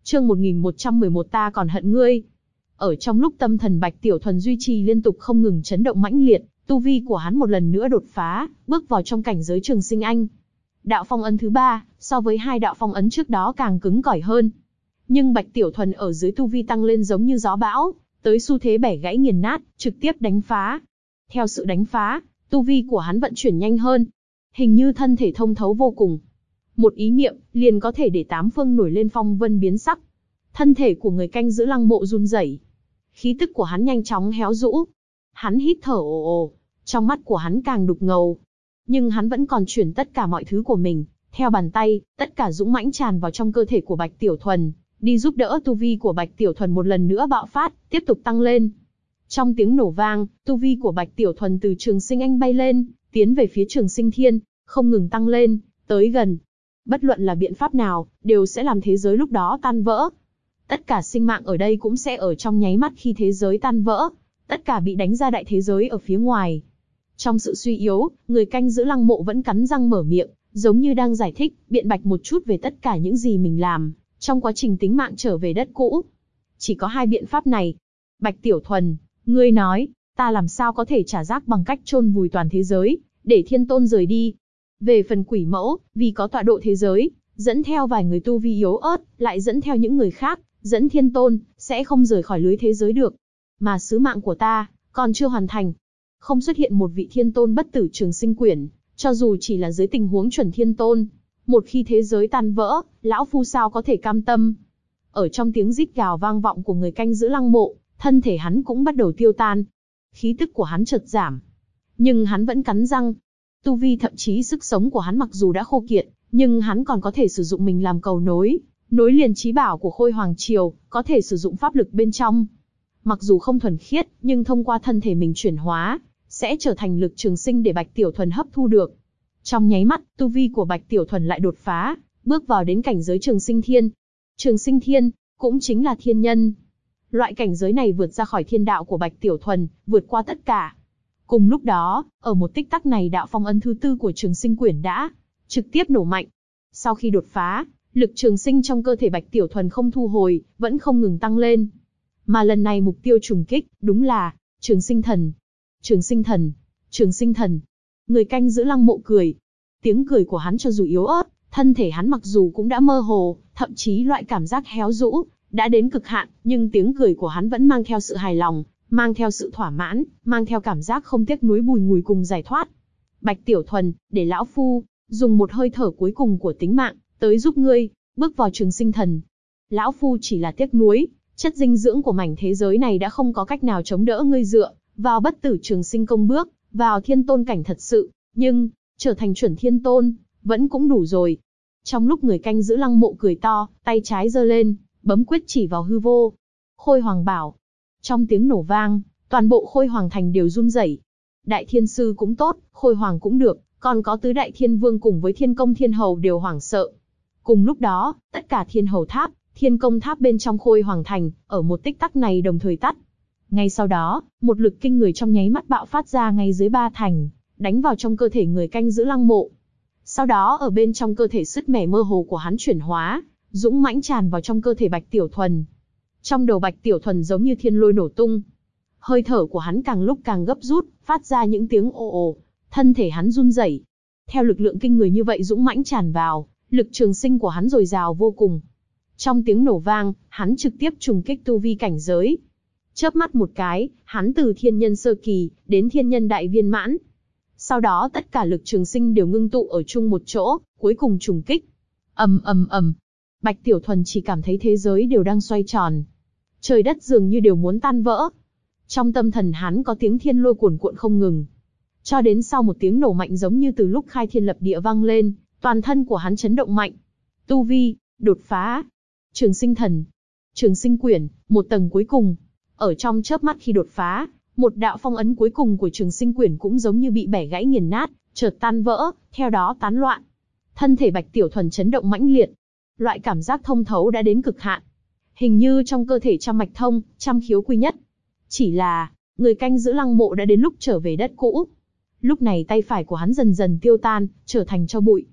Chương 1111 ta còn hận ngươi. Ở trong lúc tâm thần Bạch Tiểu Thuần duy trì liên tục không ngừng chấn động mãnh liệt, tu vi của hắn một lần nữa đột phá, bước vào trong cảnh giới Trường Sinh Anh. Đạo phong ấn thứ 3, so với hai đạo phong ấn trước đó càng cứng cỏi hơn. Nhưng Bạch Tiểu Thuần ở dưới tu vi tăng lên giống như gió bão, tới xu thế bẻ gãy nghiền nát, trực tiếp đánh phá. Theo sự đánh phá, tu vi của hắn vận chuyển nhanh hơn. Hình như thân thể thông thấu vô cùng. Một ý niệm, liền có thể để tám phương nổi lên phong vân biến sắc. Thân thể của người canh giữ lăng mộ run rẩy. Khí tức của hắn nhanh chóng héo rũ. Hắn hít thở ồ ồ, trong mắt của hắn càng đục ngầu. Nhưng hắn vẫn còn chuyển tất cả mọi thứ của mình, theo bàn tay, tất cả dũng mãnh tràn vào trong cơ thể của Bạch Tiểu Thuần, đi giúp đỡ tu vi của Bạch Tiểu Thuần một lần nữa bạo phát, tiếp tục tăng lên. Trong tiếng nổ vang, tu vi của Bạch Tiểu Thuần từ Trường Sinh Anh bay lên, tiến về phía Trường Sinh Thiên, không ngừng tăng lên, tới gần. Bất luận là biện pháp nào, đều sẽ làm thế giới lúc đó tan vỡ. Tất cả sinh mạng ở đây cũng sẽ ở trong nháy mắt khi thế giới tan vỡ, tất cả bị đánh ra đại thế giới ở phía ngoài. Trong sự suy yếu, người canh giữ lăng mộ vẫn cắn răng mở miệng, giống như đang giải thích, biện bạch một chút về tất cả những gì mình làm, trong quá trình tính mạng trở về đất cũ. Chỉ có hai biện pháp này. Bạch Tiểu Thuần, ngươi nói, ta làm sao có thể trả giá bằng cách chôn vùi toàn thế giới, để Thiên Tôn rời đi. Về phần Quỷ Mẫu, vì có tọa độ thế giới, dẫn theo vài người tu vi yếu ớt, lại dẫn theo những người khác, dẫn Thiên Tôn, sẽ không rời khỏi lưới thế giới được. Mà sứ mạng của ta, còn chưa hoàn thành. Không xuất hiện một vị Thiên Tôn bất tử Trường Sinh Quyển, cho dù chỉ là dưới tình huống chuẩn Thiên Tôn. Một khi thế giới tan vỡ, lão phu sao có thể cam tâm. Ở trong tiếng rít gào vang vọng của người canh giữ lăng mộ, thân thể hắn cũng bắt đầu tiêu tan. Khí tức của hắn chợt giảm. Nhưng hắn vẫn cắn răng. Tu vi thậm chí sức sống của hắn mặc dù đã khô kiệt, nhưng hắn còn có thể sử dụng mình làm cầu nối, nối liền chí bảo của Khôi Hoàng Triều, có thể sử dụng pháp lực bên trong. Mặc dù không thuần khiết, nhưng thông qua thân thể mình chuyển hóa, sẽ trở thành lực trường sinh để Bạch Tiểu Thuần hấp thu được. Trong nháy mắt, tu vi của Bạch Tiểu Thuần lại đột phá, bước vào đến cảnh giới Trường Sinh Thiên. Trường Sinh Thiên, cũng chính là thiên nhân. Loại cảnh giới này vượt ra khỏi thiên đạo của Bạch Tiểu Thuần, vượt qua tất cả. Cùng lúc đó, ở một tích tắc này đạo phong ấn thứ 4 của Trường Sinh Quyển đã trực tiếp nổ mạnh. Sau khi đột phá, lực trường sinh trong cơ thể Bạch Tiểu Thuần không thu hồi, vẫn không ngừng tăng lên. Mà lần này mục tiêu trùng kích, đúng là Trường Sinh Thần. Trường Sinh Thần, Trường Sinh Thần. Người canh giữ lăng mộ cười. Tiếng cười của hắn cho dù yếu ớt, thân thể hắn mặc dù cũng đã mơ hồ, thậm chí loại cảm giác héo rũ đã đến cực hạn, nhưng tiếng cười của hắn vẫn mang theo sự hài lòng, mang theo sự thỏa mãn, mang theo cảm giác không tiếc nuối bùi ngùi cùng giải thoát. Bạch Tiểu Thuần, để lão phu dùng một hơi thở cuối cùng của tính mạng tới giúp ngươi bước vào Trường Sinh Thần. Lão phu chỉ là tiếc nuối, chất dinh dưỡng của mảnh thế giới này đã không có cách nào chống đỡ ngươi dựa vào bất tử Trường Sinh công bước vào Thiên Tôn cảnh thật sự, nhưng trở thành chuẩn Thiên Tôn vẫn cũng đủ rồi. Trong lúc người canh giữ lăng mộ cười to, tay trái giơ lên, bấm quyết chỉ vào hư vô. Khôi Hoàng Bảo. Trong tiếng nổ vang, toàn bộ Khôi Hoàng Thành đều run rẩy. Đại Thiên Sư cũng tốt, Khôi Hoàng cũng được, còn có tứ đại Thiên Vương cùng với Thiên Công Thiên Hầu đều hoảng sợ. Cùng lúc đó, tất cả Thiên Hầu Tháp, Thiên Công Tháp bên trong Khôi Hoàng Thành, ở một tích tắc này đồng thời tắt. Ngay sau đó, một lực kinh người trong nháy mắt bạo phát ra ngay dưới ba thành, đánh vào trong cơ thể người canh giữ lăng mộ. Sau đó ở bên trong cơ thể sứt mẻ mơ hồ của hắn chuyển hóa, dũng mãnh tràn vào trong cơ thể Bạch Tiểu Thuần. Trong đầu Bạch Tiểu Thuần giống như thiên lôi nổ tung. Hơi thở của hắn càng lúc càng gấp rút, phát ra những tiếng ồ ồ, thân thể hắn run rẩy. Theo lực lượng kinh người như vậy dũng mãnh tràn vào, lực trường sinh của hắn dồi dào vô cùng. Trong tiếng nổ vang, hắn trực tiếp trùng kích tu vi cảnh giới. Chớp mắt một cái, hắn từ thiên nhân sơ kỳ đến thiên nhân đại viên mãn. Sau đó tất cả lực trường sinh đều ngưng tụ ở chung một chỗ, cuối cùng trùng kích. Ầm ầm ầm. Bạch Tiểu Thuần chỉ cảm thấy thế giới đều đang xoay tròn. Trời đất dường như đều muốn tan vỡ. Trong tâm thần hắn có tiếng thiên lôi cuồn cuộn không ngừng. Cho đến sau một tiếng nổ mạnh giống như từ lúc khai thiên lập địa vang lên, toàn thân của hắn chấn động mạnh. Tu vi, đột phá. Trường Sinh Thần. Trường Sinh Quyển, một tầng cuối cùng. Ở trong chớp mắt khi đột phá, một đạo phong ấn cuối cùng của Trường Sinh Quyển cũng giống như bị bẻ gãy nghiền nát, chợt tan vỡ, theo đó tán loạn. Thân thể Bạch Tiểu Thuần chấn động mãnh liệt. Loại cảm giác thông thấu đã đến cực hạn. Hình như trong cơ thể trăm mạch thông, trăm khiếu quy nhất. Chỉ là, người canh giữ lăng mộ đã đến lúc trở về đất cũ. Lúc này tay phải của hắn dần dần tiêu tan, trở thành tro bụi.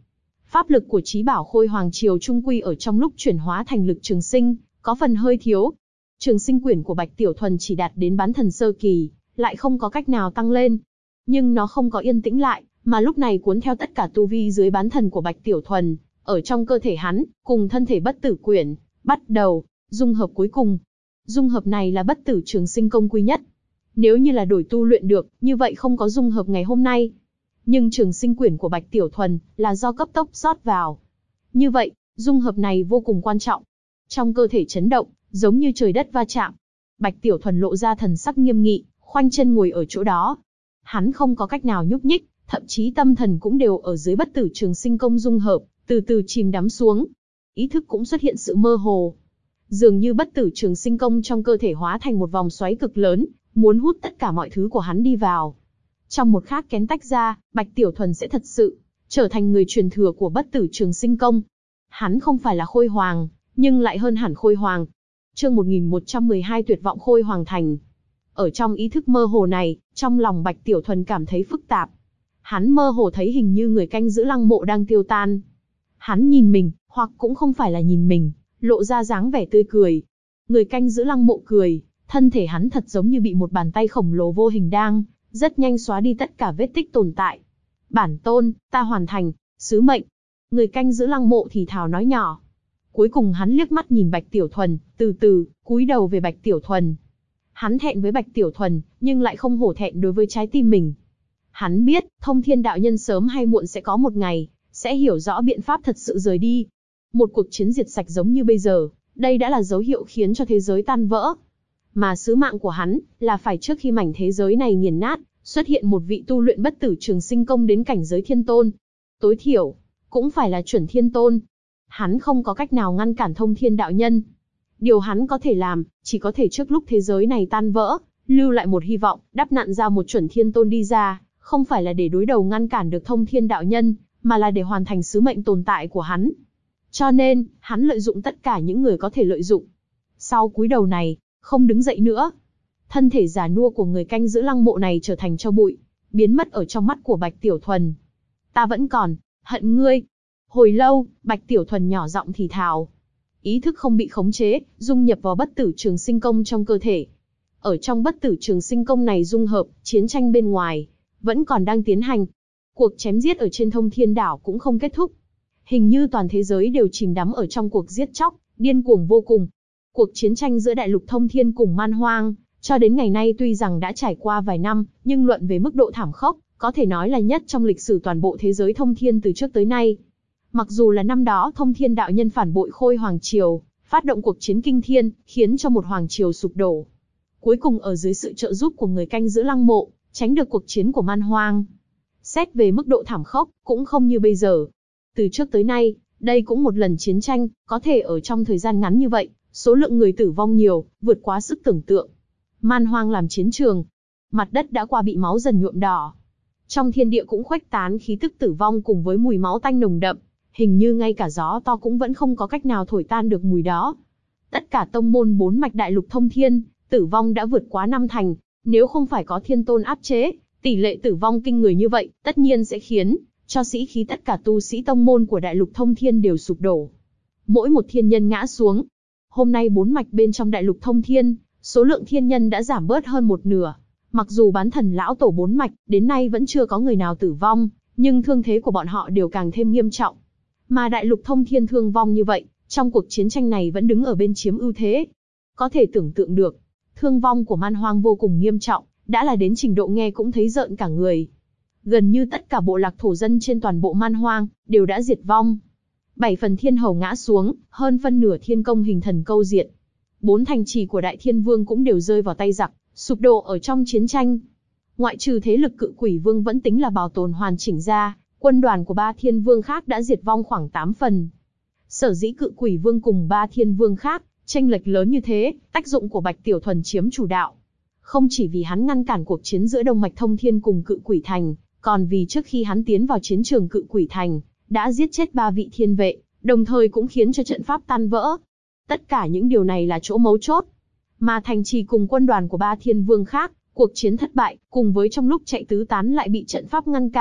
Pháp lực của Chí Bảo Khôi Hoàng Triều trung quy ở trong lúc chuyển hóa thành lực trường sinh, có phần hơi thiếu. Trường sinh quyển của Bạch Tiểu Thuần chỉ đạt đến bán thần sơ kỳ, lại không có cách nào tăng lên. Nhưng nó không có yên tĩnh lại, mà lúc này cuốn theo tất cả tu vi dưới bán thần của Bạch Tiểu Thuần, ở trong cơ thể hắn, cùng thân thể bất tử quyển, bắt đầu dung hợp cuối cùng. Dung hợp này là bất tử trường sinh công quy nhất. Nếu như là đổi tu luyện được, như vậy không có dung hợp ngày hôm nay. Nhưng trường sinh quyển của Bạch Tiểu Thuần là do cấp tốc rót vào. Như vậy, dung hợp này vô cùng quan trọng. Trong cơ thể chấn động, giống như trời đất va chạm. Bạch Tiểu Thuần lộ ra thần sắc nghiêm nghị, khoanh chân ngồi ở chỗ đó. Hắn không có cách nào nhúc nhích, thậm chí tâm thần cũng đều ở dưới bất tử trường sinh công dung hợp, từ từ chìm đắm xuống. Ý thức cũng xuất hiện sự mơ hồ. Dường như bất tử trường sinh công trong cơ thể hóa thành một vòng xoáy cực lớn, muốn hút tất cả mọi thứ của hắn đi vào. Trong một khắc kén tách ra, Bạch Tiểu Thuần sẽ thật sự trở thành người truyền thừa của bất tử trường sinh công. Hắn không phải là Khôi Hoàng, nhưng lại hơn hẳn Khôi Hoàng. Chương 1112 Tuyệt vọng Khôi Hoàng thành. Ở trong ý thức mơ hồ này, trong lòng Bạch Tiểu Thuần cảm thấy phức tạp. Hắn mơ hồ thấy hình như người canh giữ lăng mộ đang tiêu tan. Hắn nhìn mình, hoặc cũng không phải là nhìn mình, lộ ra dáng vẻ tươi cười. Người canh giữ lăng mộ cười, thân thể hắn thật giống như bị một bàn tay khổng lồ vô hình đang rất nhanh xóa đi tất cả vết tích tồn tại. Bản tôn, ta hoàn thành sứ mệnh. Người canh giữ lăng mộ thì thào nói nhỏ. Cuối cùng hắn liếc mắt nhìn Bạch Tiểu Thuần, từ từ cúi đầu về Bạch Tiểu Thuần. Hắn thẹn với Bạch Tiểu Thuần, nhưng lại không hổ thẹn đối với trái tim mình. Hắn biết, Thông Thiên đạo nhân sớm hay muộn sẽ có một ngày sẽ hiểu rõ biện pháp thật sự rời đi. Một cuộc chiến diệt sạch giống như bây giờ, đây đã là dấu hiệu khiến cho thế giới tan vỡ. Mà sứ mạng của hắn là phải trước khi mảnh thế giới này nghiền nát, xuất hiện một vị tu luyện bất tử trường sinh công đến cảnh giới thiên tôn. Tối thiểu, cũng phải là chuẩn thiên tôn. Hắn không có cách nào ngăn cản Thông Thiên đạo nhân. Điều hắn có thể làm, chỉ có thể trước lúc thế giới này tan vỡ, lưu lại một hy vọng, đắp nặn ra một chuẩn thiên tôn đi ra, không phải là để đối đầu ngăn cản được Thông Thiên đạo nhân, mà là để hoàn thành sứ mệnh tồn tại của hắn. Cho nên, hắn lợi dụng tất cả những người có thể lợi dụng. Sau cúi đầu này, không đứng dậy nữa. Thân thể già nua của người canh giữ lăng mộ này trở thành tro bụi, biến mất ở trong mắt của Bạch Tiểu Thuần. Ta vẫn còn hận ngươi. Hồi lâu, Bạch Tiểu Thuần nhỏ giọng thì thào. Ý thức không bị khống chế, dung nhập vào bất tử trường sinh công trong cơ thể. Ở trong bất tử trường sinh công này dung hợp, chiến tranh bên ngoài vẫn còn đang tiến hành. Cuộc chém giết ở trên Thông Thiên đảo cũng không kết thúc. Hình như toàn thế giới đều chìm đắm ở trong cuộc giết chóc, điên cuồng vô cùng. Cuộc chiến tranh giữa đại lục Thông Thiên cùng Man Hoang, cho đến ngày nay tuy rằng đã trải qua vài năm, nhưng luận về mức độ thảm khốc, có thể nói là nhất trong lịch sử toàn bộ thế giới Thông Thiên từ trước tới nay. Mặc dù là năm đó Thông Thiên đạo nhân phản bội Khôi Hoàng Triều, phát động cuộc chiến kinh thiên, khiến cho một Hoàng Triều sụp đổ. Cuối cùng ở dưới sự trợ giúp của người canh giữ lăng mộ, tránh được cuộc chiến của Man Hoang. Xét về mức độ thảm khốc, cũng không như bây giờ. Từ trước tới nay, đây cũng một lần chiến tranh, có thể ở trong thời gian ngắn như vậy, số lượng người tử vong nhiều, vượt quá sức tưởng tượng. Man Hoang làm chiến trường, mặt đất đã qua bị máu dần nhuộm đỏ. Trong thiên địa cũng khuếch tán khí tức tử vong cùng với mùi máu tanh nồng đậm, hình như ngay cả gió to cũng vẫn không có cách nào thổi tan được mùi đó. Tất cả tông môn 4 mạch đại lục Thông Thiên, tử vong đã vượt quá 5 thành, nếu không phải có thiên tôn áp chế, tỷ lệ tử vong kinh người như vậy, tất nhiên sẽ khiến cho sĩ khí tất cả tu sĩ tông môn của đại lục Thông Thiên đều sụp đổ. Mỗi một thiên nhân ngã xuống. Hôm nay 4 mạch bên trong đại lục Thông Thiên, số lượng thiên nhân đã giảm bớt hơn một nửa. Mặc dù bán thần lão tổ 4 mạch, đến nay vẫn chưa có người nào tử vong, nhưng thương thế của bọn họ đều càng thêm nghiêm trọng. Mà đại lục Thông Thiên thương vong như vậy, trong cuộc chiến tranh này vẫn đứng ở bên chiếm ưu thế. Có thể tưởng tượng được, thương vong của Man Hoang vô cùng nghiêm trọng, đã là đến trình độ nghe cũng thấy rợn cả người. Gần như tất cả bộ lạc thổ dân trên toàn bộ Man Hoang đều đã diệt vong. 7 phần thiên hầu ngã xuống, hơn phân nửa thiên công hình thần câu diệt. 4 thành trì của Đại Thiên Vương cũng đều rơi vào tay giặc, sụp đổ ở trong chiến tranh. Ngoại trừ thế lực Cự Quỷ Vương vẫn tính là bảo tồn hoàn chỉnh ra, quân đoàn của 3 Thiên Vương khác đã diệt vong khoảng 8 phần. Sở dĩ Cự Quỷ Vương cùng 3 Thiên Vương khác chênh lệch lớn như thế, tác dụng của Bạch Tiểu Thuần chiếm chủ đạo. Không chỉ vì hắn ngăn cản cuộc chiến giữa Đông Mạch Thông Thiên cùng Cự Quỷ Thành, còn vì trước khi hắn tiến vào chiến trường Cự Quỷ Thành, đã giết chết 3 vị thiên vệ, đồng thời cũng khiến cho trận pháp tan vỡ. Tất cả những điều này là chỗ mấu chốt. Mà thành trì cùng quân đoàn của 3 Thiên Vương khác, cuộc chiến thất bại, cùng với trong lúc chạy tứ tán lại bị trận pháp ngăn cản,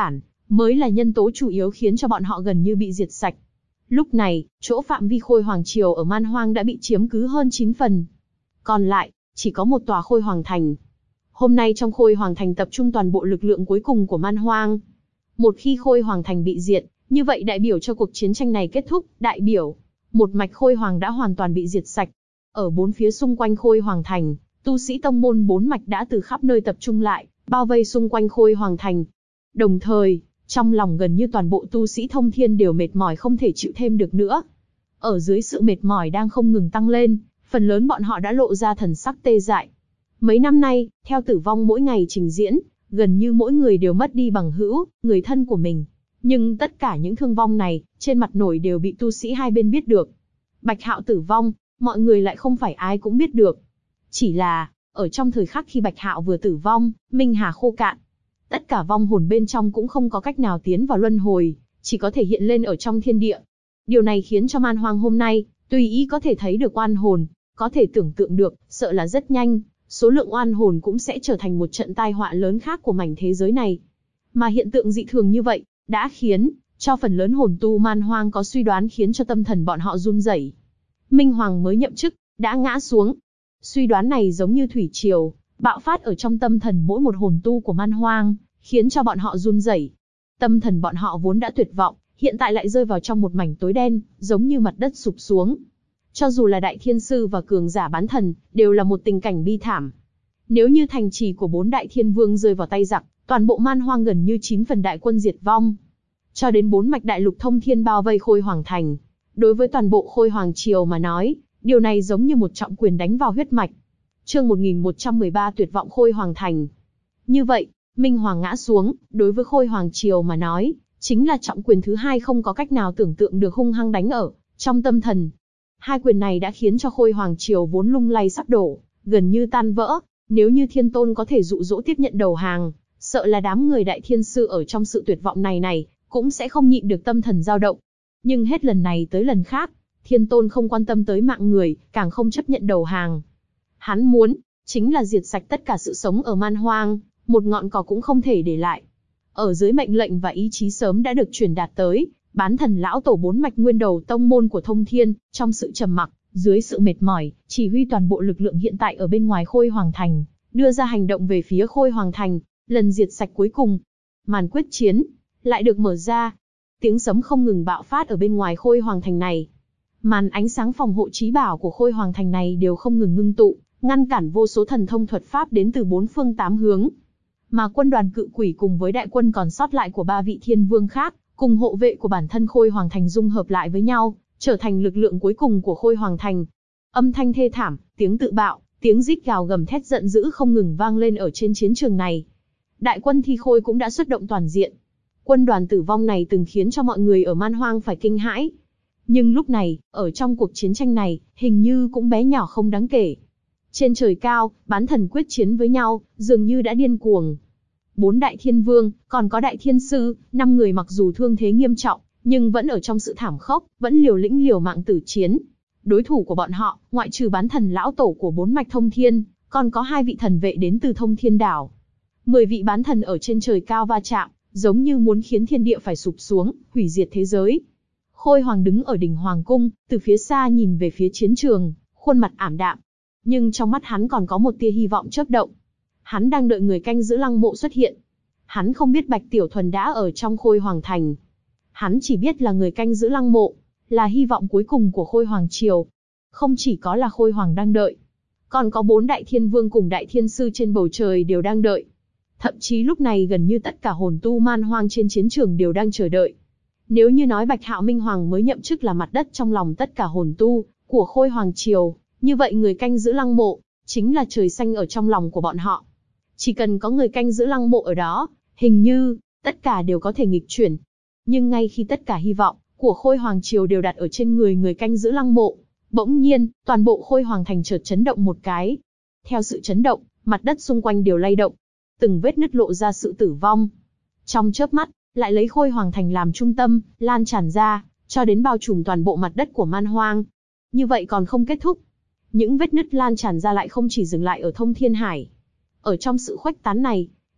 mới là nhân tố chủ yếu khiến cho bọn họ gần như bị diệt sạch. Lúc này, chỗ phạm vi Khôi Hoàng Triều ở Man Hoang đã bị chiếm cứ hơn 9 phần. Còn lại, chỉ có một tòa Khôi Hoàng Thành. Hôm nay trong Khôi Hoàng Thành tập trung toàn bộ lực lượng cuối cùng của Man Hoang. Một khi Khôi Hoàng Thành bị diệt, như vậy đại biểu cho cuộc chiến tranh này kết thúc, đại biểu một mạch Khôi Hoàng đã hoàn toàn bị diệt sạch. Ở bốn phía xung quanh Khôi Hoàng Thành, tu sĩ tông môn bốn mạch đã từ khắp nơi tập trung lại, bao vây xung quanh Khôi Hoàng Thành. Đồng thời, trong lòng gần như toàn bộ tu sĩ Thông Thiên đều mệt mỏi không thể chịu thêm được nữa. Ở dưới sự mệt mỏi đang không ngừng tăng lên, phần lớn bọn họ đã lộ ra thần sắc tê dại. Mấy năm nay, theo tử vong mỗi ngày trình diễn, gần như mỗi người đều mất đi bằng hữu, người thân của mình. Nhưng tất cả những thương vong này, trên mặt nổi đều bị tu sĩ hai bên biết được. Bạch Hạo tử vong, mọi người lại không phải ai cũng biết được. Chỉ là, ở trong thời khắc khi Bạch Hạo vừa tử vong, Minh Hà khô cạn. Tất cả vong hồn bên trong cũng không có cách nào tiến vào luân hồi, chỉ có thể hiện lên ở trong thiên địa. Điều này khiến cho Man Hoang hôm nay, tùy ý có thể thấy được oan hồn, có thể tưởng tượng được, sợ là rất nhanh, số lượng oan hồn cũng sẽ trở thành một trận tai họa lớn khác của mảnh thế giới này. Mà hiện tượng dị thường như vậy, đã khiến cho phần lớn hồn tu Man Hoang có suy đoán khiến cho tâm thần bọn họ run rẩy. Minh Hoàng mới nhậm chức, đã ngã xuống. Suy đoán này giống như thủy triều, bạo phát ở trong tâm thần mỗi một hồn tu của Man Hoang, khiến cho bọn họ run rẩy. Tâm thần bọn họ vốn đã tuyệt vọng, hiện tại lại rơi vào trong một mảnh tối đen, giống như mặt đất sụp xuống. Cho dù là đại thiên sư và cường giả bán thần, đều là một tình cảnh bi thảm. Nếu như thành trì của 4 đại thiên vương rơi vào tay giặc, toàn bộ Man Hoang gần như 9 phần đại quân diệt vong. Cho đến 4 mạch đại lục thông thiên bao vây Khôi Hoàng Thành. Đối với toàn bộ Khôi Hoàng Triều mà nói, điều này giống như một trọng quyền đánh vào huyết mạch. Chương 1113 tuyệt vọng Khôi Hoàng Thành. Như vậy, Minh Hoàng ngã xuống, đối với Khôi Hoàng Triều mà nói, chính là trọng quyền thứ hai không có cách nào tưởng tượng được hung hăng đánh ở trong tâm thần. Hai quyền này đã khiến cho Khôi Hoàng Triều vốn lung lay sắp đổ, gần như tan vỡ. Nếu như Thiên Tôn có thể dụ dỗ tiếp nhận đầu hàng, sợ là đám người đại thiên sư ở trong sự tuyệt vọng này cũng sẽ không nhịn được tâm thần dao động. Nhưng hết lần này tới lần khác, Thiên Tôn không quan tâm tới mạng người, càng không chấp nhận đầu hàng. Hắn muốn, chính là diệt sạch tất cả sự sống ở Man Hoang, một ngọn cỏ cũng không thể để lại. Ở dưới mệnh lệnh và ý chí sớm đã được truyền đạt tới, bán thần lão tổ 4 mạch nguyên đầu tông môn của Thông Thiên, trong sự trầm mặc, dưới sự mệt mỏi, chỉ huy toàn bộ lực lượng hiện tại ở bên ngoài Khôi Hoàng Thành, đưa ra hành động về phía Khôi Hoàng Thành, lần diệt sạch cuối cùng. Màn quyết chiến lại được mở ra. Tiếng sấm không ngừng bạo phát ở bên ngoài Khôi Hoàng Thành này. Màn ánh sáng phòng hộ trí bảo của Khôi Hoàng Thành này đều không ngừng ngưng tụ, ngăn cản vô số thần thông thuật pháp đến từ 4 phương 8 hướng. Mà quân đoàn cự quỷ cùng với đại quân còn sót lại của 3 vị thiên vương khác, cùng hộ vệ của bản thân Khôi Hoàng Thành dung hợp lại với nhau, trở thành lực lượng cuối cùng của Khôi Hoàng Thành. Âm thanh thê thảm, tiếng tự bạo, tiếng rít gào gầm thét giận dữ không ngừng vang lên ở trên chiến trường này. Đại quân Thi Khôi cũng đã xuất động toàn diện. Quân đoàn tử vong này từng khiến cho mọi người ở Man Hoang phải kinh hãi. Nhưng lúc này, ở trong cuộc chiến tranh này, hình như cũng bé nhỏ không đáng kể. Trên trời cao, bán thần quyết chiến với nhau, dường như đã điên cuồng. 4 đại thiên vương, còn có đại thiên sư, 5 người mặc dù thương thế nghiêm trọng, nhưng vẫn ở trong sự thảm khốc, vẫn liều lĩnh liều mạng tử chiến. Đối thủ của bọn họ, ngoại trừ bán thần lão tổ của 4 mạch Thông Thiên, còn có 2 vị thần vệ đến từ Thông Thiên đảo. 10 vị bán thần ở trên trời cao va chạm, giống như muốn khiến thiên địa phải sụp xuống, hủy diệt thế giới. Khôi Hoàng đứng ở đỉnh Hoàng cung, từ phía xa nhìn về phía chiến trường, khuôn mặt ảm đạm. Nhưng trong mắt hắn còn có một tia hy vọng chớp động. Hắn đang đợi người canh giữ lăng mộ xuất hiện. Hắn không biết Bạch Tiểu Thuần đã ở trong Khôi Hoàng Thành. Hắn chỉ biết là người canh giữ lăng mộ, là hy vọng cuối cùng của Khôi Hoàng Triều. Không chỉ có là Khôi Hoàng đang đợi, còn có 4 đại thiên vương cùng đại thiên sư trên bầu trời đều đang đợi. Thậm chí lúc này gần như tất cả hồn tu Man Hoang trên chiến trường đều đang chờ đợi. Nếu như nói Bạch Hạo Minh Hoàng mới nhậm chức là mặt đất trong lòng tất cả hồn tu của Khôi Hoàng Triều, như vậy người canh giữ lăng mộ chính là trời xanh ở trong lòng của bọn họ. Chỉ cần có người canh giữ lăng mộ ở đó, hình như tất cả đều có thể nghịch chuyển. Nhưng ngay khi tất cả hy vọng của Khôi Hoàng Triều đều đặt ở trên người canh giữ lăng mộ, bỗng nhiên, toàn bộ Khôi Hoàng Thành chợt chấn động một cái. Theo sự chấn động, mặt đất xung quanh đều lay động, từng vết nứt lộ ra sự tử vong. Trong chớp mắt, lại lấy Khôi Hoàng Thành làm trung tâm, lan tràn ra, cho đến bao trùm toàn bộ mặt đất của Man Hoang. Như vậy còn không kết thúc. Những vết nứt lan tràn ra lại không chỉ dừng lại ở Thông Thiên Hải. Ở trong sự khuếch tán này,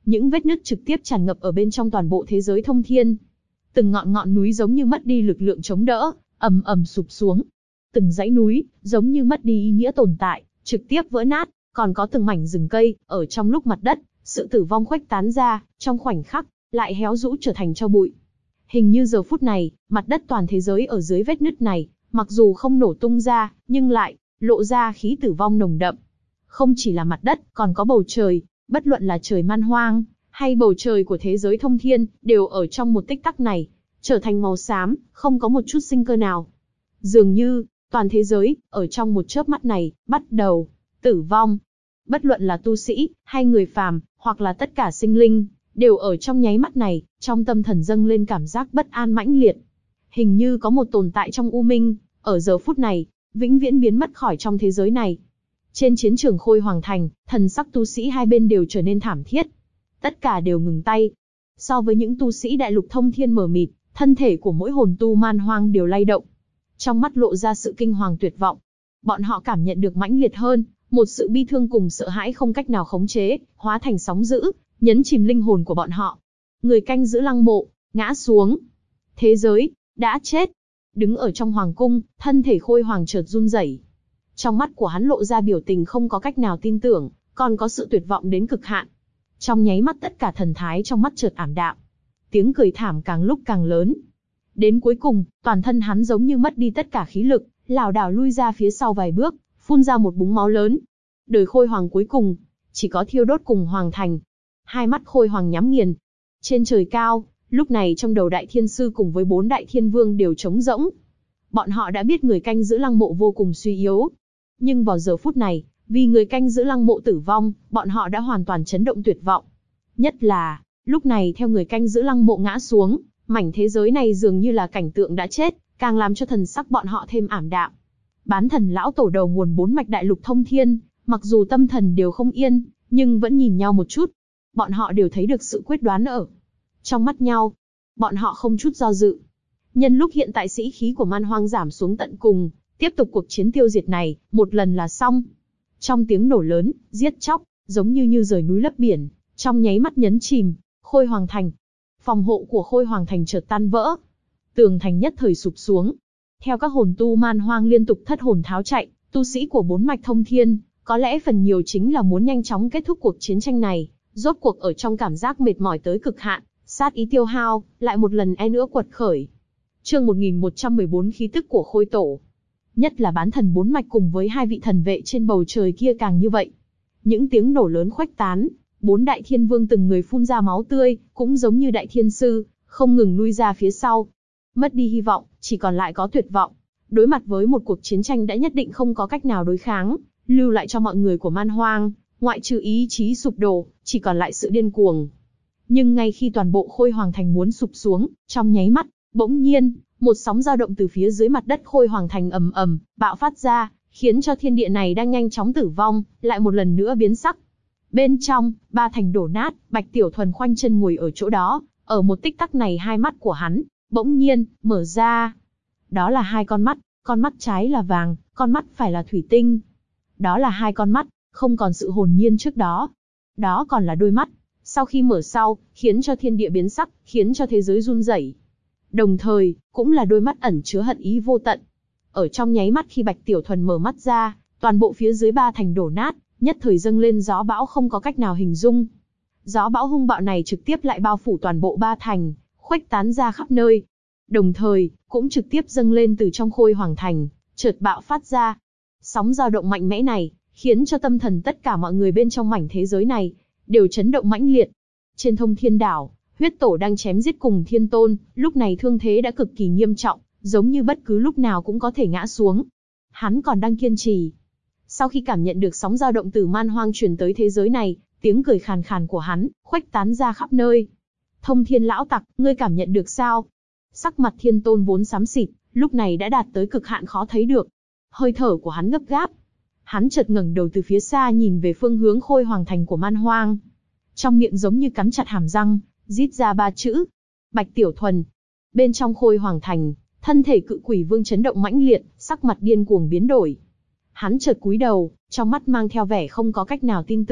Những vết nứt trực tiếp tràn ngập ở bên trong toàn bộ thế giới thông thiên. Từng ngọn núi giống như mất đi lực lượng chống đỡ, ầm ầm sụp xuống. Từng dãy núi giống như mất đi ý nghĩa tồn tại, trực tiếp vỡ nát, còn có từng mảnh rừng cây ở trong lúc mặt đất, sự tử vong khuếch tán ra, trong khoảnh khắc lại héo rũ trở thành tro bụi. Hình như giờ phút này, mặt đất toàn thế giới ở dưới vết nứt này, mặc dù không nổ tung ra, nhưng lại lộ ra khí tử vong nồng đậm. Không chỉ là mặt đất, còn có bầu trời, bất luận là trời man hoang, hay bầu trời của thế giới thông thiên, đều ở trong một tích tắc này, trở thành màu xám, không có một chút sinh cơ nào. Dường như, toàn thế giới, ở trong một chớp mắt này, bắt đầu tử vong. Bất luận là tu sĩ, hay người phàm, hoặc là tất cả sinh linh, đều ở trong nháy mắt này, trong tâm thần dâng lên cảm giác bất an mãnh liệt. Hình như có một tồn tại trong u minh, ở giờ phút này, vĩnh viễn biến mất khỏi trong thế giới này. Trên chiến trường Khôi Hoàng Thành, thần sắc tu sĩ hai bên đều trở nên thảm thiết. Tất cả đều ngừng tay. So với những tu sĩ đại lục thông thiên mờ mịt, thân thể của mỗi hồn tu man hoang đều lay động. Trong mắt lộ ra sự kinh hoàng tuyệt vọng. Bọn họ cảm nhận được mãnh liệt hơn, một sự bi thương cùng sợ hãi không cách nào khống chế, hóa thành sóng dữ, nhấn chìm linh hồn của bọn họ. Người canh giữ lăng mộ, ngã xuống. Thế giới, đã chết. Đứng ở trong hoàng cung, thân thể Khôi Hoàng chợt run rẩy. Trong mắt của hắn lộ ra biểu tình không có cách nào tin tưởng, còn có sự tuyệt vọng đến cực hạn. Trong nháy mắt tất cả thần thái trong mắt chợt ảm đạm. Tiếng cười thảm càng lúc càng lớn. Đến cuối cùng, toàn thân hắn giống như mất đi tất cả khí lực, lảo đảo lui ra phía sau vài bước, phun ra một búng máu lớn. Đời Khôi Hoàng cuối cùng, chỉ có thiêu đốt cùng Hoàng Thành. Hai mắt Khôi Hoàng nhắm nghiền. Trên trời cao, lúc này trong đầu Đại Thiên Sư cùng với 4 Đại Thiên Vương đều trống rỗng. Bọn họ đã biết người canh giữ lăng mộ vô cùng suy yếu. Nhưng vào giờ phút này, vì người canh giữ lăng mộ tử vong, bọn họ đã hoàn toàn chấn động tuyệt vọng. Nhất là, lúc này theo người canh giữ lăng mộ ngã xuống, mảnh thế giới này dường như là cảnh tượng đã chết, càng làm cho thần sắc bọn họ thêm ảm đạm. Bán thần lão tổ đầu nguồn 4 mạch đại lục thông thiên, mặc dù tâm thần đều không yên, nhưng vẫn nhìn nhau một chút. Bọn họ đều thấy được sự quyết đoán ở trong mắt nhau. Bọn họ không chút do dự. Nhân lúc hiện tại sĩ khí của man hoang giảm xuống tận cùng, tiếp tục cuộc chiến tiêu diệt này, một lần là xong. Trong tiếng nổ lớn, giết chóc, giống như rời núi lấp biển, trong nháy mắt nhấn chìm Khôi Hoàng Thành. Phòng hộ của Khôi Hoàng Thành chợt tan vỡ. Tường thành nhất thời sụp xuống. Theo các hồn tu man hoang liên tục thất hồn tháo chạy, tu sĩ của 4 mạch thông thiên, có lẽ phần nhiều chính là muốn nhanh chóng kết thúc cuộc chiến tranh này, rốt cuộc ở trong cảm giác mệt mỏi tới cực hạn, sát ý tiêu hao, lại một lần nữa quật khởi. Chương 1114 khí tức của Khôi Tổ. Nhất là bán thần 4 mạch cùng với 2 vị thần vệ trên bầu trời kia càng như vậy. Những tiếng nổ lớn khuếch tán, 4 Đại Thiên Vương từng người phun ra máu tươi, cũng giống như Đại Thiên Sư, không ngừng lui ra phía sau. Mất đi hy vọng, chỉ còn lại có tuyệt vọng. Đối mặt với một cuộc chiến tranh đã nhất định không có cách nào đối kháng, lưu lại cho mọi người của man hoang, ngoại trừ ý chí sụp đổ, chỉ còn lại sự điên cuồng. Nhưng ngay khi toàn bộ Khôi Hoàng Thành muốn sụp xuống, trong nháy mắt, bỗng nhiên, một sóng dao động từ phía dưới mặt đất Khôi Hoàng Thành ầm ầm bạo phát ra, khiến cho thiên địa này đang nhanh chóng tử vong, lại một lần nữa biến sắc. Bên trong, 3 thành đổ nát, Bạch Tiểu Thuần khoanh chân ngồi ở chỗ đó, ở một tích tắc này hai mắt của hắn bỗng nhiên mở ra. Đó là hai con mắt trái là vàng, con mắt phải là thủy tinh. Đó là hai con mắt, không còn sự hồn nhiên trước đó. Đó còn là đôi mắt, sau khi mở sau, khiến cho thiên địa biến sắc, khiến cho thế giới run rẩy. Đồng thời, cũng là đôi mắt ẩn chứa hận ý vô tận. Ở trong nháy mắt khi Bạch Tiểu Thuần mở mắt ra, toàn bộ phía dưới 3 thành đổ nát, nhất thời dâng lên gió bão không có cách nào hình dung. Gió bão hung bạo này trực tiếp lại bao phủ toàn bộ 3 thành, khuếch tán ra khắp nơi. Đồng thời, cũng trực tiếp dâng lên từ trong Khôi Hoàng Thành, chợt bạo phát ra. Sóng dao động mạnh mẽ này, khiến cho tâm thần tất cả mọi người bên trong mảnh thế giới này, đều chấn động mãnh liệt. Trên Thông Thiên Đảo, Huyết Tổ đang chém giết cùng Thiên Tôn, lúc này thương thế đã cực kỳ nghiêm trọng, giống như bất cứ lúc nào cũng có thể ngã xuống. Hắn còn đang kiên trì. Sau khi cảm nhận được sóng dao động từ man hoang truyền tới thế giới này, tiếng cười khàn khàn của hắn, khuếch tán ra khắp nơi. Thông Thiên lão tặc, ngươi cảm nhận được sao? Sắc mặt Thiên Tôn vốn xám xịt, lúc này đã đạt tới cực hạn khó thấy được. Hơi thở của hắn gấp gáp. Hắn chợt ngẩng đầu từ phía xa nhìn về phương hướng Khôi Hoàng Thành của man hoang. Trong miệng giống như cắn chặt hàm răng, rít ra 3 chữ. Bạch Tiểu Thuần. Bên trong Khôi Hoàng Thành, thân thể cự quỷ vương chấn động mãnh liệt, sắc mặt điên cuồng biến đổi. Hắn chợt cúi đầu, trong mắt mang theo vẻ không có cách nào tin tưởng,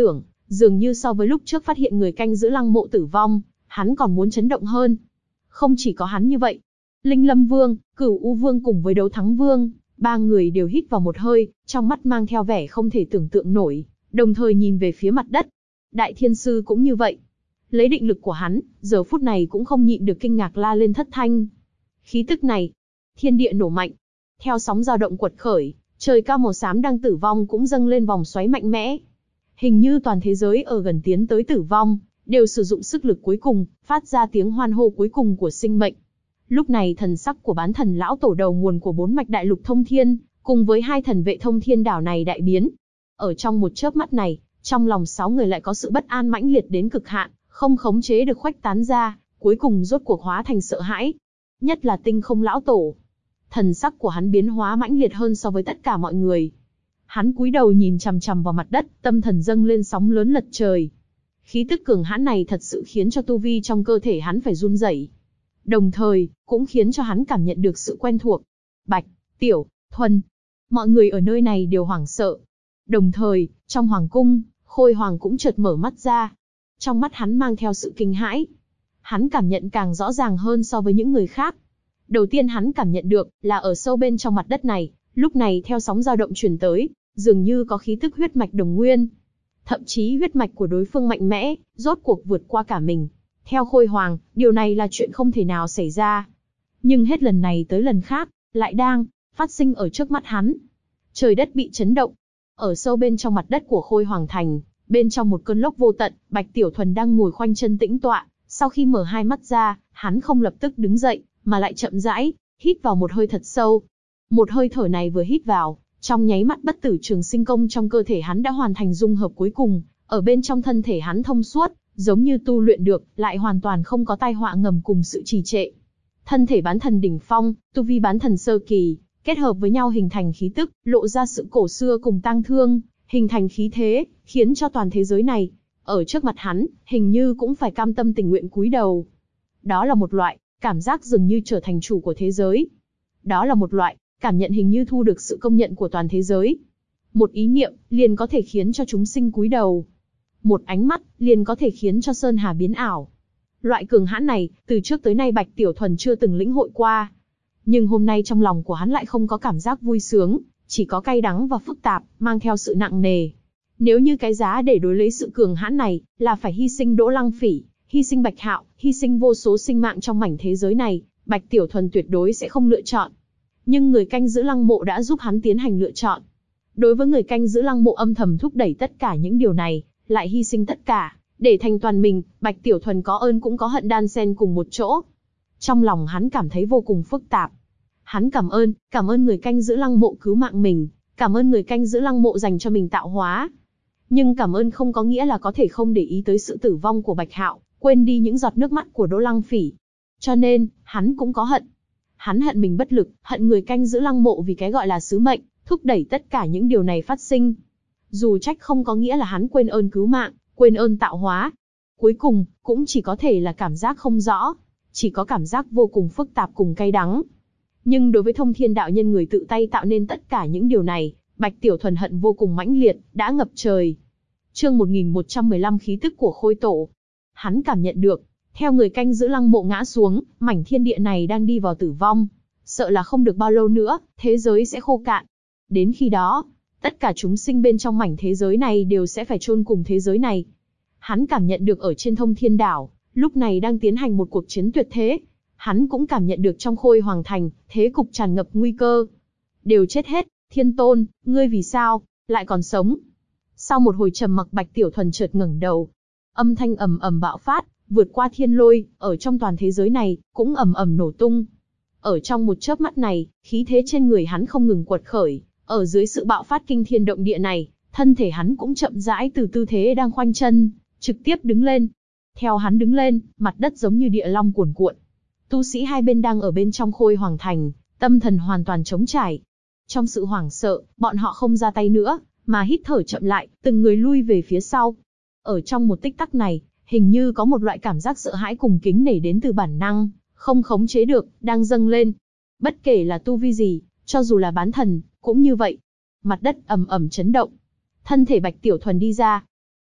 Dường như so với lúc trước phát hiện người canh giữ lăng mộ tử vong, hắn còn muốn chấn động hơn. Không chỉ có hắn như vậy, Linh Lâm Vương, Cửu U Vương cùng với Đấu Thắng Vương, ba người đều hít vào một hơi, trong mắt mang theo vẻ không thể tưởng tượng nổi, đồng thời nhìn về phía mặt đất. Đại Thiên Sư cũng như vậy. Lấy định lực của hắn, giờ phút này cũng không nhịn được kinh ngạc la lên thất thanh. Khí tức này, thiên địa nổ mạnh. Theo sóng dao động quật khởi, trời cao màu xám đang tử vong cũng dâng lên vòng xoáy mạnh mẽ. Hình như toàn thế giới ở gần tiến tới tử vong, đều sử dụng sức lực cuối cùng, phát ra tiếng hoan hô cuối cùng của sinh mệnh. Lúc này thần sắc của bán thần lão tổ đầu nguồn của 4 mạch đại lục thông thiên, cùng với 2 thần vệ thông thiên đảo này đại biến. Ở trong một chớp mắt này, trong lòng 6 người lại có sự bất an mãnh liệt đến cực hạn, không khống chế được khuếch tán ra, cuối cùng rốt cuộc hóa thành sợ hãi. Nhất là Tinh Không lão tổ. Thần sắc của hắn biến hóa mãnh liệt hơn so với tất cả mọi người. Hắn cúi đầu nhìn chằm chằm vào mặt đất, tâm thần dâng lên sóng lớn lật trời. Khí tức cường hãn này thật sự khiến cho tu vi trong cơ thể hắn phải run rẩy. Đồng thời, cũng khiến cho hắn cảm nhận được sự quen thuộc. Bạch, Tiểu, Thuần. Mọi người ở nơi này đều hoảng sợ. Đồng thời, trong hoàng cung, Khôi Hoàng cũng chợt mở mắt ra. Trong mắt hắn mang theo sự kinh hãi. Hắn cảm nhận càng rõ ràng hơn so với những người khác. Đầu tiên hắn cảm nhận được là ở sâu bên trong mặt đất này, lúc này theo sóng dao động truyền tới, dường như có khí tức huyết mạch đồng nguyên. Thậm chí huyết mạch của đối phương mạnh mẽ, rốt cuộc vượt qua cả mình. Theo Khôi Hoàng, điều này là chuyện không thể nào xảy ra. Nhưng hết lần này tới lần khác, lại đang phát sinh ở trước mắt hắn. Trời đất bị chấn động. Ở sâu bên trong mặt đất của Khôi Hoàng Thành, bên trong một cơn lốc vô tận, Bạch Tiểu Thuần đang ngồi khoanh chân tĩnh tọa. Sau khi mở hai mắt ra, hắn không lập tức đứng dậy, mà lại chậm rãi, hít vào một hơi thật sâu. Một hơi thở này vừa hít vào, trong nháy mắt bất tử trường sinh công trong cơ thể hắn đã hoàn thành dung hợp cuối cùng, ở bên trong thân thể hắn thông suốt, giống như tu luyện được, lại hoàn toàn không có tai họa ngầm cùng sự trì trệ. Thân thể bán thần đỉnh phong, tu vi bán thần sơ kỳ, kết hợp với nhau hình thành khí tức, lộ ra sự cổ xưa cùng tang thương, hình thành khí thế, khiến cho toàn thế giới này, ở trước mặt hắn, hình như cũng phải cam tâm tình nguyện cúi đầu. Đó là một loại cảm giác dường như trở thành chủ của thế giới. Đó là một loại cảm nhận hình như thu được sự công nhận của toàn thế giới. Một ý niệm liền có thể khiến cho chúng sinh cúi đầu. Một ánh mắt liền có thể khiến cho sơn hà biến ảo. Loại cường hãn này, từ trước tới nay Bạch Tiểu Thuần chưa từng lĩnh hội qua. Nhưng hôm nay trong lòng của hắn lại không có cảm giác vui sướng, chỉ có cay đắng và phức tạp, mang theo sự nặng nề. Nếu như cái giá để đối lấy sự cường hãn này, là phải hy sinh Đỗ Lăng Phỉ, hy sinh Bạch Hạo, hy sinh vô số sinh mạng trong mảnh thế giới này, Bạch Tiểu Thuần tuyệt đối sẽ không lựa chọn. Nhưng người canh giữ lăng mộ đã giúp hắn tiến hành lựa chọn. Đối với người canh giữ lăng mộ âm thầm thúc đẩy tất cả những điều này, lại hy sinh tất cả, để thành toàn mình, Bạch Tiểu Thuần có ơn cũng có hận đan xen cùng một chỗ. Trong lòng hắn cảm thấy vô cùng phức tạp. Hắn cảm ơn người canh giữ lăng mộ cứu mạng mình, cảm ơn người canh giữ lăng mộ dành cho mình tạo hóa. Nhưng cảm ơn không có nghĩa là có thể không để ý tới sự tử vong của Bạch Hạo, quên đi những giọt nước mắt của Đỗ Lăng Phỉ. Cho nên, hắn cũng có hận. Hắn hận mình bất lực, hận người canh giữ lăng mộ vì cái gọi là sứ mệnh, thúc đẩy tất cả những điều này phát sinh. Dù trách không có nghĩa là hắn quên ơn cứu mạng, quên ơn tạo hóa. Cuối cùng, cũng chỉ có thể là cảm giác không rõ, chỉ có cảm giác vô cùng phức tạp cùng cay đắng. Nhưng đối với Thông Thiên đạo nhân người tự tay tạo nên tất cả những điều này, Bạch Tiểu Thuần hận vô cùng mãnh liệt, đã ngập trời. Chương 1115 khí tức của Khôi Tổ. Hắn cảm nhận được, theo người canh giữ lăng mộ ngã xuống, mảnh thiên địa này đang đi vào tử vong. Sợ là không được bao lâu nữa, thế giới sẽ khô cạn. Đến khi đó, tất cả chúng sinh bên trong mảnh thế giới này đều sẽ phải chôn cùng thế giới này. Hắn cảm nhận được ở trên Thông Thiên đảo, lúc này đang tiến hành một cuộc chiến tuyệt thế. Hắn cũng cảm nhận được trong Khôi Hoàng Thành, thế cục tràn ngập nguy cơ. Đều chết hết, Thiên Tôn, ngươi vì sao lại còn sống? Sau một hồi trầm mặc, Bạch Tiểu Thuần chợt ngẩng đầu. Âm thanh ầm ầm bạo phát, vượt qua thiên lôi, ở trong toàn thế giới này, cũng ầm ầm nổ tung. Ở trong một chớp mắt này, khí thế trên người hắn không ngừng quật khởi, ở dưới sự bạo phát kinh thiên động địa này, thân thể hắn cũng chậm rãi từ tư thế đang khoanh chân, trực tiếp đứng lên. Theo hắn đứng lên, mặt đất giống như địa long cuồn cuộn. Tu sĩ hai bên đang ở bên trong Khôi Hoàng Thành, tâm thần hoàn toàn trống trải. Trong sự hoảng sợ, bọn họ không ra tay nữa, mà hít thở chậm lại, từng người lui về phía sau. Ở trong một tích tắc này, hình như có một loại cảm giác sợ hãi cùng kính nể đến từ bản năng, không khống chế được, đang dâng lên. Bất kể là tu vi gì, cho dù là bán thần, cũng như vậy. Mặt đất ầm ầm chấn động. Thân thể Bạch Tiểu Thuần đi ra.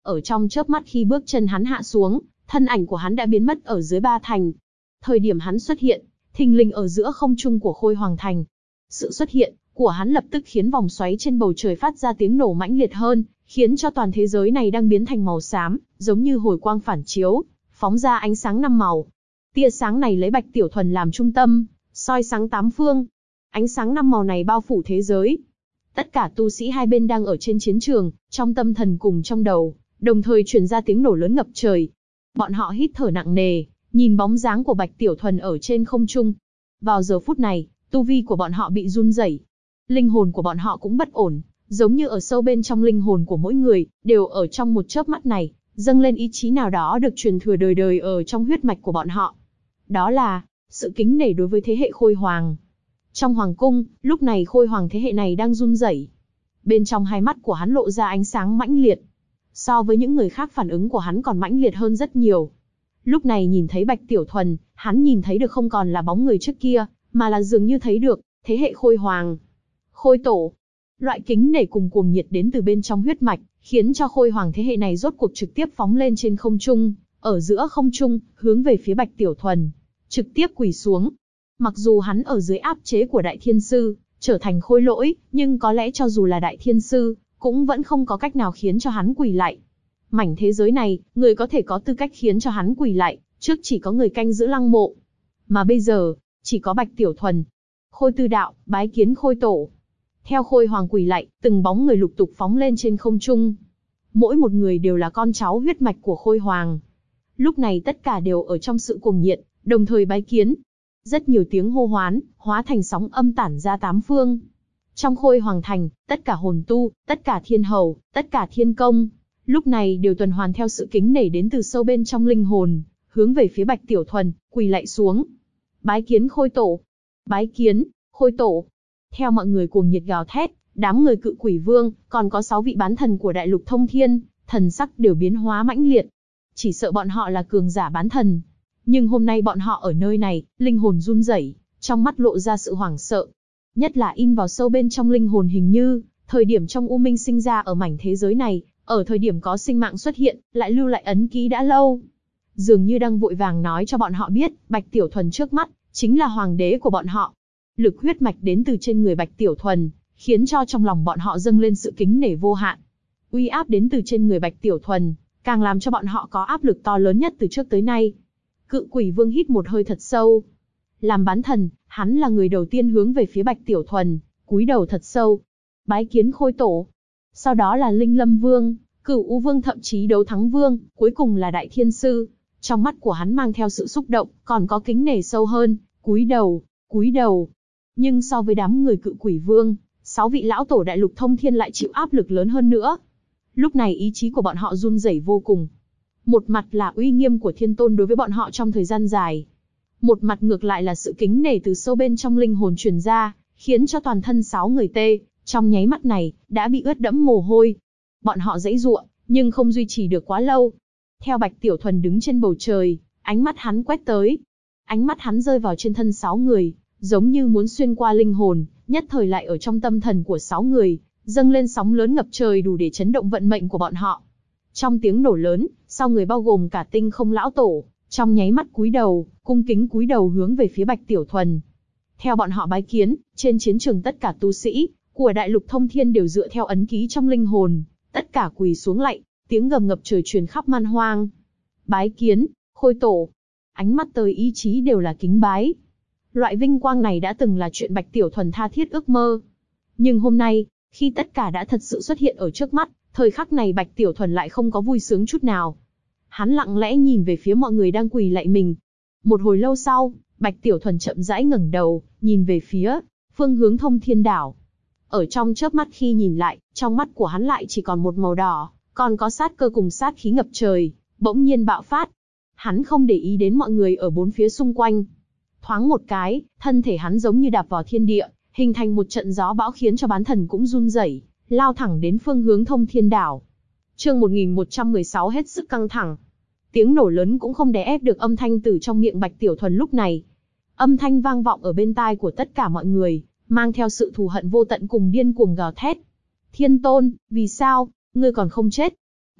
Ở trong chớp mắt khi bước chân hắn hạ xuống, thân ảnh của hắn đã biến mất ở dưới ba thành. Thời điểm hắn xuất hiện, thình lình ở giữa không trung của Khôi Hoàng Thành. Sự xuất hiện của hắn lập tức khiến vòng xoáy trên bầu trời phát ra tiếng nổ mãnh liệt hơn, khiến cho toàn thế giới này đang biến thành màu xám, giống như hồi quang phản chiếu, phóng ra ánh sáng năm màu. Tia sáng này lấy Bạch Tiểu Thuần làm trung tâm, soi sáng tám phương. Ánh sáng năm màu này bao phủ thế giới. Tất cả tu sĩ hai bên đang ở trên chiến trường, trong tâm thần cùng trong đầu, đồng thời truyền ra tiếng nổ lớn ngập trời. Bọn họ hít thở nặng nề, nhìn bóng dáng của Bạch Tiểu Thuần ở trên không trung. Vào giờ phút này, tu vi của bọn họ bị run rẩy, linh hồn của bọn họ cũng bất ổn, giống như ở sâu bên trong linh hồn của mỗi người, đều ở trong một chớp mắt này, dâng lên ý chí nào đó được truyền thừa đời đời ở trong huyết mạch của bọn họ. Đó là sự kính nể đối với thế hệ Khôi Hoàng. Trong hoàng cung, lúc này Khôi Hoàng thế hệ này đang run rẩy. Bên trong hai mắt của hắn lộ ra ánh sáng mãnh liệt. So với những người khác phản ứng của hắn còn mãnh liệt hơn rất nhiều. Lúc này nhìn thấy Bạch Tiểu Thuần, hắn nhìn thấy được không còn là bóng người trước kia, mà là dường như thấy được thế hệ Khôi Hoàng. Khôi Tổ. Loại kính nể cùng cuồng nhiệt đến từ bên trong huyết mạch, khiến cho Khôi Hoàng thế hệ này rốt cuộc trực tiếp phóng lên trên không trung, ở giữa không trung, hướng về phía Bạch Tiểu Thuần, trực tiếp quỳ xuống. Mặc dù hắn ở dưới áp chế của Đại Thiên Sư, trở thành khôi lỗi, nhưng có lẽ cho dù là Đại Thiên Sư, cũng vẫn không có cách nào khiến cho hắn quỳ lại. Mảnh thế giới này, người có thể có tư cách khiến cho hắn quỳ lại, trước chỉ có người canh giữ lăng mộ. Mà bây giờ, chỉ có Bạch Tiểu Thuần. Khôi Tư Đạo, bái kiến Khôi Tổ. Theo Khôi Hoàng quỳ lại, từng bóng người lục tục phóng lên trên không trung. Mỗi một người đều là con cháu huyết mạch của Khôi Hoàng. Lúc này tất cả đều ở trong sự cuồng nhiệt, đồng thời bái kiến. Rất nhiều tiếng hô hoán, hóa thành sóng âm tản ra tám phương. Trong Khôi Hoàng Thành, tất cả hồn tu, tất cả thiên hầu, tất cả thiên công, lúc này đều tuần hoàn theo sự kính nể đến từ sâu bên trong linh hồn, hướng về phía Bạch Tiểu Thuần, quỳ lạy xuống. Bái kiến Khôi Tổ. Bái kiến, Khôi Tổ. Theo mọi người cuồng nhiệt gào thét, đám người Cự Quỷ Vương, còn có 6 vị bán thần của Đại Lục Thông Thiên, thần sắc đều biến hóa mãnh liệt. Chỉ sợ bọn họ là cường giả bán thần. Nhưng hôm nay bọn họ ở nơi này, linh hồn run rẩy, trong mắt lộ ra sự hoảng sợ. Nhất là in vào sâu bên trong linh hồn hình như, thời điểm trong U Minh sinh ra ở mảnh thế giới này, ở thời điểm có sinh mạng xuất hiện, lại lưu lại ấn ký đã lâu. Dường như đang vội vàng nói cho bọn họ biết, Bạch Tiểu Thuần trước mắt, chính là hoàng đế của bọn họ. Lực huyết mạch đến từ trên người Bạch Tiểu Thuần, khiến cho trong lòng bọn họ dâng lên sự kính nể vô hạn. Uy áp đến từ trên người Bạch Tiểu Thuần, càng làm cho bọn họ có áp lực to lớn nhất từ trước tới nay. Cự Quỷ Vương hít một hơi thật sâu. Làm bán thần, hắn là người đầu tiên hướng về phía Bạch Tiểu Thuần, cúi đầu thật sâu. Bái kiến Khôi Tổ. Sau đó là Linh Lâm Vương, Cửu U Vương, thậm chí Đấu Thắng Vương, cuối cùng là Đại Thiên Sư. Trong mắt của hắn mang theo sự xúc động, còn có kính nể sâu hơn, cúi đầu, cúi đầu. Nhưng so với đám người Cự Quỷ Vương, 6 vị lão tổ Đại Lục Thông Thiên lại chịu áp lực lớn hơn nữa. Lúc này ý chí của bọn họ run rẩy vô cùng. Một mặt là uy nghiêm của Thiên Tôn đối với bọn họ trong thời gian dài. Một mặt ngược lại là sự kính nể từ sâu bên trong linh hồn truyền ra, khiến cho toàn thân 6 người tê, trong nháy mắt này, đã bị ướt đẫm mồ hôi. Bọn họ giãy giụa, nhưng không duy trì được quá lâu. Theo Bạch Tiểu Thuần đứng trên bầu trời, ánh mắt hắn quét tới. Ánh mắt hắn rơi vào trên thân 6 người, giống như muốn xuyên qua linh hồn, nhất thời lại ở trong tâm thần của 6 người, dâng lên sóng lớn ngập trời đủ để chấn động vận mệnh của bọn họ. Trong tiếng nổ lớn, 6 người bao gồm cả Tinh Không lão tổ, trong nháy mắt cúi đầu, cung kính cúi đầu hướng về phía Bạch Tiểu Thuần. Theo bọn họ bái kiến, trên chiến trường tất cả tu sĩ của Đại Lục Thông Thiên đều dựa theo ấn ký trong linh hồn, tất cả quỳ xuống lạy, tiếng gầm ngập trời truyền khắp man hoang. Bái kiến, Khôi Tổ. Ánh mắt tới ý chí đều là kính bái. Loại vinh quang này đã từng là chuyện Bạch Tiểu Thuần tha thiết ước mơ. Nhưng hôm nay, khi tất cả đã thật sự xuất hiện ở trước mắt, thời khắc này Bạch Tiểu Thuần lại không có vui sướng chút nào. Hắn lặng lẽ nhìn về phía mọi người đang quỳ lạy mình. Một hồi lâu sau, Bạch Tiểu Thuần chậm rãi ngẩng đầu, nhìn về phía phương hướng Thông Thiên Đảo. Ở trong chớp mắt khi nhìn lại, trong mắt của hắn lại chỉ còn một màu đỏ, còn có sát cơ cùng sát khí ngập trời, bỗng nhiên bạo phát. Hắn không để ý đến mọi người ở bốn phía xung quanh. Thoáng một cái, thân thể hắn giống như đạp vào thiên địa, hình thành một trận gió bão khiến cho bán thần cũng run rẩy, lao thẳng đến phương hướng Thông Thiên Đảo. Chương 1116 hết sức căng thẳng. Tiếng nổ lớn cũng không đè ép được âm thanh từ trong miệng Bạch Tiểu Thuần lúc này. Âm thanh vang vọng ở bên tai của tất cả mọi người, mang theo sự thù hận vô tận cùng điên cuồng gào thét. Thiên Tôn, vì sao, ngươi còn không chết?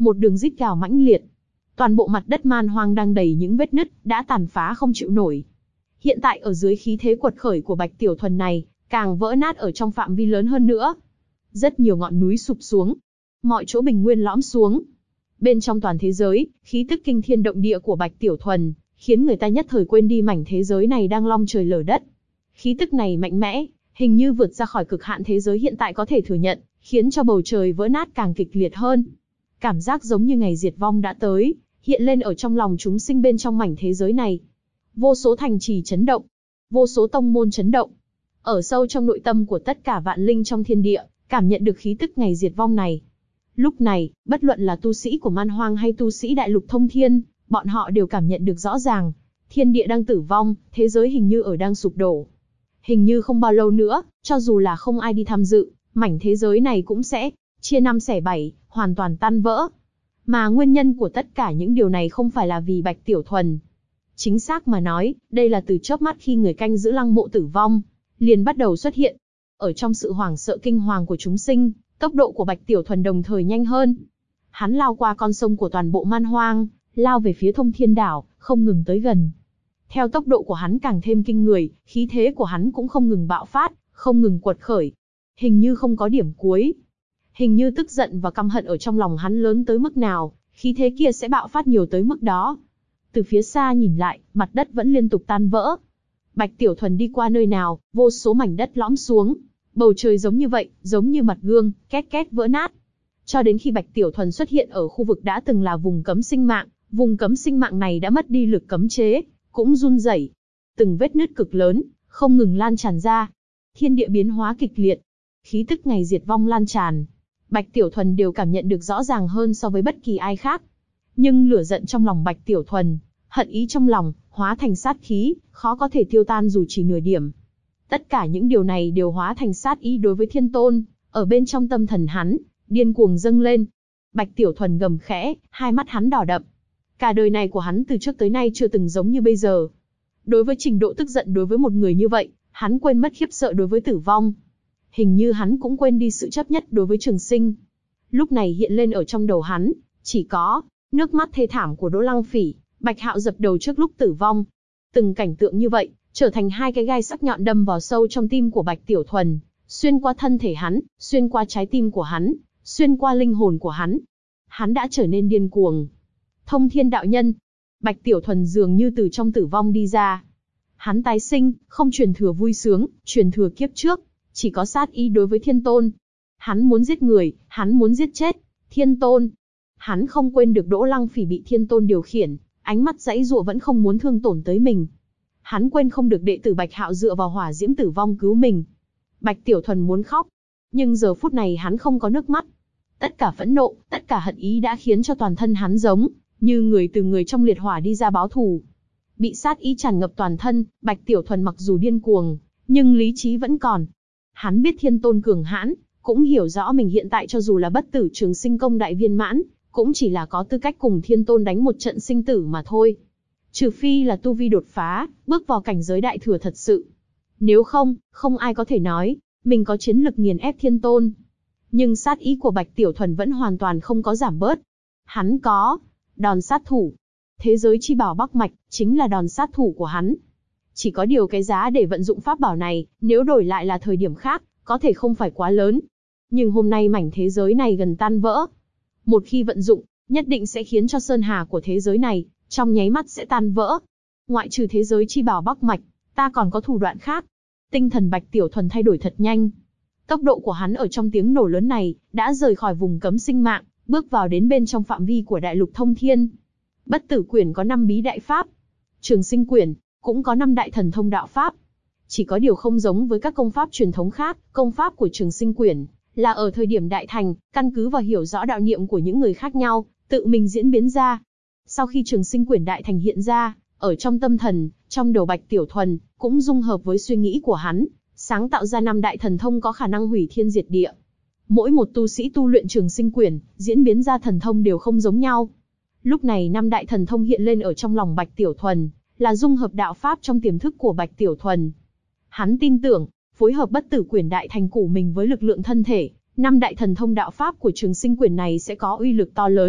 một đường rít gào mãnh liệt. Toàn bộ mặt đất man hoang đang đầy những vết nứt, đã tàn phá không chịu nổi. Hiện tại ở dưới khí thế quật khởi của Bạch Tiểu Thuần này, càng vỡ nát ở trong phạm vi lớn hơn nữa. Rất nhiều ngọn núi sụp xuống, mọi chỗ bình nguyên lõm xuống. Bên trong toàn thế giới, khí tức kinh thiên động địa của Bạch Tiểu Thuần, khiến người ta nhất thời quên đi mảnh thế giới này đang long trời lở đất. Khí tức này mạnh mẽ, hình như vượt ra khỏi cực hạn thế giới hiện tại có thể thừa nhận, khiến cho bầu trời vỡ nát càng kịch liệt hơn. Cảm giác giống như ngày diệt vong đã tới, hiện lên ở trong lòng chúng sinh bên trong mảnh thế giới này. Vô số thành trì chấn động, vô số tông môn chấn động. Ở sâu trong nội tâm của tất cả vạn linh trong thiên địa, cảm nhận được khí tức ngày diệt vong này. Lúc này, bất luận là tu sĩ của man hoang hay tu sĩ đại lục thông thiên, bọn họ đều cảm nhận được rõ ràng. Thiên địa đang tử vong, thế giới hình như ở đang sụp đổ. Hình như không bao lâu nữa, cho dù là không ai đi tham dự, mảnh thế giới này cũng sẽ chia năm xẻ bảy, hoàn toàn tan vỡ. Mà nguyên nhân của tất cả những điều này không phải là vì Bạch Tiểu Thuần. Chính xác mà nói, đây là từ chớp mắt khi người canh giữ lăng mộ tử vong, liền bắt đầu xuất hiện. Ở trong sự hoảng sợ kinh hoàng của chúng sinh, tốc độ của Bạch Tiểu Thuần đồng thời nhanh hơn. Hắn lao qua con sông của toàn bộ man hoang, lao về phía Thông Thiên Đảo, không ngừng tới gần. Theo tốc độ của hắn càng thêm kinh người, khí thế của hắn cũng không ngừng bạo phát, không ngừng quật khởi. Hình như không có điểm cuối. Hình như tức giận và căm hận ở trong lòng hắn lớn tới mức nào, khí thế kia sẽ bạo phát nhiều tới mức đó. Từ phía xa nhìn lại, mặt đất vẫn liên tục tan vỡ. Bạch Tiểu Thuần đi qua nơi nào, vô số mảnh đất lõm xuống. Bầu trời giống như vậy, giống như mặt gương, két két vỡ nát. Cho đến khi Bạch Tiểu Thuần xuất hiện ở khu vực đã từng là vùng cấm sinh mạng, vùng cấm sinh mạng này đã mất đi lực cấm chế, cũng run rẩy. Từng vết nứt cực lớn, không ngừng lan tràn ra. Thiên địa biến hóa kịch liệt, khí tức ngày diệt vong lan tràn. Bạch Tiểu Thuần đều cảm nhận được rõ ràng hơn so với bất kỳ ai khác. Nhưng lửa giận trong lòng Bạch Tiểu Thuần, hận ý trong lòng, hóa thành sát khí, khó có thể tiêu tan dù chỉ nửa điểm. Tất cả những điều này đều hóa thành sát ý đối với Thiên Tôn, ở bên trong tâm thần hắn, điên cuồng dâng lên. Bạch Tiểu Thuần gầm khẽ, hai mắt hắn đỏ đậm. Cả đời này của hắn từ trước tới nay chưa từng giống như bây giờ. Đối với trình độ tức giận đối với một người như vậy, hắn quên mất khiếp sợ đối với tử vong. Hình như hắn cũng quên đi sự chấp nhất đối với trường sinh. Lúc này hiện lên ở trong đầu hắn, chỉ có nước mắt thê thảm của Đỗ Lăng Phỉ, Bạch Hạo dập đầu trước lúc tử vong. Từng cảnh tượng như vậy, trở thành hai cái gai sắc nhọn đâm vào sâu trong tim của Bạch Tiểu Thuần, xuyên qua thân thể hắn, xuyên qua trái tim của hắn, xuyên qua linh hồn của hắn. Hắn đã trở nên điên cuồng. Thông Thiên đạo nhân, Bạch Tiểu Thuần dường như từ trong tử vong đi ra. Hắn tái sinh, không truyền thừa vui sướng, truyền thừa kiếp trước, chỉ có sát ý đối với Thiên Tôn. Hắn muốn giết người, hắn muốn giết chết Thiên Tôn. Hắn không quên được Đỗ Lăng Phỉ bị Thiên Tôn điều khiển, ánh mắt giãy giụa vẫn không muốn thương tổn tới mình. Hắn quên không được đệ tử Bạch Hạo dựa vào hỏa diễm tử vong cứu mình. Bạch Tiểu Thuần muốn khóc, nhưng giờ phút này hắn không có nước mắt. Tất cả phẫn nộ, tất cả hận ý đã khiến cho toàn thân hắn giống như người từ người trong liệt hỏa đi ra báo thù. Bị sát ý tràn ngập toàn thân, Bạch Tiểu Thuần mặc dù điên cuồng, nhưng lý trí vẫn còn. Hắn biết Thiên Tôn cường hãn, cũng hiểu rõ mình hiện tại cho dù là bất tử trường sinh công đại viên mãn, cũng chỉ là có tư cách cùng Thiên Tôn đánh một trận sinh tử mà thôi. Trừ phi là tu vi đột phá, bước vào cảnh giới đại thừa thật sự. Nếu không, không ai có thể nói, mình có chiến lực nghiền ép Thiên Tôn. Nhưng sát ý của Bạch Tiểu Thuần vẫn hoàn toàn không có giảm bớt. Hắn có đòn sát thủ. Thế giới chi bảo Bắc Mạch, chính là đòn sát thủ của hắn. Chỉ có điều cái giá để vận dụng pháp bảo này, nếu đổi lại là thời điểm khác, có thể không phải quá lớn. Nhưng hôm nay mảnh thế giới này gần tan vỡ. Một khi vận dụng, nhất định sẽ khiến cho sơn hà của thế giới này, trong nháy mắt sẽ tan vỡ. Ngoại trừ thế giới chi bảo Bắc Mạch, ta còn có thủ đoạn khác. Tinh thần Bạch Tiểu Thuần thay đổi thật nhanh. Tốc độ của hắn ở trong tiếng nổ lớn này, đã rời khỏi vùng cấm sinh mạng, bước vào đến bên trong phạm vi của đại lục thông thiên. Bất tử quyển có 5 bí đại pháp. Trường sinh quyển, cũng có 5 đại thần thông đạo pháp. Chỉ có điều không giống với các công pháp truyền thống khác, công pháp của trường sinh quyển, là ở thời điểm đại thành, căn cứ vào hiểu rõ đạo niệm của những người khác nhau, tự mình diễn biến ra. Sau khi trường sinh quyển đại thành hiện ra, ở trong tâm thần, trong đầu Bạch Tiểu Thuần, cũng dung hợp với suy nghĩ của hắn, sáng tạo ra 5 đại thần thông có khả năng hủy thiên diệt địa. Mỗi một tu sĩ tu luyện trường sinh quyển, diễn biến ra thần thông đều không giống nhau. Lúc này 5 đại thần thông hiện lên ở trong lòng Bạch Tiểu Thuần, là dung hợp đạo pháp trong tiềm thức của Bạch Tiểu Thuần. Hắn tin tưởng, phối hợp bất tử quyển đại thành của mình với lực lượng thân thể, 5 đại thần thông đạo pháp của trường sinh quyển này sẽ có uy lực to lớn,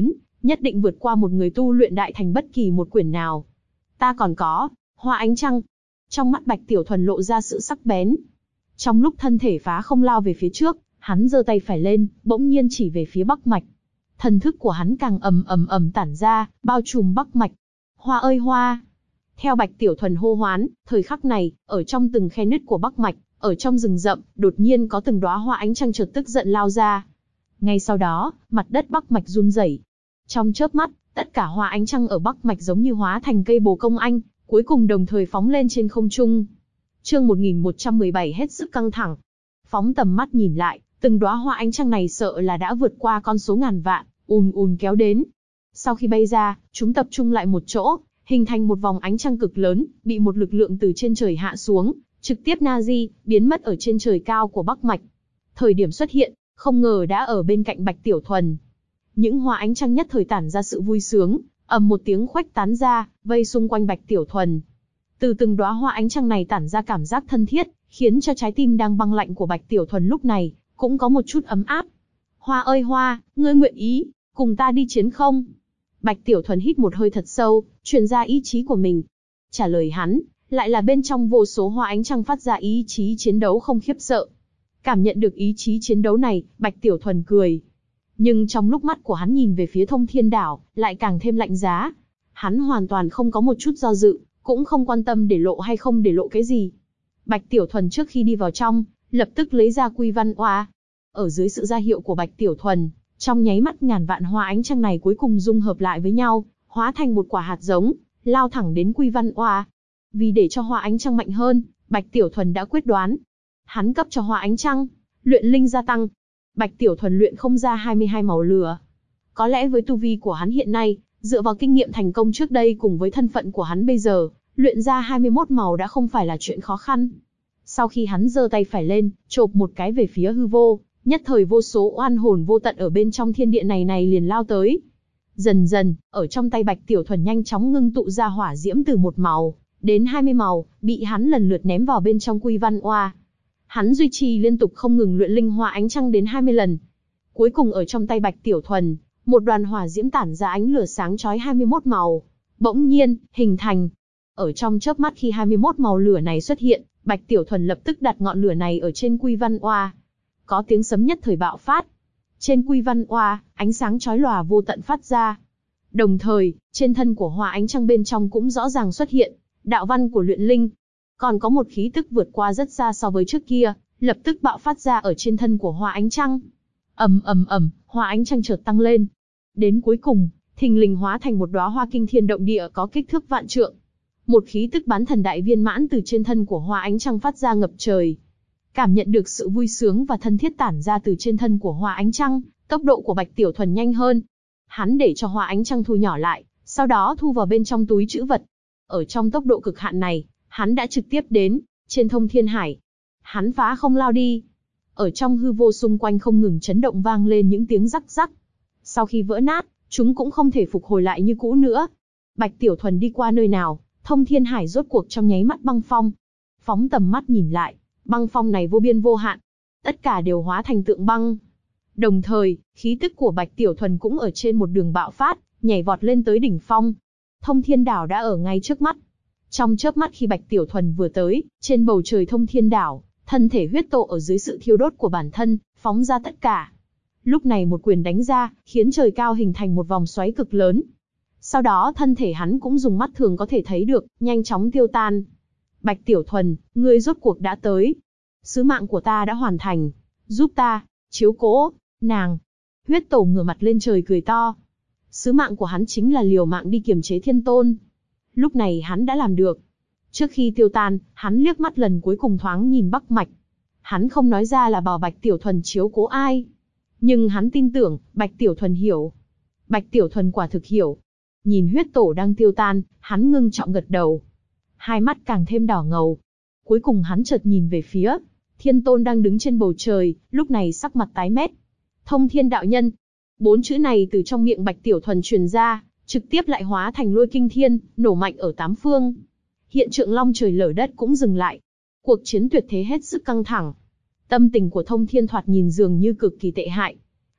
nhất định vượt qua một người tu luyện đại thành bất kỳ một quyển nào. Ta còn có, Hoa Ánh Trăng. Trong mắt Bạch Tiểu Thuần lộ ra sự sắc bén. Trong lúc thân thể phá không lao về phía trước, hắn giơ tay phải lên, bỗng nhiên chỉ về phía Bắc Mạch. Thần thức của hắn càng ầm tản ra, bao trùm Bắc Mạch. Hoa ơi hoa! Theo Bạch Tiểu Thuần hô hoán, thời khắc này, ở trong từng khe nứt của Bắc Mạch, ở trong rừng rậm, đột nhiên có từng đóa hoa ánh trăng chợt tức giận lao ra. Ngay sau đó, mặt đất Bắc Mạch run rẩy. Trong chớp mắt, tất cả hoa ánh trăng ở Bắc Mạch giống như hóa thành cây bồ công anh, cuối cùng đồng thời phóng lên trên không trung. Chương 1117 hết sức căng thẳng. Phóng tầm mắt nhìn lại, từng đóa hoa ánh trăng này sợ là đã vượt qua con số ngàn vạn, ùn kéo đến. Sau khi bay ra, chúng tập trung lại một chỗ, hình thành một vòng ánh trăng cực lớn, bị một lực lượng từ trên trời hạ xuống, trực tiếp Nazi, biến mất ở trên trời cao của Bắc Mạch. Thời điểm xuất hiện, không ngờ đã ở bên cạnh Bạch Tiểu Thuần. Những hoa ánh trăng nhất thời tản ra sự vui sướng, ầm một tiếng khuếch tán ra, vây xung quanh Bạch Tiểu Thuần. Từ từng đóa hoa ánh trăng này tản ra cảm giác thân thiết, khiến cho trái tim đang băng lạnh của Bạch Tiểu Thuần lúc này cũng có một chút ấm áp. Hoa ơi hoa, ngươi nguyện ý cùng ta đi chiến không? Bạch Tiểu Thuần hít một hơi thật sâu, truyền ra ý chí của mình. Trả lời hắn, lại là bên trong vô số hoa ánh trăng phát ra ý chí chiến đấu không khiếp sợ. Cảm nhận được ý chí chiến đấu này, Bạch Tiểu Thuần cười. Nhưng trong lúc mắt của hắn nhìn về phía Thông Thiên Đảo, lại càng thêm lạnh giá. Hắn hoàn toàn không có một chút do dự, cũng không quan tâm để lộ hay không để lộ cái gì. Bạch Tiểu Thuần trước khi đi vào trong, lập tức lấy ra Quy Văn Oa. Ở dưới sự ra hiệu của Bạch Tiểu Thuần, trong nháy mắt ngàn vạn hoa ánh trăng này cuối cùng dung hợp lại với nhau, hóa thành một quả hạt giống, lao thẳng đến Quy Văn Oa. Vì để cho hoa ánh trăng mạnh hơn, Bạch Tiểu Thuần đã quyết đoán. Hắn cấp cho hoa ánh trăng, luyện linh gia tăng. Bạch Tiểu Thuần luyện không ra 22 màu lửa. Có lẽ với tu vi của hắn hiện nay, dựa vào kinh nghiệm thành công trước đây cùng với thân phận của hắn bây giờ, luyện ra 21 màu đã không phải là chuyện khó khăn. Sau khi hắn giơ tay phải lên, chộp một cái về phía hư vô, nhất thời vô số oan hồn vô tận ở bên trong thiên địa này liền lao tới. Dần dần, ở trong tay Bạch Tiểu Thuần nhanh chóng ngưng tụ ra hỏa diễm từ 1 màu đến 20 màu, bị hắn lần lượt ném vào bên trong Quy Văn Oa. Hắn duy trì liên tục không ngừng luyện linh hoa ánh trăng đến 20 lần. Cuối cùng ở trong tay Bạch Tiểu Thuần, một đoàn hỏa diễm tản ra ánh lửa sáng chói 21 màu, bỗng nhiên hình thành. Ở trong chớp mắt khi 21 màu lửa này xuất hiện, Bạch Tiểu Thuần lập tức đặt ngọn lửa này ở trên Quy Văn Oa. Có tiếng sấm nhất thời bạo phát. Trên Quy Văn Oa, ánh sáng chói lòa vô tận phát ra. Đồng thời, trên thân của hoa ánh trăng bên trong cũng rõ ràng xuất hiện đạo văn của luyện linh. Còn có một khí tức vượt qua rất xa so với trước kia, lập tức bạo phát ra ở trên thân của hoa ánh trăng. Hoa ánh trăng chợt tăng lên. Đến cuối cùng, thình lình hóa thành một đóa hoa kinh thiên động địa có kích thước vạn trượng. Một khí tức bán thần đại viên mãn từ trên thân của hoa ánh trăng phát ra ngập trời. Cảm nhận được sự vui sướng và thân thiết tản ra từ trên thân của hoa ánh trăng, tốc độ của Bạch Tiểu Thuần nhanh hơn. Hắn để cho hoa ánh trăng thu nhỏ lại, sau đó thu vào bên trong túi trữ vật. Ở trong tốc độ cực hạn này, hắn đã trực tiếp đến trên Thông Thiên Hải. Hắn phá không lao đi. Ở trong hư vô xung quanh không ngừng chấn động vang lên những tiếng rắc rắc. Sau khi vỡ nát, chúng cũng không thể phục hồi lại như cũ nữa. Bạch Tiểu Thuần đi qua nơi nào, Thông Thiên Hải rốt cuộc trong nháy mắt băng phong. Phóng tầm mắt nhìn lại, băng phong này vô biên vô hạn. Tất cả đều hóa thành tượng băng. Đồng thời, khí tức của Bạch Tiểu Thuần cũng ở trên một đường bạo phát, nhảy vọt lên tới đỉnh phong. Thông Thiên Đảo đã ở ngay trước mắt. Trong chớp mắt khi Bạch Tiểu Thuần vừa tới, trên bầu trời Thông Thiên Đảo, thân thể huyết tổ ở dưới sự thiêu đốt của bản thân, phóng ra tất cả. Lúc này một quyền đánh ra, khiến trời cao hình thành một vòng xoáy cực lớn. Sau đó thân thể hắn cũng dùng mắt thường có thể thấy được, nhanh chóng tiêu tan. Bạch Tiểu Thuần, ngươi rốt cuộc đã tới. Sứ mạng của ta đã hoàn thành. Giúp ta, chiếu cố, nàng. Huyết tổ ngửa mặt lên trời cười to. Sứ mạng của hắn chính là liều mạng đi kiềm chế Thiên Tôn. Lúc này hắn đã làm được. Trước khi tiêu tan, hắn liếc mắt lần cuối cùng thoáng nhìn Bắc Mạch. Hắn không nói ra là bảo Bạch Tiểu Thuần chiếu cố ai. Nhưng hắn tin tưởng, Bạch Tiểu Thuần hiểu. Bạch Tiểu Thuần quả thực hiểu. Nhìn huyết tổ đang tiêu tan, hắn ngưng trọng gật đầu. Hai mắt càng thêm đỏ ngầu. Cuối cùng hắn chợt nhìn về phía Thiên Tôn đang đứng trên bầu trời, lúc này sắc mặt tái mét. Thông Thiên đạo nhân. 4 chữ này từ trong miệng Bạch Tiểu Thuần truyền ra, trực tiếp lại hóa thành lôi kinh thiên, nổ mạnh ở 8 phương. Hiện tượng long trời lở đất cũng dừng lại. Cuộc chiến tuyệt thế hết sức căng thẳng. Tâm tình của Thông Thiên thoạt nhìn dường như cực kỳ tệ hại.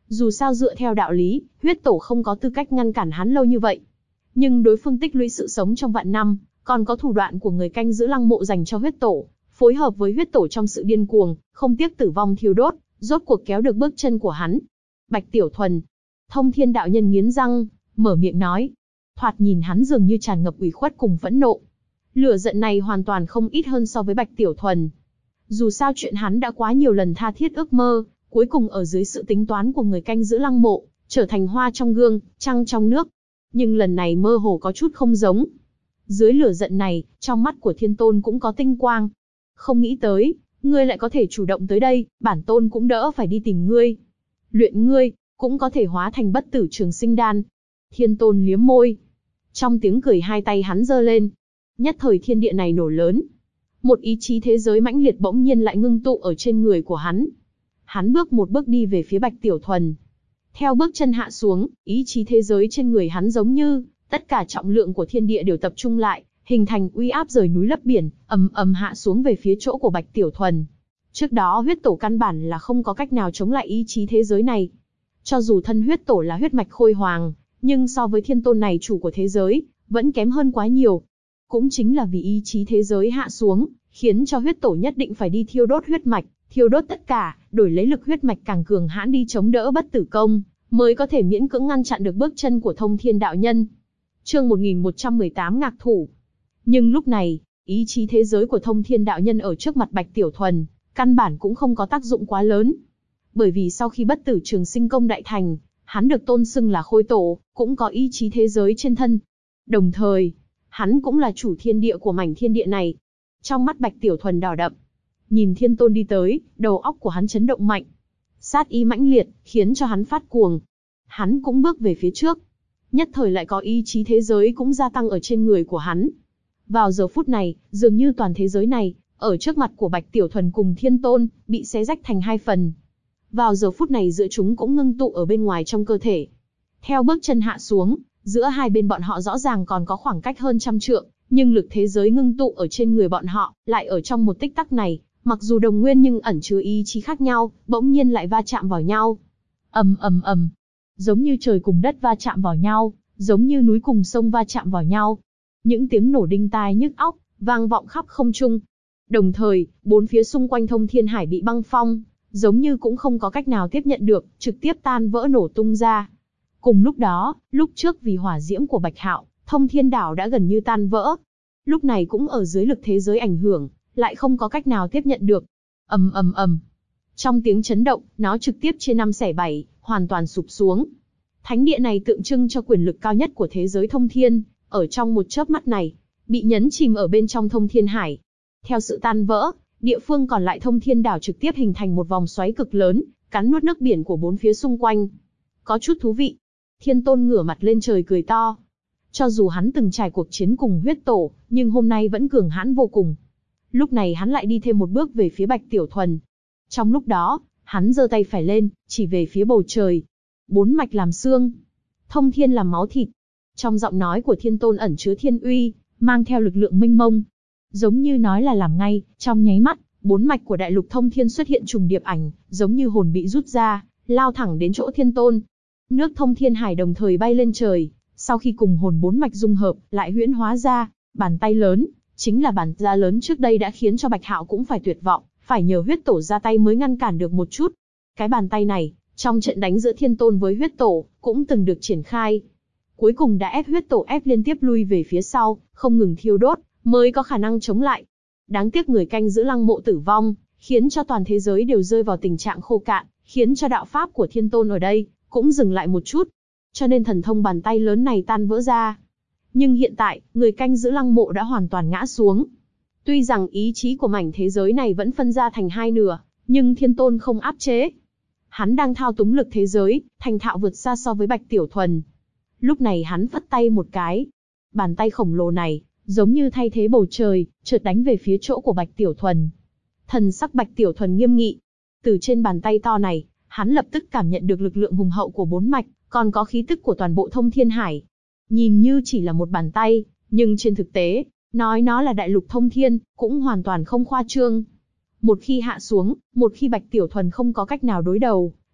Dù sao dựa theo đạo lý, huyết tổ không có tư cách ngăn cản hắn lâu như vậy. Nhưng đối phương tích lũy sự sống trong vạn năm, còn có thủ đoạn của người canh giữ lăng mộ dành cho huyết tổ, phối hợp với huyết tổ trong sự điên cuồng, không tiếc tử vong thiêu đốt, rốt cuộc kéo được bước chân của hắn. Bạch Tiểu Thuần. Thông Thiên đạo nhân nghiến răng, mở miệng nói. Thoạt nhìn hắn dường như tràn ngập ủy khuất cùng phẫn nộ. Lửa giận này hoàn toàn không ít hơn so với Bạch Tiểu Thuần. Dù sao chuyện hắn đã quá nhiều lần tha thiết ước mơ, cuối cùng ở dưới sự tính toán của người canh giữ lăng mộ, trở thành hoa trong gương, trăng trong nước. Nhưng lần này mơ hồ có chút không giống. Dưới lửa giận này, trong mắt của Thiên Tôn cũng có tinh quang. Không nghĩ tới, ngươi lại có thể chủ động tới đây, bản tôn cũng đỡ phải đi tìm ngươi. Luyện ngươi, cũng có thể hóa thành bất tử trường sinh đan. Thiên Tôn liếm môi. Trong tiếng cười hai tay hắn giơ lên. Nhất thời thiên địa này nổ lớn. Một ý chí thế giới mãnh liệt bỗng nhiên lại ngưng tụ ở trên người của hắn. Hắn bước một bước đi về phía Bạch Tiểu Thuần. Theo bước chân hạ xuống, ý chí thế giới trên người hắn giống như tất cả trọng lượng của thiên địa đều tập trung lại, hình thành uy áp rời núi lấp biển, ầm ầm hạ xuống về phía chỗ của Bạch Tiểu Thuần. Trước đó huyết tổ căn bản là không có cách nào chống lại ý chí thế giới này. Cho dù thân huyết tổ là huyết mạch khôi hoàng, nhưng so với Thiên Tôn này chủ của thế giới, vẫn kém hơn quá nhiều. Cũng chính là vì ý chí thế giới hạ xuống, khiến cho huyết tổ nhất định phải đi thiêu đốt huyết mạch, thiêu đốt tất cả, đổi lấy lực huyết mạch càng cường hãn đi chống đỡ bất tử công, mới có thể miễn cưỡng ngăn chặn được bước chân của Thông Thiên đạo nhân. Chương 1118 Ngạc thủ. Nhưng lúc này, ý chí thế giới của Thông Thiên đạo nhân ở trước mặt Bạch Tiểu Thuần, căn bản cũng không có tác dụng quá lớn. Bởi vì sau khi bất tử trường sinh công đại thành, hắn được tôn xưng là khôi tổ, cũng có ý chí thế giới trên thân. Đồng thời, hắn cũng là chủ thiên địa của mảnh thiên địa này. Trong mắt Bạch Tiểu Thuần đỏ đậm, nhìn Thiên Tôn đi tới, đầu óc của hắn chấn động mạnh. Sát ý mãnh liệt, khiến cho hắn phát cuồng. Hắn cũng bước về phía trước. Nhất thời lại có ý chí thế giới cũng gia tăng ở trên người của hắn. Vào giờ phút này, dường như toàn thế giới này, ở trước mặt của Bạch Tiểu Thuần cùng Thiên Tôn, bị xé rách thành hai phần. Vào giờ phút này giữa chúng cũng ngưng tụ ở bên ngoài trong cơ thể. Theo bước chân hạ xuống, giữa hai bên bọn họ rõ ràng còn có khoảng cách hơn 100 trượng, nhưng lực thế giới ngưng tụ ở trên người bọn họ, lại ở trong một tích tắc này, mặc dù đồng nguyên nhưng ẩn chứa ý chí khác nhau, bỗng nhiên lại va chạm vào nhau. Ầm ầm ầm, giống như trời cùng đất va chạm vào nhau, giống như núi cùng sông va chạm vào nhau. Những tiếng nổ đinh tai nhức óc, vang vọng khắp không trung. Đồng thời, bốn phía xung quanh Thông Thiên Hải bị băng phong, giống như cũng không có cách nào tiếp nhận được, trực tiếp tan vỡ nổ tung ra. Cùng lúc đó, lúc trước vì hỏa diễm của Bạch Hạo, Thông Thiên Đảo đã gần như tan vỡ. Lúc này cũng ở dưới lực thế giới ảnh hưởng, lại không có cách nào tiếp nhận được. Ầm ầm ầm. Trong tiếng chấn động, nó trực tiếp chia 5 xẻ 7, hoàn toàn sụp xuống. Thánh địa này tượng trưng cho quyền lực cao nhất của thế giới Thông Thiên, ở trong một chớp mắt này, bị nhấn chìm ở bên trong Thông Thiên Hải. Theo sự tan vỡ, địa phương còn lại Thông Thiên Đảo trực tiếp hình thành một vòng xoáy cực lớn, cắn nuốt nước biển của bốn phía xung quanh. Có chút thú vị. Thiên Tôn ngửa mặt lên trời cười to. Cho dù hắn từng trải cuộc chiến cùng huyết tổ, nhưng hôm nay vẫn cường hãn vô cùng. Lúc này hắn lại đi thêm một bước về phía Bạch Tiểu Thuần. Trong lúc đó, hắn giơ tay phải lên, chỉ về phía bầu trời. Bốn mạch làm xương, thông thiên làm máu thịt. Trong giọng nói của Thiên Tôn ẩn chứa thiên uy, mang theo lực lượng mênh mông. Giống như nói là làm ngay, trong nháy mắt, bốn mạch của đại lục Thông Thiên xuất hiện trùng điệp ảnh, giống như hồn bị rút ra, lao thẳng đến chỗ Thiên Tôn. Nước Thông Thiên Hải đồng thời bay lên trời, sau khi cùng hồn bốn mạch dung hợp, lại huyễn hóa ra bàn tay lớn, chính là bàn tay lớn trước đây đã khiến cho Bạch Hạo cũng phải tuyệt vọng, phải nhờ huyết tổ ra tay mới ngăn cản được một chút. Cái bàn tay này, trong trận đánh giữa Thiên Tôn với huyết tổ, cũng từng được triển khai. Cuối cùng đã ép huyết tổ ép liên tiếp lui về phía sau, không ngừng thiêu đốt, mới có khả năng chống lại. Đáng tiếc người canh giữ lăng mộ tử vong, khiến cho toàn thế giới đều rơi vào tình trạng khô cạn, khiến cho đạo pháp của Thiên Tôn ở đây cũng dừng lại một chút. Cho nên thần thông bàn tay lớn này tan vỡ ra. Nhưng hiện tại, người canh giữ lăng mộ đã hoàn toàn ngã xuống. Tuy rằng ý chí của mảnh thế giới này vẫn phân ra thành hai nửa, nhưng Thiên Tôn không áp chế. Hắn đang thao túng lực thế giới, thành thạo vượt xa so với Bạch Tiểu Thuần. Lúc này hắn phất tay một cái. Bàn tay khổng lồ này, giống như thay thế bầu trời, chợt đánh về phía chỗ của Bạch Tiểu Thuần. Thần sắc Bạch Tiểu Thuần nghiêm nghị. Từ trên bàn tay to này, hắn lập tức cảm nhận được lực lượng hùng hậu của bốn mạch, còn có khí tức của toàn bộ Thông Thiên Hải. Nhìn như chỉ là một bàn tay, nhưng trên thực tế, nói nó là đại lục Thông Thiên, cũng hoàn toàn không khoa trương. Một khi hạ xuống, một khi Bạch Tiểu Thuần không có cách nào đối đầu,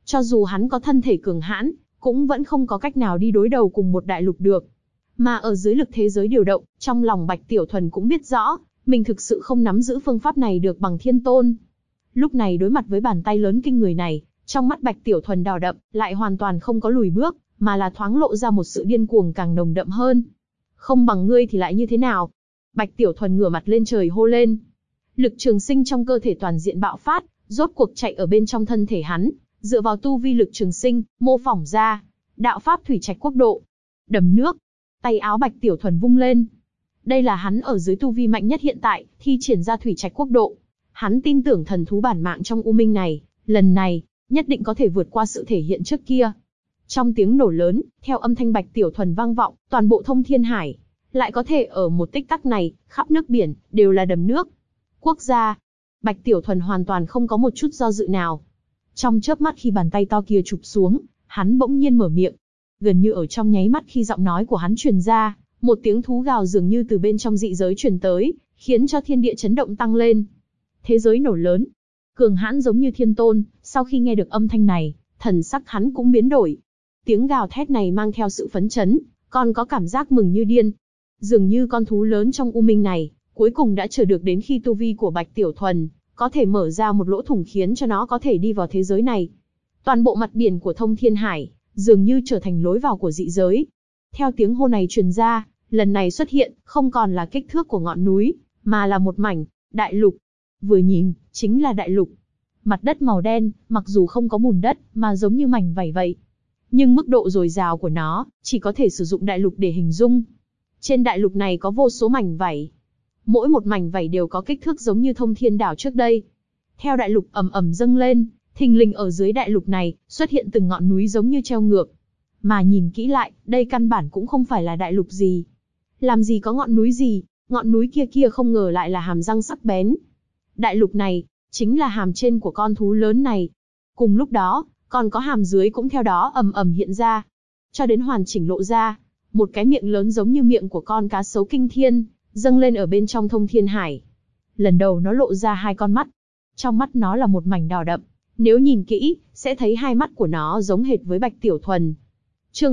Cho dù hắn có thân thể cường hãn, cũng vẫn không có cách nào đi đối đầu cùng một đại lục được. Mà ở dưới lực thế giới điều động, trong lòng Bạch Tiểu Thuần cũng biết rõ, mình thực sự không nắm giữ phương pháp này được bằng Thiên Tôn. Lúc này đối mặt với bàn tay lớn kinh người này, trong mắt Bạch Tiểu Thuần đỏ đậm, lại hoàn toàn không có lùi bước, mà là thoáng lộ ra một sự điên cuồng càng nồng đậm hơn. Không bằng ngươi thì lại như thế nào? Bạch Tiểu Thuần ngửa mặt lên trời hô lên. Lực trường sinh trong cơ thể toàn diện bạo phát, rốt cuộc chạy ở bên trong thân thể hắn, dựa vào tu vi lực trường sinh, mô phỏng ra đạo pháp thủy trạch quốc độ. Đầm nước, tay áo Bạch Tiểu Thuần vung lên. Đây là hắn ở dưới tu vi mạnh nhất hiện tại, thi triển ra thủy trạch quốc độ. Hắn tin tưởng thần thú bản mạng trong U Minh này, lần này, nhất định có thể vượt qua sự thể hiện trước kia. Trong tiếng nổ lớn, theo âm thanh Bạch Tiểu Thuần vang vọng, toàn bộ thông thiên hải, lại có thể ở một tích tắc này, khắp nước biển, đều là đầm nước. Quốc gia, Bạch Tiểu Thuần hoàn toàn không có một chút do dự nào. Trong chớp mắt khi bàn tay to kia chụp xuống, hắn bỗng nhiên mở miệng. Gần như ở trong nháy mắt khi giọng nói của hắn truyền ra, một tiếng thú gào dường như từ bên trong dị giới truyền tới, khiến cho thiên địa chấn động tăng lên. Thế giới nổ lớn. Cường hãn giống như Thiên Tôn, sau khi nghe được âm thanh này, thần sắc hắn cũng biến đổi. Tiếng gào thét này mang theo sự phấn chấn, còn có cảm giác mừng như điên. Dường như con thú lớn trong U Minh này, cuối cùng đã chờ được đến khi tu vi của Bạch Tiểu Thuần có thể mở ra một lỗ thủng khiến cho nó có thể đi vào thế giới này. Toàn bộ mặt biển của Thông Thiên Hải dường như trở thành lối vào của dị giới. Theo tiếng hô này truyền ra, lần này xuất hiện không còn là kích thước của ngọn núi, mà là một mảnh đại lục. Vừa nhìn, chính là đại lục. Mặt đất màu đen, mặc dù không có bùn đất, mà giống như mảnh vảy vậy. Nhưng mức độ dồi dào của nó, chỉ có thể sử dụng đại lục để hình dung. Trên đại lục này có vô số mảnh vảy. Mỗi một mảnh vảy đều có kích thước giống như Thông Thiên Đảo trước đây. Theo đại lục ầm ầm dâng lên, thình lình ở dưới đại lục này, xuất hiện từng ngọn núi giống như treo ngược. Mà nhìn kỹ lại, đây căn bản cũng không phải là đại lục gì. Làm gì có ngọn núi gì, ngọn núi kia không ngờ lại là hàm răng sắc bén. Đại lục này, chính là hàm trên của con thú lớn này. Cùng lúc đó, còn có hàm dưới cũng theo đó ầm ầm hiện ra. Cho đến hoàn chỉnh lộ ra, một cái miệng lớn giống như miệng của con cá sấu kinh thiên, dâng lên ở bên trong Thông Thiên Hải. Lần đầu nó lộ ra hai con mắt. Trong mắt nó là một mảnh đỏ đậm. Nếu nhìn kỹ, sẽ thấy hai mắt của nó giống hệt với Bạch Tiểu Thuần. Chương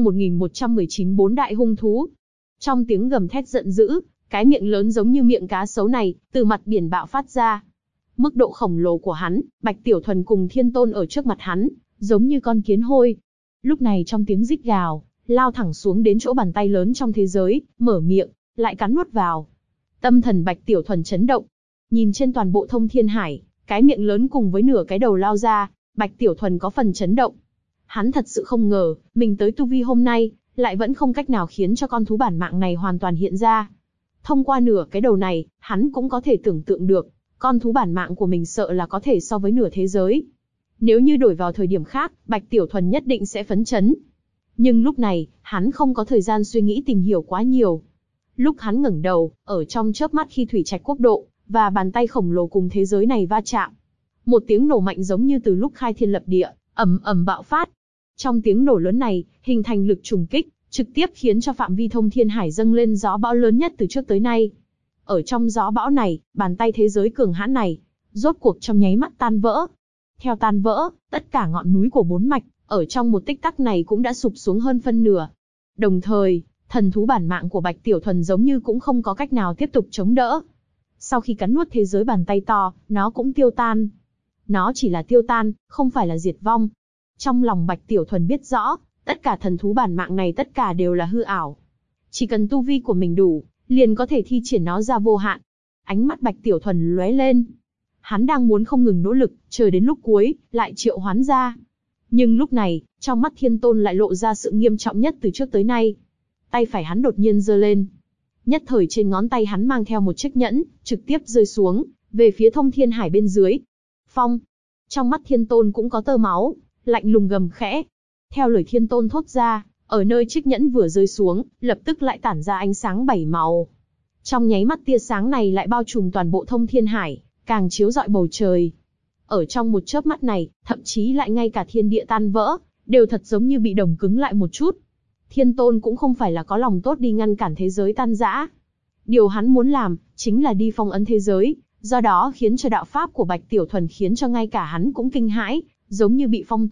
1119 Bốn đại hung thú. Trong tiếng gầm thét giận dữ, cái miệng lớn giống như miệng cá sấu này, từ mặt biển bạo phát ra. Mức độ khổng lồ của hắn, Bạch Tiểu Thuần cùng Thiên Tôn ở trước mặt hắn, giống như con kiến hôi. Lúc này trong tiếng rít gào, lao thẳng xuống đến chỗ bàn tay lớn trong thế giới, mở miệng, lại cắn nuốt vào. Tâm thần Bạch Tiểu Thuần chấn động. Nhìn trên toàn bộ Thông Thiên Hải, cái miệng lớn cùng với nửa cái đầu lao ra, Bạch Tiểu Thuần có phần chấn động. Hắn thật sự không ngờ, mình tới tu vi hôm nay, lại vẫn không cách nào khiến cho con thú bản mạng này hoàn toàn hiện ra. Thông qua nửa cái đầu này, hắn cũng có thể tưởng tượng được, con thú bản mạng của mình sợ là có thể so với nửa thế giới. Nếu như đổi vào thời điểm khác, Bạch Tiểu Thuần nhất định sẽ phấn chấn. Nhưng lúc này, hắn không có thời gian suy nghĩ tìm hiểu quá nhiều. Lúc hắn ngẩng đầu, ở trong chớp mắt khi thủy trạch quốc độ và bàn tay khổng lồ cùng thế giới này va chạm, một tiếng nổ mạnh giống như từ lúc khai thiên lập địa, ầm ầm bạo phát. Trong tiếng nổ lớn này, hình thành lực trùng kích, trực tiếp khiến cho phạm vi Thông Thiên Hải dâng lên gió bão lớn nhất từ trước tới nay. Ở trong gió bão này, bàn tay thế giới cường hãn này, rốt cuộc trong nháy mắt tan vỡ. Theo tan vỡ, tất cả ngọn núi của bốn mạch, ở trong một tích tắc này cũng đã sụp xuống hơn phân nửa. Đồng thời, thần thú bản mạng của Bạch Tiểu Thuần giống như cũng không có cách nào tiếp tục chống đỡ. Sau khi cắn nuốt thế giới bàn tay to, nó cũng tiêu tan. Nó chỉ là tiêu tan, không phải là diệt vong. Trong lòng Bạch Tiểu Thuần biết rõ, tất cả thần thú bản mạng này tất cả đều là hư ảo. Chỉ cần tu vi của mình đủ, liền có thể thi triển nó ra vô hạn. Ánh mắt Bạch Tiểu Thuần lóe lên. Hắn đang muốn không ngừng nỗ lực, chờ đến lúc cuối, lại triệu hoán ra. Nhưng lúc này, trong mắt Thiên Tôn lại lộ ra sự nghiêm trọng nhất từ trước tới nay. Tay phải hắn đột nhiên giơ lên. Nhất thời trên ngón tay hắn mang theo một chiếc nhẫn, trực tiếp rơi xuống, về phía Thông Thiên Hải bên dưới. Phong! Trong mắt Thiên Tôn cũng có tơ máu, lạnh lùng gầm khẽ. Theo lời Thiên Tôn thốt ra, ở nơi chiếc nhẫn vừa rơi xuống, lập tức lại tản ra ánh sáng bảy màu. Trong nháy mắt tia sáng này lại bao trùm toàn bộ Thông Thiên Hải, càng chiếu rọi bầu trời. Ở trong một chớp mắt này, thậm chí lại ngay cả thiên địa tan vỡ, đều thật giống như bị đồng cứng lại một chút. Thiên Tôn cũng không phải là có lòng tốt đi ngăn cản thế giới tan rã. Điều hắn muốn làm, chính là đi phong ấn thế giới, do đó khiến cho đạo pháp của Bạch Tiểu Thuần khiến cho ngay cả hắn cũng kinh hãi, giống như bị phong tỏa,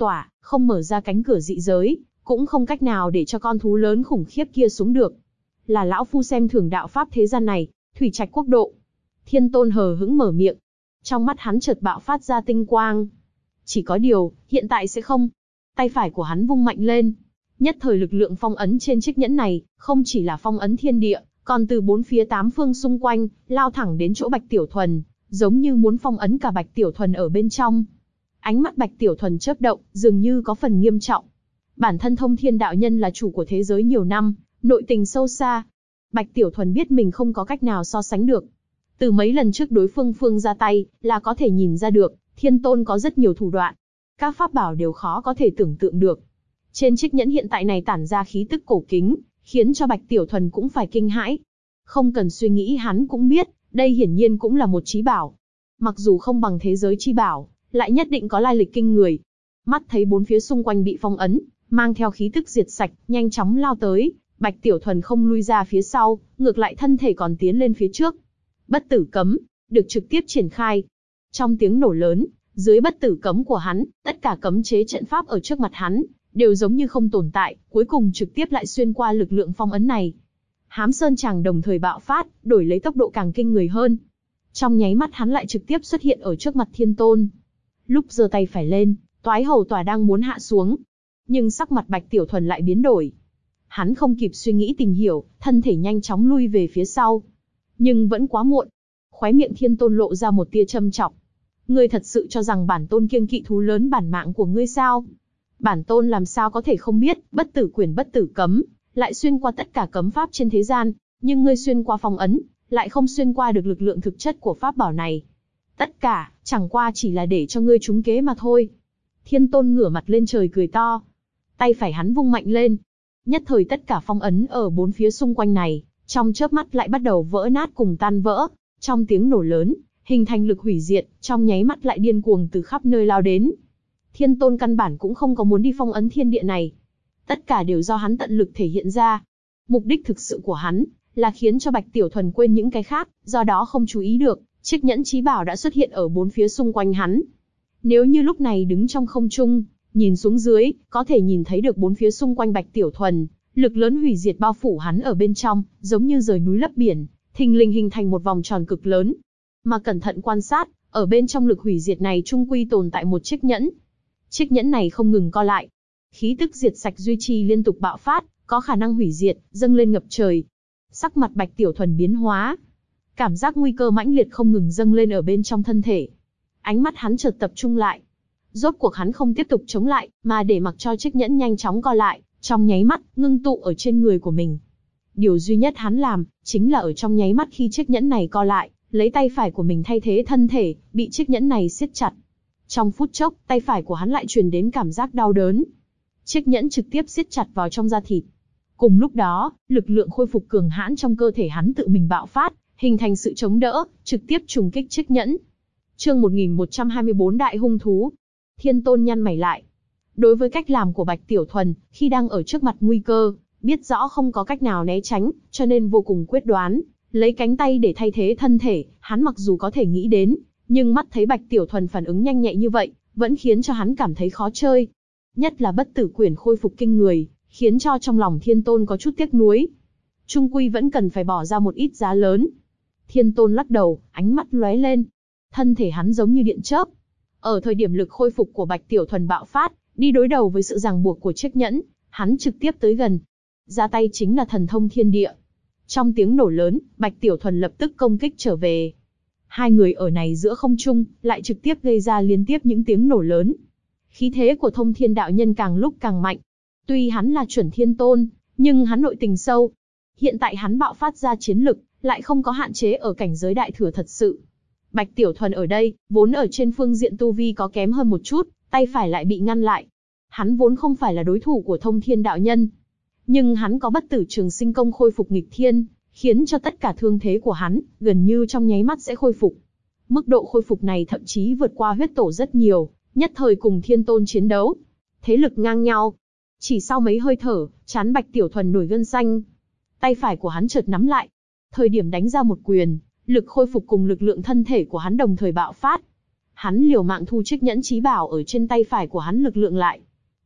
không mở ra cánh cửa dị giới, cũng không cách nào để cho con thú lớn khủng khiếp kia xuống được. Là lão phu xem thường đạo pháp thế gian này, Thủy Trạch quốc độ. Thiên Tôn hờ hững mở miệng. Trong mắt hắn chợt bạo phát ra tinh quang. Chỉ có điều, hiện tại sẽ không. Tay phải của hắn vung mạnh lên. Nhất thời lực lượng phong ấn trên chiếc nhẫn này, không chỉ là phong ấn thiên địa, còn từ bốn phía tám phương xung quanh, lao thẳng đến chỗ Bạch Tiểu Thuần, giống như muốn phong ấn cả Bạch Tiểu Thuần ở bên trong. Ánh mắt Bạch Tiểu Thuần chớp động, dường như có phần nghiêm trọng. Bản thân Thông Thiên đạo nhân là chủ của thế giới nhiều năm, nội tình sâu xa. Bạch Tiểu Thuần biết mình không có cách nào so sánh được. Từ mấy lần trước đối phương ra tay, là có thể nhìn ra được, Thiên Tôn có rất nhiều thủ đoạn. Các pháp bảo đều khó có thể tưởng tượng được. Trên chiếc nhẫn hiện tại này tản ra khí tức cổ kính, khiến cho Bạch Tiểu Thuần cũng phải kinh hãi. Không cần suy nghĩ hắn cũng biết, đây hiển nhiên cũng là một chí bảo. Mặc dù không bằng thế giới chi bảo, lại nhất định có lai lịch kinh người. Mắt thấy bốn phía xung quanh bị phong ấn, mang theo khí tức diệt sạch, nhanh chóng lao tới, Bạch Tiểu Thuần không lui ra phía sau, ngược lại thân thể còn tiến lên phía trước. Bất tử cấm, được trực tiếp triển khai. Trong tiếng nổ lớn, dưới bất tử cấm của hắn, tất cả cấm chế trận pháp ở trước mặt hắn, đều giống như không tồn tại, cuối cùng trực tiếp lại xuyên qua lực lượng phong ấn này. Hám Sơn Tràng đồng thời bạo phát, đổi lấy tốc độ càng kinh người hơn. Trong nháy mắt hắn lại trực tiếp xuất hiện ở trước mặt Thiên Tôn. Lúc giơ tay phải lên, toái hầu tỏa đang muốn hạ xuống. Nhưng sắc mặt Bạch Tiểu Thuần lại biến đổi. Hắn không kịp suy nghĩ tìm hiểu, thân thể nhanh chóng lui về phía sau. Nhưng vẫn quá muộn. Khóe miệng Thiên Tôn lộ ra một tia châm chọc. Ngươi thật sự cho rằng bản tôn kiêng kỵ thú lớn bản mạng của ngươi sao? Bản tôn làm sao có thể không biết, bất tử quyền bất tử cấm, lại xuyên qua tất cả cấm pháp trên thế gian, nhưng ngươi xuyên qua phong ấn, lại không xuyên qua được lực lượng thực chất của pháp bảo này. Tất cả, chẳng qua chỉ là để cho ngươi trúng kế mà thôi. Thiên Tôn ngửa mặt lên trời cười to. Tay phải hắn vung mạnh lên. Nhất thời tất cả phong ấn ở bốn phía xung quanh này, trong chớp mắt lại bắt đầu vỡ nát cùng tan vỡ. Trong tiếng nổ lớn, hình thành lực hủy diệt, trong nháy mắt lại điên cuồng từ khắp nơi lao đến. Thiên Tôn căn bản cũng không có muốn đi phong ấn thiên địa này. Tất cả đều do hắn tận lực thể hiện ra. Mục đích thực sự của hắn, là khiến cho Bạch Tiểu Thuần quên những cái khác, do đó không chú ý được, chiếc nhẫn chí bảo đã xuất hiện ở bốn phía xung quanh hắn. Nếu như lúc này đứng trong không trung, nhìn xuống dưới, có thể nhìn thấy được bốn phía xung quanh Bạch Tiểu Thuần, lực lớn hủy diệt bao phủ hắn ở bên trong, giống như rời núi lấp biển, thình lình hình thành một vòng tròn cực lớn. Mà cẩn thận quan sát, ở bên trong lực hủy diệt này trung quy tồn tại một chiếc nhẫn. Chiếc nhẫn này không ngừng co lại. Khí tức diệt sạch duy trì liên tục bạo phát, có khả năng hủy diệt, dâng lên ngập trời. Sắc mặt Bạch Tiểu Thuần biến hóa. Cảm giác nguy cơ mãnh liệt không ngừng dâng lên ở bên trong thân thể. Ánh mắt hắn chợt tập trung lại. Rốt cuộc hắn không tiếp tục chống lại, mà để mặc cho chiếc nhẫn nhanh chóng co lại, trong nháy mắt, ngưng tụ ở trên người của mình. Điều duy nhất hắn làm, chính là ở trong nháy mắt khi chiếc nhẫn này co lại, lấy tay phải của mình thay thế thân thể, bị chiếc nhẫn này siết chặt. Trong phút chốc, tay phải của hắn lại truyền đến cảm giác đau đớn. Chiếc nhẫn trực tiếp siết chặt vào trong da thịt. Cùng lúc đó, lực lượng khôi phục cường hãn trong cơ thể hắn tự mình bạo phát, hình thành sự chống đỡ, trực tiếp trùng kích chiếc nhẫn. Chương 1124 Đại hung thú. Thiên Tôn nhăn mày lại. Đối với cách làm của Bạch Tiểu Thuần, khi đang ở trước mặt nguy cơ, biết rõ không có cách nào né tránh, cho nên vô cùng quyết đoán, lấy cánh tay để thay thế thân thể, hắn mặc dù có thể nghĩ đến, nhưng mắt thấy Bạch Tiểu Thuần phản ứng nhanh nhạy như vậy, vẫn khiến cho hắn cảm thấy khó chơi. Nhất là bất tử quyển khôi phục kinh người, khiến cho trong lòng Thiên Tôn có chút tiếc nuối. Trung quy vẫn cần phải bỏ ra một ít giá lớn. Thiên Tôn lắc đầu, ánh mắt lóe lên. Thân thể hắn giống như điện chớp. Ở thời điểm lực khôi phục của Bạch Tiểu Thuần bạo phát, đi đối đầu với sự ràng buộc của chiếc nhẫn, hắn trực tiếp tới gần. Ra tay chính là thần thông thiên địa. Trong tiếng nổ lớn, Bạch Tiểu Thuần lập tức công kích trở về. Hai người ở này giữa không trung, lại trực tiếp gây ra liên tiếp những tiếng nổ lớn. Khí thế của Thông Thiên đạo nhân càng lúc càng mạnh. Tuy hắn là chuẩn Thiên Tôn, nhưng hắn nội tình sâu. Hiện tại hắn bạo phát ra chiến lực, lại không có hạn chế ở cảnh giới đại thừa thật sự. Bạch Tiểu Thuần ở đây, vốn ở trên phương diện tu vi có kém hơn một chút, tay phải lại bị ngăn lại. Hắn vốn không phải là đối thủ của Thông Thiên đạo nhân. Nhưng hắn có bất tử trường sinh công khôi phục nghịch thiên, khiến cho tất cả thương thế của hắn, gần như trong nháy mắt sẽ khôi phục. Mức độ khôi phục này thậm chí vượt qua huyết tổ rất nhiều, nhất thời cùng Thiên Tôn chiến đấu. Thế lực ngang nhau. Chỉ sau mấy hơi thở, trán Bạch Tiểu Thuần nổi gân xanh. Tay phải của hắn chợt nắm lại. Thời điểm đánh ra một quyền, lực khôi phục cùng lực lượng thân thể của hắn đồng thời bạo phát. Hắn liều mạng thu chiếc nhẫn chí bảo ở trên tay phải của hắn lực lượng lại.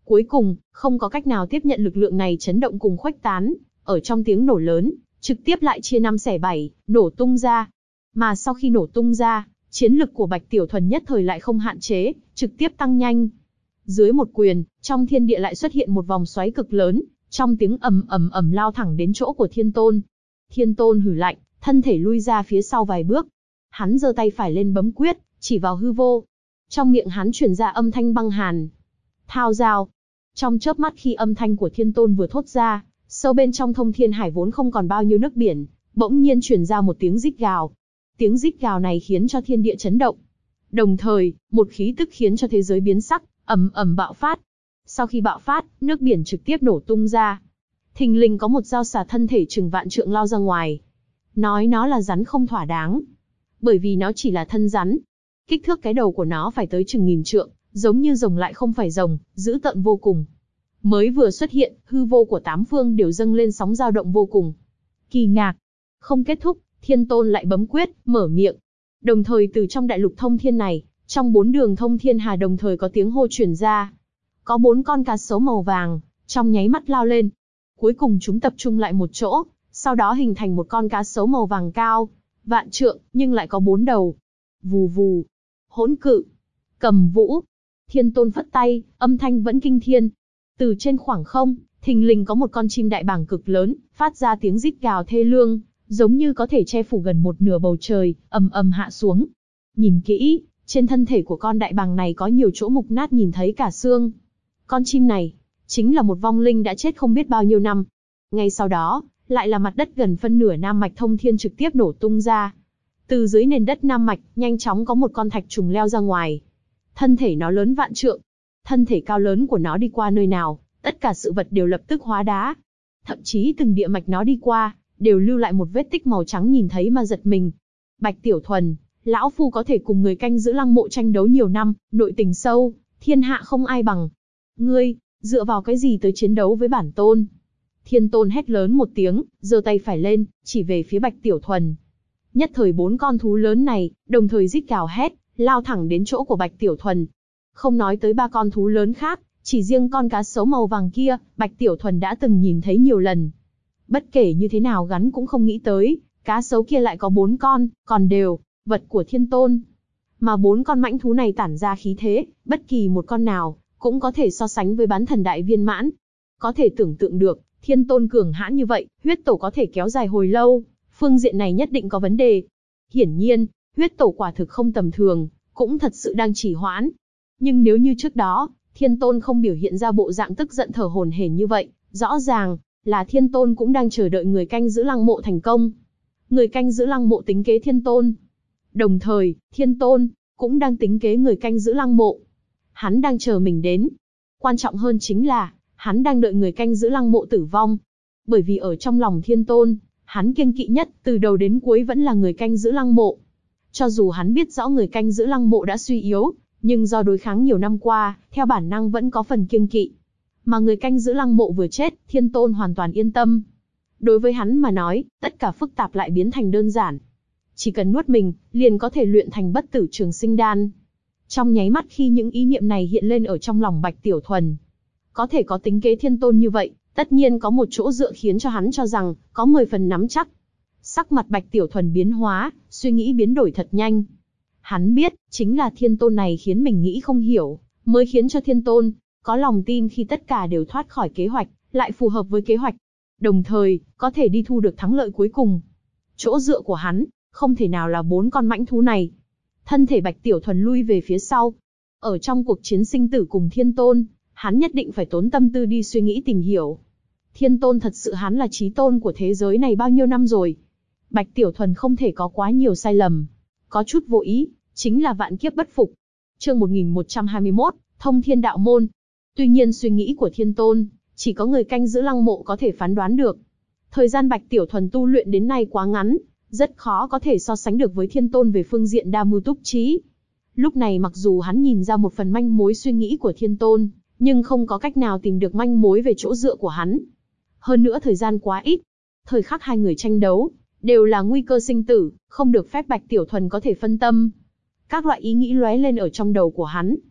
Cuối cùng, không có cách nào tiếp nhận lực lượng này chấn động cùng khuếch tán, ở trong tiếng nổ lớn, trực tiếp lại chia 5 xẻ 7, nổ tung ra. Mà sau khi nổ tung ra, chiến lực của Bạch Tiểu Thuần nhất thời lại không hạn chế, trực tiếp tăng nhanh. Dưới một quyền, trong thiên địa lại xuất hiện một vòng xoáy cực lớn, trong tiếng ầm ầm ầm lao thẳng đến chỗ của Thiên Tôn. Thiên Tôn hừ lạnh, thân thể lui ra phía sau vài bước. Hắn giơ tay phải lên bấm quyết, chỉ vào hư vô. Trong miệng hắn truyền ra âm thanh băng hàn. Thao giao. Trong chớp mắt khi âm thanh của Thiên Tôn vừa thốt ra, sâu bên trong thông thiên hải vốn không còn bao nhiêu nước biển, bỗng nhiên truyền ra một tiếng rít gào. Tiếng rít gào này khiến cho thiên địa chấn động. Đồng thời, một khí tức khiến cho thế giới biến sắc, ầm ầm bạo phát. Sau khi bạo phát, nước biển trực tiếp nổ tung ra. Thình lình có một dao xà thân thể chừng vạn trượng lao ra ngoài. Nói nó là rắn không thỏa đáng, bởi vì nó chỉ là thân rắn. Kích thước cái đầu của nó phải tới chừng 1000 trượng, giống như rồng lại không phải rồng, dữ tợn vô cùng. Mới vừa xuất hiện, hư vô của 8 phương đều dâng lên sóng dao động vô cùng. Kỳ ngạc. Không kết thúc, Thiên Tôn lại bấm quyết, mở miệng. Đồng thời từ trong đại lục thông thiên này, trong 4 đường thông thiên hà đồng thời có tiếng hô truyền ra. Có 4 con cá sấu màu vàng, trong nháy mắt lao lên. Cuối cùng chúng tập trung lại một chỗ, sau đó hình thành một con cá sấu màu vàng cao, vạn trượng, nhưng lại có 4 đầu. Vù vù. Hỗn cự. Cầm vũ. Thiên Tôn phất tay, âm thanh vẫn kinh thiên. Từ trên khoảng không, thình lình có một con chim đại bàng cực lớn, phát ra tiếng rít gào thê lương, giống như có thể che phủ gần một nửa bầu trời, ầm ầm hạ xuống. Nhìn kỹ, trên thân thể của con đại bàng này có nhiều chỗ mục nát nhìn thấy cả xương. Con chim này, chính là một vong linh đã chết không biết bao nhiêu năm. Ngay sau đó, lại là mặt đất gần phân nửa Nam Mạch Thông Thiên trực tiếp nổ tung ra. Từ dưới nền đất Nam Mạch, nhanh chóng có một con thạch trùng leo ra ngoài. Thân thể nó lớn vạn trượng. Thân thể cao lớn của nó đi qua nơi nào, tất cả sự vật đều lập tức hóa đá. Thậm chí từng địa mạch nó đi qua, đều lưu lại một vết tích màu trắng nhìn thấy mà giật mình. Bạch Tiểu Thuần, lão phu có thể cùng người canh giữ lăng mộ tranh đấu nhiều năm, nội tình sâu, thiên hạ không ai bằng. Ngươi, dựa vào cái gì tới chiến đấu với bản tôn? Thiên Tôn hét lớn một tiếng, giơ tay phải lên, chỉ về phía Bạch Tiểu Thuần. Nhất thời 4 con thú lớn này, đồng thời rít gào hét, lao thẳng đến chỗ của Bạch Tiểu Thuần. Không nói tới 3 con thú lớn khác, chỉ riêng con cá sấu màu vàng kia, Bạch Tiểu Thuần đã từng nhìn thấy nhiều lần. Bất kể như thế nào gắn cũng không nghĩ tới, cá sấu kia lại có 4 con, còn đều, vật của Thiên Tôn. Mà 4 con mãnh thú này tản ra khí thế, bất kỳ một con nào, cũng có thể so sánh với bán thần đại viên mãn. Có thể tưởng tượng được, Thiên Tôn cường hãn như vậy, huyết tổ có thể kéo dài hồi lâu, phương diện này nhất định có vấn đề. Hiển nhiên, huyết tổ quả thực không tầm thường, cũng thật sự đang trì hoãn. Nhưng nếu như trước đó, Thiên Tôn không biểu hiện ra bộ dạng tức giận thở hổn hển như vậy, rõ ràng là Thiên Tôn cũng đang chờ đợi người canh giữ lăng mộ thành công. Người canh giữ lăng mộ tính kế Thiên Tôn. Đồng thời, Thiên Tôn cũng đang tính kế người canh giữ lăng mộ. Hắn đang chờ mình đến. Quan trọng hơn chính là, hắn đang đợi người canh giữ lăng mộ tử vong. Bởi vì ở trong lòng Thiên Tôn, hắn kiêng kỵ nhất từ đầu đến cuối vẫn là người canh giữ lăng mộ. Cho dù hắn biết rõ người canh giữ lăng mộ đã suy yếu, nhưng do đối kháng nhiều năm qua, theo bản năng vẫn có phần kiêng kỵ. Mà người canh giữ lăng mộ vừa chết, Thiên Tôn hoàn toàn yên tâm. Đối với hắn mà nói, tất cả phức tạp lại biến thành đơn giản. Chỉ cần nuốt mình, liền có thể luyện thành bất tử trường sinh đan. Trong nháy mắt khi những ý niệm này hiện lên ở trong lòng Bạch Tiểu Thuần, có thể có tính kế Thiên Tôn như vậy, tất nhiên có một chỗ dựa khiến cho hắn cho rằng, có 10 phần nắm chắc. Sắc mặt Bạch Tiểu Thuần biến hóa, suy nghĩ biến đổi thật nhanh. Hắn biết, chính là Thiên Tôn này khiến mình nghĩ không hiểu, mới khiến cho Thiên Tôn có lòng tin khi tất cả đều thoát khỏi kế hoạch, lại phù hợp với kế hoạch. Đồng thời, có thể đi thu được thắng lợi cuối cùng. Chỗ dựa của hắn, không thể nào là 4 con mãnh thú này. Thân thể Bạch Tiểu Thuần lui về phía sau. Ở trong cuộc chiến sinh tử cùng Thiên Tôn, hắn nhất định phải tốn tâm tư đi suy nghĩ tìm hiểu. Thiên Tôn thật sự hắn là chí tôn của thế giới này bao nhiêu năm rồi. Bạch Tiểu Thuần không thể có quá nhiều sai lầm. Có chút vô ý, chính là vạn kiếp bất phục. Chương 1121, Thông Thiên Đạo Môn. Tuy nhiên suy nghĩ của Thiên Tôn, chỉ có người canh giữ lăng mộ có thể phán đoán được. Thời gian Bạch Tiểu Thuần tu luyện đến nay quá ngắn, rất khó có thể so sánh được với Thiên Tôn về phương diện đa mưu túc trí. Lúc này mặc dù hắn nhìn ra một phần manh mối suy nghĩ của Thiên Tôn, nhưng không có cách nào tìm được manh mối về chỗ dựa của hắn. Hơn nữa thời gian quá ít. Thời khắc hai người tranh đấu, đều là nguy cơ sinh tử, không được phép Bạch Tiểu Thuần có thể phân tâm. Các loại ý nghĩ lóe lên ở trong đầu của hắn.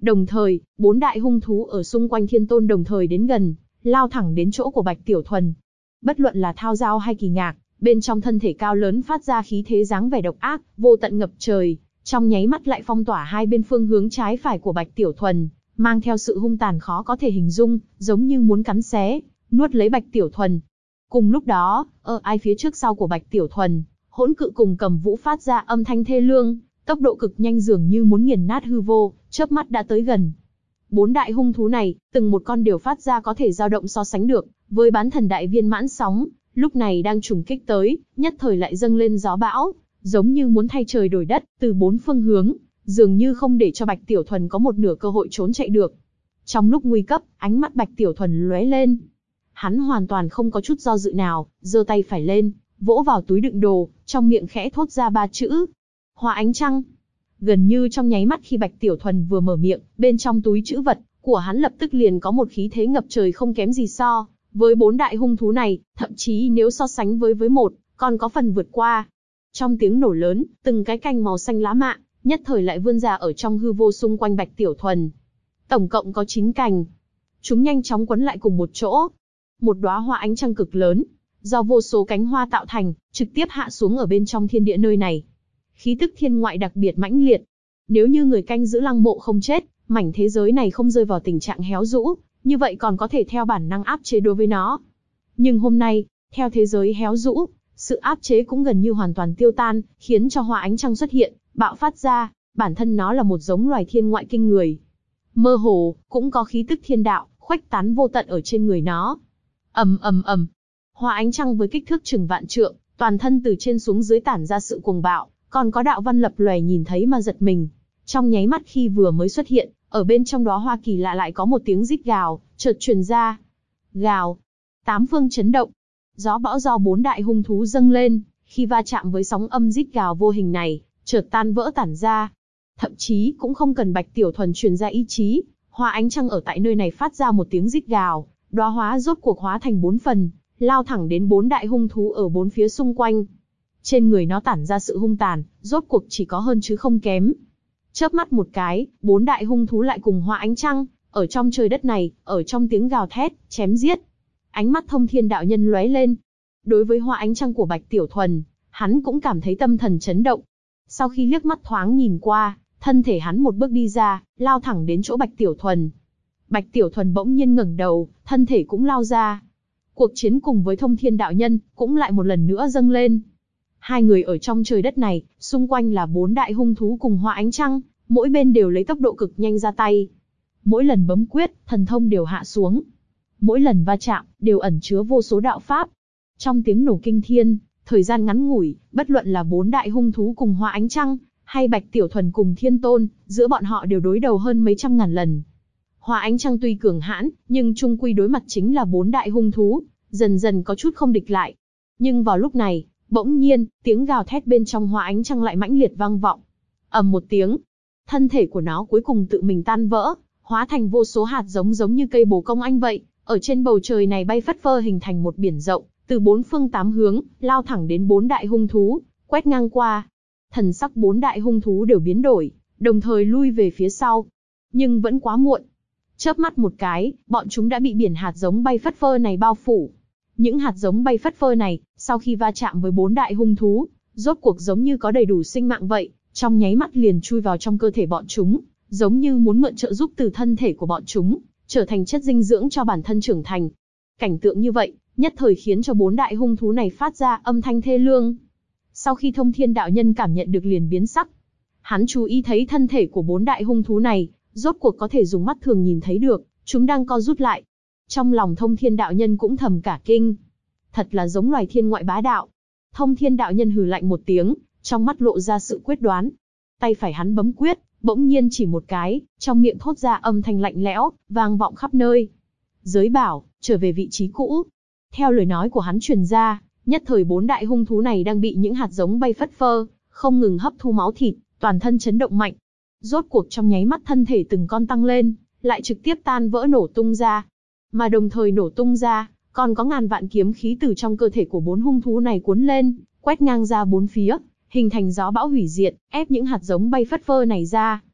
Đồng thời, 4 đại hung thú ở xung quanh Thiên Tôn đồng thời đến gần, lao thẳng đến chỗ của Bạch Tiểu Thuần. Bất luận là Thao Dao hay Kỳ Ngạc, bên trong thân thể cao lớn phát ra khí thế dáng vẻ độc ác, vô tận ngập trời, trong nháy mắt lại phong tỏa hai bên phương hướng trái phải của Bạch Tiểu Thuần, mang theo sự hung tàn khó có thể hình dung, giống như muốn cắn xé, nuốt lấy Bạch Tiểu Thuần. Cùng lúc đó, ở ai phía trước sau của Bạch Tiểu Thuần, Hỗn Cự cùng Cầm Vũ phát ra âm thanh thê lương, tốc độ cực nhanh dường như muốn nghiền nát hư vô, chớp mắt đã tới gần. 4 đại hung thú này, từng một con đều phát ra có thể dao động so sánh được với bán thần đại viên mãn sóng, lúc này đang trùng kích tới, nhất thời lại dâng lên gió bão, giống như muốn thay trời đổi đất, từ 4 phương hướng, dường như không để cho Bạch Tiểu Thuần có một nửa cơ hội trốn chạy được. Trong lúc nguy cấp, ánh mắt Bạch Tiểu Thuần lóe lên. Hắn hoàn toàn không có chút do dự nào, giơ tay phải lên, vỗ vào túi đựng đồ, trong miệng khẽ thốt ra 3 chữ: Hoa Ánh Trăng. Gần như trong nháy mắt khi Bạch Tiểu Thuần vừa mở miệng, bên trong túi trữ vật của hắn lập tức liền có một khí thế ngập trời không kém gì so với 4 đại hung thú này, thậm chí nếu so sánh với một, còn có phần vượt qua. Trong tiếng nổ lớn, từng cái cành màu xanh lá mạ, nhất thời lại vươn ra ở trong hư vô xung quanh Bạch Tiểu Thuần. Tổng cộng có 9 cành. Chúng nhanh chóng quấn lại cùng một chỗ. Một đóa hoa ánh trăng cực lớn, do vô số cánh hoa tạo thành, trực tiếp hạ xuống ở bên trong thiên địa nơi này. Khí tức thiên ngoại đặc biệt mãnh liệt. Nếu như người canh giữ lăng mộ không chết, mảnh thế giới này không rơi vào tình trạng héo rũ, như vậy còn có thể theo bản năng áp chế đối với nó. Nhưng hôm nay, theo thế giới héo rũ, sự áp chế cũng gần như hoàn toàn tiêu tan, khiến cho hoa ánh trăng xuất hiện, bạo phát ra, bản thân nó là một giống loài thiên ngoại kinh người. Mơ hồ, cũng có khí tức thiên đạo, khuếch tán vô tận ở trên người nó. Ầm ầm ầm. Hoa ánh trăng với kích thước chừng vạn trượng, toàn thân từ trên xuống dưới tản ra sự cuồng bạo, còn có đạo văn lập lòe nhìn thấy mà giật mình. Trong nháy mắt khi vừa mới xuất hiện, ở bên trong đó hoa kỳ lạ lại có một tiếng rít gào, chợt truyền ra. Gào. 8 phương chấn động. Gió bão do 4 đại hung thú dâng lên, khi va chạm với sóng âm rít gào vô hình này, chợt tan vỡ tản ra. Thậm chí cũng không cần Bạch Tiểu Thuần truyền ra ý chí, hoa ánh trăng ở tại nơi này phát ra một tiếng rít gào, đóa hóa rốt cuộc hóa thành 4 phần, lao thẳng đến 4 đại hung thú ở 4 phía xung quanh. Trên người nó tản ra sự hung tàn, rốt cuộc chỉ có hơn chứ không kém. Chớp mắt một cái, 4 đại hung thú lại cùng hoa ánh trăng, ở trong trời đất này, ở trong tiếng gào thét, chém giết. Ánh mắt Thông Thiên đạo nhân lóe lên. Đối với hoa ánh trăng của Bạch Tiểu Thuần, hắn cũng cảm thấy tâm thần chấn động. Sau khi liếc mắt thoáng nhìn qua, thân thể hắn một bước đi ra, lao thẳng đến chỗ Bạch Tiểu Thuần. Bạch Tiểu Thuần bỗng nhiên ngẩng đầu, thân thể cũng lao ra. Cuộc chiến cùng với Thông Thiên đạo nhân, cũng lại một lần nữa dâng lên. Hai người ở trong trời đất này, xung quanh là 4 đại hung thú cùng hoa ánh trăng, mỗi bên đều lấy tốc độ cực nhanh ra tay. Mỗi lần bấm quyết, thần thông đều hạ xuống. Mỗi lần va chạm, đều ẩn chứa vô số đạo pháp. Trong tiếng nổ kinh thiên, thời gian ngắn ngủi, bất luận là 4 đại hung thú cùng hoa ánh trăng, hay Bạch Tiểu Thuần cùng Thiên Tôn, giữa bọn họ đều đối đầu hơn mấy trăm ngàn lần. Hoa ánh trăng tuy cường hãn, nhưng chung quy đối mặt chính là 4 đại hung thú, dần dần có chút không địch lại. Nhưng vào lúc này, bỗng nhiên, tiếng gào thét bên trong hoa ánh trăng lại mãnh liệt vang vọng. Ầm một tiếng, thân thể của nó cuối cùng tự mình tan vỡ, hóa thành vô số hạt giống giống như cây bồ công anh vậy, ở trên bầu trời này bay phất phơ hình thành một biển rộng, từ 4 phương 8 hướng, lao thẳng đến 4 đại hung thú, quét ngang qua. Thần sắc 4 đại hung thú đều biến đổi, đồng thời lui về phía sau. Nhưng vẫn quá muộn. Chớp mắt một cái, bọn chúng đã bị biển hạt giống bay phất phơ này bao phủ. Những hạt giống bay phất phơ này, sau khi va chạm với 4 đại hung thú, rốt cuộc giống như có đầy đủ sinh mạng vậy, trong nháy mắt liền chui vào trong cơ thể bọn chúng, giống như muốn mượn trợ giúp từ thân thể của bọn chúng, trở thành chất dinh dưỡng cho bản thân trưởng thành. Cảnh tượng như vậy, nhất thời khiến cho 4 đại hung thú này phát ra âm thanh thê lương. Sau khi Thông Thiên đạo nhân cảm nhận được liền biến sắc. Hắn chú ý thấy thân thể của 4 đại hung thú này, rốt cuộc có thể dùng mắt thường nhìn thấy được, chúng đang co rút lại. Trong lòng Thông Thiên đạo nhân cũng thầm cả kinh. Thật là giống loài thiên ngoại bá đạo. Thông Thiên đạo nhân hừ lạnh một tiếng, trong mắt lộ ra sự quyết đoán. Tay phải hắn bấm quyết, bỗng nhiên chỉ một cái, trong miệng thốt ra âm thanh lạnh lẽo, vang vọng khắp nơi. Giới bảo, trở về vị trí cũ. Theo lời nói của hắn truyền ra, nhất thời 4 đại hung thú này đang bị những hạt giống bay phất phơ, không ngừng hấp thu máu thịt, toàn thân chấn động mạnh. Rốt cuộc trong nháy mắt thân thể từng con tăng lên, lại trực tiếp tan vỡ nổ tung ra. Mà đồng thời nổ tung ra, còn có ngàn vạn kiếm khí từ trong cơ thể của 4 hung thú này cuốn lên, quét ngang ra 4 phía, hình thành gió bão hủy diệt, ép những hạt giống bay phất phơ này ra.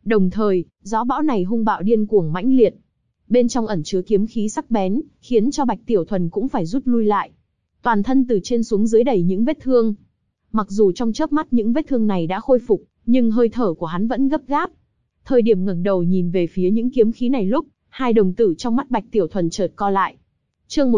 Đồng thời, gió bão này hung bạo điên cuồng mãnh liệt. Bên trong ẩn chứa kiếm khí sắc bén, khiến cho Bạch Tiểu Thuần cũng phải rút lui lại. Toàn thân từ trên xuống dưới đầy những vết thương. Mặc dù trong chớp mắt những vết thương này đã khôi phục, nhưng hơi thở của hắn vẫn gấp gáp. Thời điểm ngẩng đầu nhìn về phía những kiếm khí này lúc, hai đồng tử trong mắt Bạch Tiểu Thuần chợt co lại. Chương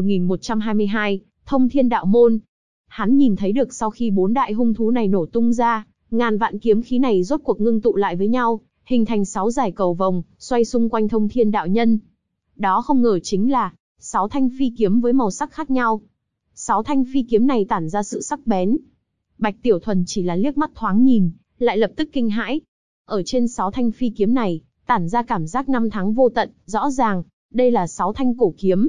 1122, Thông Thiên Đạo Môn. Hắn nhìn thấy được sau khi 4 đại hung thú này nổ tung ra, ngàn vạn kiếm khí này rốt cuộc ngưng tụ lại với nhau, hình thành 6 dải cầu vồng, xoay xung quanh Thông Thiên Đạo Nhân. Đó không ngờ chính là 6 thanh phi kiếm với màu sắc khác nhau. 6 thanh phi kiếm này tản ra sự sắc bén. Bạch Tiểu Thuần chỉ là liếc mắt thoáng nhìn, lại lập tức kinh hãi. Ở trên 6 thanh phi kiếm này, tản ra cảm giác năm tháng vô tận, rõ ràng, đây là 6 thanh cổ kiếm.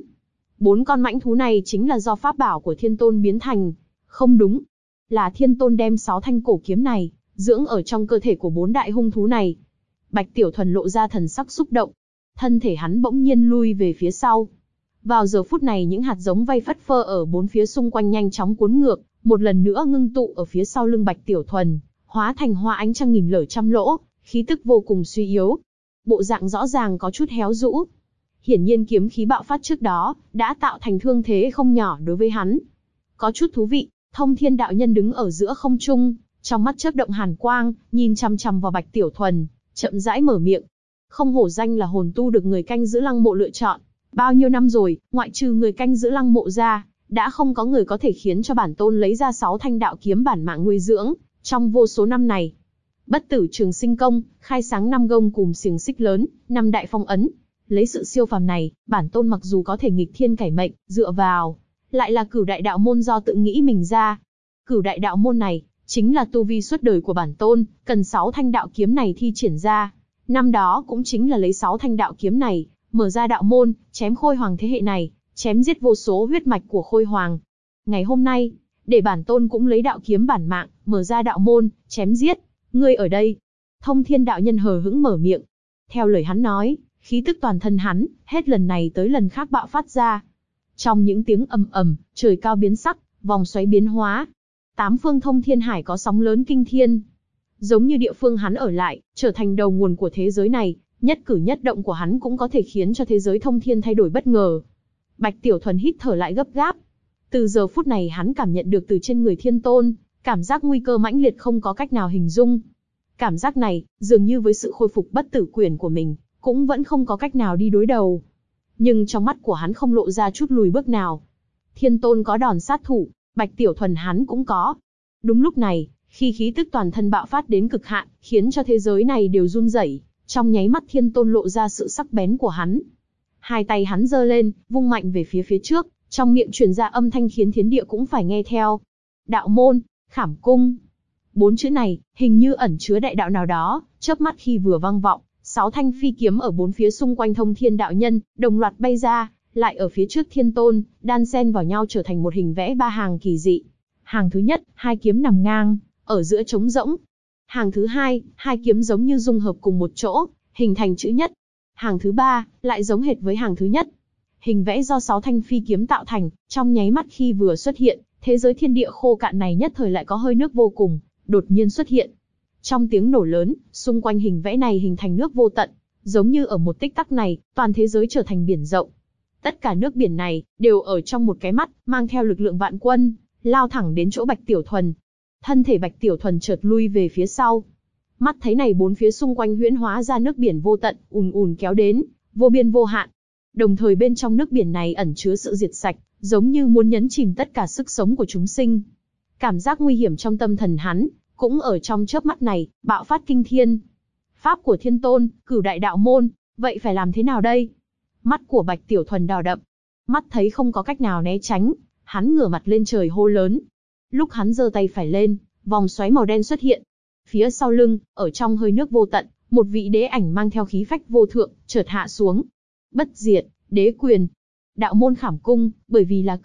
4 con mãnh thú này chính là do pháp bảo của Thiên Tôn biến thành. Không đúng, là Thiên Tôn đem 6 thanh cổ kiếm này, dưỡng ở trong cơ thể của 4 đại hung thú này. Bạch Tiểu Thuần lộ ra thần sắc xúc động. Thân thể hắn bỗng nhiên lui về phía sau. Vào giờ phút này những hạt giống vây phất phơ ở 4 phía xung quanh nhanh chóng cuốn ngược, một lần nữa ngưng tụ ở phía sau lưng Bạch Tiểu Thuần, hóa thành hoa ánh trăng nghìn lở trăm lỗ, khí tức vô cùng suy yếu. Bộ dạng rõ ràng có chút héo rũ. Hiển nhiên kiếm khí bạo phát trước đó, đã tạo thành thương thế không nhỏ đối với hắn. Có chút thú vị, Thông Thiên Đạo Nhân đứng ở giữa không trung, trong mắt chớp động hàn quang, nhìn chằm chằm vào Bạch Tiểu Thuần, chậm rãi mở miệng. Không hổ danh là hồn tu được người canh giữ lăng mộ lựa chọn. Bao nhiêu năm rồi, ngoại trừ người canh giữ lăng mộ ra, đã không có người có thể khiến cho bản tôn lấy ra 6 thanh đạo kiếm bản mạng nuôi dưỡng, trong vô số năm này. Bất tử trường sinh công, khai sáng 5 gông cùm xiềng xích lớn, 5 đại phong ấn. Lấy sự siêu phàm này, bản tôn mặc dù có thể nghịch thiên cải mệnh, dựa vào, lại là Cửu Đại Đạo Môn do tự nghĩ mình ra. Cửu Đại Đạo Môn này, chính là tu vi suốt đời của bản tôn, cần 6 thanh đạo kiếm này thi triển ra. Năm đó cũng chính là lấy 6 thanh đạo kiếm này, mở ra đạo môn, chém Khôi Hoàng thế hệ này, chém giết vô số huyết mạch của Khôi Hoàng. Ngày hôm nay, để bản tôn cũng lấy đạo kiếm bản mạng, mở ra đạo môn, chém giết. Ngươi ở đây. Thông Thiên Đạo Nhân hờ hững mở miệng. Theo lời hắn nói, khí tức toàn thân hắn, hết lần này tới lần khác bạo phát ra. Trong những tiếng ầm ầm, trời cao biến sắc, vòng xoáy biến hóa. 8 phương thông thiên hải có sóng lớn kinh thiên. Giống như địa phương hắn ở lại, trở thành đầu nguồn của thế giới này, nhất cử nhất động của hắn cũng có thể khiến cho thế giới thông thiên thay đổi bất ngờ. Bạch Tiểu Thuần hít thở lại gấp gáp. Từ giờ phút này hắn cảm nhận được từ trên người Thiên Tôn, cảm giác nguy cơ mãnh liệt không có cách nào hình dung. Cảm giác này, dường như với sự khôi phục bất tử quyền của mình, cũng vẫn không có cách nào đi đối đầu. Nhưng trong mắt của hắn không lộ ra chút lùi bước nào. Thiên Tôn có đòn sát thủ, Bạch Tiểu Thuần hắn cũng có. Đúng lúc này, khi khí tức toàn thân bạo phát đến cực hạn, khiến cho thế giới này đều run rẩy, trong nháy mắt Thiên Tôn lộ ra sự sắc bén của hắn. Hai tay hắn giơ lên, vung mạnh về phía trước, trong miệng truyền ra âm thanh khiến thiên địa cũng phải nghe theo. Đạo môn, Khảm Cung. 4 chữ này, hình như ẩn chứa đại đạo nào đó, chớp mắt khi vừa vang vọng, 6 thanh phi kiếm ở 4 phía xung quanh Thông Thiên Đạo Nhân, đồng loạt bay ra, lại ở phía trước Thiên Tôn, đan xen vào nhau trở thành một hình vẽ 3 hàng kỳ dị. Hàng thứ nhất, 2 kiếm nằm ngang, ở giữa trống rỗng. Hàng thứ hai, 2 kiếm giống như dung hợp cùng một chỗ, hình thành chữ nhất. Hàng thứ ba, lại giống hệt với hàng thứ nhất. Hình vẽ do 6 thanh phi kiếm tạo thành, trong nháy mắt khi vừa xuất hiện, thế giới thiên địa khô cạn này nhất thời lại có hơi nước vô cùng, đột nhiên xuất hiện. Trong tiếng nổ lớn, xung quanh hình vẽ này hình thành nước vô tận, giống như ở một tích tắc này, toàn thế giới trở thành biển rộng. Tất cả nước biển này, đều ở trong một cái mắt, mang theo lực lượng vạn quân, lao thẳng đến chỗ Bạch Tiểu Thuần. Thân thể Bạch Tiểu Thuần chợt lui về phía sau. Mắt thấy này 4 phía xung quanh huyễn hóa ra nước biển vô tận, ùn ùn kéo đến, vô biên vô hạn. Đồng thời bên trong nước biển này ẩn chứa sự diệt sạch, giống như muốn nhấn chìm tất cả sức sống của chúng sinh. Cảm giác nguy hiểm trong tâm thần hắn, cũng ở trong chớp mắt này, bạo phát kinh thiên. Pháp của Thiên Tôn, Cửu Đại Đạo Môn, vậy phải làm thế nào đây? Mắt của Bạch Tiểu Thuần đỏ đậm, mắt thấy không có cách nào né tránh, hắn ngửa mặt lên trời hô lớn. Lúc hắn giơ tay phải lên, vòng xoáy màu đen xuất hiện. Phía sau lưng, ở trong hơi nước vô tận, một vị đế ảnh mang theo khí phách vô thượng, chợt hạ xuống. Bất diệt, đế quyền. Đạo môn Khảm Cung, bởi vì là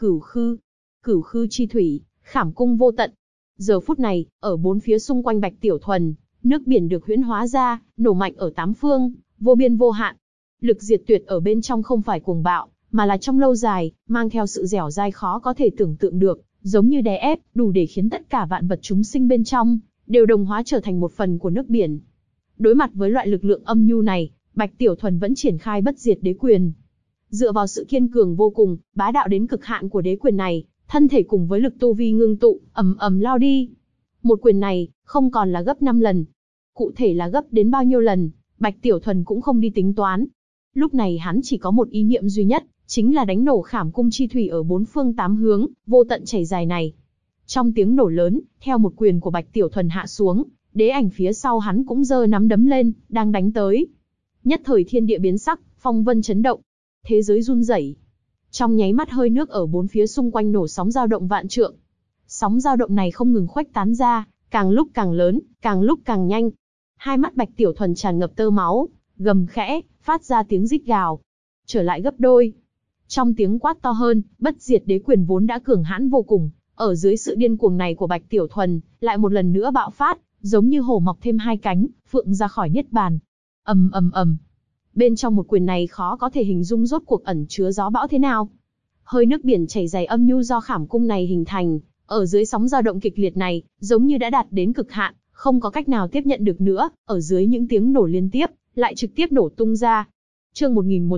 cửu khư chi thủy, Khảm Cung vô tận. Giờ phút này, ở 4 phía xung quanh Bạch Tiểu Thuần, nước biển được huyễn hóa ra, nổ mạnh ở 8 phương, vô biên vô hạn. Lực diệt tuyệt ở bên trong không phải cuồng bạo, mà là trong lâu dài, mang theo sự dẻo dai khó có thể tưởng tượng được, giống như đè ép, đủ để khiến tất cả vạn vật chúng sinh bên trong đều đồng hóa trở thành một phần của nước biển. Đối mặt với loại lực lượng âm nhu này, Bạch Tiểu Thuần vẫn triển khai bất diệt đế quyền. Dựa vào sự kiên cường vô cùng, bá đạo đến cực hạn của đế quyền này, thân thể cùng với lực tu vi ngưng tụ, ầm ầm lao đi. Một quyền này, không còn là gấp 5 lần. Cụ thể là gấp đến bao nhiêu lần, Bạch Tiểu Thuần cũng không đi tính toán. Lúc này hắn chỉ có một ý niệm duy nhất, chính là đánh nổ Khảm Cung chi thủy ở 4 phương 8 hướng, vô tận chảy dài này. Trong tiếng nổ lớn, theo một quyền của Bạch Tiểu Thuần hạ xuống, đế ảnh phía sau hắn cũng giơ nắm đấm lên, đang đánh tới. Nhất thời thiên địa biến sắc, phong vân chấn động, thế giới run rẩy. Trong nháy mắt hơi nước ở 4 phía xung quanh nổ sóng dao động vạn trượng. Sóng dao động này không ngừng khuếch tán ra, càng lúc càng lớn, càng lúc càng nhanh. Hai mắt Bạch Tiểu Thuần tràn ngập tơ máu, gầm khẽ, phát ra tiếng rít gào. Trở lại gấp đôi. Trong tiếng quát to hơn, bất diệt đế quyền vốn đã cường hãn vô cùng, ở dưới sự điên cuồng này của Bạch Tiểu Thuần, lại một lần nữa bạo phát, giống như hổ mọc thêm 2 cánh, phượng ra khỏi niết bàn. Ầm ầm ầm. Bên trong một quyền này khó có thể hình dung rốt cuộc ẩn chứa gió bão thế nào. Hơi nước biển chảy dài âm nhu do Khảm Cung này hình thành, ở dưới sóng dao động kịch liệt này, giống như đã đạt đến cực hạn, không có cách nào tiếp nhận được nữa, ở dưới những tiếng nổ liên tiếp, lại trực tiếp nổ tung ra. Chương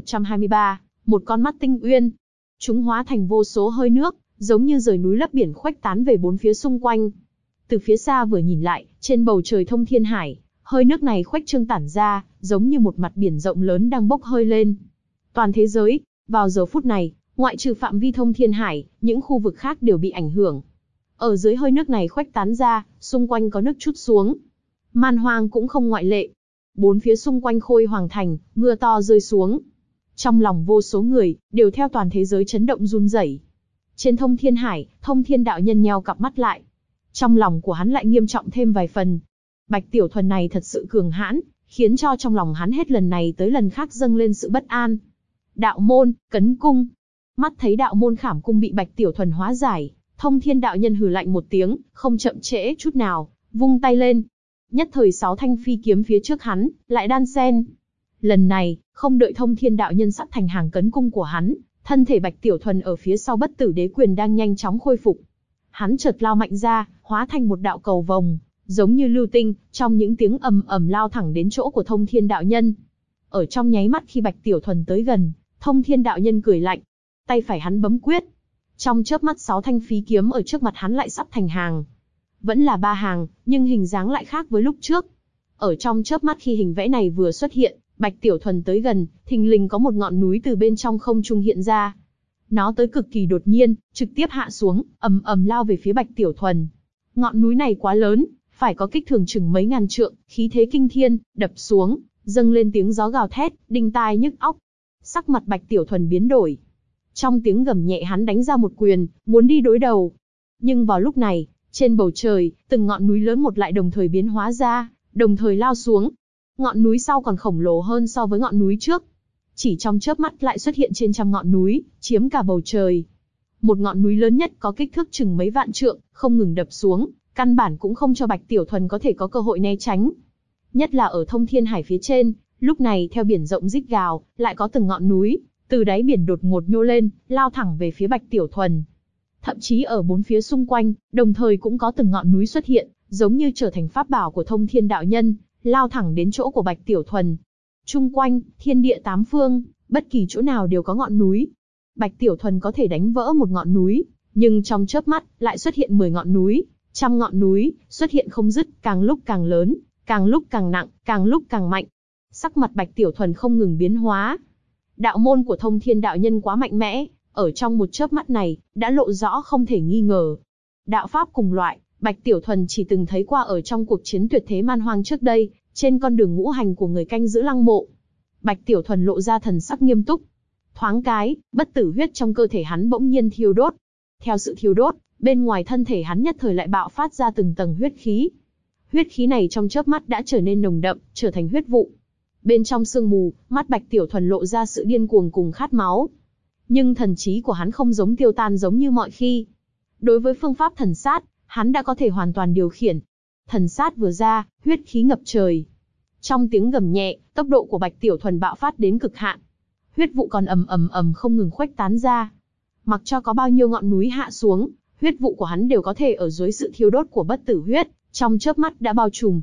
1123, một con mắt tinh uyên. Chúng hóa thành vô số hơi nước, giống như rời núi lấp biển khuếch tán về 4 phía xung quanh. Từ phía xa vừa nhìn lại, trên bầu trời thông thiên hải, hơi nước này khuếch trương tản ra, giống như một mặt biển rộng lớn đang bốc hơi lên. Toàn thế giới, vào giờ phút này, ngoại trừ phạm vi thông thiên hải, những khu vực khác đều bị ảnh hưởng. Ở dưới hơi nước này khuếch tán ra, xung quanh có nước trút xuống. Man Hoang cũng không ngoại lệ. 4 phía xung quanh Khôi Hoàng Thành, mưa to rơi xuống. Trong lòng vô số người, đều theo toàn thế giới chấn động run rẩy. Trên thông thiên hải, Thông Thiên đạo nhân nheo cặp mắt lại. Trong lòng của hắn lại nghiêm trọng thêm vài phần. Bạch Tiểu Thuần này thật sự cường hãn, khiến cho trong lòng hắn hết lần này tới lần khác dâng lên sự bất an. Đạo môn, Cấn Cung. Mắt thấy đạo môn Khảm Cung bị Bạch Tiểu Thuần hóa giải, Thông Thiên đạo nhân hừ lạnh một tiếng, không chậm trễ chút nào, vung tay lên. Nhất thời 6 thanh phi kiếm phía trước hắn, lại đan xen. Lần này, không đợi Thông Thiên đạo nhân sắp thành hàng Cấn Cung của hắn, thân thể Bạch Tiểu Thuần ở phía sau bất tử đế quyền đang nhanh chóng khôi phục. Hắn chợt lao mạnh ra, hóa thành một đạo cầu vồng, giống như lưu tinh, trong những tiếng ầm ầm lao thẳng đến chỗ của Thông Thiên đạo nhân. Ở trong nháy mắt khi Bạch Tiểu Thuần tới gần, Thông Thiên đạo nhân cười lạnh, tay phải hắn bấm quyết. Trong chớp mắt 6 thanh phi kiếm ở trước mặt hắn lại sắp thành hàng. Vẫn là 3 hàng, nhưng hình dáng lại khác với lúc trước. Ở trong chớp mắt khi hình vẽ này vừa xuất hiện, Bạch Tiểu Thuần tới gần, thình lình có một ngọn núi từ bên trong không trung hiện ra. Nó tới cực kỳ đột nhiên, trực tiếp hạ xuống, ầm ầm lao về phía Bạch Tiểu Thuần. Ngọn núi này quá lớn, phải có kích thường chừng mấy ngàn trượng, khí thế kinh thiên, đập xuống, dâng lên tiếng gió gào thét, đinh tai nhức óc. Sắc mặt Bạch Tiểu Thuần biến đổi. Trong tiếng gầm nhẹ hắn đánh ra một quyền, muốn đi đối đầu. Nhưng vào lúc này, trên bầu trời, từng ngọn núi lớn một lại đồng thời biến hóa ra, đồng thời lao xuống. Ngọn núi sau còn khổng lồ hơn so với ngọn núi trước. Chỉ trong chớp mắt lại xuất hiện trên trăm ngọn núi, chiếm cả bầu trời. Một ngọn núi lớn nhất có kích thước chừng mấy vạn trượng, không ngừng đập xuống, căn bản cũng không cho Bạch Tiểu Thuần có thể có cơ hội né tránh. Nhất là ở Thông Thiên Hải phía trên, lúc này theo biển rộng rít gào, lại có từng ngọn núi, từ đáy biển đột ngột nhô lên, lao thẳng về phía Bạch Tiểu Thuần. Thậm chí ở 4 phía xung quanh, đồng thời cũng có từng ngọn núi xuất hiện, giống như trở thành pháp bảo của Thông Thiên đạo nhân, lao thẳng đến chỗ của Bạch Tiểu Thuần. Chung quanh, thiên địa 8 phương, bất kỳ chỗ nào đều có ngọn núi. Bạch Tiểu Thuần có thể đánh vỡ một ngọn núi, nhưng trong chớp mắt, lại xuất hiện 10 ngọn núi, trăm ngọn núi, xuất hiện không dứt, càng lúc càng lớn, càng lúc càng nặng, càng lúc càng mạnh. Sắc mặt Bạch Tiểu Thuần không ngừng biến hóa. Đạo môn của Thông Thiên đạo nhân quá mạnh mẽ, ở trong một chớp mắt này, đã lộ rõ không thể nghi ngờ. Đạo pháp cùng loại, Bạch Tiểu Thuần chỉ từng thấy qua ở trong cuộc chiến tuyệt thế Man Hoang trước đây, trên con đường ngũ hành của người canh giữ lăng mộ. Bạch Tiểu Thuần lộ ra thần sắc nghiêm túc. Thoáng cái, bất tử huyết trong cơ thể hắn bỗng nhiên thiêu đốt. Theo sự thiêu đốt, bên ngoài thân thể hắn nhất thời lại bạo phát ra từng tầng huyết khí. Huyết khí này trong chớp mắt đã trở nên nồng đậm, trở thành huyết vụ. Bên trong sương mù, mắt Bạch Tiểu Thuần lộ ra sự điên cuồng cùng khát máu. Nhưng thần trí của hắn không giống tiêu tan giống như mọi khi. Đối với phương pháp thần sát, hắn đã có thể hoàn toàn điều khiển. Thần sát vừa ra, huyết khí ngập trời. Trong tiếng gầm nhẹ, tốc độ của Bạch Tiểu Thuần bạo phát đến cực hạn. Huyết vụ còn ầm không ngừng khuếch tán ra. Mặc cho có bao nhiêu ngọn núi hạ xuống, huyết vụ của hắn đều có thể ở dưới sự thiêu đốt của bất tử huyết, trong chớp mắt đã bao trùm.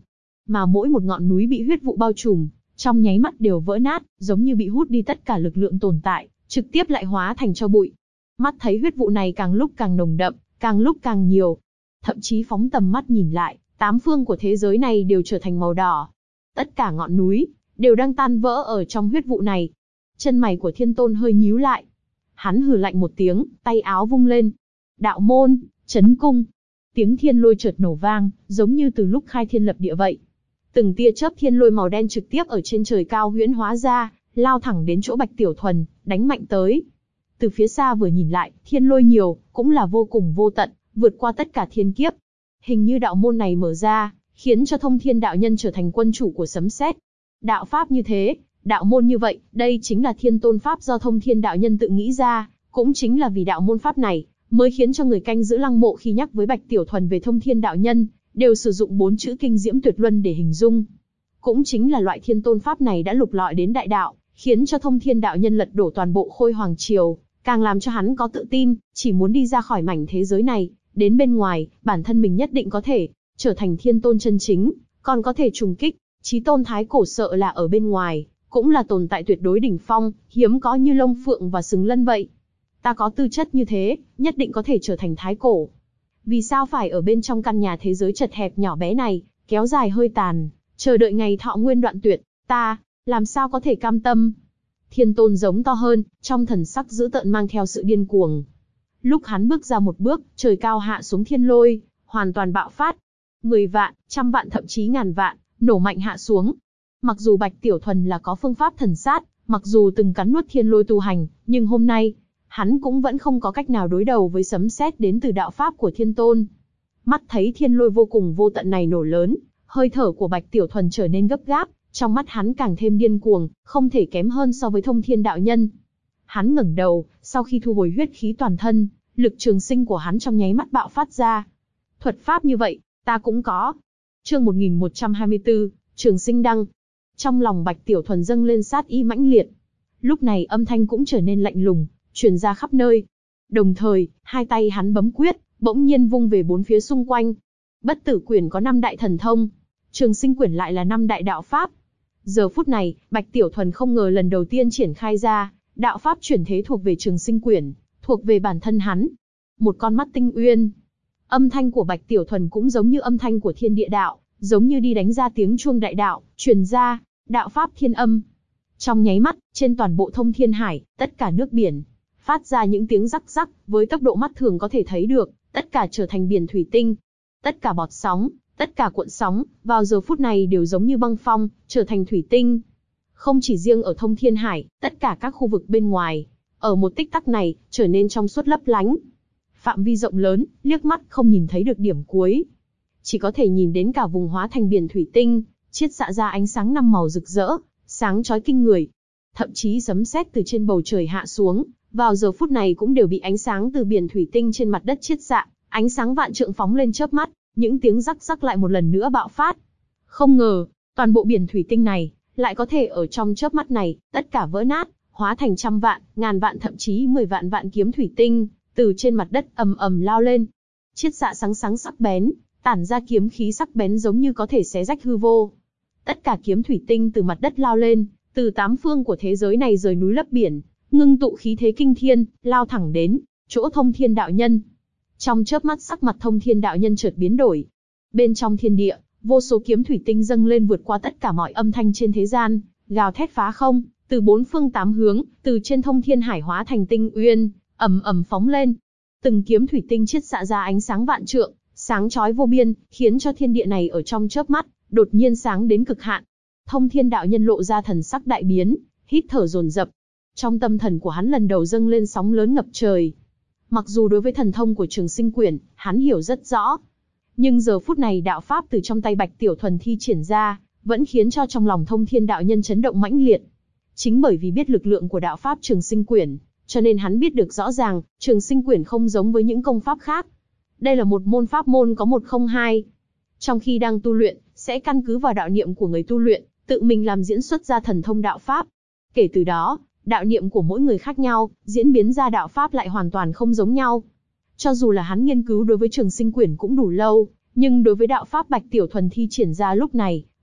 mà mỗi một ngọn núi bị huyết vụ bao trùm, trong nháy mắt đều vỡ nát, giống như bị hút đi tất cả lực lượng tồn tại, trực tiếp lại hóa thành tro bụi. Mắt thấy huyết vụ này càng lúc càng nồng đậm, càng lúc càng nhiều. Thậm chí phóng tầm mắt nhìn lại, 8 phương của thế giới này đều trở thành màu đỏ. Tất cả ngọn núi đều đang tan vỡ ở trong huyết vụ này. Chân mày của Thiên Tôn hơi nhíu lại. Hắn hừ lạnh một tiếng, tay áo vung lên. Đạo môn, chấn cung. Tiếng thiên lôi chợt nổ vang, giống như từ lúc khai thiên lập địa vậy. Từng tia chớp thiên lôi màu đen trực tiếp ở trên trời cao huyễn hóa ra, lao thẳng đến chỗ Bạch Tiểu Thuần, đánh mạnh tới. Từ phía xa vừa nhìn lại, thiên lôi nhiều, cũng là vô cùng vô tận, vượt qua tất cả thiên kiếp. Hình như đạo môn này mở ra, khiến cho Thông Thiên đạo nhân trở thành quân chủ của sấm sét. Đạo pháp như thế, đạo môn như vậy, đây chính là Thiên Tôn pháp do Thông Thiên đạo nhân tự nghĩ ra, cũng chính là vì đạo môn pháp này, mới khiến cho người canh giữ lăng mộ khi nhắc với Bạch Tiểu Thuần về Thông Thiên đạo nhân, đều sử dụng 4 chữ kinh diễm tuyệt luân để hình dung. Cũng chính là loại Thiên Tôn pháp này đã lục lọi đến đại đạo, khiến cho Thông Thiên đạo nhân lật đổ toàn bộ Khôi Hoàng triều, càng làm cho hắn có tự tin, chỉ muốn đi ra khỏi mảnh thế giới này, đến bên ngoài, bản thân mình nhất định có thể trở thành Thiên Tôn chân chính, còn có thể trùng kích. Chí tôn thái cổ sợ là ở bên ngoài, cũng là tồn tại tuyệt đối đỉnh phong, hiếm có như Long Phượng và Sừng Lân vậy. Ta có tư chất như thế, nhất định có thể trở thành thái cổ. Vì sao phải ở bên trong căn nhà thế giới chật hẹp nhỏ bé này, kéo dài hơi tàn, chờ đợi ngày thọ nguyên đoạn tuyệt, ta, làm sao có thể cam tâm? Thiên Tôn giống to hơn, trong thần sắc dữ tợn mang theo sự điên cuồng. Lúc hắn bước ra một bước, trời cao hạ xuống thiên lôi, hoàn toàn bạo phát. 10 vạn, trăm vạn thậm chí ngàn vạn, nổ mạnh hạ xuống. Mặc dù Bạch Tiểu Thuần là có phương pháp thần sát, mặc dù từng cắn nuốt thiên lôi tu hành, nhưng hôm nay, hắn cũng vẫn không có cách nào đối đầu với sấm sét đến từ đạo pháp của Thiên Tôn. Mắt thấy thiên lôi vô cùng vô tận này nổ lớn, hơi thở của Bạch Tiểu Thuần trở nên gấp gáp, trong mắt hắn càng thêm điên cuồng, không thể kém hơn so với Thông Thiên đạo nhân. Hắn ngẩng đầu, sau khi thu hồi huyết khí toàn thân, lực trường sinh của hắn trong nháy mắt bạo phát ra. Thuật pháp như vậy, ta cũng có. Chương 1124, Trường Sinh Đăng. Trong lòng Bạch Tiểu Thuần dâng lên sát ý mãnh liệt. Lúc này âm thanh cũng trở nên lạnh lùng, truyền ra khắp nơi. Đồng thời, hai tay hắn bấm quyết, bỗng nhiên vung về bốn phía xung quanh. Bất Tử Quyển có 5 đại thần thông, Trường Sinh Quyển lại là 5 đại đạo pháp. Giờ phút này, Bạch Tiểu Thuần không ngờ lần đầu tiên triển khai ra, đạo pháp chuyển thế thuộc về Trường Sinh Quyển, thuộc về bản thân hắn. Một con mắt tinh uyên. Âm thanh của Bạch Tiểu Thuần cũng giống như âm thanh của thiên địa đạo, giống như đi đánh ra tiếng chuông đại đạo, truyền ra, đạo pháp thiên âm. Trong nháy mắt, trên toàn bộ Thông Thiên Hải, tất cả nước biển, phát ra những tiếng rắc rắc, với tốc độ mắt thường có thể thấy được, tất cả trở thành biển thủy tinh. Tất cả bọt sóng, tất cả cuộn sóng, vào giờ phút này đều giống như băng phong, trở thành thủy tinh. Không chỉ riêng ở Thông Thiên Hải, tất cả các khu vực bên ngoài, ở một tích tắc này, trở nên trong suốt lấp lánh. Phạm vi rộng lớn, liếc mắt không nhìn thấy được điểm cuối. Chỉ có thể nhìn đến cả vùng hóa thành biển thủy tinh, chiết xạ ra ánh sáng 5 màu rực rỡ, sáng chói kinh người. Thậm chí sấm sét từ trên bầu trời hạ xuống, vào giờ phút này cũng đều bị ánh sáng từ biển thủy tinh trên mặt đất chiết xạ, ánh sáng vạn trượng phóng lên chớp mắt, những tiếng rắc rắc lại một lần nữa bạo phát. Không ngờ, toàn bộ biển thủy tinh này, lại có thể ở trong chớp mắt này, tất cả vỡ nát, hóa thành trăm vạn, ngàn vạn thậm chí 10 vạn vạn kiếm thủy tinh, từ trên mặt đất ầm ầm lao lên. Chiết xạ sáng sáng sắc bén, tản ra kiếm khí sắc bén giống như có thể xé rách hư vô. Tất cả kiếm thủy tinh từ mặt đất lao lên, từ 8 phương của thế giới này rời núi lấp biển, ngưng tụ khí thế kinh thiên, lao thẳng đến chỗ Thông Thiên đạo nhân. Trong chớp mắt sắc mặt Thông Thiên đạo nhân chợt biến đổi. Bên trong thiên địa, vô số kiếm thủy tinh dâng lên vượt qua tất cả mọi âm thanh trên thế gian, gào thét phá không, từ 4 phương 8 hướng, từ trên Thông Thiên Hải hóa thành tinh uyên, ầm ầm phóng lên. Từng kiếm thủy tinh chiết xạ ra ánh sáng vạn trượng, sáng chói vô biên, khiến cho thiên địa này ở trong chớp mắt đột nhiên sáng đến cực hạn. Thông Thiên đạo nhân lộ ra thần sắc đại biến, hít thở dồn dập. Trong tâm thần của hắn lần đầu dâng lên sóng lớn ngập trời. Mặc dù đối với thần thông của Trường Sinh Quyển, hắn hiểu rất rõ, nhưng giờ phút này đạo pháp từ trong tay Bạch Tiểu Thuần thi triển ra, vẫn khiến cho trong lòng Thông Thiên đạo nhân chấn động mãnh liệt. Chính bởi vì biết lực lượng của đạo pháp Trường Sinh Quyển, cho nên hắn biết được rõ ràng, Trường Sinh Quyển không giống với những công pháp khác. Đây là một môn pháp môn có 102. Trong khi đang tu luyện, sẽ căn cứ vào đạo niệm của người tu luyện, tự mình làm diễn xuất ra thần thông đạo pháp. Kể từ đó, đạo niệm của mỗi người khác nhau, diễn biến ra đạo pháp lại hoàn toàn không giống nhau. Cho dù là hắn nghiên cứu đối với Trường Sinh Quyển cũng đủ lâu, nhưng đối với đạo pháp Bạch Tiểu Thuần thi triển ra lúc này,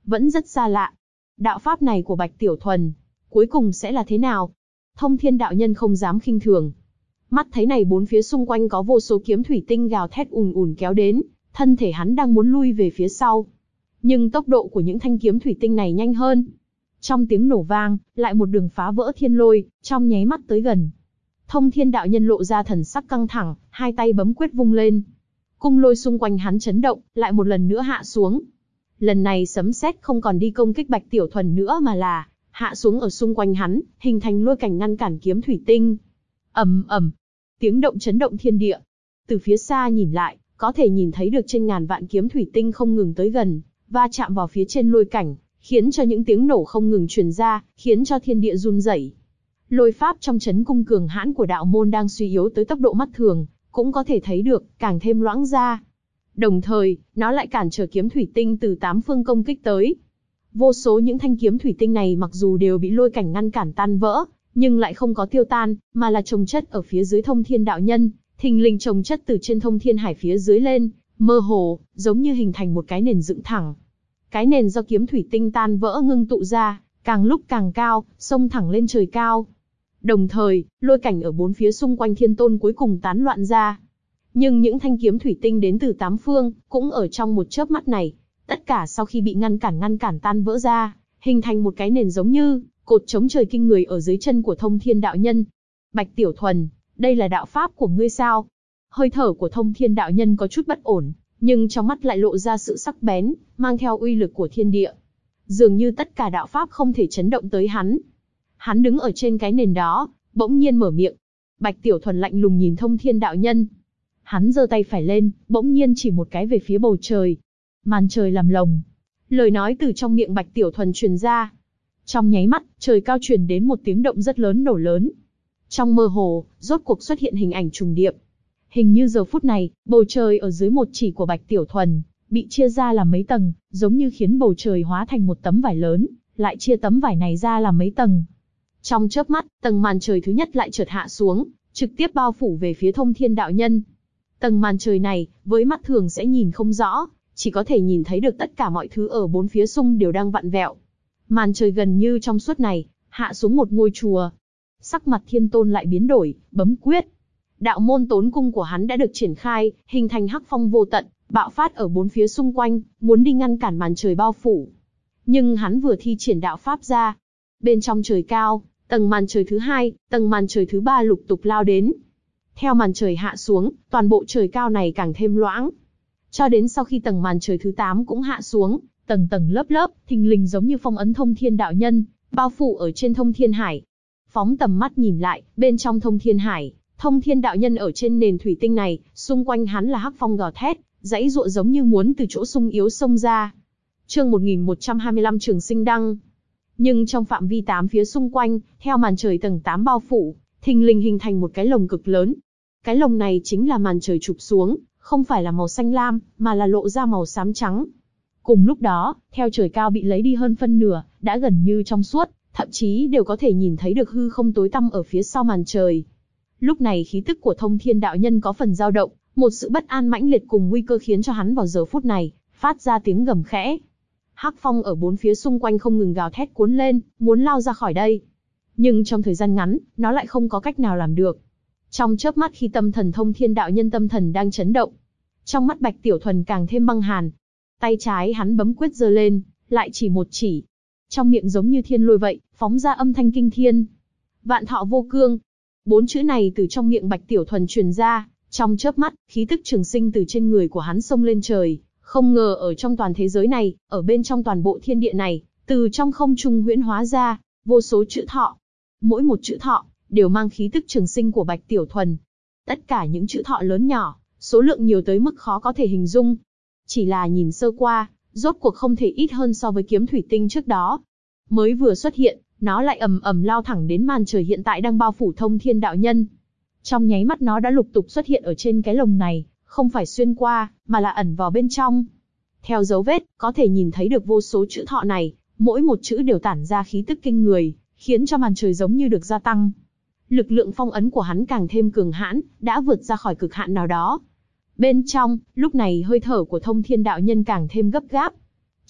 vẫn rất xa lạ. Đạo pháp này của Bạch Tiểu Thuần, cuối cùng sẽ là thế nào? Thông Thiên đạo nhân không dám khinh thường. Mắt thấy này bốn phía xung quanh có vô số kiếm thủy tinh gào thét ùn ùn kéo đến, thân thể hắn đang muốn lui về phía sau. Nhưng tốc độ của những thanh kiếm thủy tinh này nhanh hơn. Trong tiếng nổ vang, lại một đường phá vỡ thiên lôi, trong nháy mắt tới gần. Thông Thiên đạo nhân lộ ra thần sắc căng thẳng, hai tay bấm quyết vung lên. Cung lôi xung quanh hắn chấn động, lại một lần nữa hạ xuống. Lần này sấm sét không còn đi công kích Bạch Tiểu Thuần nữa mà là hạ xuống ở xung quanh hắn, hình thành lôi cảnh ngăn cản kiếm thủy tinh. Ầm ầm, tiếng động chấn động thiên địa. Từ phía xa nhìn lại, có thể nhìn thấy được trên ngàn vạn kiếm thủy tinh không ngừng tới gần, va chạm vào phía trên lôi cảnh, khiến cho những tiếng nổ không ngừng truyền ra, khiến cho thiên địa run rẩy. Lôi pháp trong chấn cung cường hãn của đạo môn đang suy yếu tới tốc độ mắt thường, cũng có thể thấy được, càng thêm loãng ra. Đồng thời, nó lại cản trở kiếm thủy tinh từ tám phương công kích tới. Vô số những thanh kiếm thủy tinh này mặc dù đều bị lôi cảnh ngăn cản tan vỡ, nhưng lại không có tiêu tan, mà là chồng chất ở phía dưới Thông Thiên đạo nhân, thình lình chồng chất từ trên Thông Thiên hải phía dưới lên, mơ hồ, giống như hình thành một cái nền dựng thẳng. Cái nền do kiếm thủy tinh tan vỡ ngưng tụ ra, càng lúc càng cao, xông thẳng lên trời cao. Đồng thời, lôi cảnh ở bốn phía xung quanh thiên tôn cuối cùng tán loạn ra. Nhưng những thanh kiếm thủy tinh đến từ tám phương, cũng ở trong một chớp mắt này, tất cả sau khi bị ngăn cản tan vỡ ra, hình thành một cái nền giống như cột chống trời kinh người ở dưới chân của Thông Thiên đạo nhân. Bạch Tiểu Thuần, đây là đạo pháp của ngươi sao? Hơi thở của Thông Thiên đạo nhân có chút bất ổn, nhưng trong mắt lại lộ ra sự sắc bén, mang theo uy lực của thiên địa. Dường như tất cả đạo pháp không thể chấn động tới hắn. Hắn đứng ở trên cái nền đó, bỗng nhiên mở miệng. Bạch Tiểu Thuần lạnh lùng nhìn Thông Thiên đạo nhân. Hắn giơ tay phải lên, bỗng nhiên chỉ một cái về phía bầu trời. Màn trời làm lồng. Lời nói từ trong miệng Bạch Tiểu Thuần truyền ra. Trong nháy mắt, trời cao truyền đến một tiếng động rất lớn nổ lớn. Trong mơ hồ, rốt cuộc xuất hiện hình ảnh trùng điệp. Hình như giờ phút này, bầu trời ở dưới một chỉ của Bạch Tiểu Thuần, bị chia ra làm mấy tầng, giống như khiến bầu trời hóa thành một tấm vải lớn, lại chia tấm vải này ra làm mấy tầng. Trong chớp mắt, tầng màn trời thứ nhất lại chợt hạ xuống, trực tiếp bao phủ về phía Thông Thiên đạo nhân. Tầng màn trời này, với mắt thường sẽ nhìn không rõ, chỉ có thể nhìn thấy được tất cả mọi thứ ở bốn phía xung đều đang vặn vẹo. Màn trời gần như trong suốt này, hạ xuống một ngôi chùa. Sắc mặt thiên tôn lại biến đổi, bấm quyết. Đạo môn tốn cung của hắn đã được triển khai, hình thành hắc phong vô tận, bạo phát ở bốn phía xung quanh, muốn đi ngăn cản màn trời bao phủ. Nhưng hắn vừa thi triển đạo pháp ra. Bên trong trời cao, tầng màn trời thứ hai, tầng màn trời thứ ba lục tục lao đến. Theo màn trời hạ xuống, toàn bộ trời cao này càng thêm loãng. Cho đến sau khi tầng màn trời thứ 8 cũng hạ xuống, tầng tầng lớp lớp, thình lình giống như phong ấn Thông Thiên đạo nhân, bao phủ ở trên Thông Thiên hải. Phóng tầm mắt nhìn lại, bên trong Thông Thiên hải, Thông Thiên đạo nhân ở trên nền thủy tinh này, xung quanh hắn là hắc phong gào thét, dãy giụa giống như muốn từ chỗ sung yếu xông ra. Chương 1125 Trường Sinh Đăng. Nhưng trong phạm vi 8 phía xung quanh, theo màn trời tầng 8 bao phủ, thình lình hình thành một cái lồng cực lớn. Cái lồng này chính là màn trời chụp xuống, không phải là màu xanh lam, mà là lộ ra màu xám trắng. Cùng lúc đó, theo trời cao bị lấy đi hơn phân nửa, đã gần như trong suốt, thậm chí đều có thể nhìn thấy được hư không tối tăm ở phía sau màn trời. Lúc này khí tức của Thông Thiên đạo nhân có phần dao động, một sự bất an mãnh liệt cùng nguy cơ khiến cho hắn vào giờ phút này phát ra tiếng gầm khẽ. Hắc phong ở bốn phía xung quanh không ngừng gào thét cuốn lên, muốn lao ra khỏi đây. Nhưng trong thời gian ngắn, nó lại không có cách nào làm được. Trong chớp mắt khi tâm thần Thông Thiên đạo nhân tâm thần đang chấn động, trong mắt Bạch Tiểu Thuần càng thêm băng hàn. Tay trái hắn bấm quyết giơ lên, lại chỉ một chỉ. Trong miệng giống như thiên lôi vậy, phóng ra âm thanh kinh thiên. Vạn thọ vô cương. 4 chữ này từ trong miệng Bạch Tiểu Thuần truyền ra, trong chớp mắt, khí tức trường sinh từ trên người của hắn xông lên trời. Không ngờ ở trong toàn thế giới này, ở bên trong toàn bộ thiên địa này, từ trong không trung huyễn hóa ra vô số chữ thọ. Mỗi một chữ thọ đều mang khí tức trường sinh của Bạch Tiểu Thuần. Tất cả những chữ thọ lớn nhỏ, số lượng nhiều tới mức khó có thể hình dung. Chỉ là nhìn sơ qua, rốt cuộc không thể ít hơn so với kiếm thủy tinh trước đó. Mới vừa xuất hiện, nó lại ầm ầm lao thẳng đến màn trời hiện tại đang bao phủ Thông Thiên đạo nhân. Trong nháy mắt nó đã lục tục xuất hiện ở trên cái lồng này, không phải xuyên qua, mà là ẩn vào bên trong. Theo dấu vết, có thể nhìn thấy được vô số chữ thọ này, mỗi một chữ đều tản ra khí tức kinh người, khiến cho màn trời giống như được gia tăng. Lực lượng phong ấn của hắn càng thêm cường hãn, đã vượt ra khỏi cực hạn nào đó. Bên trong, lúc này hơi thở của Thông Thiên đạo nhân càng thêm gấp gáp.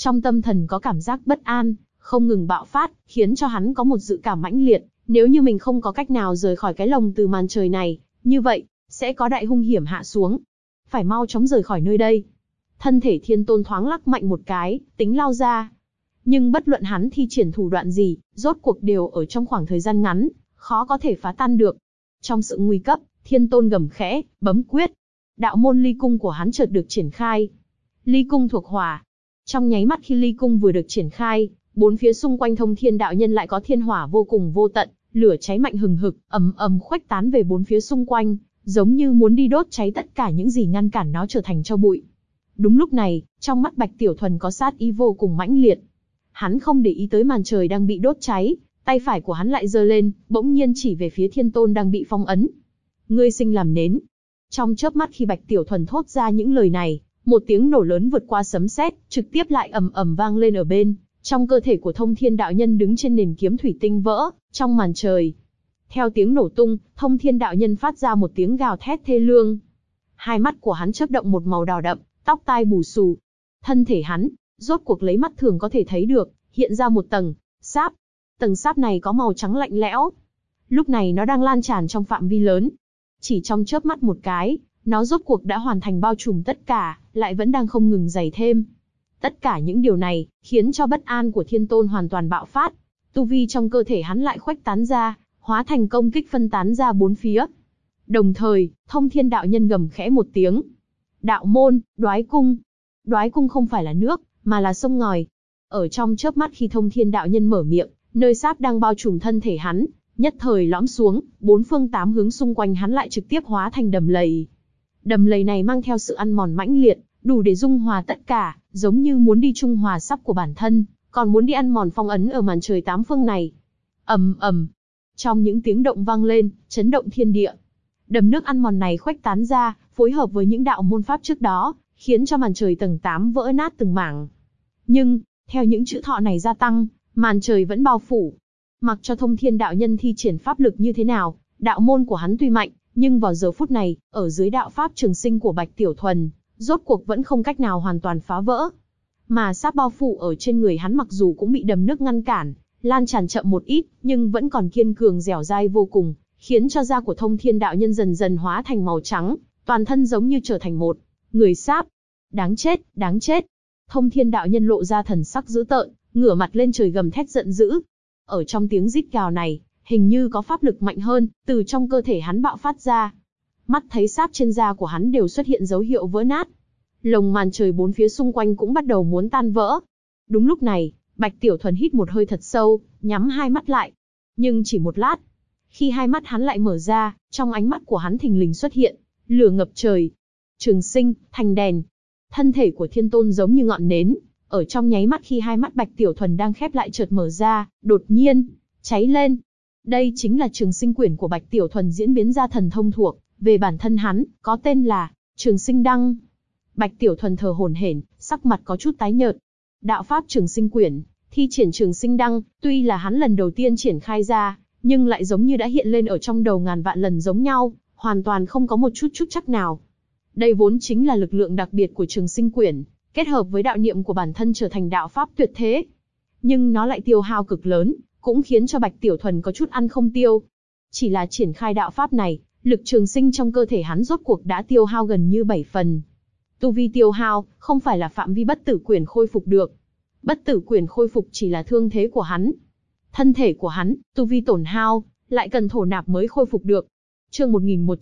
Trong tâm thần có cảm giác bất an, không ngừng bạo phát, khiến cho hắn có một dự cảm mãnh liệt, nếu như mình không có cách nào rời khỏi cái lồng từ màn trời này, như vậy, sẽ có đại hung hiểm hạ xuống. Phải mau chóng rời khỏi nơi đây. Thân thể Thiên Tôn thoáng lắc mạnh một cái, tính lao ra. Nhưng bất luận hắn thi triển thủ đoạn gì, rốt cuộc đều ở trong khoảng thời gian ngắn, khó có thể phá tan được. Trong sự nguy cấp, Thiên Tôn gầm khẽ, bấm quyết. Đạo môn ly cung của hắn chợt được triển khai. Ly cung thuộc hỏa. Trong nháy mắt khi ly cung vừa được triển khai, bốn phía xung quanh Thông Thiên đạo nhân lại có thiên hỏa vô cùng vô tận, lửa cháy mạnh hừng hực, ầm ầm khuếch tán về bốn phía xung quanh, giống như muốn đi đốt cháy tất cả những gì ngăn cản nó trở thành tro bụi. Đúng lúc này, trong mắt Bạch Tiểu Thuần có sát ý vô cùng mãnh liệt. Hắn không để ý tới màn trời đang bị đốt cháy, tay phải của hắn lại giơ lên, bỗng nhiên chỉ về phía Thiên Tôn đang bị phong ấn. Ngươi sinh làm nến. Trong chớp mắt khi Bạch Tiểu Thuần thốt ra những lời này, một tiếng nổ lớn vượt qua sấm sét, trực tiếp lại ầm ầm vang lên ở bên trong cơ thể của Thông Thiên đạo nhân đứng trên nền kiếm thủy tinh vỡ trong màn trời. Theo tiếng nổ tung, Thông Thiên đạo nhân phát ra một tiếng gào thét thê lương. Hai mắt của hắn chớp động một màu đỏ đậm, tóc tai bù xù. Thân thể hắn, rốt cuộc lấy mắt thường có thể thấy được, hiện ra một tầng sáp. Tầng sáp này có màu trắng lạnh lẽo. Lúc này nó đang lan tràn trong phạm vi lớn. Chỉ trong chớp mắt một cái, nó rốt cuộc đã hoàn thành bao trùm tất cả, lại vẫn đang không ngừng dày thêm. Tất cả những điều này, khiến cho bất an của Thiên Tôn hoàn toàn bạo phát. Tu vi trong cơ thể hắn lại khuếch tán ra, hóa thành công kích phân tán ra bốn phía. Đồng thời, Thông Thiên đạo nhân gầm khẽ một tiếng. Đạo môn, Đoái cung. Đoái cung không phải là nước, mà là sông ngòi. Ở trong chớp mắt khi Thông Thiên đạo nhân mở miệng, nơi sáp đang bao trùm thân thể hắn, nhất thời lõm xuống, bốn phương tám hướng xung quanh hắn lại trực tiếp hóa thành đầm lầy. Đầm lầy này mang theo sự ăn mòn mãnh liệt, đủ để dung hòa tất cả, giống như muốn đi trung hòa sắp của bản thân, còn muốn đi ăn mòn phong ấn ở màn trời tám phương này. Ầm ầm. Trong những tiếng động vang lên, chấn động thiên địa. Đầm nước ăn mòn này khuếch tán ra, phối hợp với những đạo môn pháp trước đó, khiến cho màn trời tầng 8 vỡ nát từng mảng. Nhưng, theo những chữ thọ này gia tăng, màn trời vẫn bao phủ. Mặc cho Thông Thiên đạo nhân thi triển pháp lực như thế nào, đạo môn của hắn tuy mạnh, nhưng vào giờ phút này, ở dưới đạo pháp trường sinh của Bạch Tiểu Thuần, rốt cuộc vẫn không cách nào hoàn toàn phá vỡ. Mà sáp bao phủ ở trên người hắn mặc dù cũng bị đầm nước ngăn cản, lan tràn chậm một ít, nhưng vẫn còn kiên cường dẻo dai vô cùng, khiến cho da của Thông Thiên đạo nhân dần dần hóa thành màu trắng, toàn thân giống như trở thành một người sáp. Đáng chết, đáng chết. Thông Thiên đạo nhân lộ ra thần sắc dữ tợn, ngửa mặt lên trời gầm thét giận dữ. Ở trong tiếng rít gào này, hình như có pháp lực mạnh hơn, từ trong cơ thể hắn bạo phát ra. Mắt thấy sáp trên da của hắn đều xuất hiện dấu hiệu vỡ nát. Lồng màn trời bốn phía xung quanh cũng bắt đầu muốn tan vỡ. Đúng lúc này, Bạch Tiểu Thuần hít một hơi thật sâu, nhắm hai mắt lại. Nhưng chỉ một lát, khi hai mắt hắn lại mở ra, trong ánh mắt của hắn thình lình xuất hiện lửa ngập trời. Trường sinh, thành đèn. Thân thể của Thiên Tôn giống như ngọn nến, ở trong nháy mắt khi hai mắt Bạch Tiểu Thuần đang khép lại chợt mở ra, đột nhiên cháy lên. Đây chính là Trường Sinh Quyển của Bạch Tiểu Thuần diễn biến ra thần thông thuộc về bản thân hắn, có tên là Trường Sinh Đăng. Bạch Tiểu Thuần thở hổn hển, sắc mặt có chút tái nhợt. Đạo pháp Trường Sinh Quyển, thi triển Trường Sinh Đăng, tuy là hắn lần đầu tiên triển khai ra, nhưng lại giống như đã hiện lên ở trong đầu ngàn vạn lần giống nhau, hoàn toàn không có một chút chắc nào. Đây vốn chính là lực lượng đặc biệt của Trường Sinh Quyển, kết hợp với đạo niệm của bản thân trở thành đạo pháp tuyệt thế. Nhưng nó lại tiêu hao cực lớn, cũng khiến cho Bạch Tiểu Thuần có chút ăn không tiêu. Chỉ là triển khai đạo pháp này, lực trường sinh trong cơ thể hắn rốt cuộc đã tiêu hao gần như 7 phần. Tu vi tiêu hao, không phải là phạm vi bất tử quyển khôi phục được. Bất tử quyển khôi phục chỉ là thương thế của hắn. Thân thể của hắn, tu vi tổn hao, lại cần thổ nạp mới khôi phục được. Chương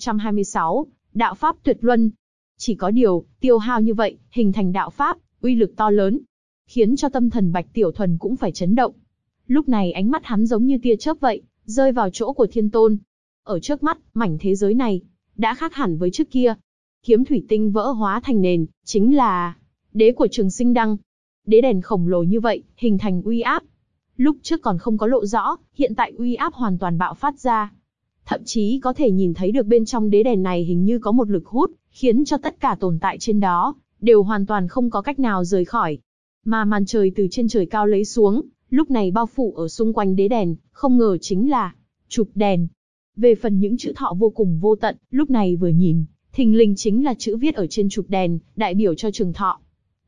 1126, Đạo Pháp Tuyệt Luân. Chỉ có điều, tiêu hao như vậy, hình thành đạo pháp, uy lực to lớn, khiến cho tâm thần Bạch Tiểu Thuần cũng phải chấn động. Lúc này ánh mắt hắn giống như tia chớp vậy, rơi vào chỗ của Thiên Tôn. Ở trước mắt, mảnh thế giới này, đã khác hẳn với trước kia. Kiếm thủy tinh vỡ hóa thành nền, chính là đế của Trường Sinh Đăng. Đế đèn khổng lồ như vậy, hình thành uy áp. Lúc trước còn không có lộ rõ, hiện tại uy áp hoàn toàn bạo phát ra. Thậm chí có thể nhìn thấy được bên trong đế đèn này hình như có một lực hút, khiến cho tất cả tồn tại trên đó, đều hoàn toàn không có cách nào rời khỏi. Mà màn trời từ trên trời cao lấy xuống, lúc này bao phủ ở xung quanh đế đèn, không ngờ chính là trục đèn. Về phần những chữ thọ vô cùng vô tận, lúc này vừa nhìn, thình lình chính là chữ viết ở trên trục đèn, đại biểu cho trường thọ.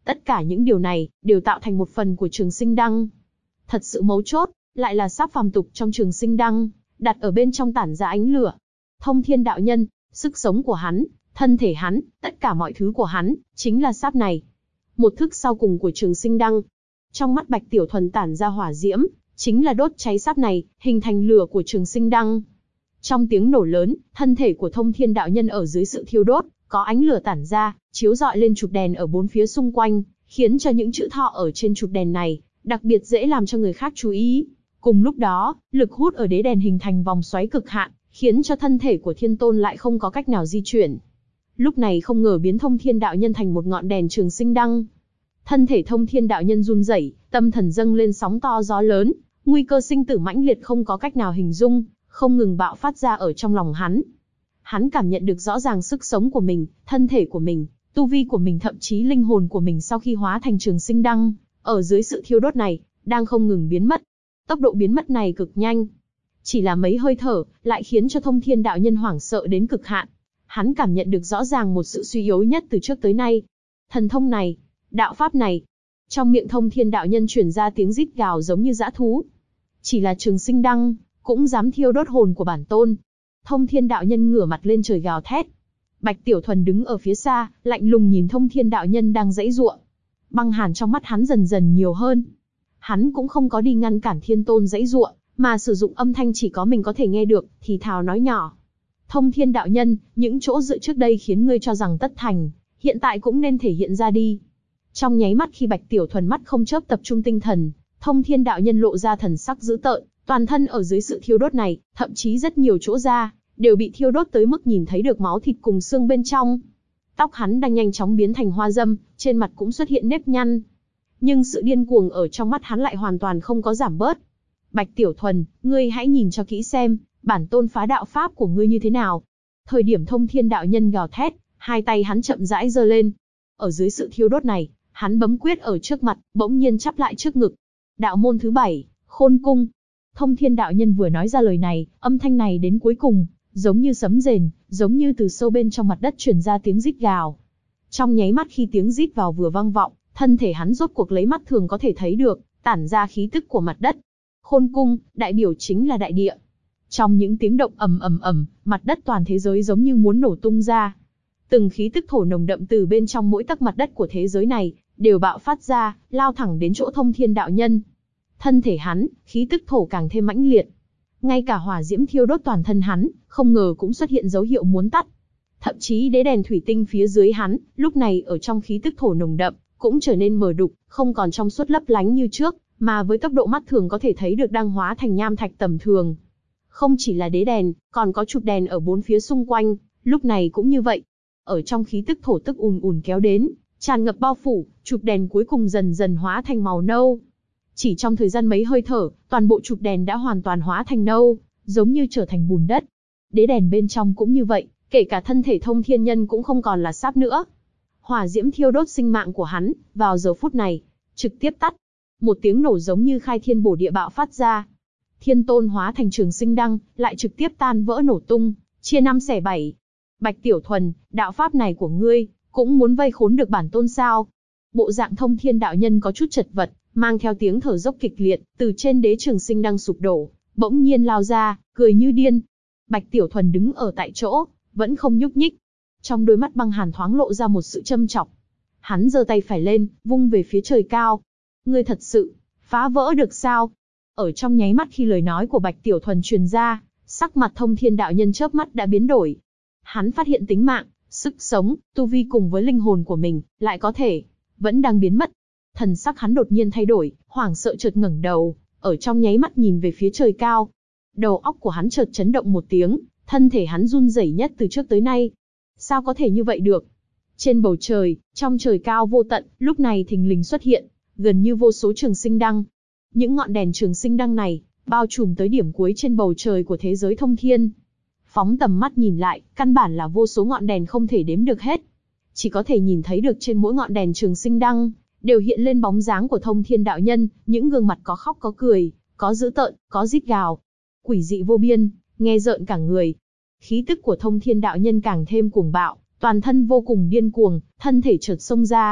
Tất cả những điều này đều tạo thành một phần của Trường Sinh Đăng. Thật sự mấu chốt lại là sáp phàm tục trong Trường Sinh Đăng, đặt ở bên trong tản ra ánh lửa. Thông Thiên đạo nhân, sức sống của hắn, thân thể hắn, tất cả mọi thứ của hắn, chính là sáp này. Một thức sau cùng của Trường Sinh Đăng. Trong mắt Bạch Tiểu Thuần tản ra hỏa diễm, chính là đốt cháy sáp này, hình thành lửa của Trường Sinh Đăng. Trong tiếng nổ lớn, thân thể của Thông Thiên đạo nhân ở dưới sự thiêu đốt, có ánh lửa tản ra, chiếu rọi lên chụp đèn ở bốn phía xung quanh, khiến cho những chữ thọ ở trên chụp đèn này đặc biệt dễ làm cho người khác chú ý. Cùng lúc đó, lực hút ở đế đèn hình thành vòng xoáy cực hạn, khiến cho thân thể của Thiên Tôn lại không có cách nào di chuyển. Lúc này không ngờ biến Thông Thiên đạo nhân thành một ngọn đèn Trường Sinh Đăng. Thân thể Thông Thiên đạo nhân run rẩy, tâm thần dâng lên sóng to gió lớn, nguy cơ sinh tử mãnh liệt không có cách nào hình dung, không ngừng bạo phát ra ở trong lòng hắn. Hắn cảm nhận được rõ ràng sức sống của mình, thân thể của mình, tu vi của mình, thậm chí linh hồn của mình sau khi hóa thành Trường Sinh Đăng, ở dưới sự thiêu đốt này, đang không ngừng biến mất. Tốc độ biến mất này cực nhanh. Chỉ là mấy hơi thở, lại khiến cho Thông Thiên đạo nhân hoảng sợ đến cực hạn. Hắn cảm nhận được rõ ràng một sự suy yếu nhất từ trước tới nay. Thần thông này, đạo pháp này. Trong miệng Thông Thiên đạo nhân truyền ra tiếng rít gào giống như dã thú. Chỉ là Trường Sinh Đăng, cũng dám thiêu đốt hồn của bản tôn. Thông Thiên đạo nhân ngửa mặt lên trời gào thét. Bạch Tiểu Thuần đứng ở phía xa, lạnh lùng nhìn Thông Thiên đạo nhân đang giãy giụa. Băng hàn trong mắt hắn dần dần nhiều hơn. Hắn cũng không có đi ngăn cản Thiên Tôn giãy giụa, mà sử dụng âm thanh chỉ có mình có thể nghe được, thì thào nói nhỏ. Thông Thiên đạo nhân, những chỗ dựa trước đây khiến ngươi cho rằng tất thành, hiện tại cũng nên thể hiện ra đi. Trong nháy mắt khi Bạch Tiểu Thuần mắt không chớp tập trung tinh thần, Thông Thiên đạo nhân lộ ra thần sắc dữ tợn, toàn thân ở dưới sự thiêu đốt này, thậm chí rất nhiều chỗ da đều bị thiêu đốt tới mức nhìn thấy được máu thịt cùng xương bên trong. Tóc hắn đang nhanh chóng biến thành hoa dâm, trên mặt cũng xuất hiện nếp nhăn. Nhưng sự điên cuồng ở trong mắt hắn lại hoàn toàn không có giảm bớt. Bạch Tiểu Thuần, ngươi hãy nhìn cho kỹ xem, bản tôn phá đạo pháp của ngươi như thế nào. Thời điểm Thông Thiên đạo nhân gào thét, hai tay hắn chậm rãi giơ lên. Ở dưới sự thiêu đốt này, hắn bấm quyết ở trước mặt, bỗng nhiên chắp lại trước ngực. Đạo môn thứ 7, Khôn Cung. Thông Thiên đạo nhân vừa nói ra lời này, âm thanh này đến cuối cùng, giống như sấm rền, giống như từ sâu bên trong mặt đất truyền ra tiếng rít gào. Trong nháy mắt khi tiếng rít vào vừa vang vọng, thân thể hắn rốt cuộc lấy mắt thường có thể thấy được, tản ra khí tức của mặt đất. Khôn Cung, đại biểu chính là đại địa. Trong những tiếng động ầm ầm ầm, mặt đất toàn thế giới giống như muốn nổ tung ra. Từng khí tức thổ nồng đậm từ bên trong mỗi tấc mặt đất của thế giới này đều bạo phát ra, lao thẳng đến chỗ Thông Thiên đạo nhân. Thân thể hắn, khí tức thổ càng thêm mãnh liệt. Ngay cả hỏa diễm thiêu đốt toàn thân hắn, không ngờ cũng xuất hiện dấu hiệu muốn tắt. Thậm chí đế đèn thủy tinh phía dưới hắn, lúc này ở trong khí tức thổ nồng đậm, cũng trở nên mờ đục, không còn trong suốt lấp lánh như trước, mà với tốc độ mắt thường có thể thấy được đang hóa thành nham thạch tầm thường. Không chỉ là đế đèn, còn có chụp đèn ở bốn phía xung quanh, lúc này cũng như vậy. Ở trong khí tức thổ tức ùn ùn kéo đến, tràn ngập bao phủ, chụp đèn cuối cùng dần dần hóa thành màu nâu. Chỉ trong thời gian mấy hơi thở, toàn bộ chụp đèn đã hoàn toàn hóa thành nâu, giống như trở thành bùn đất. Đế đèn bên trong cũng như vậy, kể cả thân thể Thông Thiên nhân cũng không còn là sáp nữa. Hỏa diễm thiêu đốt sinh mạng của hắn, vào giờ phút này, trực tiếp tắt. Một tiếng nổ giống như khai thiên bổ địa bạo phát ra. Thiên Tôn hóa thành Trường Sinh Đăng, lại trực tiếp tan vỡ nổ tung, chia 5 xẻ 7. Bạch Tiểu Thuần, đạo pháp này của ngươi, cũng muốn vây khốn được bản tôn sao? Bộ dạng Thông Thiên đạo nhân có chút chật vật, mang theo tiếng thở dốc kịch liệt, từ trên đế Trường Sinh Đăng sụp đổ, bỗng nhiên lao ra, cười như điên. Bạch Tiểu Thuần đứng ở tại chỗ, vẫn không nhúc nhích. Trong đôi mắt băng hàn thoáng lộ ra một sự châm chọc. Hắn giơ tay phải lên, vung về phía trời cao. Ngươi thật sự phá vỡ được sao? Ở trong nháy mắt khi lời nói của Bạch Tiểu Thuần truyền ra, sắc mặt Thông Thiên đạo nhân chớp mắt đã biến đổi. Hắn phát hiện tính mạng, sức sống, tu vi cùng với linh hồn của mình, lại có thể vẫn đang biến mất. Thần sắc hắn đột nhiên thay đổi, hoảng sợ chợt ngẩng đầu, ở trong nháy mắt nhìn về phía trời cao. Đầu óc của hắn chợt chấn động một tiếng, thân thể hắn run rẩy nhất từ trước tới nay. Sao có thể như vậy được? Trên bầu trời, trong trời cao vô tận, lúc này thình lình xuất hiện, gần như vô số Trường Sinh Đăng. Những ngọn đèn Trường Sinh Đăng này, bao trùm tới điểm cuối trên bầu trời của thế giới thông thiên. Phóng tầm mắt nhìn lại, căn bản là vô số ngọn đèn không thể đếm được hết. Chỉ có thể nhìn thấy được trên mỗi ngọn đèn Trường Sinh Đăng, đều hiện lên bóng dáng của Thông Thiên đạo nhân, những gương mặt có khóc có cười, có dữ tợn, có rít gào. Quỷ dị vô biên, nghe rợn cả người. Khí tức của Thông Thiên đạo nhân càng thêm cuồng bạo, toàn thân vô cùng điên cuồng, thân thể chợt xông ra.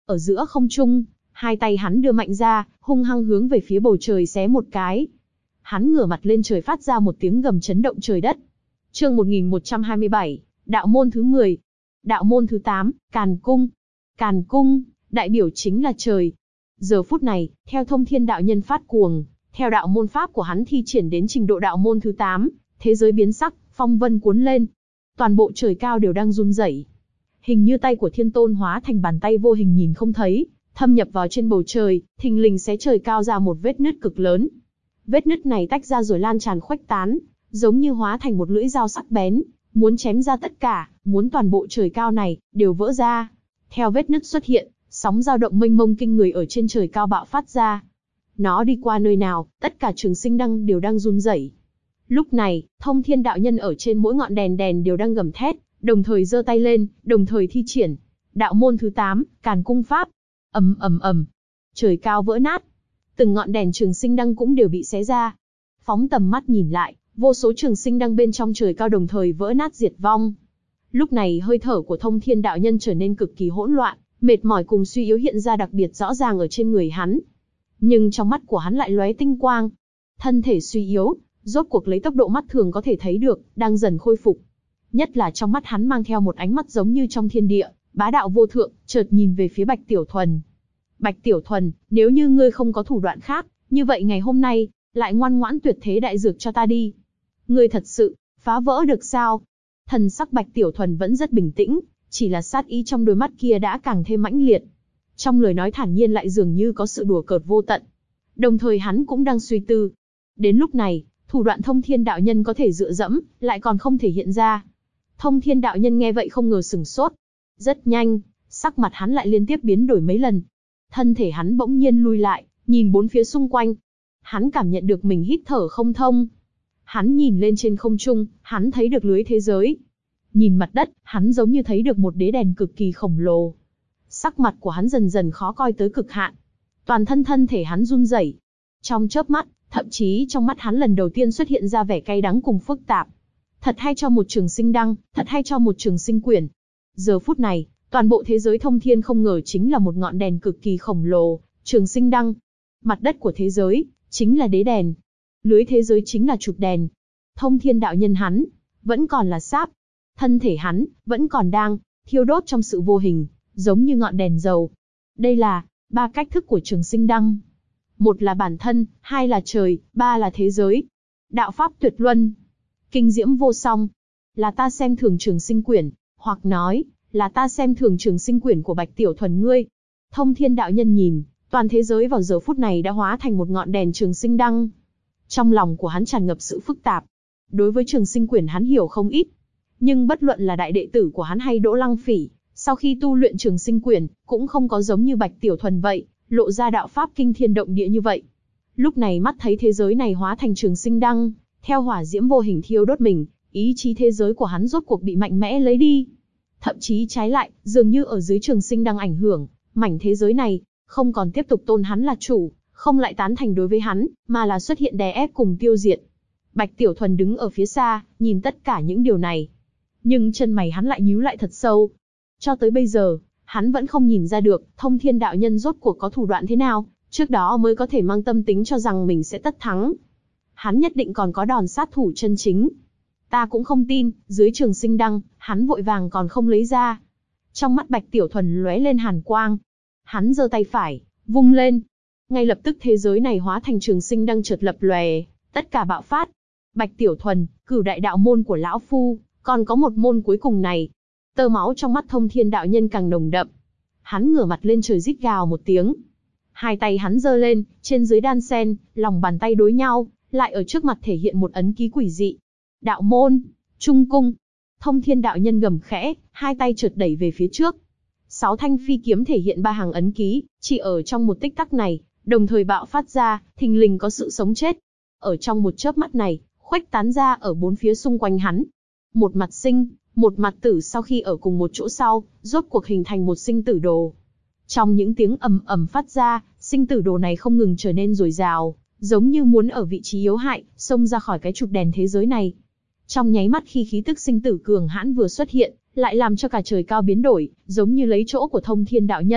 Ở giữa không trung, hai tay hắn đưa mạnh ra, hung hăng hướng về phía bầu trời xé một cái. Hắn ngửa mặt lên trời phát ra một tiếng gầm chấn động trời đất. Chương 1127, đạo môn thứ 10. Đạo môn thứ 8, Càn Cung. Càn Cung, đại biểu chính là trời. Giờ phút này, theo Thông Thiên đạo nhân phát cuồng, theo đạo môn pháp của hắn thi triển đến trình độ đạo môn thứ 8, thế giới biến sắc, phong vân cuốn lên. Toàn bộ trời cao đều đang run rẩy. Hình như tay của Thiên Tôn hóa thành bàn tay vô hình nhìn không thấy, thâm nhập vào trên bầu trời, thình lình xé trời cao ra một vết nứt cực lớn. Vết nứt này tách ra rồi lan tràn khuếch tán, giống như hóa thành một lưỡi dao sắc bén, muốn chém ra tất cả, muốn toàn bộ trời cao này đều vỡ ra. Theo vết nứt xuất hiện, sóng dao động mênh mông kinh người ở trên trời cao bạo phát ra. Nó đi qua nơi nào, tất cả Trường Sinh Đăng đều đang run rẩy. Lúc này, Thông Thiên đạo nhân ở trên mỗi ngọn đèn đều đang gầm thét, đồng thời giơ tay lên, đồng thời thi triển đạo môn thứ 8, Càn Cung pháp. Ầm ầm ầm, trời cao vỡ nát, từng ngọn đèn Trường Sinh Đăng cũng đều bị xé ra. Phóng tầm mắt nhìn lại, vô số Trường Sinh Đăng bên trong trời cao đồng thời vỡ nát diệt vong. Lúc này hơi thở của Thông Thiên đạo nhân trở nên cực kỳ hỗn loạn, mệt mỏi cùng suy yếu hiện ra đặc biệt rõ ràng ở trên người hắn. Nhưng trong mắt của hắn lại lóe tinh quang. Thân thể suy yếu, rốt cuộc lấy tốc độ mắt thường có thể thấy được, đang dần khôi phục. Nhất là trong mắt hắn mang theo một ánh mắt giống như trong thiên địa, bá đạo vô thượng, chợt nhìn về phía Bạch Tiểu Thuần. Bạch Tiểu Thuần, nếu như ngươi không có thủ đoạn khác, như vậy ngày hôm nay, lại ngoan ngoãn tuyệt thế đại dược cho ta đi. Ngươi thật sự, phá vỡ được sao? Thần sắc Bạch Tiểu Thuần vẫn rất bình tĩnh, chỉ là sát ý trong đôi mắt kia đã càng thêm mãnh liệt. Trong lời nói thản nhiên lại dường như có sự đùa cợt vô tận. Đồng thời hắn cũng đang suy tư. Đến lúc này, thủ đoạn Thông Thiên đạo nhân có thể dựa dẫm, lại còn không thể hiện ra. Thông Thiên đạo nhân nghe vậy không ngờ sửng sốt. Rất nhanh, sắc mặt hắn lại liên tiếp biến đổi mấy lần. Thân thể hắn bỗng nhiên lui lại, nhìn bốn phía xung quanh. Hắn cảm nhận được mình hít thở không thông. Hắn nhìn lên trên không trung, hắn thấy được lưới thế giới. Nhìn mặt đất, hắn giống như thấy được một đế đèn cực kỳ khổng lồ. Sắc mặt của hắn dần dần khó coi tới cực hạn. Toàn thân thể hắn run rẩy. Trong chớp mắt, thậm chí trong mắt hắn lần đầu tiên xuất hiện ra vẻ cay đắng cùng phức tạp. Thật hay cho một Trường Sinh Đăng, thật hay cho một Trường Sinh Quyển. Giờ phút này, toàn bộ thế giới thông thiên không ngờ chính là một ngọn đèn cực kỳ khổng lồ, Trường Sinh Đăng. Mặt đất của thế giới, chính là đế đèn. Lưới thế giới chính là trục đèn. Thông Thiên đạo nhân hắn, vẫn còn là sáp. Thân thể hắn, vẫn còn đang thiêu đốt trong sự vô hình, giống như ngọn đèn dầu. Đây là 3 cách thức của Trường Sinh Đăng. 1 là bản thân, 2 là trời, 3 là thế giới. Đạo pháp tuyệt luân, kinh diễm vô song. Là ta xem thường Trường Sinh Quyển, hoặc nói, là ta xem thường Trường Sinh Quyển của Bạch Tiểu Thuần ngươi. Thông Thiên đạo nhân nhìn, toàn thế giới vào giờ phút này đã hóa thành một ngọn đèn Trường Sinh Đăng. Trong lòng của hắn tràn ngập sự phức tạp. Đối với Trường Sinh Quyển hắn hiểu không ít. Nhưng bất luận là đại đệ tử của hắn hay Đỗ Lăng Phỉ, sau khi tu luyện Trường Sinh Quyển, cũng không có giống như Bạch Tiểu Thuần vậy, lộ ra đạo pháp kinh thiên động địa như vậy. Lúc này mắt thấy thế giới này hóa thành Trường Sinh Đăng, theo hỏa diễm vô hình thiêu đốt mình, ý chí thế giới của hắn rốt cuộc bị mạnh mẽ lấy đi. Thậm chí trái lại, dường như ở dưới Trường Sinh Đăng ảnh hưởng, mảnh thế giới này, không còn tiếp tục tôn hắn là chủ, không lại tán thành đối với hắn, mà là xuất hiện đè ép cùng tiêu diệt. Bạch Tiểu Thuần đứng ở phía xa, nhìn tất cả những điều này. Nhưng chân mày hắn lại nhíu lại thật sâu. Cho tới bây giờ, hắn vẫn không nhìn ra được Thông Thiên đạo nhân rốt cuộc có thủ đoạn thế nào, trước đó mới có thể mang tâm tính cho rằng mình sẽ tất thắng. Hắn nhất định còn có đòn sát thủ chân chính. Ta cũng không tin, dưới Trường Sinh Đăng, hắn vội vàng còn không lấy ra. Trong mắt Bạch Tiểu Thuần lóe lên hàn quang. Hắn giơ tay phải, vung lên. Ngay lập tức thế giới này hóa thành Trường Sinh Đăng chợt lập lòe, tất cả bạo phát. Bạch Tiểu Thuần, Cửu đại đạo môn của lão phu, còn có một môn cuối cùng này. Tơ máu trong mắt Thông Thiên đạo nhân càng nồng đậm. Hắn ngửa mặt lên trời rít gào một tiếng. Hai tay hắn giơ lên, trên dưới đan sen, lòng bàn tay đối nhau, lại ở trước mặt thể hiện một ấn ký quỷ dị. Đạo môn, Trung Cung. Thông Thiên đạo nhân gầm khẽ, hai tay chợt đẩy về phía trước. 6 thanh phi kiếm thể hiện 3 hàng ấn ký, chỉ ở trong một tích tắc này, đồng thời bạo phát ra, thình lình có sự sống chết. Ở trong một chớp mắt này, khuếch tán ra ở bốn phía xung quanh hắn. Một mặt sinh, một mặt tử sau khi ở cùng một chỗ sau, rốt cuộc hình thành một sinh tử đồ. Trong những tiếng ầm ầm phát ra, sinh tử đồ này không ngừng trở nên dồi dào, giống như muốn ở vị trí yếu hại, xông ra khỏi cái trục đèn thế giới này. Trong nháy mắt khi khí tức sinh tử cường hãn vừa xuất hiện, lại làm cho cả trời cao biến đổi, giống như lấy chỗ của Thông Thiên đạo nhân,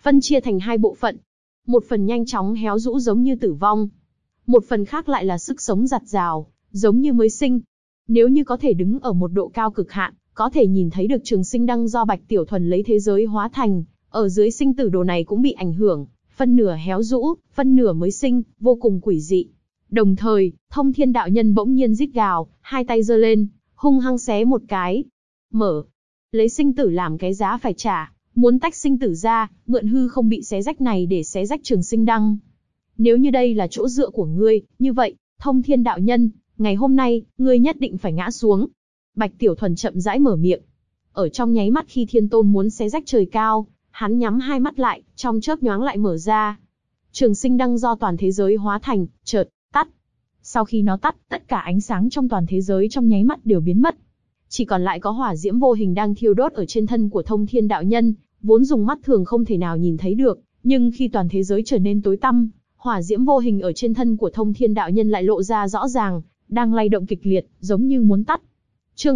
phân chia thành hai bộ phận. Một phần nhanh chóng héo rũ giống như tử vong. Một phần khác lại là sức sống rặt rào, giống như mới sinh. Nếu như có thể đứng ở một độ cao cực hạn, có thể nhìn thấy được trường sinh đăng do Bạch Tiểu Thuần lấy thế giới hóa thành, ở dưới sinh tử đồ này cũng bị ảnh hưởng, phân nửa héo rũ, phân nửa mới sinh, vô cùng quỷ dị. Đồng thời, Thông Thiên đạo nhân bỗng nhiên rít gào, hai tay giơ lên, hung hăng xé một cái. Mở. Lấy sinh tử làm cái giá phải trả, muốn tách sinh tử ra, mượn hư không bị xé rách này để xé rách trường sinh đăng. Nếu như đây là chỗ dựa của ngươi, như vậy, Thông Thiên đạo nhân, ngày hôm nay, ngươi nhất định phải ngã xuống. Bạch Tiểu Thuần chậm rãi mở miệng. Ở trong nháy mắt khi Thiên Tôn muốn xé rách trời cao, hắn nhắm hai mắt lại, trong chớp nhoáng lại mở ra. Trường sinh đăng do toàn thế giới hóa thành, chợt tắt. Sau khi nó tắt, tất cả ánh sáng trong toàn thế giới trong nháy mắt đều biến mất. Chỉ còn lại có hỏa diễm vô hình đang thiêu đốt ở trên thân của Thông Thiên đạo nhân, vốn dùng mắt thường không thể nào nhìn thấy được, nhưng khi toàn thế giới trở nên tối tăm, hỏa diễm vô hình ở trên thân của Thông Thiên đạo nhân lại lộ ra rõ ràng, đang lay động kịch liệt, giống như muốn tắt. Chương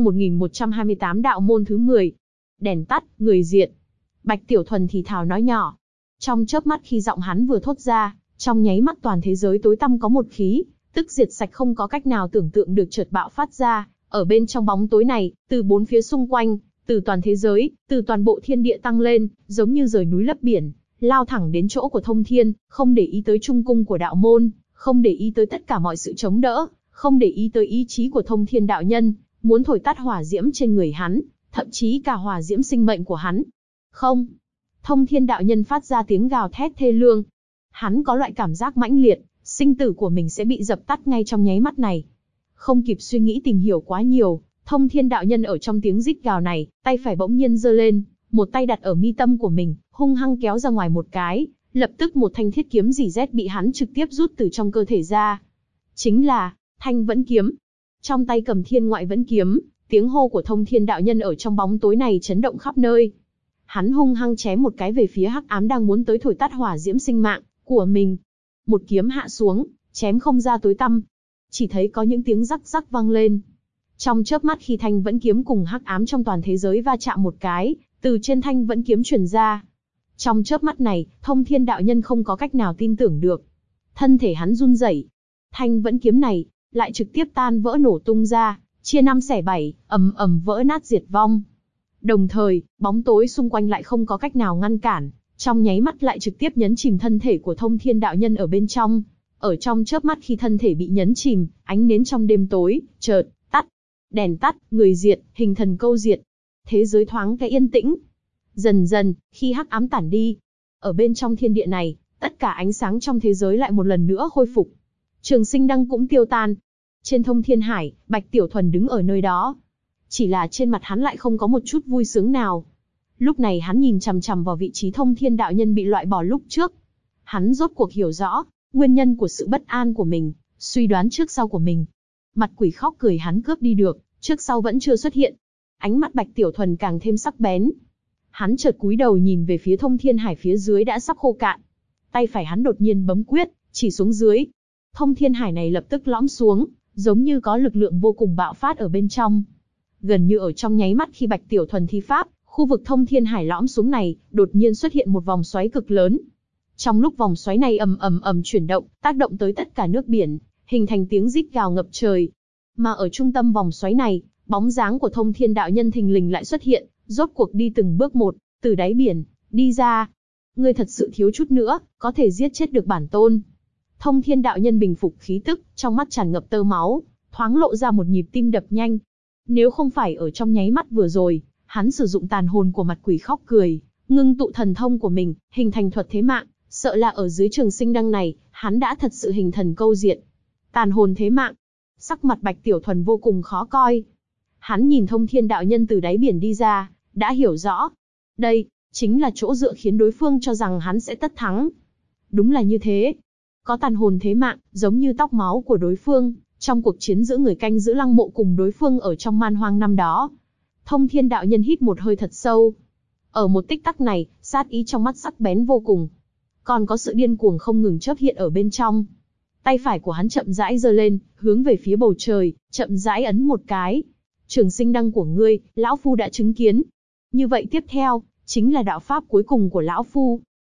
1128 đạo môn thứ 10. Đèn tắt, người diệt. Bạch Tiểu Thuần thì thào nói nhỏ. Trong chớp mắt khi giọng hắn vừa thốt ra, trong nháy mắt toàn thế giới tối tăm có một khí, tức diệt sạch không có cách nào tưởng tượng được chợt bạo phát ra. Ở bên trong bóng tối này, từ bốn phía xung quanh, từ toàn thế giới, từ toàn bộ thiên địa tăng lên, giống như rời núi lấp biển, lao thẳng đến chỗ của Thông Thiên, không để ý tới trung cung của đạo môn, không để ý tới tất cả mọi sự chống đỡ, không để ý tới ý chí của Thông Thiên đạo nhân, muốn thổi tắt hỏa diễm trên người hắn, thậm chí cả hỏa diễm sinh mệnh của hắn. Không. Thông Thiên đạo nhân phát ra tiếng gào thét thê lương. Hắn có loại cảm giác mãnh liệt, sinh tử của mình sẽ bị dập tắt ngay trong nháy mắt này. Không kịp suy nghĩ tìm hiểu quá nhiều, Thông Thiên đạo nhân ở trong tiếng rít gào này, tay phải bỗng nhiên giơ lên, một tay đặt ở mi tâm của mình, hung hăng kéo ra ngoài một cái, lập tức một thanh thiết kiếm rỉ sét bị hắn trực tiếp rút từ trong cơ thể ra. Chính là Thanh Vẫn kiếm. Trong tay cầm Thiên Ngoại Vẫn kiếm, tiếng hô của Thông Thiên đạo nhân ở trong bóng tối này chấn động khắp nơi. Hắn hung hăng chém một cái về phía hắc ám đang muốn tới thổi tắt hỏa diễm sinh mạng của mình. Một kiếm hạ xuống, chém không ra tối tăm. Chỉ thấy có những tiếng rắc rắc vang lên. Trong chớp mắt khi Thanh Vẫn kiếm cùng hắc ám trong toàn thế giới va chạm một cái, từ trên Thanh Vẫn kiếm truyền ra. Trong chớp mắt này, Thông Thiên đạo nhân không có cách nào tin tưởng được. Thân thể hắn run rẩy. Thanh Vẫn kiếm này lại trực tiếp tan vỡ nổ tung ra, chia năm xẻ bảy, ầm ầm vỡ nát diệt vong. Đồng thời, bóng tối xung quanh lại không có cách nào ngăn cản, trong nháy mắt lại trực tiếp nhấn chìm thân thể của Thông Thiên đạo nhân ở bên trong. Ở trong chớp mắt khi thân thể bị nhấn chìm, ánh nến trong đêm tối chợt tắt, đèn tắt, người diệt, hình thần câu diệt. Thế giới thoáng cái yên tĩnh. Dần dần, khi hắc ám tản đi, ở bên trong thiên địa này, tất cả ánh sáng trong thế giới lại một lần nữa khôi phục. Trường sinh đăng cũng tiêu tan. Trên Thông Thiên Hải, Bạch Tiểu Thuần đứng ở nơi đó. Chỉ là trên mặt hắn lại không có một chút vui sướng nào. Lúc này hắn nhìn chằm chằm vào vị trí Thông Thiên đạo nhân bị loại bỏ lúc trước. Hắn rốt cuộc hiểu rõ nguyên nhân của sự bất an của mình, suy đoán trước sau của mình. Mặt quỷ khóc cười hắn cướp đi được, trước sau vẫn chưa xuất hiện. Ánh mắt Bạch Tiểu Thuần càng thêm sắc bén. Hắn chợt cúi đầu nhìn về phía Thông Thiên Hải phía dưới đã sắp khô cạn. Tay phải hắn đột nhiên bấm quyết, chỉ xuống dưới. Thông Thiên Hải này lập tức lõm xuống, giống như có lực lượng vô cùng bạo phát ở bên trong. Gần như ở trong nháy mắt khi Bạch Tiểu Thuần thi pháp, khu vực Thông Thiên Hải lõm xuống này, đột nhiên xuất hiện một vòng xoáy cực lớn. Trong lúc vòng xoáy này ầm ầm ầm chuyển động, tác động tới tất cả nước biển, hình thành tiếng rít gào ngập trời. Mà ở trung tâm vòng xoáy này, bóng dáng của Thông Thiên đạo nhân thình lình lại xuất hiện, rốt cuộc đi từng bước một, từ đáy biển đi ra. Ngươi thật sự thiếu chút nữa, có thể giết chết được bản tôn. Thông Thiên đạo nhân bình phục khí tức, trong mắt tràn ngập tơ máu, thoáng lộ ra một nhịp tim đập nhanh. Nếu không phải ở trong nháy mắt vừa rồi, hắn sử dụng tàn hồn của mặt quỷ khóc cười, ngưng tụ thần thông của mình, hình thành thuật thế mạng, sợ là ở dưới trường sinh đăng này, hắn đã thật sự hình thần câu diệt. Tàn hồn thế mạng. Sắc mặt Bạch Tiểu Thuần vô cùng khó coi. Hắn nhìn Thông Thiên đạo nhân từ đáy biển đi ra, đã hiểu rõ. Đây, chính là chỗ dựa khiến đối phương cho rằng hắn sẽ tất thắng. Đúng là như thế. Có tàn hồn thế mạng, giống như tóc máu của đối phương, trong cuộc chiến giữa người canh giữ lăng mộ cùng đối phương ở trong man hoang năm đó. Thông Thiên đạo nhân hít một hơi thật sâu. Ở một tích tắc này, sát ý trong mắt sắc bén vô cùng. Còn có sự điên cuồng không ngừng chớp hiện ở bên trong. Tay phải của hắn chậm rãi giơ lên, hướng về phía bầu trời, chậm rãi ấn một cái. Trường sinh đăng của ngươi, lão phu đã chứng kiến. Như vậy tiếp theo, chính là đạo pháp cuối cùng của lão phu.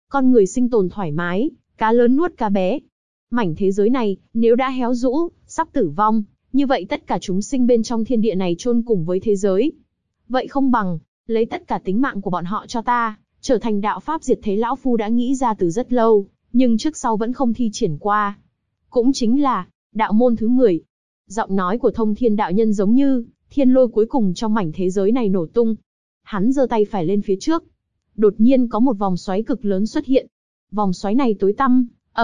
con người sinh tồn thoải mái, cá lớn nuốt cá bé. Mảnh thế giới này, nếu đã héo rũ, sắp tử vong, như vậy tất cả chúng sinh bên trong thiên địa này chôn cùng với thế giới. Vậy không bằng, lấy tất cả tính mạng của bọn họ cho ta, trở thành đạo pháp diệt thế lão phu đã nghĩ ra từ rất lâu, nhưng trước sau vẫn không thi triển qua. Cũng chính là, đạo môn thứ 10. Giọng nói của Thông Thiên đạo nhân giống như thiên lôi cuối cùng trong mảnh thế giới này nổ tung. Hắn giơ tay phải lên phía trước. Đột nhiên có một vòng xoáy cực lớn xuất hiện. Vòng xoáy này tối tăm,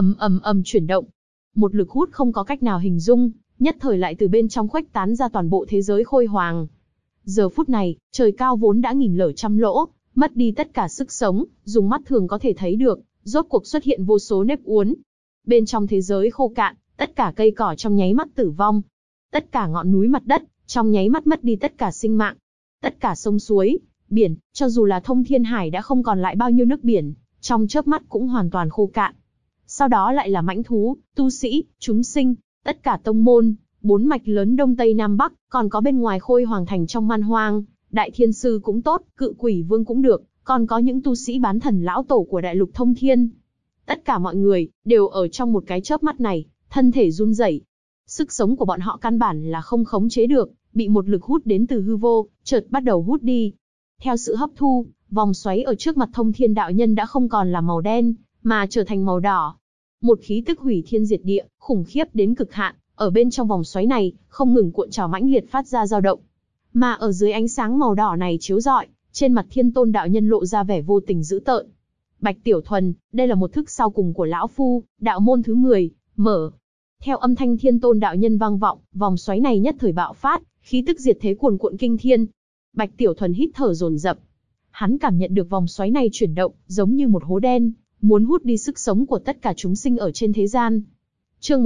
ầm chuyển động. Một lực hút không có cách nào hình dung, nhất thời lại từ bên trong khuếch tán ra toàn bộ thế giới khôi hoàng. Giờ phút này, trời cao vốn đã nghìn lở trăm lỗ, mất đi tất cả sức sống, dùng mắt thường có thể thấy được, rốt cuộc xuất hiện vô số nếp uốn. Bên trong thế giới khô cạn, tất cả cây cỏ trong nháy mắt tử vong. Tất cả ngọn núi mặt đất, trong nháy mắt mất đi tất cả sinh mạng. Tất cả sông suối, biển, cho dù là thông thiên hải đã không còn lại bao nhiêu nước biển, trong chớp mắt cũng hoàn toàn khô cạn. Sau đó lại là mãnh thú, tu sĩ, chúng sinh, tất cả tông môn, 4 mạch lớn Đông Tây Nam Bắc, còn có bên ngoài Khôi Hoàng Thành trong man hoang, Đại Thiên Sư cũng tốt, Cự Quỷ Vương cũng được, còn có những tu sĩ bán thần lão tổ của Đại Lục Thông Thiên. Tất cả mọi người, đều ở trong một cái chớp mắt này, thân thể run rẩy. Sức sống của bọn họ căn bản là không khống chế được, bị một lực hút đến từ hư vô, chợt bắt đầu hút đi. Theo sự hấp thu, vòng xoáy ở trước mặt Thông Thiên đạo nhân đã không còn là màu đen, mà trở thành màu đỏ. Một khí tức hủy thiên diệt địa, khủng khiếp đến cực hạn, ở bên trong vòng xoáy này, không ngừng cuộn trào mãnh liệt phát ra dao động. Mà ở dưới ánh sáng màu đỏ này chiếu rọi, trên mặt Thiên Tôn đạo nhân lộ ra vẻ vô tình dữ tợn. Bạch Tiểu Thuần, đây là một thức sau cùng của lão phu, đạo môn thứ 10, mở. Theo âm thanh Thiên Tôn đạo nhân vang vọng, vòng xoáy này nhất thời bạo phát, khí tức diệt thế cuồn cuộn kinh thiên. Bạch Tiểu Thuần hít thở dồn dập. Hắn cảm nhận được vòng xoáy này chuyển động, giống như một hố đen, muốn hút đi sức sống của tất cả chúng sinh ở trên thế gian. Chương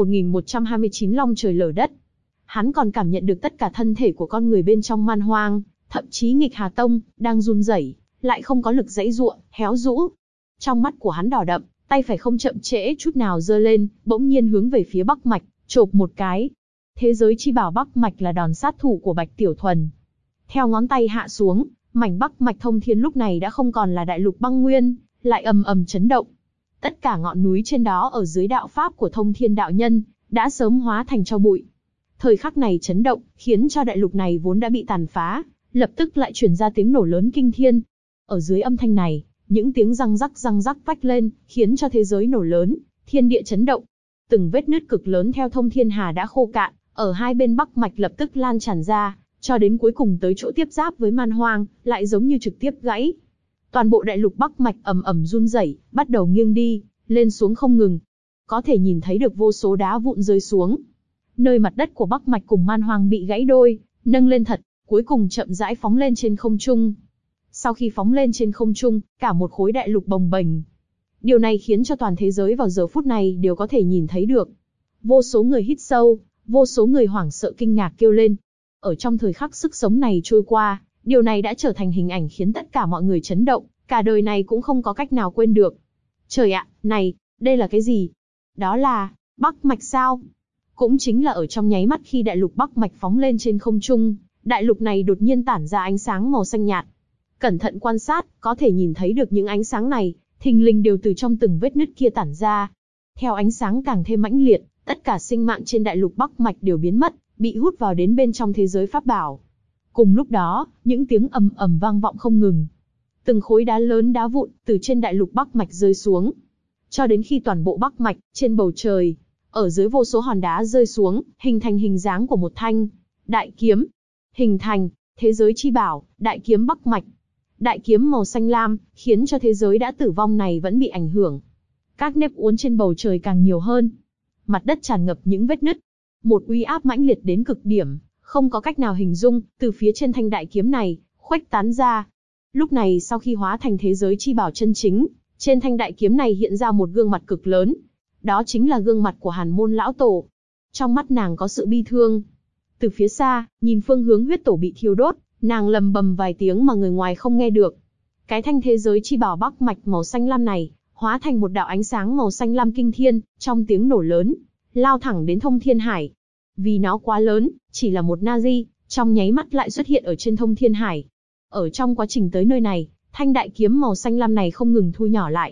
1129 Long trời lở đất. Hắn còn cảm nhận được tất cả thân thể của con người bên trong man hoang, thậm chí Nghịch Hà Tông, đang run rẩy, lại không có lực giãy giụa, héo rũ. Trong mắt của hắn đỏ đậm, tay phải không chậm trễ chút nào giơ lên, bỗng nhiên hướng về phía Bắc Mạch, chộp một cái. Thế giới chi bảo Bắc Mạch là đòn sát thủ của Bạch Tiểu Thuần. Theo ngón tay hạ xuống, mảnh Bắc Mạch Thông Thiên lúc này đã không còn là đại lục băng nguyên, lại ầm chấn động. Tất cả ngọn núi trên đó ở dưới đạo pháp của Thông Thiên đạo nhân, đã sớm hóa thành tro bụi. Thời khắc này chấn động, khiến cho đại lục này vốn đã bị tàn phá, lập tức lại truyền ra tiếng nổ lớn kinh thiên. Ở dưới âm thanh này, những tiếng răng rắc vách lên, khiến cho thế giới nổ lớn, thiên địa chấn động. Từng vết nứt cực lớn theo Thông Thiên Hà đã khô cạn, ở hai bên Bắc Mạch lập tức lan tràn ra, cho đến cuối cùng tới chỗ tiếp giáp với man hoang, lại giống như trực tiếp gãy. Toàn bộ đại lục Bắc Mạch ầm run rẩy, bắt đầu nghiêng đi, lên xuống không ngừng. Có thể nhìn thấy được vô số đá vụn rơi xuống. Nơi mặt đất của Bắc Mạch cùng man hoang bị gãy đôi, nâng lên thật, cuối cùng chậm rãi phóng lên trên không trung. Sau khi phóng lên trên không trung, cả một khối đại lục bồng bềnh. Điều này khiến cho toàn thế giới vào giờ phút này đều có thể nhìn thấy được. Vô số người hít sâu, vô số người hoảng sợ kinh ngạc kêu lên. Ở trong thời khắc sức sống này trôi qua, điều này đã trở thành hình ảnh khiến tất cả mọi người chấn động, cả đời này cũng không có cách nào quên được. Trời ạ, này, đây là cái gì? Đó là Bắc Mạch sao? Cũng chính là ở trong nháy mắt khi đại lục Bắc Mạch phóng lên trên không trung, đại lục này đột nhiên tản ra ánh sáng màu xanh nhạt. Cẩn thận quan sát, có thể nhìn thấy được những ánh sáng này, thình lình đều từ trong từng vết nứt kia tản ra. Theo ánh sáng càng thêm mãnh liệt, tất cả sinh mạng trên đại lục Bắc Mạch đều biến mất, bị hút vào đến bên trong thế giới pháp bảo. Cùng lúc đó, những tiếng ầm vang vọng không ngừng. Từng khối đá lớn đá vụn từ trên đại lục Bắc Mạch rơi xuống, cho đến khi toàn bộ Bắc Mạch, trên bầu trời, ở dưới vô số hòn đá rơi xuống, hình thành hình dáng của một thanh đại kiếm, hình thành thế giới chi bảo, đại kiếm Bắc Mạch. Đại kiếm màu xanh lam, khiến cho thế giới đã tử vong này vẫn bị ảnh hưởng. Các nếp uốn trên bầu trời càng nhiều hơn. Mặt đất tràn ngập những vết nứt. Một uy áp mãnh liệt đến cực điểm, không có cách nào hình dung, từ phía trên thanh đại kiếm này, khuếch tán ra. Lúc này sau khi hóa thành thế giới chi bảo chân chính, trên thanh đại kiếm này hiện ra một gương mặt cực lớn. Đó chính là gương mặt của Hàn Môn lão tổ. Trong mắt nàng có sự bi thương. Từ phía xa, nhìn phương hướng huyết tổ bị thiêu đốt, nàng lầm bầm vài tiếng mà người ngoài không nghe được. Cái thanh thế giới chi bảo Bắc Mạch màu xanh lam này, hóa thành một đạo ánh sáng màu xanh lam kinh thiên, trong tiếng nổ lớn, lao thẳng đến Thông Thiên Hải. Vì nó quá lớn, chỉ là một Nazi, trong nháy mắt lại xuất hiện ở trên Thông Thiên Hải. Ở trong quá trình tới nơi này, thanh đại kiếm màu xanh lam này không ngừng thu nhỏ lại.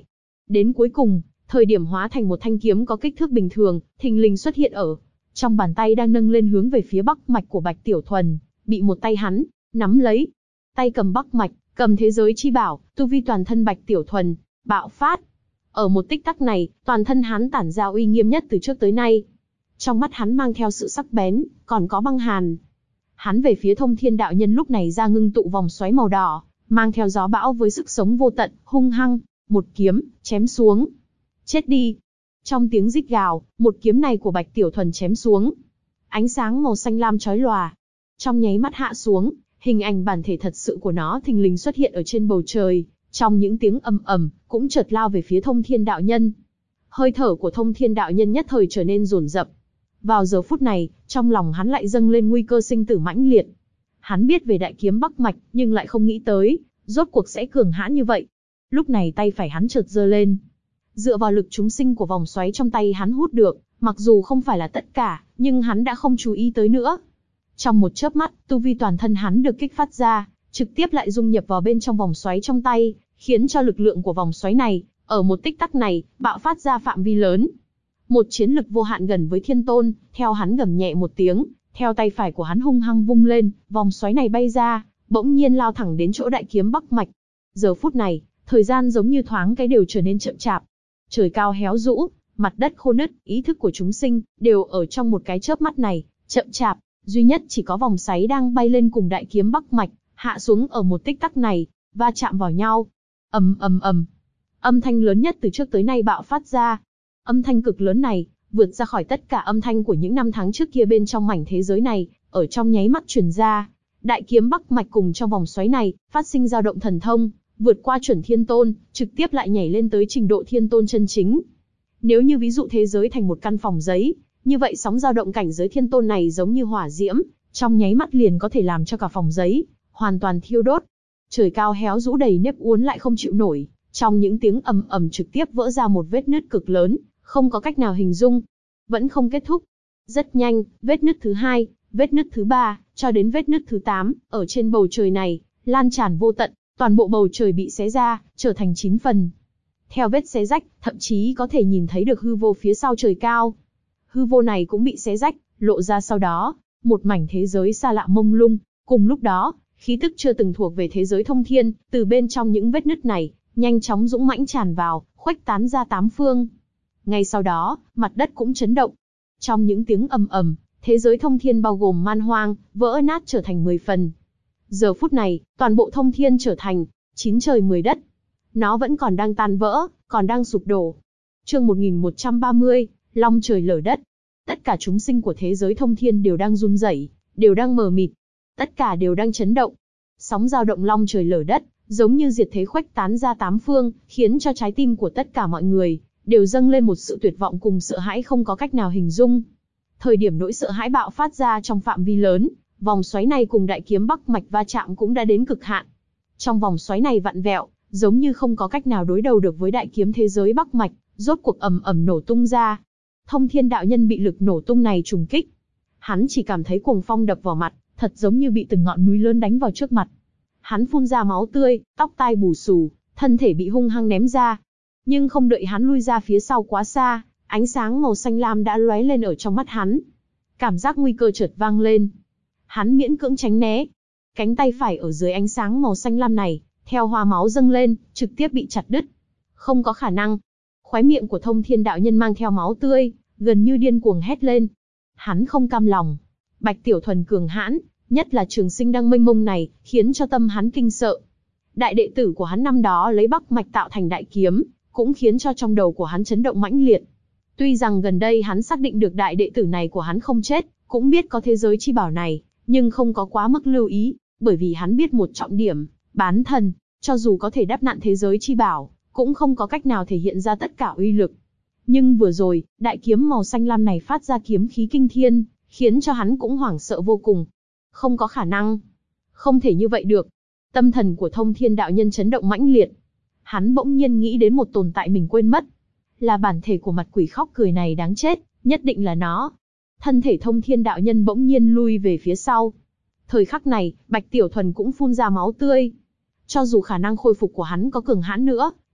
Đến cuối cùng, thời điểm hóa thành một thanh kiếm có kích thước bình thường, thình lình xuất hiện ở trong bàn tay đang nâng lên hướng về phía Bắc Mạch của Bạch Tiểu Thuần, bị một tay hắn nắm lấy. Tay cầm Bắc Mạch, cầm thế giới chi bảo, tu vi toàn thân Bạch Tiểu Thuần bạo phát. Ở một tích tắc này, toàn thân hắn tản ra uy nghiêm nhất từ trước tới nay. Trong mắt hắn mang theo sự sắc bén, còn có băng hàn. Hắn về phía Thông Thiên đạo nhân lúc này ra ngưng tụ vòng xoáy màu đỏ, mang theo gió bão với sức sống vô tận, hung hăng, một kiếm chém xuống. Chết đi! Trong tiếng rít gào, một kiếm này của Bạch Tiểu Thuần chém xuống. Ánh sáng màu xanh lam chói lòa. Trong nháy mắt hạ xuống, hình ảnh bản thể thật sự của nó thình lình xuất hiện ở trên bầu trời. Trong những tiếng ầm ầm, cũng chợt lao về phía Thông Thiên đạo nhân. Hơi thở của Thông Thiên đạo nhân nhất thời trở nên dồn dập. Vào giờ phút này, trong lòng hắn lại dâng lên nguy cơ sinh tử mãnh liệt. Hắn biết về đại kiếm Bắc Mạch, nhưng lại không nghĩ tới, rốt cuộc sẽ cường hãn như vậy. Lúc này tay phải hắn chợt giơ lên. Dựa vào lực chúng sinh của vòng xoáy trong tay hắn hút được, mặc dù không phải là tất cả, nhưng hắn đã không chú ý tới nữa. Trong một chớp mắt, tu vi toàn thân hắn được kích phát ra, trực tiếp lại dung nhập vào bên trong vòng xoáy trong tay, khiến cho lực lượng của vòng xoáy này, ở một tích tắc này, bạo phát ra phạm vi lớn. Một chiến lực vô hạn gần với thiên tôn, theo hắn gầm nhẹ một tiếng, theo tay phải của hắn hung hăng vung lên, vòng xoáy này bay ra, bỗng nhiên lao thẳng đến chỗ đại kiếm Bắc Mạch. Giờ phút này, thời gian giống như thoáng cái đều trở nên chậm chạp. Trời cao héo rũ, mặt đất khô nứt, ý thức của chúng sinh, đều ở trong một cái chớp mắt này, chậm chạp, duy nhất chỉ có vòng xoáy đang bay lên cùng đại kiếm Bắc Mạch, hạ xuống ở một tích tắc này, va chạm vào nhau. Ầm ầm ầm. Âm thanh lớn nhất từ trước tới nay bạo phát ra. Âm thanh cực lớn này, vượt ra khỏi tất cả âm thanh của những năm tháng trước kia bên trong mảnh thế giới này, ở trong nháy mắt truyền ra. Đại kiếm Bắc Mạch cùng trong vòng xoáy này, phát sinh dao động thần thông, vượt qua chuẩn thiên tôn, trực tiếp lại nhảy lên tới trình độ thiên tôn chân chính. Nếu như ví dụ thế giới thành một căn phòng giấy, như vậy sóng dao động cảnh giới thiên tôn này giống như hỏa diễm, trong nháy mắt liền có thể làm cho cả phòng giấy hoàn toàn thiêu đốt. Trời cao héo rũ đầy nếp uốn lại không chịu nổi, trong những tiếng ầm ầm trực tiếp vỡ ra một vết nứt cực lớn, không có cách nào hình dung. Vẫn không kết thúc. Rất nhanh, vết nứt thứ 2, vết nứt thứ 3, cho đến vết nứt thứ 8, ở trên bầu trời này, lan tràn vô tận, toàn bộ bầu trời bị xé ra, trở thành 9 phần. Theo vết xé rách, thậm chí có thể nhìn thấy được hư vô phía sau trời cao. Hư vô này cũng bị xé rách, lộ ra sau đó, một mảnh thế giới xa lạ mông lung. Cùng lúc đó, khí tức chưa từng thuộc về thế giới thông thiên, từ bên trong những vết nứt này, nhanh chóng dũng mãnh tràn vào, khuếch tán ra 8 phương. Ngay sau đó, mặt đất cũng chấn động. Trong những tiếng ầm ầm, thế giới thông thiên bao gồm man hoang, vỡ nát trở thành 10 phần. Giờ phút này, toàn bộ thông thiên trở thành 9 trời 10 đất. Nó vẫn còn đang tan vỡ, còn đang sụp đổ. Chương 1130, long trời lở đất. Tất cả chúng sinh của thế giới thông thiên đều đang run rẩy, đều đang mờ mịt. Tất cả đều đang chấn động. Sóng dao động long trời lở đất, giống như diệt thế khuếch tán ra 8 phương, khiến cho trái tim của tất cả mọi người đều dâng lên một sự tuyệt vọng cùng sợ hãi không có cách nào hình dung. Thời điểm nỗi sợ hãi bạo phát ra trong phạm vi lớn, vòng xoáy này cùng đại kiếm Bắc Mạch va chạm cũng đã đến cực hạn. Trong vòng xoáy này vặn vẹo, giống như không có cách nào đối đầu được với đại kiếm thế giới Bắc Mạch, rốt cuộc ầm ầm nổ tung ra. Thông Thiên đạo nhân bị lực nổ tung này trùng kích. Hắn chỉ cảm thấy cuồng phong đập vào mặt, thật giống như bị từng ngọn núi lớn đánh vào trước mặt. Hắn phun ra máu tươi, tóc tai bù xù, thân thể bị hung hăng ném ra. Nhưng không đợi hắn lui ra phía sau quá xa, ánh sáng màu xanh lam đã lóe lên ở trong mắt hắn. Cảm giác nguy cơ chợt vang lên. Hắn miễn cưỡng tránh né. Cánh tay phải ở dưới ánh sáng màu xanh lam này, theo hoa máu dâng lên, trực tiếp bị chặt đứt. Không có khả năng. Khóe miệng của Thông Thiên đạo nhân mang theo máu tươi, gần như điên cuồng hét lên. Hắn không cam lòng. Bạch Tiểu Thuần cường hãn, nhất là trường sinh đang mênh mông này, khiến cho tâm hắn kinh sợ. Đại đệ tử của hắn năm đó lấy Bắc Mạch tạo thành đại kiếm, cũng khiến cho trong đầu của hắn chấn động mãnh liệt. Tuy rằng gần đây hắn xác định được đại đệ tử này của hắn không chết, cũng biết có thế giới chi bảo này, nhưng không có quá mức lưu ý, bởi vì hắn biết một trọng điểm, bán thần, cho dù có thể đắp nặn thế giới chi bảo, cũng không có cách nào thể hiện ra tất cả uy lực. Nhưng vừa rồi, đại kiếm màu xanh lam này phát ra kiếm khí kinh thiên, khiến cho hắn cũng hoảng sợ vô cùng. Không có khả năng. Không thể như vậy được. Tâm thần của Thông Thiên đạo nhân chấn động mãnh liệt. Hắn bỗng nhiên nghĩ đến một tồn tại mình quên mất. Là bản thể của mặt quỷ khóc cười này đáng chết, nhất định là nó. Thân thể Thông Thiên đạo nhân bỗng nhiên lui về phía sau. Thời khắc này, Bạch Tiểu Thuần cũng phun ra máu tươi. Cho dù khả năng khôi phục của hắn có cường hãn nữa,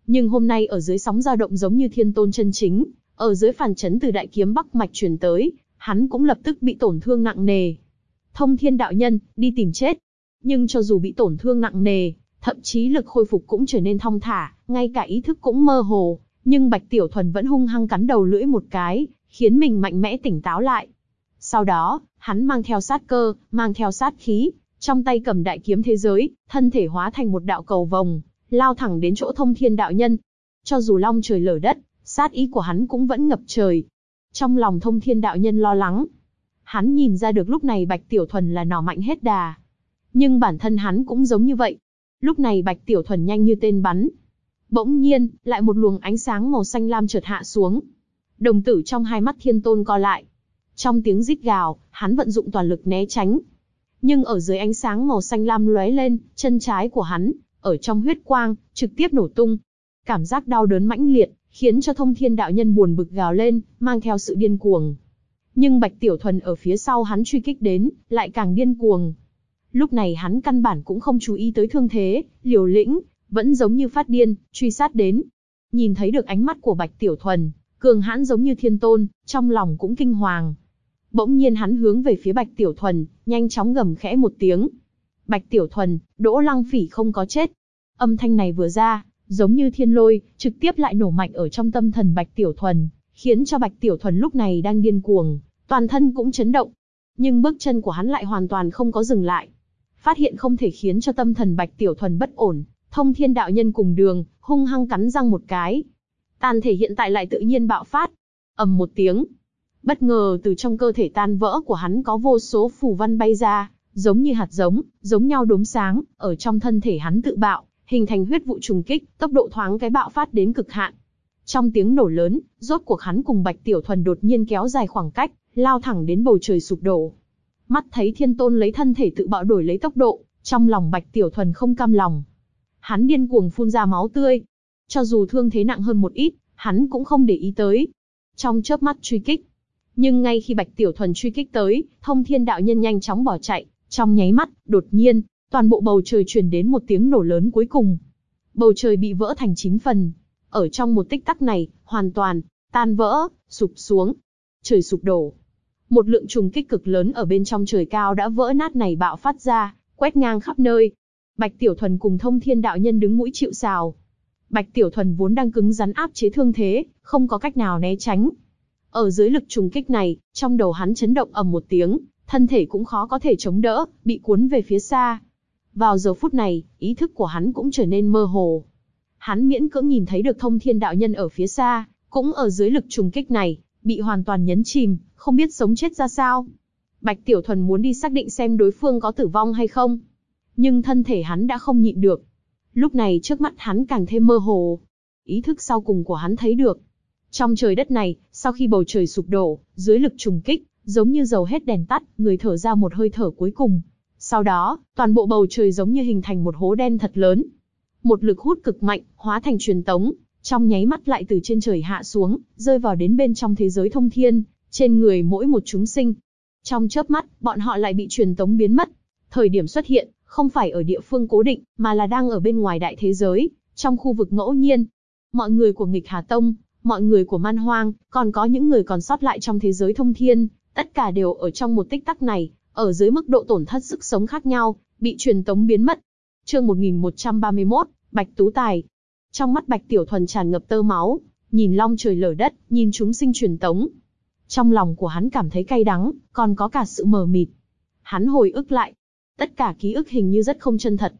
Nhưng hôm nay ở dưới sóng dao động giống như thiên tôn chân chính, ở dưới phản chấn từ đại kiếm Bắc Mạch truyền tới, hắn cũng lập tức bị tổn thương nặng nề. Thông Thiên đạo nhân, đi tìm chết. Nhưng cho dù bị tổn thương nặng nề, thậm chí lực khôi phục cũng trở nên thong thả, ngay cả ý thức cũng mơ hồ, nhưng Bạch Tiểu Thuần vẫn hung hăng cắn đầu lưỡi một cái, khiến mình mạnh mẽ tỉnh táo lại. Sau đó, hắn mang theo sát cơ, mang theo sát khí, trong tay cầm đại kiếm thế giới, thân thể hóa thành một đạo cầu vồng, lao thẳng đến chỗ Thông Thiên đạo nhân. Cho dù long trời lở đất, sát ý của hắn cũng vẫn ngập trời. Trong lòng Thông Thiên đạo nhân lo lắng. Hắn nhìn ra được lúc này Bạch Tiểu Thuần là nỏ mạnh hết đà. Nhưng bản thân hắn cũng giống như vậy. Lúc này Bạch Tiểu Thuần nhanh như tên bắn. Bỗng nhiên, lại một luồng ánh sáng màu xanh lam chợt hạ xuống. Đồng tử trong hai mắt thiên tôn co lại. Trong tiếng rít gào, hắn vận dụng toàn lực né tránh. Nhưng ở dưới ánh sáng màu xanh lam lóe lên, chân trái của hắn, ở trong huyết quang, trực tiếp nổ tung. Cảm giác đau đớn mãnh liệt, khiến cho Thông Thiên đạo nhân buồn bực gào lên, mang theo sự điên cuồng. Nhưng Bạch Tiểu Thuần ở phía sau hắn truy kích đến, lại càng điên cuồng. Lúc này hắn căn bản cũng không chú ý tới thương thế, liều lĩnh, vẫn giống như phát điên, truy sát đến. Nhìn thấy được ánh mắt của Bạch Tiểu Thuần, cường hãn giống như thiên tôn, trong lòng cũng kinh hoàng. Bỗng nhiên hắn hướng về phía Bạch Tiểu Thuần, nhanh chóng gầm khẽ một tiếng. Bạch Tiểu Thuần, Đỗ Lăng Phỉ không có chết. Âm thanh này vừa ra, giống như thiên lôi, trực tiếp lại nổ mạnh ở trong tâm thần Bạch Tiểu Thuần, khiến cho Bạch Tiểu Thuần lúc này đang điên cuồng, toàn thân cũng chấn động. Nhưng bước chân của hắn lại hoàn toàn không có dừng lại. Phát hiện không thể khiến cho tâm thần Bạch Tiểu Thuần bất ổn, Thông Thiên đạo nhân cùng đường, hung hăng cắn răng một cái. Tàn thể hiện tại lại tự nhiên bạo phát. Ầm một tiếng. Bất ngờ từ trong cơ thể tan vỡ của hắn có vô số phù văn bay ra, giống như hạt giống, giống nhau đốm sáng, ở trong thân thể hắn tự bạo, hình thành huyết vụ trùng kích, tốc độ thoáng cái bạo phát đến cực hạn. Trong tiếng nổ lớn, rốt cuộc hắn cùng Bạch Tiểu Thuần đột nhiên kéo dài khoảng cách, lao thẳng đến bầu trời sụp đổ. Mắt thấy thiên tôn lấy thân thể tự bạo đổi lấy tốc độ, trong lòng Bạch Tiểu Thuần không cam lòng. Hắn điên cuồng phun ra máu tươi. Cho dù thương thế nặng hơn một ít, hắn cũng không để ý tới. Trong chớp mắt truy kích. Nhưng ngay khi Bạch Tiểu Thuần truy kích tới, Thông Thiên đạo nhân nhanh chóng bỏ chạy. Trong nháy mắt, đột nhiên, toàn bộ bầu trời truyền đến một tiếng nổ lớn cuối cùng. Bầu trời bị vỡ thành 9 phần. Ở trong một tích tắc này, hoàn toàn tan vỡ, sụp xuống. Trời sụp đổ. Một lượng trùng kích cực lớn ở bên trong trời cao đã vỡ nát này bạo phát ra, quét ngang khắp nơi. Bạch Tiểu Thuần cùng Thông Thiên đạo nhân đứng mũi chịu sào. Bạch Tiểu Thuần vốn đang cứng rắn áp chế thương thế, không có cách nào né tránh. Ở dưới lực trùng kích này, trong đầu hắn chấn động ầm một tiếng, thân thể cũng khó có thể chống đỡ, bị cuốn về phía xa. Vào giờ phút này, ý thức của hắn cũng trở nên mơ hồ. Hắn miễn cưỡng nhìn thấy được Thông Thiên đạo nhân ở phía xa, cũng ở dưới lực trùng kích này, bị hoàn toàn nhấn chìm, không biết sống chết ra sao. Bạch Tiểu Thuần muốn đi xác định xem đối phương có tử vong hay không. Nhưng thân thể hắn đã không nhịn được. Lúc này trước mắt hắn càng thêm mơ hồ. Ý thức sau cùng của hắn thấy được. Trong trời đất này, sau khi bầu trời sụp đổ, dưới lực trùng kích, giống như dầu hết đèn tắt, người thở ra một hơi thở cuối cùng. Sau đó, toàn bộ bầu trời giống như hình thành một hố đen thật lớn. Một lực hút cực mạnh, hóa thành truyền tống, trong nháy mắt lại từ trên trời hạ xuống, rơi vào đến bên trong thế giới thông thiên, trên người mỗi một chúng sinh. Trong chớp mắt, bọn họ lại bị truyền tống biến mất. Thời điểm xuất hiện, không phải ở địa phương cố định, mà là đang ở bên ngoài đại thế giới, trong khu vực ngẫu nhiên. Mọi người của Nghịch Hà Tông, mọi người của Man Hoang, còn có những người còn sót lại trong thế giới thông thiên, tất cả đều ở trong một tích tắc này, ở dưới mức độ tổn thất sức sống khác nhau, bị truyền tống biến mất. Chương 1131, Bạch Tú Tài. Trong mắt Bạch Tiểu Thuần tràn ngập tơ máu, nhìn long trời lở đất, nhìn chúng sinh truyền tống. Trong lòng của hắn cảm thấy cay đắng, còn có cả sự mờ mịt. Hắn hồi ức lại, tất cả ký ức hình như rất không chân thật.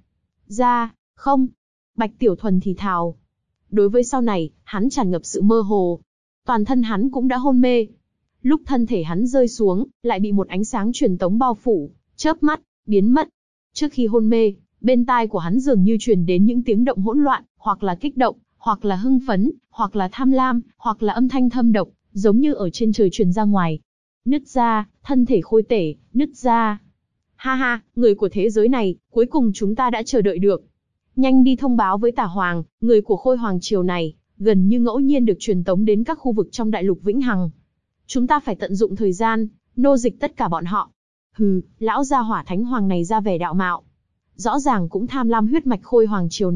Không. Bạch Tiểu Thuần thì thào. Đối với sau này, hắn tràn ngập sự mơ hồ. Toàn thân hắn cũng đã hôn mê. Lúc thân thể hắn rơi xuống, lại bị một ánh sáng truyền tống bao phủ, chớp mắt, biến mất. Trước khi hôn mê, bên tai của hắn dường như truyền đến những tiếng động hỗn loạn, hoặc là kích động, hoặc là hưng phấn, hoặc là tham lam, hoặc là âm thanh thâm độc, giống như ở trên trời truyền ra ngoài. Nứt ra, thân thể khôi tể, nứt ra. Ha ha, người của thế giới này, cuối cùng chúng ta đã chờ đợi được. Nhanh đi thông báo với Tả Hoàng, người của Khôi Hoàng Triều này, gần như ngẫu nhiên được truyền tống đến các khu vực trong đại lục Vĩnh Hằng. Chúng ta phải tận dụng thời gian, nô dịch tất cả bọn họ. Hừ, lão gia hỏa Thánh Hoàng này ra vẻ đạo mạo. Rõ ràng cũng tham lam huyết mạch Khôi Hoàng Triều này,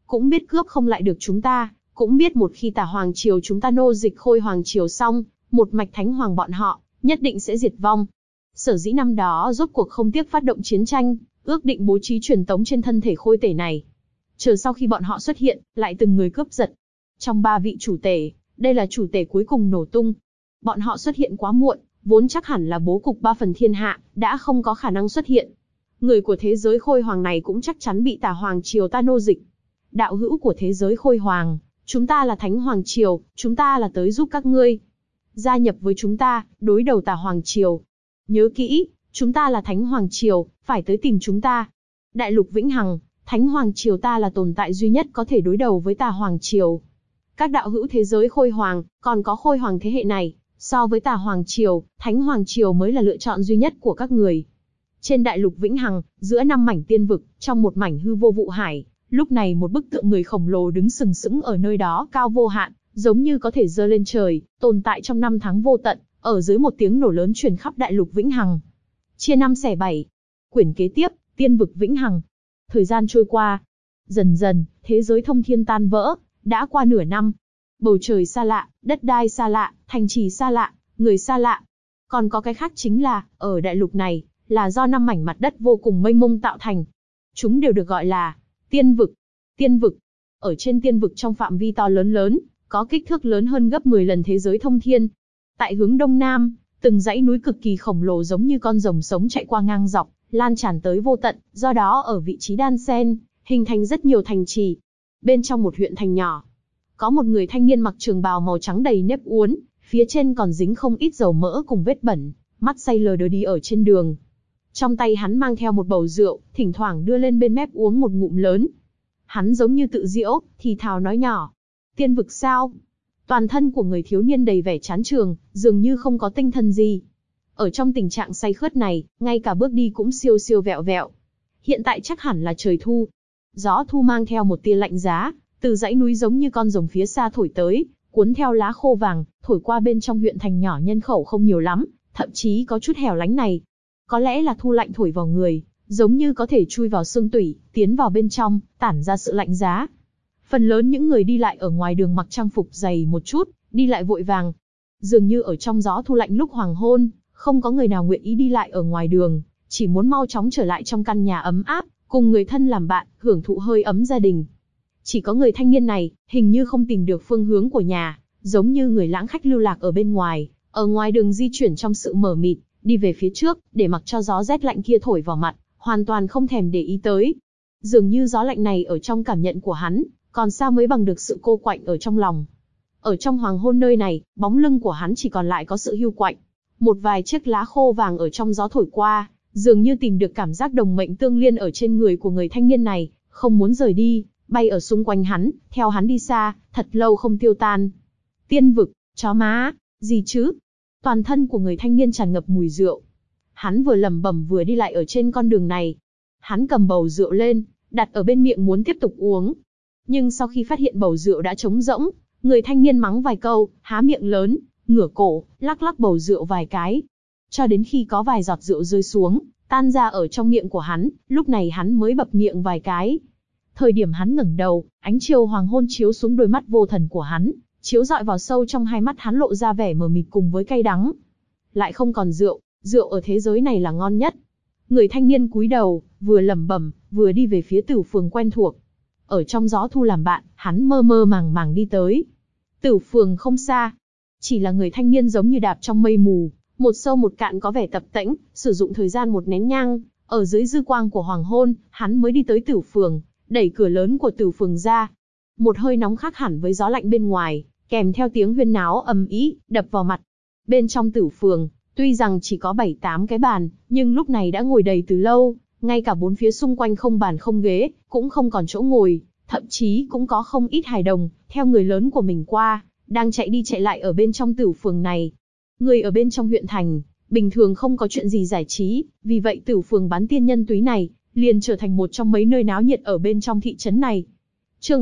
cũng biết cướp không lại được chúng ta, cũng biết một khi Tả Hoàng Triều chúng ta nô dịch Khôi Hoàng Triều xong, một mạch Thánh Hoàng bọn họ, nhất định sẽ diệt vong. Sở dĩ năm đó rốt cuộc không tiếc phát động chiến tranh, ước định bố trí truyền tống trên thân thể khôi tể này. Chờ sau khi bọn họ xuất hiện, lại từng người cướp giật. Trong 3 vị chủ tể, đây là chủ tể cuối cùng nổ tung. Bọn họ xuất hiện quá muộn, vốn chắc hẳn là bố cục 3 phần thiên hạ, đã không có khả năng xuất hiện. Người của thế giới Khôi Hoàng này cũng chắc chắn bị Tả Hoàng Triều ta nô dịch. Đạo hữu của thế giới Khôi Hoàng, chúng ta là Thánh Hoàng Triều, chúng ta là tới giúp các ngươi. Gia nhập với chúng ta, đối đầu Tả Hoàng Triều. Nhớ kỹ, chúng ta là Thánh Hoàng Triều, phải tới tìm chúng ta. Đại lục vĩnh hằng, Thánh Hoàng Triều ta là tồn tại duy nhất có thể đối đầu với Tả Hoàng Triều. Các đạo hữu thế giới Khôi Hoàng, còn có Khôi Hoàng thế hệ này, so với Tả Hoàng Triều, Thánh Hoàng Triều mới là lựa chọn duy nhất của các người. Trên đại lục vĩnh hằng, giữa 5 mảnh tiên vực, trong một mảnh hư vô vụ hải, lúc này một bức tượng người khổng lồ đứng sừng sững ở nơi đó cao vô hạn, giống như có thể giơ lên trời, tồn tại trong 5 tháng vô tận, ở dưới một tiếng nổ lớn truyền khắp đại lục vĩnh hằng. Chia 5 xẻ 7. Quyển kế tiếp, tiên vực vĩnh hằng. Thời gian trôi qua, dần dần, thế giới thông thiên tan vỡ, đã qua nửa năm. Bầu trời xa lạ, đất đai xa lạ, thành trì xa lạ, người xa lạ. Còn có cái khác chính là, ở đại lục này, là do 5 mảnh mặt đất vô cùng mênh mông tạo thành. Chúng đều được gọi là tiên vực. Tiên vực. Ở trên tiên vực trong phạm vi to lớn lớn, có kích thước lớn hơn gấp 10 lần thế giới thông thiên. Tại hướng đông nam, từng dãy núi cực kỳ khổng lồ giống như con rồng sống chạy qua ngang dọc, lan tràn tới vô tận, do đó ở vị trí đan xen, hình thành rất nhiều thành trì. Bên trong một huyện thành nhỏ, có một người thanh niên mặc trường bào màu trắng đầy nếp uốn, phía trên còn dính không ít dầu mỡ cùng vết bẩn, mắt say lờ đờ đi ở trên đường. Trong tay hắn mang theo một bầu rượu, thỉnh thoảng đưa lên bên mép uống một ngụm lớn. Hắn giống như tự giễu, thì thào nói nhỏ. Tiên vực sao? Toàn thân của người thiếu niên đầy vẻ chán trường, dường như không có tinh thần gì. Ở trong tình trạng say khướt này, ngay cả bước đi cũng siêu siêu vẹo vẹo. Hiện tại chắc hẳn là trời thu. Gió thu mang theo một tia lạnh giá, từ dãy núi giống như con rồng phía xa thổi tới, cuốn theo lá khô vàng, thổi qua bên trong huyện thành nhỏ nhân khẩu không nhiều lắm, thậm chí có chút hẻo lánh này. Có lẽ là thu lạnh thổi vào người, giống như có thể chui vào xương tủy, tiến vào bên trong, tản ra sự lạnh giá. Phần lớn những người đi lại ở ngoài đường mặc trang phục dày một chút, đi lại vội vàng. Dường như ở trong gió thu lạnh lúc hoàng hôn, không có người nào nguyện ý đi lại ở ngoài đường, chỉ muốn mau chóng trở lại trong căn nhà ấm áp, cùng người thân làm bạn, hưởng thụ hơi ấm gia đình. Chỉ có người thanh niên này, hình như không tìm được phương hướng của nhà, giống như người lãng khách lưu lạc ở bên ngoài, ở ngoài đường di chuyển trong sự mờ mịt, đi về phía trước, để mặc cho gió rét lạnh kia thổi vào mặt, hoàn toàn không thèm để ý tới. Dường như gió lạnh này ở trong cảm nhận của hắn, còn sao mới bằng được sự cô quạnh ở trong lòng. Ở trong hoàng hôn nơi này, bóng lưng của hắn chỉ còn lại có sự hiu quạnh. Một vài chiếc lá khô vàng ở trong gió thổi qua, dường như tìm được cảm giác đồng mệnh tương liên ở trên người của người thanh niên này, không muốn rời đi, bay ở xung quanh hắn, theo hắn đi xa, thật lâu không tiêu tan. Tiên vực, chó má, gì chứ? Toàn thân của người thanh niên tràn ngập mùi rượu. Hắn vừa lẩm bẩm vừa đi lại ở trên con đường này. Hắn cầm bầu rượu lên, đặt ở bên miệng muốn tiếp tục uống. Nhưng sau khi phát hiện bầu rượu đã trống rỗng, người thanh niên mắng vài câu, há miệng lớn, ngửa cổ, lắc lắc bầu rượu vài cái. Cho đến khi có vài giọt rượu rơi xuống, tan ra ở trong miệng của hắn, lúc này hắn mới bập miệng vài cái. Thời điểm hắn ngẩng đầu, ánh chiều hoàng hôn chiếu xuống đôi mắt vô thần của hắn, chiếu rọi vào sâu trong hai mắt hắn lộ ra vẻ mờ mịt cùng với cay đắng. Lại không còn rượu, rượu ở thế giới này là ngon nhất. Người thanh niên cúi đầu, vừa lẩm bẩm, vừa đi về phía Tử Phường quen thuộc. Ở trong gió thu làm bạn, hắn mơ mơ màng màng đi tới. Tử Phường không xa, chỉ là người thanh niên giống như đạp trong mây mù, một sâu một cạn có vẻ tập tễnh, sử dụng thời gian một nén nhang, ở dưới dư quang của hoàng hôn, hắn mới đi tới Tử Phường, đẩy cửa lớn của Tử Phường ra. Một hơi nóng khác hẳn với gió lạnh bên ngoài, kèm theo tiếng huyên náo ầm ĩ, đập vào mặt. Bên trong Tử Phường, tuy rằng chỉ có 7-8 cái bàn, nhưng lúc này đã ngồi đầy từ lâu, ngay cả bốn phía xung quanh không bàn không ghế, cũng không còn chỗ ngồi, thậm chí cũng có không ít hài đồng, theo người lớn của mình qua, đang chạy đi chạy lại ở bên trong Tử Phường này. Người ở bên trong huyện thành, bình thường không có chuyện gì giải trí, vì vậy Tử Phường bán tiên nhân túy này, liền trở thành một trong mấy nơi náo nhiệt ở bên trong thị trấn này. Chương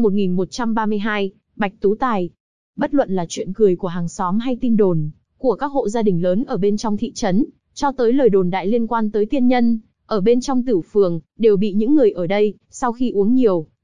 1132, Bạch Tú Tài. Bất luận là chuyện cười của hàng xóm hay tin đồn của các hộ gia đình lớn ở bên trong thị trấn, cho tới lời đồn đại liên quan tới tiên nhân ở bên trong Tử Phường, đều bị những người ở đây, sau khi uống nhiều,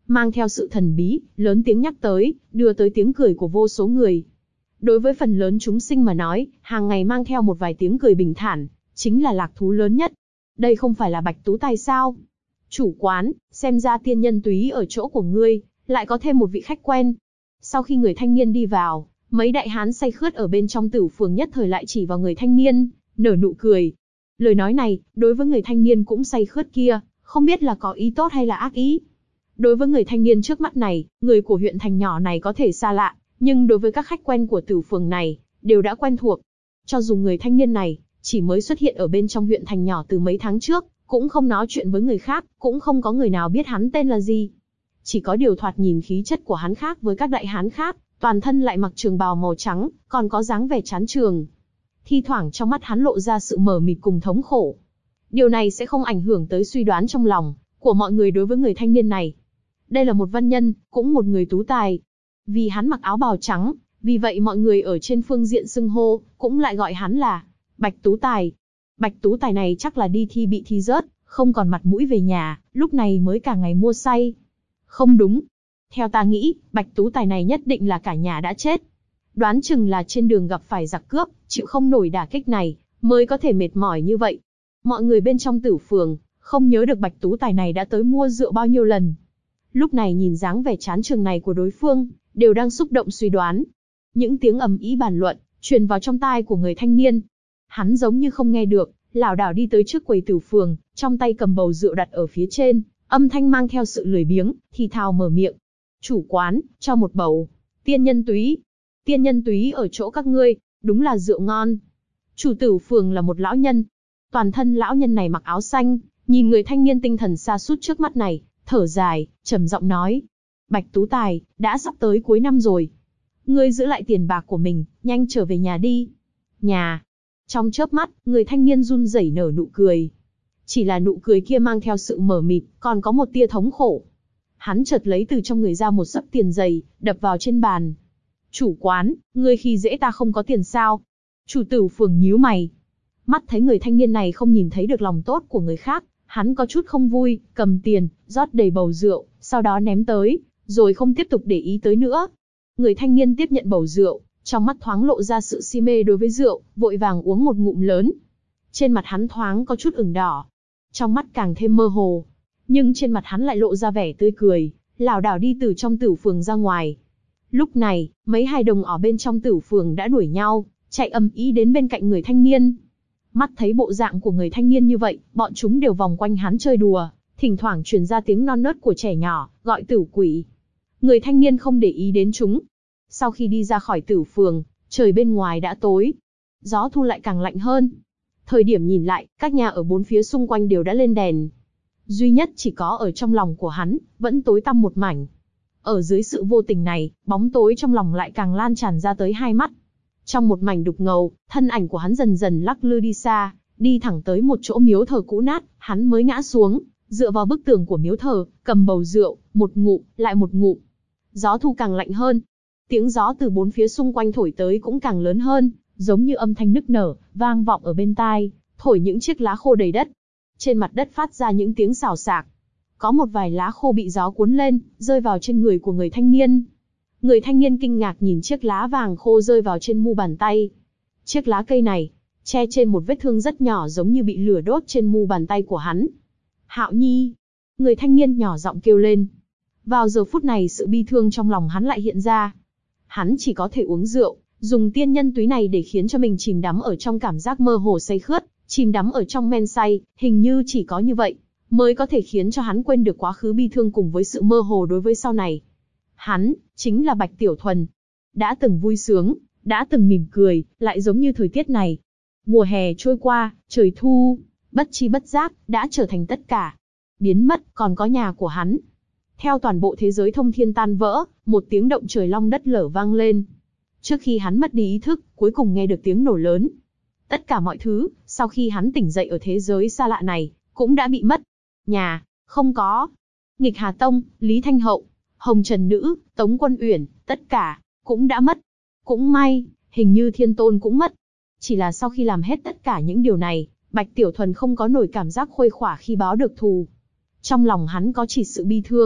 mang theo sự thần bí, lớn tiếng nhắc tới, đưa tới tiếng cười của vô số người. Đối với phần lớn chúng sinh mà nói, hàng ngày mang theo một vài tiếng cười bình thản, chính là lạc thú lớn nhất. Đây không phải là Bạch Tú Tài sao? Chủ quán, xem ra tiên nhân túy ở chỗ của ngươi, lại có thêm một vị khách quen. Sau khi người thanh niên đi vào, mấy đại hán say khướt ở bên trong tử phường nhất thời lại chỉ vào người thanh niên, nở nụ cười. Lời nói này, đối với người thanh niên cũng say khướt kia, không biết là có ý tốt hay là ác ý. Đối với người thanh niên trước mắt này, người của huyện thành nhỏ này có thể xa lạ, nhưng đối với các khách quen của tử phường này, đều đã quen thuộc. Cho dù người thanh niên này chỉ mới xuất hiện ở bên trong huyện thành nhỏ từ mấy tháng trước, cũng không nói chuyện với người khác, cũng không có người nào biết hắn tên là gì. Chỉ có điều thoạt nhìn khí chất của hắn khác với các đại hán khác, toàn thân lại mặc trường bào màu trắng, còn có dáng vẻ chán trường. Thi thoảng trong mắt hắn lộ ra sự mờ mịt cùng thống khổ. Điều này sẽ không ảnh hưởng tới suy đoán trong lòng của mọi người đối với người thanh niên này. Đây là một văn nhân, cũng một người tú tài. Vì hắn mặc áo bào trắng, vì vậy mọi người ở trên phương diện xưng hô, cũng lại gọi hắn là Bạch Tú Tài. Bạch Tú Tài này chắc là đi thi bị thi rớt, không còn mặt mũi về nhà, lúc này mới cả ngày mua say. Không đúng. Theo ta nghĩ, Bạch Tú Tài này nhất định là cả nhà đã chết. Đoán chừng là trên đường gặp phải giặc cướp, chịu không nổi đả kích này, mới có thể mệt mỏi như vậy. Mọi người bên trong tử phường, không nhớ được Bạch Tú Tài này đã tới mua rượu bao nhiêu lần. Lúc này nhìn dáng vẻ chán trường này của đối phương, đều đang xúc động suy đoán. Những tiếng ầm ĩ bàn luận, truyền vào trong tai của người thanh niên. Hắn giống như không nghe được, lảo đảo đi tới trước quầy tử phường, trong tay cầm bầu rượu đặt ở phía trên, âm thanh mang theo sự lười biếng, thì thào mở miệng. Chủ quán, cho một bầu. Tiên nhân túy. Tiên nhân túy ở chỗ các ngươi, đúng là rượu ngon. Chủ tử phường là một lão nhân. Toàn thân lão nhân này mặc áo xanh, nhìn người thanh niên tinh thần sa sút trước mắt này, thở dài, trầm giọng nói. Bạch Tú Tài, đã sắp tới cuối năm rồi. Ngươi giữ lại tiền bạc của mình, nhanh trở về nhà đi. Nhà. Trong chớp mắt, người thanh niên run rẩy nở nụ cười. Chỉ là nụ cười kia mang theo sự mờ mịt, còn có một tia thống khổ. Hắn chợt lấy từ trong người ra một xấp tiền dày, đập vào trên bàn. Chủ quán, ngươi khi dễ ta không có tiền sao? Chủ tử phường nhíu mày. Mắt thấy người thanh niên này không nhìn thấy được lòng tốt của người khác, hắn có chút không vui, cầm tiền, rót đầy bầu rượu, sau đó ném tới, rồi không tiếp tục để ý tới nữa. Người thanh niên tiếp nhận bầu rượu, trong mắt thoáng lộ ra sự si mê đối với rượu, vội vàng uống một ngụm lớn. Trên mặt hắn thoáng có chút ửng đỏ, trong mắt càng thêm mơ hồ, nhưng trên mặt hắn lại lộ ra vẻ tươi cười, lảo đảo đi từ trong tử phường ra ngoài. Lúc này, mấy hài đồng ở bên trong tử phường đã đuổi nhau, chạy ầm ĩ đến bên cạnh người thanh niên. Mắt thấy bộ dạng của người thanh niên như vậy, bọn chúng đều vòng quanh hắn chơi đùa, thỉnh thoảng truyền ra tiếng non nớt của trẻ nhỏ, gọi tử quỷ. Người thanh niên không để ý đến chúng. Sau khi đi ra khỏi tử phường, trời bên ngoài đã tối. Gió thu lại càng lạnh hơn. Thời điểm nhìn lại, các nhà ở bốn phía xung quanh đều đã lên đèn. Duy nhất chỉ có ở trong lòng của hắn, vẫn tối tăm một mảnh. Ở dưới sự vô tình này, bóng tối trong lòng lại càng lan tràn ra tới hai mắt. Trong một mảnh đục ngầu, thân ảnh của hắn dần dần lắc lư đi xa, đi thẳng tới một chỗ miếu thờ cũ nát, hắn mới ngã xuống, dựa vào bức tường của miếu thờ, cầm bầu rượu, một ngụm, lại một ngụm. Gió thu càng lạnh hơn. Tiếng gió từ bốn phía xung quanh thổi tới cũng càng lớn hơn, giống như âm thanh nức nở, vang vọng ở bên tai, thổi những chiếc lá khô đầy đất. Trên mặt đất phát ra những tiếng xào xạc. Có một vài lá khô bị gió cuốn lên, rơi vào trên người của người thanh niên. Người thanh niên kinh ngạc nhìn chiếc lá vàng khô rơi vào trên mu bàn tay. Chiếc lá cây này, che trên một vết thương rất nhỏ giống như bị lửa đốt trên mu bàn tay của hắn. Hạo Nhi! Người thanh niên nhỏ giọng kêu lên. Vào giờ phút này sự bi thương trong lòng hắn lại hiện ra. Hắn chỉ có thể uống rượu, dùng tiên nhân túy này để khiến cho mình chìm đắm ở trong cảm giác mơ hồ say khướt, chìm đắm ở trong men say, hình như chỉ có như vậy, mới có thể khiến cho hắn quên được quá khứ bi thương cùng với sự mơ hồ đối với sau này. Hắn, chính là Bạch Tiểu Thuần. Đã từng vui sướng, đã từng mỉm cười, lại giống như thời tiết này. Mùa hè trôi qua, trời thu, bất chi bất giác, đã trở thành tất cả. Biến mất, còn có nhà của hắn. Theo toàn bộ thế giới thông thiên tan vỡ, một tiếng động trời long đất lở vang lên. Trước khi hắn mất đi ý thức, cuối cùng nghe được tiếng nổ lớn. Tất cả mọi thứ, sau khi hắn tỉnh dậy ở thế giới xa lạ này, cũng đã bị mất. Nhà, không có. Nghịch Hà Tông, Lý Thanh Hậu, Hồng Trần Nữ, Tống Quân Uyển, tất cả, cũng đã mất. Cũng may, hình như Thiên Tôn cũng mất. Chỉ là sau khi làm hết tất cả những điều này, Bạch Tiểu Thuần không có nổi cảm giác khuây khỏa khi báo được thù. Trong lòng hắn có chỉ sự bi thương,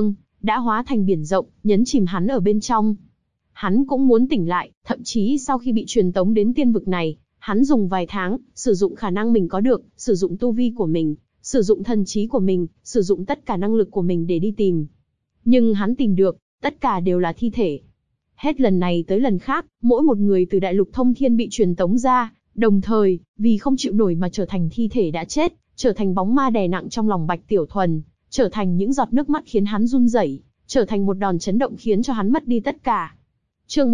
đã hóa thành biển rộng, nhấn chìm hắn ở bên trong. Hắn cũng muốn tỉnh lại, thậm chí sau khi bị truyền tống đến tiên vực này, hắn dùng vài tháng, sử dụng khả năng mình có được, sử dụng tu vi của mình, sử dụng thần trí của mình, sử dụng tất cả năng lực của mình để đi tìm. Nhưng hắn tìm được, tất cả đều là thi thể. Hết lần này tới lần khác, mỗi một người từ đại lục thông thiên bị truyền tống ra, đồng thời, vì không chịu nổi mà trở thành thi thể đã chết, trở thành bóng ma đè nặng trong lòng Bạch Tiểu Thuần, trở thành những giọt nước mắt khiến hắn run rẩy, trở thành một đòn chấn động khiến cho hắn mất đi tất cả. Chương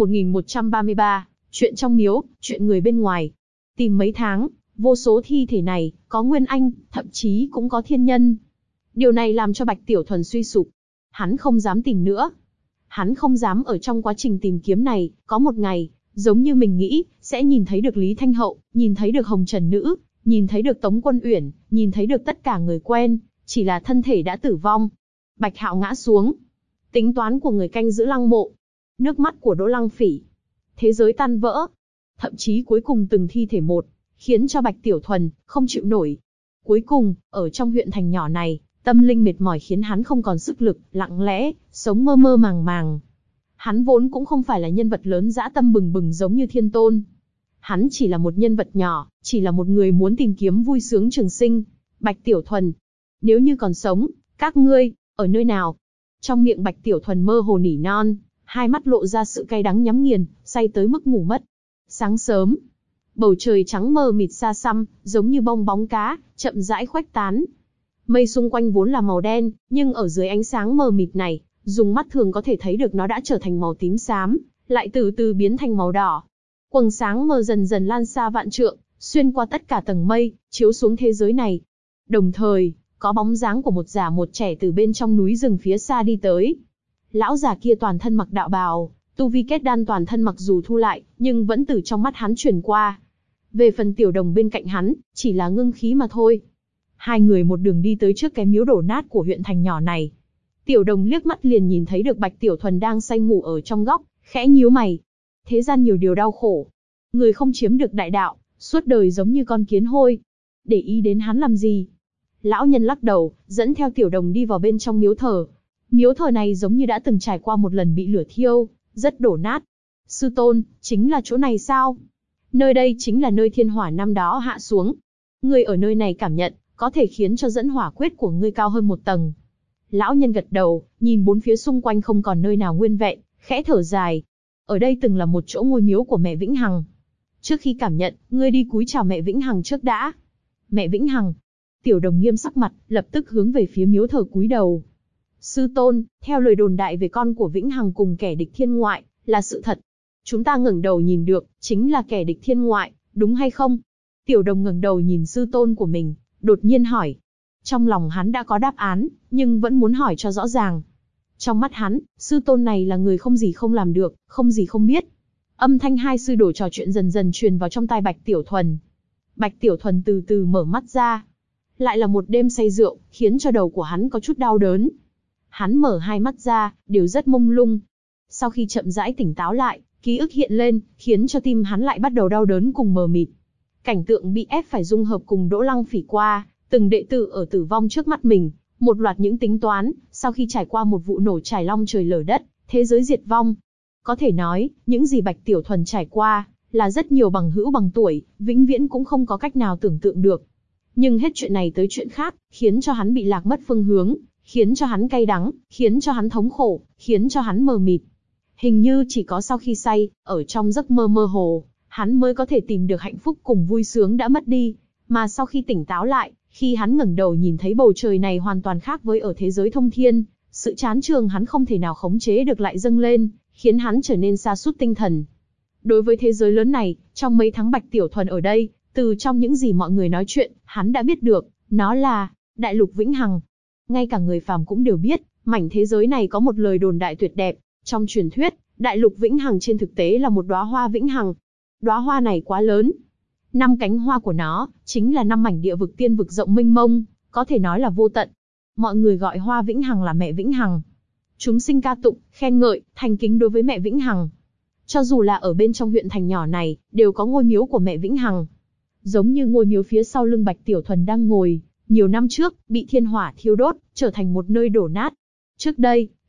1133, chuyện trong miếu, chuyện người bên ngoài. Tìm mấy tháng, vô số thi thể này, có nguyên anh, thậm chí cũng có thiên nhân. Điều này làm cho Bạch Tiểu Thuần suy sụp. Hắn không dám tìm nữa. Hắn không dám ở trong quá trình tìm kiếm này, có một ngày, giống như mình nghĩ, sẽ nhìn thấy được Lý Thanh Hậu, nhìn thấy được Hồng Trần Nữ, nhìn thấy được Tống Quân Uyển, nhìn thấy được tất cả người quen, chỉ là thân thể đã tử vong. Bạch Hạo ngã xuống. Tính toán của người canh giữ lăng mộ. Nước mắt của Đỗ Lăng Phỉ. Thế giới tan vỡ. Thậm chí cuối cùng từng thi thể một, khiến cho Bạch Tiểu Thuần không chịu nổi. Cuối cùng, ở trong huyện thành nhỏ này, tâm linh mệt mỏi khiến hắn không còn sức lực, lặng lẽ, sống mơ mơ màng màng. Hắn vốn cũng không phải là nhân vật lớn dã tâm bừng bừng giống như Thiên Tôn. Hắn chỉ là một nhân vật nhỏ, chỉ là một người muốn tìm kiếm vui sướng trường sinh. Bạch Tiểu Thuần, nếu như còn sống, các ngươi, ở nơi nào? Trong miệng Bạch Tiểu Thuần mơ hồ nỉ non, hai mắt lộ ra sự cay đắng nhắm nghiền, say tới mức ngủ mất. Sáng sớm, bầu trời trắng mờ mịt xa xăm, giống như bong bóng cá, chậm rãi khuếch tán. Mây xung quanh vốn là màu đen, nhưng ở dưới ánh sáng mờ mịt này, dùng mắt thường có thể thấy được nó đã trở thành màu tím xám, lại từ từ biến thành màu đỏ. Quầng sáng mờ dần dần lan xa vạn trượng, xuyên qua tất cả tầng mây, chiếu xuống thế giới này. Đồng thời, có bóng dáng của một già một trẻ từ bên trong núi rừng phía xa đi tới. Lão già kia toàn thân mặc đạo bào, tu vi kết đan toàn thân mặc dù thu lại, nhưng vẫn từ trong mắt hắn truyền qua. Về phần Tiểu Đồng bên cạnh hắn, chỉ là ngưng khí mà thôi. Hai người một đường đi tới trước cái miếu đổ nát của huyện thành nhỏ này. Tiểu Đồng liếc mắt liền nhìn thấy được Bạch Tiểu Thuần đang say ngủ ở trong góc, khẽ nhíu mày. Thế gian nhiều điều đau khổ. Người không chiếm được đại đạo, suốt đời giống như con kiến hôi. Để ý đến hắn làm gì? Lão nhân lắc đầu, dẫn theo Tiểu Đồng đi vào bên trong miếu thờ. Miếu thờ này giống như đã từng trải qua một lần bị lửa thiêu, rất đổ nát. Sư tôn, chính là chỗ này sao? Nơi đây chính là nơi thiên hỏa năm đó hạ xuống. Ngươi ở nơi này cảm nhận, có thể khiến cho dẫn hỏa quyết của ngươi cao hơn một tầng. Lão nhân gật đầu, nhìn bốn phía xung quanh không còn nơi nào nguyên vẹn, khẽ thở dài. Ở đây từng là một chỗ ngôi miếu của mẹ Vĩnh Hằng. Trước khi cảm nhận, ngươi đi cúi chào mẹ Vĩnh Hằng trước đã. Mẹ Vĩnh Hằng. Tiểu Đồng nghiêm sắc mặt, lập tức hướng về phía miếu thờ cúi đầu. Sư tôn, theo lời đồn đại về con của Vĩnh Hằng cùng kẻ địch thiên ngoại, là sự thật. Chúng ta ngẩng đầu nhìn được, chính là kẻ địch thiên ngoại, đúng hay không? Tiểu Đồng ngẩng đầu nhìn sư tôn của mình, đột nhiên hỏi. Trong lòng hắn đã có đáp án, nhưng vẫn muốn hỏi cho rõ ràng. Trong mắt hắn, sư tôn này là người không gì không làm được, không gì không biết. Âm thanh hai sư đồ trò chuyện dần dần truyền vào trong tai Bạch Tiểu Thuần. Bạch Tiểu Thuần từ từ mở mắt ra. Lại là một đêm say rượu, khiến cho đầu của hắn có chút đau đớn. Hắn mở hai mắt ra, đều rất mông lung. Sau khi chậm rãi tỉnh táo lại, ký ức hiện lên, khiến cho tim hắn lại bắt đầu đau đớn cùng mờ mịt. Cảnh tượng bị ép phải dung hợp cùng Đỗ Lăng Phỉ qua, từng đệ tử ở tử vong trước mắt mình, một loạt những tính toán, sau khi trải qua một vụ nổ trải long trời lở đất, thế giới diệt vong. Có thể nói, những gì Bạch Tiểu Thuần trải qua, là rất nhiều bằng hữu bằng tuổi, vĩnh viễn cũng không có cách nào tưởng tượng được. Nhưng hết chuyện này tới chuyện khác, khiến cho hắn bị lạc mất phương hướng, khiến cho hắn cay đắng, khiến cho hắn thống khổ, khiến cho hắn mờ mịt. Hình như chỉ có sau khi say, ở trong giấc mơ mơ hồ, hắn mới có thể tìm được hạnh phúc cùng vui sướng đã mất đi. Mà sau khi tỉnh táo lại, khi hắn ngẩng đầu nhìn thấy bầu trời này hoàn toàn khác với ở thế giới thông thiên, sự chán chường hắn không thể nào khống chế được lại dâng lên, khiến hắn trở nên sa sút tinh thần. Đối với thế giới lớn này, trong mấy tháng Bạch Tiểu Thuần ở đây, từ trong những gì mọi người nói chuyện, hắn đã biết được, nó là Đại Lục Vĩnh Hằng. Ngay cả người phàm cũng đều biết, mảnh thế giới này có một lời đồn đại tuyệt đẹp. Trong truyền thuyết, Đại Lục Vĩnh Hằng trên thực tế là một đóa hoa vĩnh hằng. Đóa hoa này quá lớn. 5 cánh hoa của nó, chính là 5 mảnh địa vực tiên vực rộng mênh mông, có thể nói là vô tận. Mọi người gọi hoa vĩnh hằng là mẹ vĩnh hằng. Chúng sinh ca tụng, khen ngợi, thành kính đối với mẹ vĩnh hằng. Cho dù là ở bên trong huyện thành nhỏ này, đều có ngôi miếu của mẹ vĩnh hằng. Giống như ngôi miếu phía sau lưng Bạch Tiểu Thuần đang ngồi, nhiều năm trước, bị thiên hỏa thiêu đốt, trở thành một nơi đổ nát. Trước đây,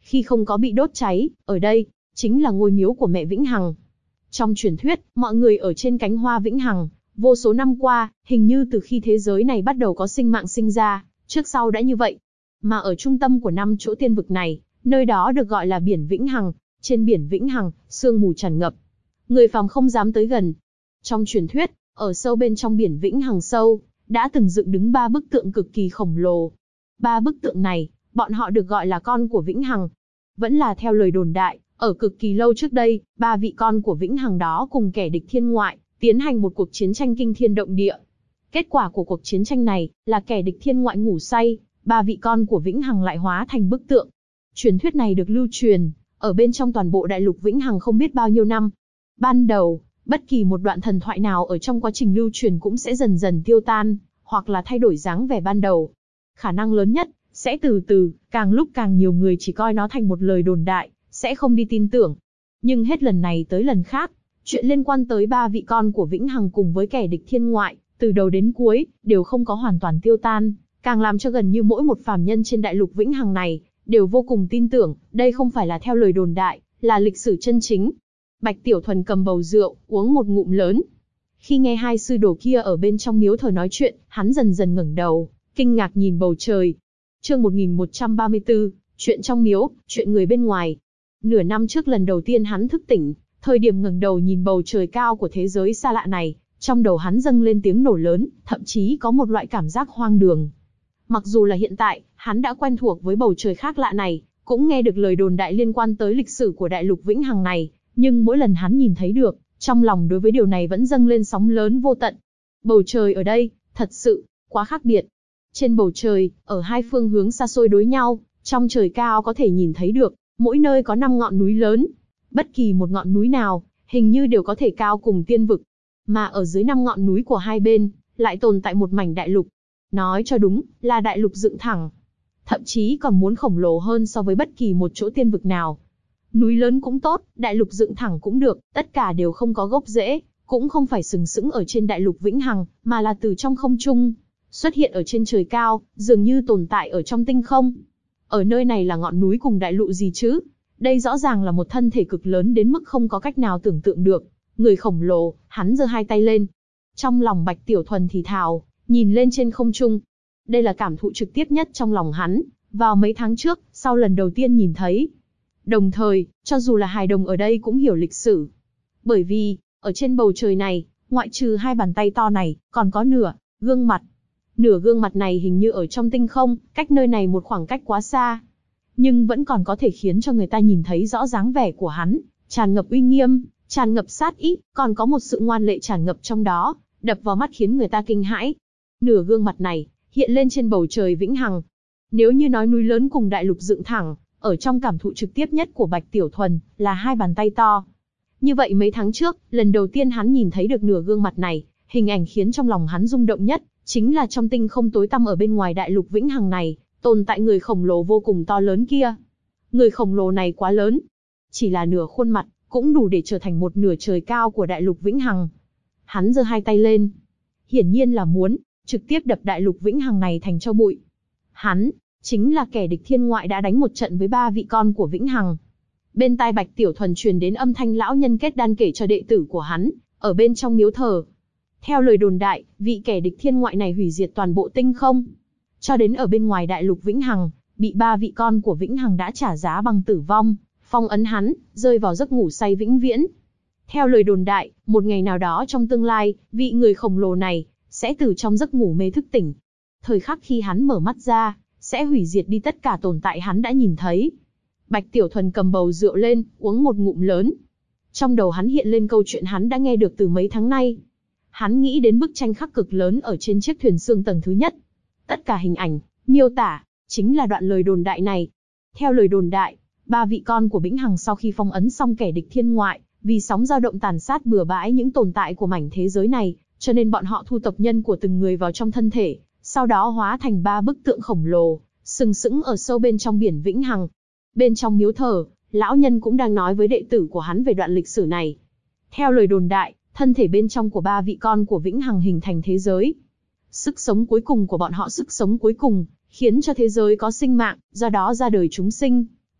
Khi không có bị đốt cháy, ở đây, chính là ngôi miếu của mẹ Vĩnh Hằng. Trong truyền thuyết, mọi người ở trên cánh hoa Vĩnh Hằng, vô số năm qua, hình như từ khi thế giới này bắt đầu có sinh mạng sinh ra, trước sau đã như vậy. Mà ở trung tâm của 5 chỗ tiên vực này, nơi đó được gọi là biển Vĩnh Hằng. Trên biển Vĩnh Hằng, sương mù tràn ngập. Người phàm không dám tới gần. Trong truyền thuyết, ở sâu bên trong biển Vĩnh Hằng sâu, đã từng dựng đứng 3 bức tượng cực kỳ khổng lồ. 3 bức tượng này, bọn họ được gọi là con của Vĩnh Hằng. Vẫn là theo lời đồn đại, ở cực kỳ lâu trước đây, 3 vị con của Vĩnh Hằng đó cùng kẻ địch thiên ngoại, tiến hành một cuộc chiến tranh kinh thiên động địa. Kết quả của cuộc chiến tranh này, là kẻ địch thiên ngoại ngủ say, 3 vị con của Vĩnh Hằng lại hóa thành bức tượng. Truyền thuyết này được lưu truyền, ở bên trong toàn bộ đại lục Vĩnh Hằng không biết bao nhiêu năm. Ban đầu, bất kỳ một đoạn thần thoại nào ở trong quá trình lưu truyền cũng sẽ dần dần tiêu tan, hoặc là thay đổi dáng vẻ ban đầu. Khả năng lớn nhất, sẽ từ từ, càng lúc càng nhiều người chỉ coi nó thành một lời đồn đại, sẽ không đi tin tưởng. Nhưng hết lần này tới lần khác, chuyện liên quan tới 3 vị con của Vĩnh Hằng cùng với kẻ địch thiên ngoại, từ đầu đến cuối, đều không có hoàn toàn tiêu tan, càng làm cho gần như mỗi một phàm nhân trên đại lục Vĩnh Hằng này, đều vô cùng tin tưởng, đây không phải là theo lời đồn đại, là lịch sử chân chính. Bạch Tiểu Thuần cầm bầu rượu, uống một ngụm lớn. Khi nghe hai sư đồ kia ở bên trong miếu thờ nói chuyện, hắn dần dần ngẩng đầu, kinh ngạc nhìn bầu trời. Chương 1134, chuyện trong miếu, chuyện người bên ngoài. Nửa năm trước lần đầu tiên hắn thức tỉnh, thời điểm ngẩng đầu nhìn bầu trời cao của thế giới xa lạ này, trong đầu hắn dâng lên tiếng nổ lớn, thậm chí có một loại cảm giác hoang đường. Mặc dù là hiện tại, hắn đã quen thuộc với bầu trời khác lạ này, cũng nghe được lời đồn đại liên quan tới lịch sử của đại lục Vĩnh Hằng này, nhưng mỗi lần hắn nhìn thấy được, trong lòng đối với điều này vẫn dâng lên sóng lớn vô tận. Bầu trời ở đây, thật sự, quá khác biệt. Trên bầu trời, ở hai phương hướng xa xôi đối nhau, trong trời cao có thể nhìn thấy được, mỗi nơi có 5 ngọn núi lớn. Bất kỳ một ngọn núi nào, hình như đều có thể cao cùng tiên vực. Mà ở dưới 5 ngọn núi của hai bên, lại tồn tại một mảnh đại lục. Nói cho đúng, là đại lục dựng thẳng. Thậm chí còn muốn khổng lồ hơn so với bất kỳ một chỗ tiên vực nào. Núi lớn cũng tốt, đại lục dựng thẳng cũng được, tất cả đều không có gốc rễ, cũng không phải sừng sững ở trên đại lục Vĩnh Hằng, mà là từ trong không trung, xuất hiện ở trên trời cao, dường như tồn tại ở trong tinh không. Ở nơi này là ngọn núi cùng đại lục gì chứ? Đây rõ ràng là một thân thể cực lớn đến mức không có cách nào tưởng tượng được. Người khổng lồ, hắn giơ hai tay lên. Trong lòng Bạch Tiểu Thuần thì thào, nhìn lên trên không trung. Đây là cảm thụ trực tiếp nhất trong lòng hắn, vào mấy tháng trước, sau lần đầu tiên nhìn thấy. Đồng thời, cho dù là hài đồng ở đây cũng hiểu lịch sử. Bởi vì, ở trên bầu trời này, ngoại trừ hai bàn tay to này, còn có nửa gương mặt. Nửa gương mặt này hình như ở trong tinh không, cách nơi này một khoảng cách quá xa. Nhưng vẫn còn có thể khiến cho người ta nhìn thấy rõ dáng vẻ của hắn, tràn ngập uy nghiêm, tràn ngập sát ý, còn có một sự ngoan lệ tràn ngập trong đó, đập vào mắt khiến người ta kinh hãi. Nửa gương mặt này, hiện lên trên bầu trời Vĩnh Hằng. Nếu như nói núi lớn cùng đại lục dựng thẳng, ở trong cảm thụ trực tiếp nhất của Bạch Tiểu Thuần, là hai bàn tay to. Như vậy mấy tháng trước, lần đầu tiên hắn nhìn thấy được nửa gương mặt này, hình ảnh khiến trong lòng hắn rung động nhất, chính là trong tinh không tối tăm ở bên ngoài đại lục Vĩnh Hằng này, tồn tại người khổng lồ vô cùng to lớn kia. Người khổng lồ này quá lớn. Chỉ là nửa khuôn mặt, cũng đủ để trở thành một nửa trời cao của đại lục Vĩnh Hằng. Hắn giơ hai tay lên. Hiển nhiên là muốn, trực tiếp đập đại lục Vĩnh Hằng này thành tro bụi. Hắn, chính là kẻ địch thiên ngoại đã đánh một trận với 3 vị con của Vĩnh Hằng. Bên tai Bạch Tiểu Thuần truyền đến âm thanh lão nhân kết đan kể cho đệ tử của hắn, ở bên trong miếu thờ. Theo lời đồn đại, vị kẻ địch thiên ngoại này hủy diệt toàn bộ tinh không. Cho đến ở bên ngoài đại lục Vĩnh Hằng, bị 3 vị con của Vĩnh Hằng đã trả giá bằng tử vong, phong ấn hắn, rơi vào giấc ngủ say vĩnh viễn. Theo lời đồn đại, một ngày nào đó trong tương lai, vị người khổng lồ này, sẽ từ trong giấc ngủ mê thức tỉnh. Thời khắc khi hắn mở mắt ra, sẽ hủy diệt đi tất cả tồn tại hắn đã nhìn thấy. Bạch Tiểu Thuần cầm bầu rượu lên, uống một ngụm lớn. Trong đầu hắn hiện lên câu chuyện hắn đã nghe được từ mấy tháng nay. Hắn nghĩ đến bức tranh khắc cực lớn ở trên chiếc thuyền sương tầng thứ nhất. Tất cả hình ảnh, miêu tả, chính là đoạn lời đồn đại này. Theo lời đồn đại, 3 vị con của Vĩnh Hằng sau khi phong ấn xong kẻ địch thiên ngoại, vì sóng dao động tàn sát bừa bãi những tồn tại của mảnh thế giới này, cho nên bọn họ thu tộc nhân của từng người vào trong thân thể, sau đó hóa thành 3 bức tượng khổng lồ, sừng sững ở sâu bên trong biển Vĩnh Hằng. Bên trong miếu thờ, lão nhân cũng đang nói với đệ tử của hắn về đoạn lịch sử này. Theo lời đồn đại, thân thể bên trong của 3 vị con của Vĩnh Hằng hình thành thế giới. Sức sống cuối cùng của bọn họ, sức sống cuối cùng, khiến cho thế giới có sinh mạng, do đó ra đời chúng sinh.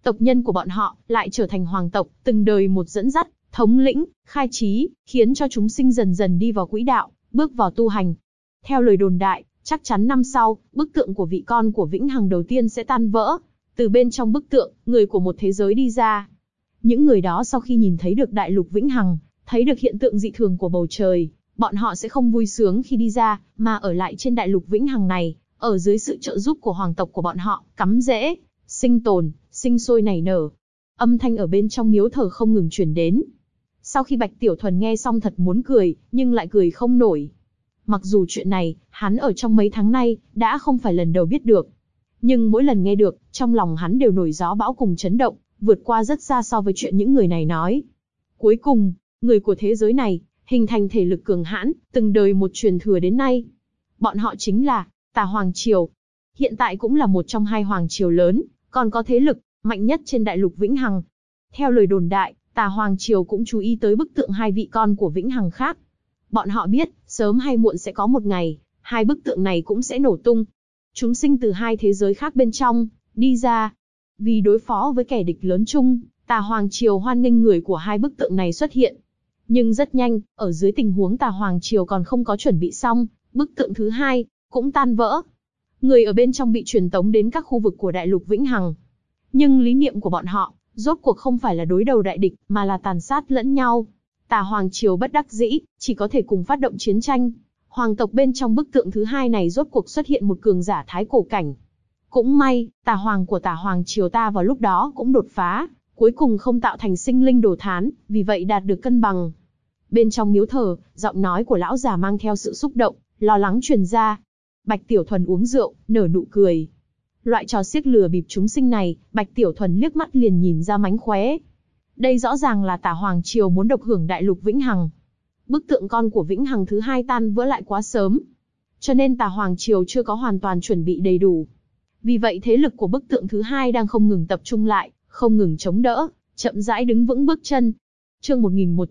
Tộc nhân của bọn họ lại trở thành hoàng tộc, từng đời một dẫn dắt, thống lĩnh, khai trí, khiến cho chúng sinh dần dần đi vào quỹ đạo, bước vào tu hành. Theo lời đồn đại, chắc chắn năm sau, bức tượng của vị con của Vĩnh Hằng đầu tiên sẽ tan vỡ. Từ bên trong bức tượng, người của một thế giới đi ra. Những người đó sau khi nhìn thấy được đại lục Vĩnh Hằng, thấy được hiện tượng dị thường của bầu trời, bọn họ sẽ không vui sướng khi đi ra, mà ở lại trên đại lục Vĩnh Hằng này, ở dưới sự trợ giúp của hoàng tộc của bọn họ, cắm rễ, sinh tồn, sinh sôi nảy nở. Âm thanh ở bên trong miếu thờ không ngừng truyền đến. Sau khi Bạch Tiểu Thuần nghe xong thật muốn cười, nhưng lại cười không nổi. Mặc dù chuyện này, hắn ở trong mấy tháng nay, đã không phải lần đầu biết được. Nhưng mỗi lần nghe được, trong lòng hắn đều nổi gió bão cùng chấn động, vượt qua rất xa so với chuyện những người này nói. Cuối cùng, người của thế giới này, hình thành thể lực cường hãn, từng đời một truyền thừa đến nay. Bọn họ chính là Tà Hoàng Triều. Hiện tại cũng là một trong hai hoàng triều lớn, còn có thế lực mạnh nhất trên đại lục Vĩnh Hằng. Theo lời đồn đại, Tà Hoàng Triều cũng chú ý tới bức tượng hai vị con của Vĩnh Hằng khác. Bọn họ biết, sớm hay muộn sẽ có một ngày, hai bức tượng này cũng sẽ nổ tung. Chúng sinh từ hai thế giới khác bên trong, đi ra. Vì đối phó với kẻ địch lớn chung, Tà Hoàng Triều hoan nghênh người của hai bức tượng này xuất hiện. Nhưng rất nhanh, ở dưới tình huống Tà Hoàng Triều còn không có chuẩn bị xong, bức tượng thứ hai cũng tan vỡ. Người ở bên trong bị truyền tống đến các khu vực của đại lục Vĩnh Hằng. Nhưng lý niệm của bọn họ, rốt cuộc không phải là đối đầu đại địch, mà là tàn sát lẫn nhau. Tà Hoàng Triều bất đắc dĩ, chỉ có thể cùng phát động chiến tranh. Hoàng tộc bên trong bức tượng thứ hai này rốt cuộc xuất hiện một cường giả thái cổ cảnh. Cũng may, Tà Hoàng của Tà Hoàng Triều ta vào lúc đó cũng đột phá, cuối cùng không tạo thành sinh linh đồ thán, vì vậy đạt được cân bằng. Bên trong miếu thờ, giọng nói của lão già mang theo sự xúc động, lo lắng truyền ra. Bạch Tiểu Thuần uống rượu, nở nụ cười. Loại trò xiếc lừa bịp chúng sinh này, Bạch Tiểu Thuần liếc mắt liền nhìn ra mánh khóe. Đây rõ ràng là Tà Hoàng Triều muốn độc hưởng đại lục Vĩnh Hằng. Bức tượng con của Vĩnh Hằng thứ hai tan vỡ lại quá sớm, cho nên Tà Hoàng Triều chưa có hoàn toàn chuẩn bị đầy đủ. Vì vậy thế lực của bức tượng thứ hai đang không ngừng tập trung lại, không ngừng chống đỡ, chậm rãi đứng vững bước chân. Chương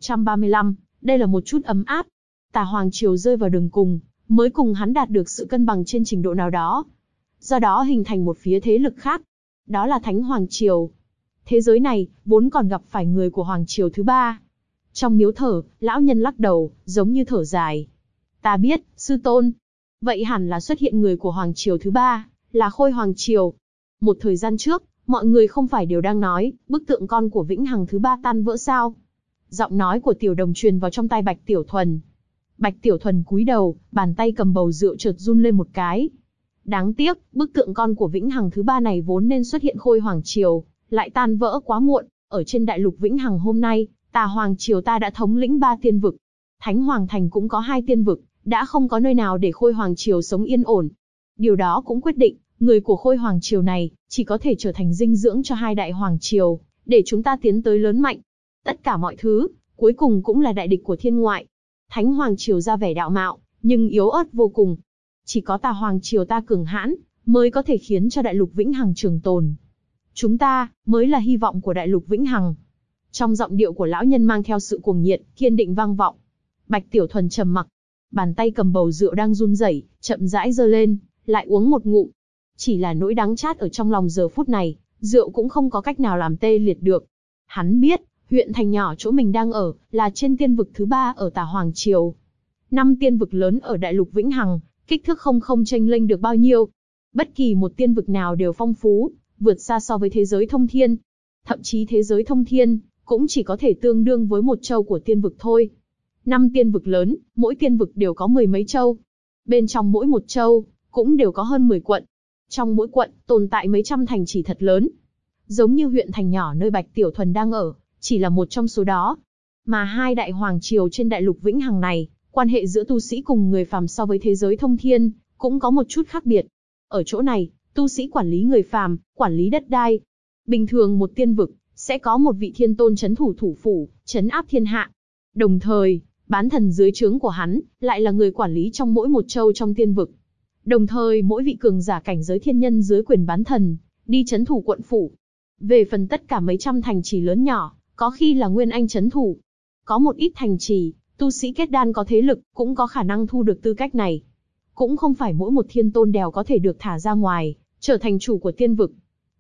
1135, đây là một chút ấm áp. Tà Hoàng Triều rơi vào đường cùng, mới cùng hắn đạt được sự cân bằng trên trình độ nào đó. Do đó hình thành một phía thế lực khác. Đó là Thánh Hoàng Triều. Thế giới này, vốn còn gặp phải người của Hoàng Triều thứ ba. Trong miếu thờ, lão nhân lắc đầu, giống như thở dài. Ta biết, sư tôn. Vậy hẳn là xuất hiện người của Hoàng Triều thứ ba, là Khôi Hoàng Triều. Một thời gian trước, mọi người không phải đều đang nói, bức tượng con của Vĩnh Hằng thứ ba tan vỡ sao? Giọng nói của Tiểu Đồng truyền vào trong tai Bạch Tiểu Thuần. Bạch Tiểu Thuần cúi đầu, bàn tay cầm bầu rượu chợt run lên một cái. Đáng tiếc, bức tượng con của Vĩnh Hằng thứ ba này vốn nên xuất hiện Khôi Hoàng Triều, lại tan vỡ quá muộn. Ở trên đại lục Vĩnh Hằng hôm nay, Tà Hoàng Triều ta đã thống lĩnh 3 tiên vực. Thánh Hoàng Thành cũng có 2 tiên vực, đã không có nơi nào để Khôi Hoàng Triều sống yên ổn. Điều đó cũng quyết định, người của Khôi Hoàng Triều này, chỉ có thể trở thành dinh dưỡng cho 2 đại Hoàng Triều, để chúng ta tiến tới lớn mạnh. Tất cả mọi thứ, cuối cùng cũng là đại địch của thiên ngoại. Thánh Hoàng Triều ra vẻ đạo mạo, nhưng yếu ớt vô cùng. Chỉ có Tà Hoàng Triều ta cường hãn, mới có thể khiến cho đại lục Vĩnh Hằng trường tồn. Chúng ta, mới là hy vọng của đại lục Vĩnh Hằng. Trong giọng điệu của lão nhân mang theo sự cuồng nhiệt, kiên định vang vọng. Bạch Tiểu Thuần trầm mặc, bàn tay cầm bầu rượu đang run rẩy, chậm rãi giơ lên, lại uống một ngụm. Chỉ là nỗi đắng chát ở trong lòng giờ phút này, rượu cũng không có cách nào làm tê liệt được. Hắn biết, huyện thành nhỏ chỗ mình đang ở, là trên tiên vực thứ 3 ở Tà Hoàng Triều. 5 tiên vực lớn ở đại lục Vĩnh Hằng, kích thước không chênh lệch được bao nhiêu. Bất kỳ một tiên vực nào đều phong phú, vượt xa so với thế giới thông thiên. Thậm chí thế giới thông thiên, cũng chỉ có thể tương đương với một châu của tiên vực thôi. 5 tiên vực lớn, mỗi tiên vực đều có 10 mấy châu. Bên trong mỗi một châu, cũng đều có hơn 10 quận. Trong mỗi quận, tồn tại mấy trăm thành trì thật lớn. Giống như huyện thành nhỏ nơi Bạch Tiểu Thuần đang ở, chỉ là một trong số đó. Mà 2 đại hoàng triều trên đại lục Vĩnh Hằng này, quan hệ giữa tu sĩ cùng người phàm so với thế giới thông thiên, cũng có một chút khác biệt. Ở chỗ này, tu sĩ quản lý người phàm, quản lý đất đai. Bình thường một tiên vực, sẽ có một vị thiên tôn trấn thủ thủ phủ, trấn áp thiên hạ. Đồng thời, bán thần dưới trướng của hắn, lại là người quản lý trong mỗi một châu trong tiên vực. Đồng thời mỗi vị cường giả cảnh giới thiên nhân dưới quyền bán thần, đi trấn thủ quận phủ. Về phần tất cả mấy trăm thành trì lớn nhỏ, có khi là Nguyên Anh trấn thủ. Có một ít thành trì, tu sĩ kết đan có thế lực, cũng có khả năng thu được tư cách này. Cũng không phải mỗi một thiên tôn đều có thể được thả ra ngoài, trở thành chủ của tiên vực.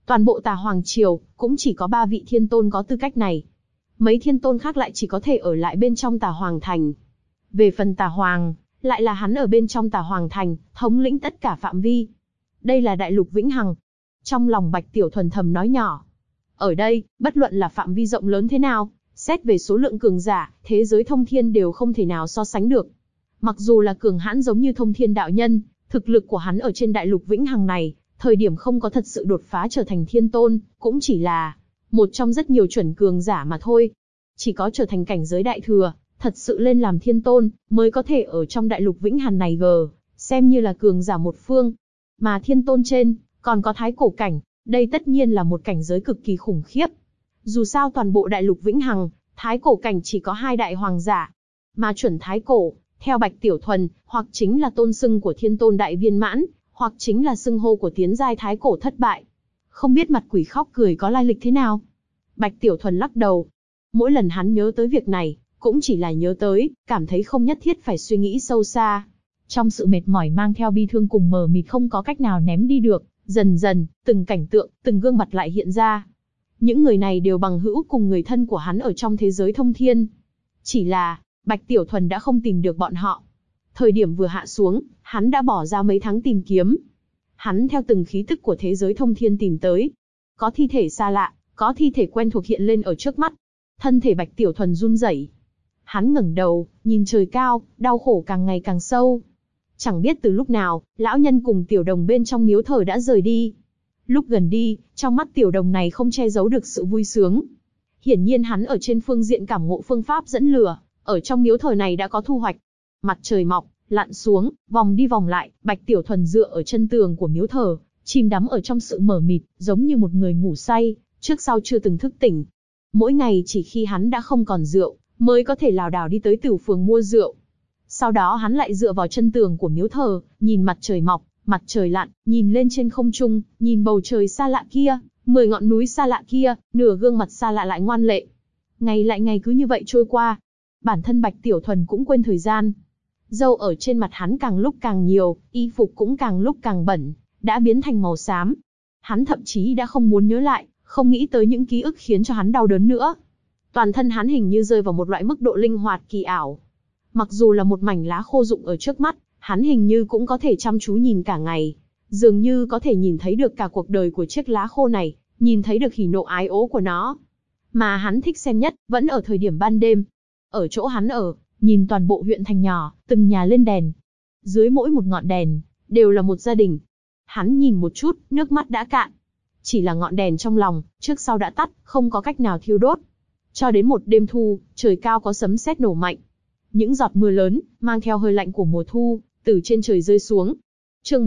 Toàn bộ Tà Hoàng Triều, cũng chỉ có 3 vị thiên tôn có tư cách này. Mấy thiên tôn khác lại chỉ có thể ở lại bên trong Tà Hoàng Thành. Về phần Tà Hoàng, lại là hắn ở bên trong Tà Hoàng Thành, thống lĩnh tất cả phạm vi. Đây là đại lục vĩnh hằng. Trong lòng Bạch Tiểu Thuần thầm nói nhỏ. Ở đây, bất luận là phạm vi rộng lớn thế nào, xét về số lượng cường giả, thế giới thông thiên đều không thể nào so sánh được. Mặc dù là cường hãn giống như thông thiên đạo nhân, thực lực của hắn ở trên đại lục vĩnh hằng này, thời điểm không có thật sự đột phá trở thành thiên tôn, cũng chỉ là một trong rất nhiều chuẩn cường giả mà thôi. Chỉ có trở thành cảnh giới đại thừa, thật sự lên làm thiên tôn, mới có thể ở trong đại lục vĩnh hằng này xem như là cường giả một phương. Mà thiên tôn trên, còn có thái cổ cảnh, đây tất nhiên là một cảnh giới cực kỳ khủng khiếp. Dù sao toàn bộ đại lục vĩnh hằng, thái cổ cảnh chỉ có 2 đại hoàng giả. Mà chuẩn thái cổ, theo Bạch Tiểu Thuần, hoặc chính là tôn xưng của thiên tôn đại viên mãn, hoặc chính là xưng hô của tiến giai thái cổ thất bại. Không biết mặt quỷ khóc cười có lai lịch thế nào? Bạch Tiểu Thuần lắc đầu. Mỗi lần hắn nhớ tới việc này, cũng chỉ là nhớ tới, cảm thấy không nhất thiết phải suy nghĩ sâu xa. Trong sự mệt mỏi mang theo bi thương cùng mờ mịt không có cách nào ném đi được, dần dần, từng cảnh tượng, từng gương mặt lại hiện ra. Những người này đều bằng hữu cùng người thân của hắn ở trong thế giới thông thiên. Chỉ là, Bạch Tiểu Thuần đã không tìm được bọn họ. Thời điểm vừa hạ xuống, hắn đã bỏ ra mấy tháng tìm kiếm. Hắn theo từng khí tức của thế giới thông thiên tìm tới. Có thi thể xa lạ, có thi thể quen thuộc hiện lên ở trước mắt. Thân thể Bạch Tiểu Thuần run rẩy. Hắn ngẩng đầu, nhìn trời cao, đau khổ càng ngày càng sâu. Chẳng biết từ lúc nào, lão nhân cùng tiểu đồng bên trong miếu thờ đã rời đi. Lúc gần đi, trong mắt tiểu đồng này không che giấu được sự vui sướng. Hiển nhiên hắn ở trên phương diện cảm ngộ phương pháp dẫn lửa, ở trong miếu thờ này đã có thu hoạch. Mặt trời mọc, lặn xuống, vòng đi vòng lại, Bạch Tiểu Thuần dựa ở chân tường của miếu thờ, chìm đắm ở trong sự mờ mịt, giống như một người ngủ say, trước sau chưa từng thức tỉnh. Mỗi ngày chỉ khi hắn đã không còn rượu, mới có thể lảo đảo đi tới tửu phường mua rượu. Sau đó hắn lại dựa vào chân tường của miếu thờ, nhìn mặt trời mọc, mặt trời lặn, nhìn lên trên không trung, nhìn bầu trời xa lạ kia, 10 ngọn núi xa lạ kia, nửa gương mặt xa lạ lại ngoan lệ. Ngày lại ngày cứ như vậy trôi qua. Bản thân Bạch Tiểu Thuần cũng quên thời gian. Râu ở trên mặt hắn càng lúc càng nhiều, y phục cũng càng lúc càng bẩn, đã biến thành màu xám. Hắn thậm chí đã không muốn nhớ lại, không nghĩ tới những ký ức khiến cho hắn đau đớn nữa. Toàn thân hắn hình như rơi vào một loại mức độ linh hoạt kỳ ảo. Mặc dù là một mảnh lá khô rụng ở trước mắt, hắn hình như cũng có thể chăm chú nhìn cả ngày. Dường như có thể nhìn thấy được cả cuộc đời của chiếc lá khô này, nhìn thấy được hỉ nộ ái ố của nó. Mà hắn thích xem nhất, vẫn ở thời điểm ban đêm. Ở chỗ hắn ở, nhìn toàn bộ huyện thành nhỏ, từng nhà lên đèn. Dưới mỗi một ngọn đèn, đều là một gia đình. Hắn nhìn một chút, nước mắt đã cạn. Chỉ là ngọn đèn trong lòng, trước sau đã tắt, không có cách nào thiêu đốt. Cho đến một đêm thu, trời cao có sấm sét nổ mạnh. Những giọt mưa lớn, mang theo hơi lạnh của mùa thu, từ trên trời rơi xuống. Chương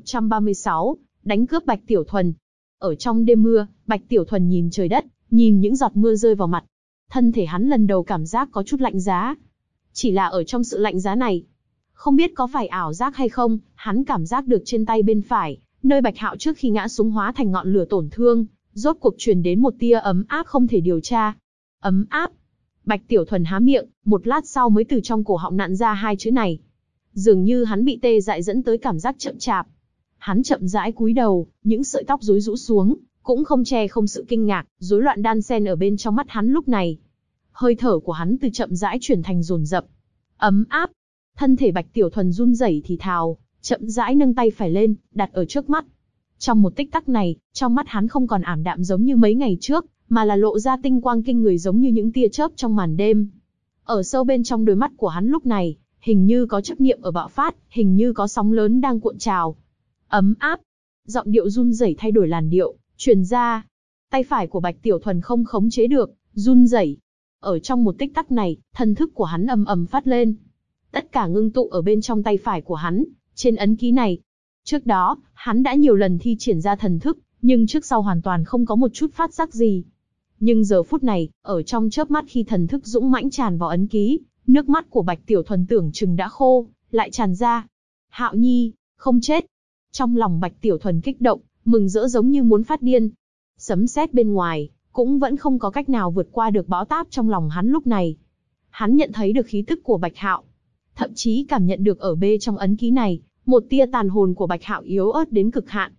1136, đánh cướp Bạch Tiểu Thuần. Ở trong đêm mưa, Bạch Tiểu Thuần nhìn trời đất, nhìn những giọt mưa rơi vào mặt. Thân thể hắn lần đầu cảm giác có chút lạnh giá. Chỉ là ở trong sự lạnh giá này, không biết có phải ảo giác hay không, hắn cảm giác được trên tay bên phải, nơi Bạch Hạo trước khi ngã xuống hóa thành ngọn lửa tổn thương, rốt cuộc truyền đến một tia ấm áp không thể điều tra. Ấm áp. Bạch Tiểu Thuần há miệng, một lát sau mới từ trong cổ họng nặn ra 2 chữ này. Dường như hắn bị tê dại dẫn tới cảm giác chậm chạp. Hắn chậm rãi cúi đầu, những sợi tóc rối rũ xuống, cũng không che không sự kinh ngạc, rối loạn đan xen ở bên trong mắt hắn lúc này. Hơi thở của hắn từ chậm rãi chuyển thành dồn dập. Ấm áp. Thân thể Bạch Tiểu Thuần run rẩy thì thào, chậm rãi nâng tay phải lên, đặt ở trước mắt. Trong một tích tắc này, trong mắt hắn không còn ảm đạm giống như mấy ngày trước, mà là lộ ra tinh quang kinh người giống như những tia chớp trong màn đêm. Ở sâu bên trong đôi mắt của hắn lúc này, hình như có chấp niệm ở bạo phát, hình như có sóng lớn đang cuộn trào. Ấm áp. Giọng điệu run rẩy thay đổi làn điệu, truyền ra. Tay phải của Bạch Tiểu Thuần không khống chế được, run rẩy. Ở trong một tích tắc này, thần thức của hắn ầm ầm phát lên. Tất cả ngưng tụ ở bên trong tay phải của hắn, trên ấn ký này. Trước đó, hắn đã nhiều lần thi triển ra thần thức, nhưng trước sau hoàn toàn không có một chút phát giác gì. Nhưng giờ phút này, ở trong chớp mắt khi thần thức dũng mãnh tràn vào ấn ký, nước mắt của Bạch Tiểu Thuần tưởng chừng đã khô, lại tràn ra. Hạo Nhi, không chết. Trong lòng Bạch Tiểu Thuần kích động, mừng rỡ giống như muốn phát điên. Sấm sét bên ngoài, cũng vẫn không có cách nào vượt qua được bão táp trong lòng hắn lúc này. Hắn nhận thấy được khí tức của Bạch Hạo, thậm chí cảm nhận được ở bên trong ấn ký này, một tia tàn hồn của Bạch Hạo yếu ớt đến cực hạn.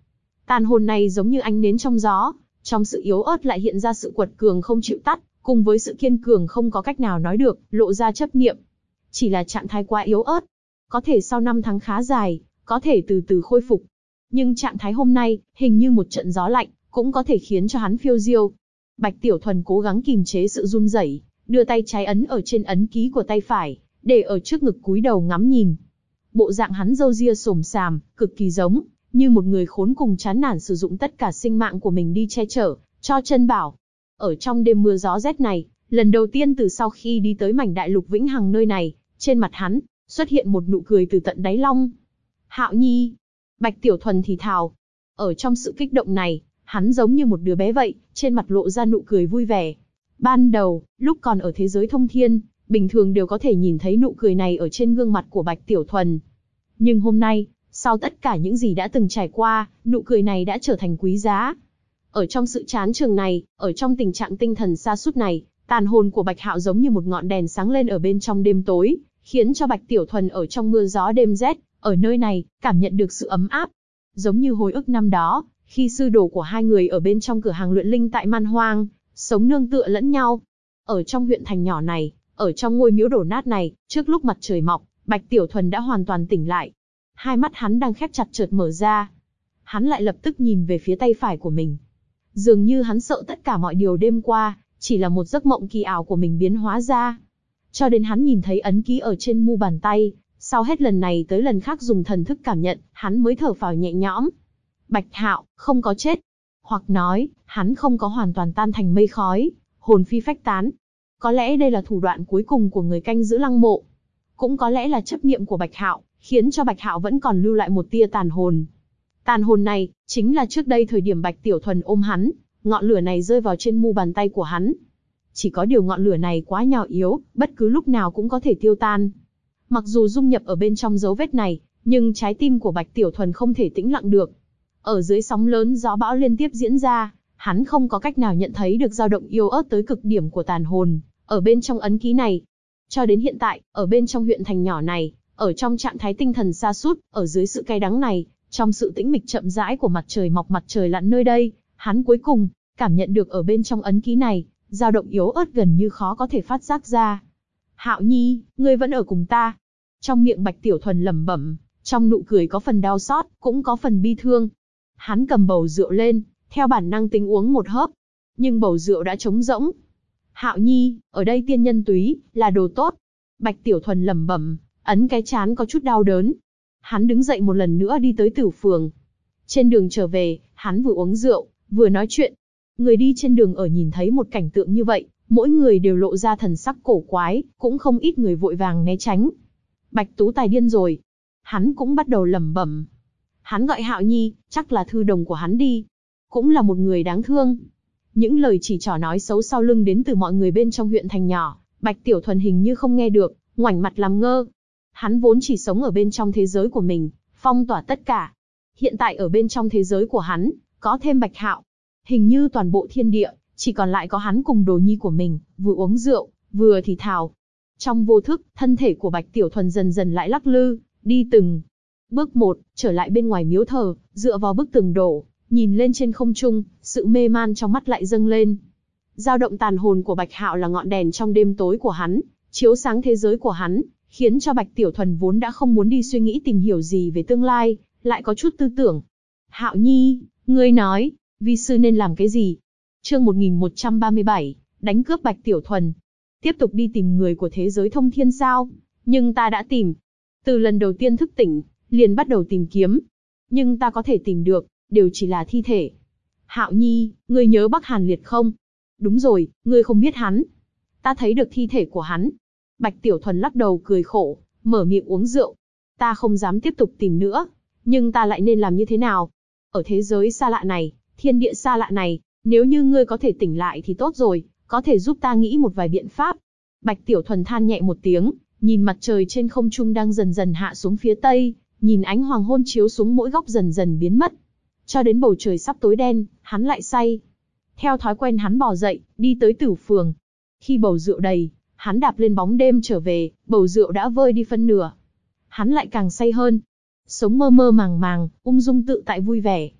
Tàn hồn này giống như ánh nến trong gió, trong sự yếu ớt lại hiện ra sự quật cường không chịu tắt, cùng với sự kiên cường không có cách nào nói được, lộ ra chấp niệm. Chỉ là trạng thái quá yếu ớt. Có thể sau 5 tháng khá dài, có thể từ từ khôi phục. Nhưng trạng thái hôm nay, hình như một trận gió lạnh, cũng có thể khiến cho hắn phiêu diêu. Bạch Tiểu Thuần cố gắng kìm chế sự run rẩy, đưa tay trái ấn ở trên ấn ký của tay phải, để ở trước ngực cúi đầu ngắm nhìn. Bộ dạng hắn râu ria xồm xàm, cực kỳ giống như một người khốn cùng chán nản sử dụng tất cả sinh mạng của mình đi che chở cho chân bảo. Ở trong đêm mưa gió rét này, lần đầu tiên từ sau khi đi tới mảnh đại lục vĩnh hằng nơi này, trên mặt hắn xuất hiện một nụ cười từ tận đáy lòng. Hạo Nhi, Bạch Tiểu Thuần thì thào. Ở trong sự kích động này, hắn giống như một đứa bé vậy, trên mặt lộ ra nụ cười vui vẻ. Ban đầu, lúc còn ở thế giới thông thiên, bình thường đều có thể nhìn thấy nụ cười này ở trên gương mặt của Bạch Tiểu Thuần. Nhưng hôm nay, sau tất cả những gì đã từng trải qua, nụ cười này đã trở thành quý giá. Ở trong sự chán chường này, ở trong tình trạng tinh thần sa sút này, tàn hồn của Bạch Hạo giống như một ngọn đèn sáng lên ở bên trong đêm tối, khiến cho Bạch Tiểu Thuần ở trong mưa gió đêm rét, ở nơi này, cảm nhận được sự ấm áp. Giống như hồi ức năm đó, khi sư đồ của hai người ở bên trong cửa hàng luyện linh tại Man Hoang, sống nương tựa lẫn nhau. Ở trong huyện thành nhỏ này, ở trong ngôi miếu đổ nát này, trước lúc mặt trời mọc, Bạch Tiểu Thuần đã hoàn toàn tỉnh lại. Hai mắt hắn đang khép chặt chợt mở ra. Hắn lại lập tức nhìn về phía tay phải của mình. Dường như hắn sợ tất cả mọi điều đêm qua, chỉ là một giấc mộng kỳ ảo của mình biến hóa ra. Cho đến hắn nhìn thấy ấn ký ở trên mu bàn tay, sau hết lần này tới lần khác dùng thần thức cảm nhận, hắn mới thở phào nhẹ nhõm. Bạch Hạo không có chết. Hoặc nói, hắn không có hoàn toàn tan thành mây khói, hồn phi phách tán. Có lẽ đây là thủ đoạn cuối cùng của người canh giữ lăng mộ. Cũng có lẽ là chấp niệm của Bạch Hạo, khiến cho Bạch Hạo vẫn còn lưu lại một tia tàn hồn. Tàn hồn này, chính là trước đây thời điểm Bạch Tiểu Thuần ôm hắn, ngọn lửa này rơi vào trên mu bàn tay của hắn. Chỉ có điều ngọn lửa này quá nhỏ yếu, bất cứ lúc nào cũng có thể tiêu tan. Mặc dù dung nhập ở bên trong dấu vết này, nhưng trái tim của Bạch Tiểu Thuần không thể tĩnh lặng được. Ở dưới sóng lớn gió bão liên tiếp diễn ra, hắn không có cách nào nhận thấy được dao động yếu ớt tới cực điểm của tàn hồn, ở bên trong ấn ký này. Cho đến hiện tại, ở bên trong huyện thành nhỏ này, ở trong trạng thái tinh thần sa sút, ở dưới sự cay đắng này, trong sự tĩnh mịch chậm rãi của mặt trời mọc mặt trời lặn nơi đây, hắn cuối cùng cảm nhận được ở bên trong ấn ký này, dao động yếu ớt gần như khó có thể phát giác ra. Hạo Nhi, ngươi vẫn ở cùng ta. Trong miệng Bạch Tiểu Thuần lẩm bẩm, trong nụ cười có phần đau xót, cũng có phần bi thương. Hắn cầm bầu rượu lên, theo bản năng tính uống một hớp, nhưng bầu rượu đã trống rỗng. Hạo Nhi, ở đây tiên nhân túy, là đồ tốt. Bạch Tiểu Thuần lẩm bẩm, ấn cái trán có chút đau đớn. Hắn đứng dậy một lần nữa đi tới Tử Phường. Trên đường trở về, hắn vừa uống rượu, vừa nói chuyện. Người đi trên đường ở nhìn thấy một cảnh tượng như vậy, mỗi người đều lộ ra thần sắc cổ quái, cũng không ít người vội vàng né tránh. Bạch Tú Tài điên rồi. Hắn cũng bắt đầu lẩm bẩm. Hắn gọi Hạo Nhi, chắc là thư đồng của hắn đi. Cũng là một người đáng thương. Những lời chỉ trỏ nói xấu sau lưng đến từ mọi người bên trong huyện thành nhỏ, Bạch Tiểu Thuần hình như không nghe được, ngoảnh mặt làm ngơ. Hắn vốn chỉ sống ở bên trong thế giới của mình, phong tỏa tất cả. Hiện tại ở bên trong thế giới của hắn, có thêm Bạch Hạo. Hình như toàn bộ thiên địa, chỉ còn lại có hắn cùng đồ nhi của mình, vừa uống rượu, vừa thì thào. Trong vô thức, thân thể của Bạch Tiểu Thuần dần dần lại lắc lư, đi từng bước một, trở lại bên ngoài miếu thờ, dựa vào bức tường đổ, nhìn lên trên không trung, sự mê man trong mắt lại dâng lên. Dao động tàn hồn của Bạch Hạo là ngọn đèn trong đêm tối của hắn, chiếu sáng thế giới của hắn, khiến cho Bạch Tiểu Thuần vốn đã không muốn đi suy nghĩ tìm hiểu gì về tương lai, lại có chút tư tưởng. Hạo Nhi, ngươi nói, vi sư nên làm cái gì? Chương 1137, đánh cướp Bạch Tiểu Thuần. Tiếp tục đi tìm người của thế giới thông thiên sao? Nhưng ta đã tìm. Từ lần đầu tiên thức tỉnh, liền bắt đầu tìm kiếm. Nhưng ta có thể tìm được, đều chỉ là thi thể. Hạo Nhi, ngươi nhớ Bắc Hàn Liệt không? Đúng rồi, ngươi không biết hắn. Ta thấy được thi thể của hắn. Bạch Tiểu Thuần lắc đầu cười khổ, mở miệng uống rượu. Ta không dám tiếp tục tìm nữa. Nhưng ta lại nên làm như thế nào? Ở thế giới xa lạ này, thiên địa xa lạ này, nếu như ngươi có thể tỉnh lại thì tốt rồi, có thể giúp ta nghĩ một vài biện pháp. Bạch Tiểu Thuần than nhẹ một tiếng, nhìn mặt trời trên không trung đang dần dần hạ xuống phía tây, nhìn ánh hoàng hôn chiếu xuống mỗi góc dần dần biến mất. Cho đến bầu trời sắp tối đen, hắn lại say. Theo thói quen hắn bò dậy, đi tới Tử Phường. Khi bầu rượu đầy, hắn đạp lên bóng đêm trở về, bầu rượu đã vơi đi phân nửa. Hắn lại càng say hơn. Sống mơ mơ màng màng, ung dung tự tại vui vẻ.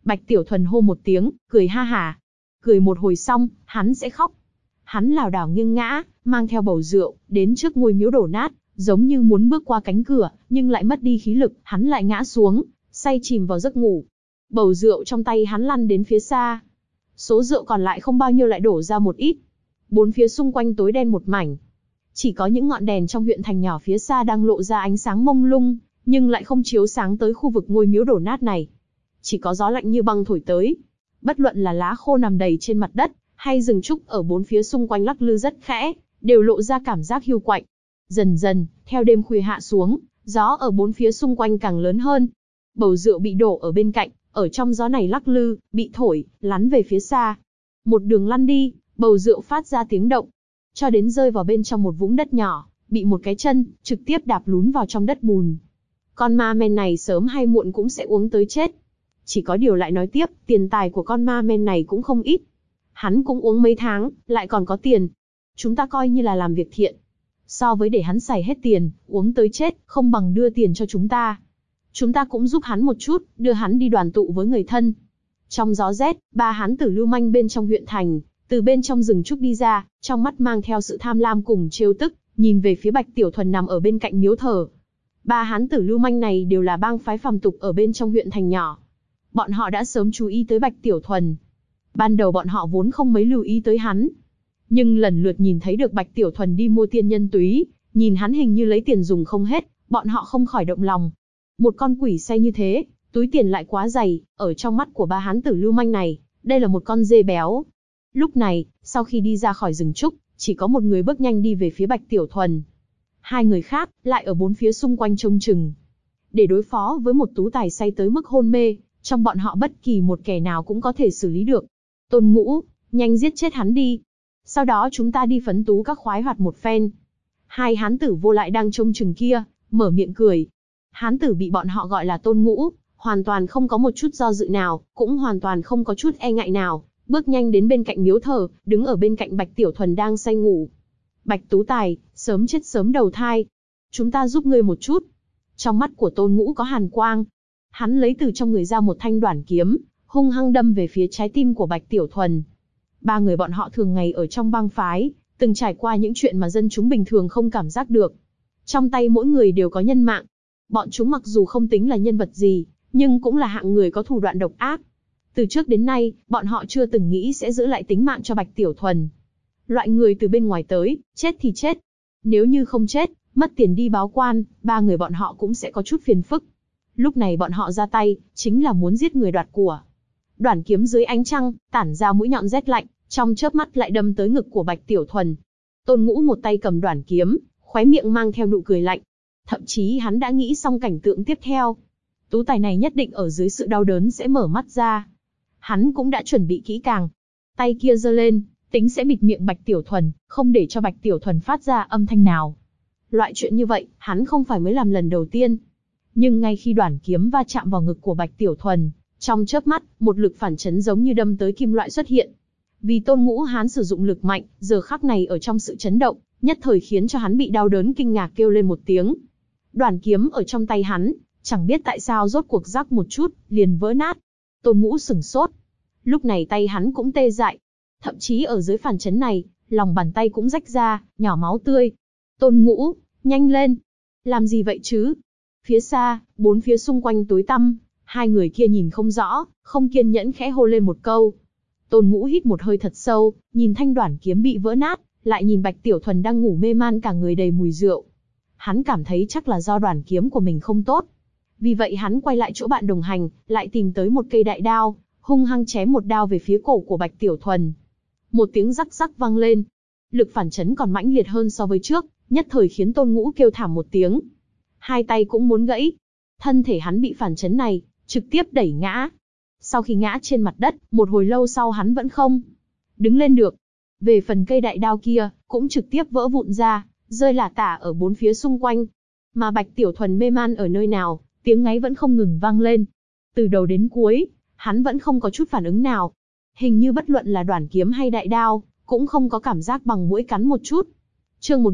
Bạch Tiểu Thuần hô một tiếng, cười ha hả. Cười một hồi xong, hắn sẽ khóc. Hắn lảo đảo nghiêng ngã, mang theo bầu rượu, đến trước ngôi miếu đổ nát, giống như muốn bước qua cánh cửa, nhưng lại mất đi khí lực, hắn lại ngã xuống, say chìm vào giấc ngủ. Bầu rượu trong tay hắn lăn đến phía xa. Số rượu còn lại không bao nhiêu lại đổ ra một ít. Bốn phía xung quanh tối đen một mảnh. Chỉ có những ngọn đèn trong huyện thành nhỏ phía xa đang lộ ra ánh sáng mông lung, nhưng lại không chiếu sáng tới khu vực ngôi miếu đổ nát này. Chỉ có gió lạnh như băng thổi tới. Bất luận là lá khô nằm đầy trên mặt đất, hay rừng trúc ở bốn phía xung quanh lắc lư rất khẽ, đều lộ ra cảm giác hiu quạnh. Dần dần, theo đêm khuya hạ xuống, gió ở bốn phía xung quanh càng lớn hơn. Bầu rượu bị đổ ở bên cạnh, ở trong gió này lắc lư, bị thổi, lắn về phía xa. Một đường lăn đi, bầu rượu phát ra tiếng động, cho đến rơi vào bên trong một vũng đất nhỏ, bị một cái chân trực tiếp đạp lún vào trong đất bùn. Con ma men này sớm hay muộn cũng sẽ uống tới chết. Chỉ có điều lại nói tiếp, tiền tài của con ma men này cũng không ít. Hắn cũng uống mấy tháng, lại còn có tiền. Chúng ta coi như là làm việc thiện. So với để hắn xài hết tiền, uống tới chết, không bằng đưa tiền cho chúng ta. Chúng ta cũng giúp hắn một chút, đưa hắn đi đoàn tụ với người thân. Trong gió rét, ba hán tử lưu manh bên trong huyện thành, từ bên trong rừng trúc đi ra, trong mắt mang theo sự tham lam cùng trêu tức, nhìn về phía Bạch Tiểu Thuần nằm ở bên cạnh miếu thờ. Ba hán tử lưu manh này đều là bang phái phàm tục ở bên trong huyện thành nhỏ. Bọn họ đã sớm chú ý tới Bạch Tiểu Thuần. Ban đầu bọn họ vốn không mấy lưu ý tới hắn. Nhưng lần lượt nhìn thấy được Bạch Tiểu Thuần đi mua tiên nhân túy, nhìn hắn hình như lấy tiền dùng không hết, bọn họ không khỏi động lòng. Một con quỷ say như thế, túi tiền lại quá dày, ở trong mắt của ba hán tử lưu manh này, đây là một con dê béo. Lúc này, sau khi đi ra khỏi rừng trúc, chỉ có một người bước nhanh đi về phía Bạch Tiểu Thuần. Hai người khác, lại ở bốn phía xung quanh trông chừng. Để đối phó với một tú tài say tới mức hôn mê, trong bọn họ bất kỳ một kẻ nào cũng có thể xử lý được. Tôn Ngũ, nhanh giết chết hắn đi. Sau đó chúng ta đi phấn tú các khoái hoạt một phen. Hai hán tử vô lại đang trông chừng kia, mở miệng cười. Hán tử bị bọn họ gọi là Tôn Ngũ, hoàn toàn không có một chút do dự nào, cũng hoàn toàn không có chút e ngại nào, bước nhanh đến bên cạnh miếu thờ, đứng ở bên cạnh Bạch Tiểu Thuần đang say ngủ. Bạch Tú Tài, sớm chết sớm đầu thai. Chúng ta giúp ngươi một chút. Trong mắt của Tôn Ngũ có hàn quang. Hắn lấy từ trong người ra một thanh đoản kiếm, hung hăng đâm về phía trái tim của Bạch Tiểu Thuần. Ba người bọn họ thường ngày ở trong bang phái, từng trải qua những chuyện mà dân chúng bình thường không cảm giác được. Trong tay mỗi người đều có nhân mạng. Bọn chúng mặc dù không tính là nhân vật gì, nhưng cũng là hạng người có thủ đoạn độc ác. Từ trước đến nay, bọn họ chưa từng nghĩ sẽ giữ lại tính mạng cho Bạch Tiểu Thuần. Loại người từ bên ngoài tới, chết thì chết. Nếu như không chết, mất tiền đi báo quan, ba người bọn họ cũng sẽ có chút phiền phức. Lúc này bọn họ ra tay, chính là muốn giết người đoạt của. Đoản kiếm dưới ánh trăng, tản ra mũi nhọn rét lạnh, trong chớp mắt lại đâm tới ngực của Bạch Tiểu Thuần. Tôn Ngũ một tay cầm đoản kiếm, khóe miệng mang theo nụ cười lạnh. Thậm chí hắn đã nghĩ xong cảnh tượng tiếp theo. Tú tài này nhất định ở dưới sự đau đớn sẽ mở mắt ra. Hắn cũng đã chuẩn bị kỹ càng. Tay kia giơ lên, tính sẽ bịt miệng Bạch Tiểu Thuần, không để cho Bạch Tiểu Thuần phát ra âm thanh nào. Loại chuyện như vậy, hắn không phải mới làm lần đầu tiên. Nhưng ngay khi đoản kiếm va chạm vào ngực của Bạch Tiểu Thuần, trong chớp mắt, một lực phản chấn giống như đâm tới kim loại xuất hiện. Vì Tôn Ngũ hắn sử dụng lực mạnh, giờ khắc này ở trong sự chấn động, nhất thời khiến cho hắn bị đau đớn kinh ngạc kêu lên một tiếng. Đoản kiếm ở trong tay hắn, chẳng biết tại sao rốt cuộc rắc một chút, liền vỡ nát. Tôn Ngũ sửng sốt. Lúc này tay hắn cũng tê dại. Thậm chí ở dưới phản chấn này, lòng bàn tay cũng rách ra, nhỏ máu tươi. Tôn Ngũ, nhanh lên. Làm gì vậy chứ? Phía xa, bốn phía xung quanh tối tăm, hai người kia nhìn không rõ, không kiên nhẫn khẽ hô lên một câu. Tôn Ngũ hít một hơi thật sâu, nhìn thanh đoản kiếm bị vỡ nát, lại nhìn Bạch Tiểu Thuần đang ngủ mê man cả người đầy mùi rượu. Hắn cảm thấy chắc là do đoản kiếm của mình không tốt. Vì vậy hắn quay lại chỗ bạn đồng hành, lại tìm tới một cây đại đao, hung hăng chém một đao về phía cổ của Bạch Tiểu Thuần. Một tiếng rắc rắc vang lên. Lực phản chấn còn mãnh liệt hơn so với trước, nhất thời khiến Tôn Ngũ kêu thảm một tiếng. Hai tay cũng muốn gãy. Thân thể hắn bị phản chấn này, trực tiếp đẩy ngã. Sau khi ngã trên mặt đất, một hồi lâu sau hắn vẫn không đứng lên được. Về phần cây đại đao kia, cũng trực tiếp vỡ vụn ra, rơi lả tả ở bốn phía xung quanh. Mà Bạch Tiểu Thuần mê man ở nơi nào, tiếng ngáy vẫn không ngừng vang lên. Từ đầu đến cuối, hắn vẫn không có chút phản ứng nào. Hình như bất luận là đoản kiếm hay đại đao, cũng không có cảm giác bằng mũi cắn một chút. Chương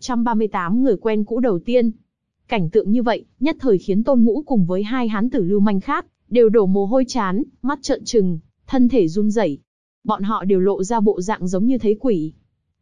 1138 người quen cũ đầu tiên. Cảnh tượng như vậy, nhất thời khiến Tôn Ngũ cùng với hai hán tử lưu manh khác, đều đổ mồ hôi trán, mắt trợn trừng, thân thể run rẩy. Bọn họ đều lộ ra bộ dạng giống như thấy quỷ.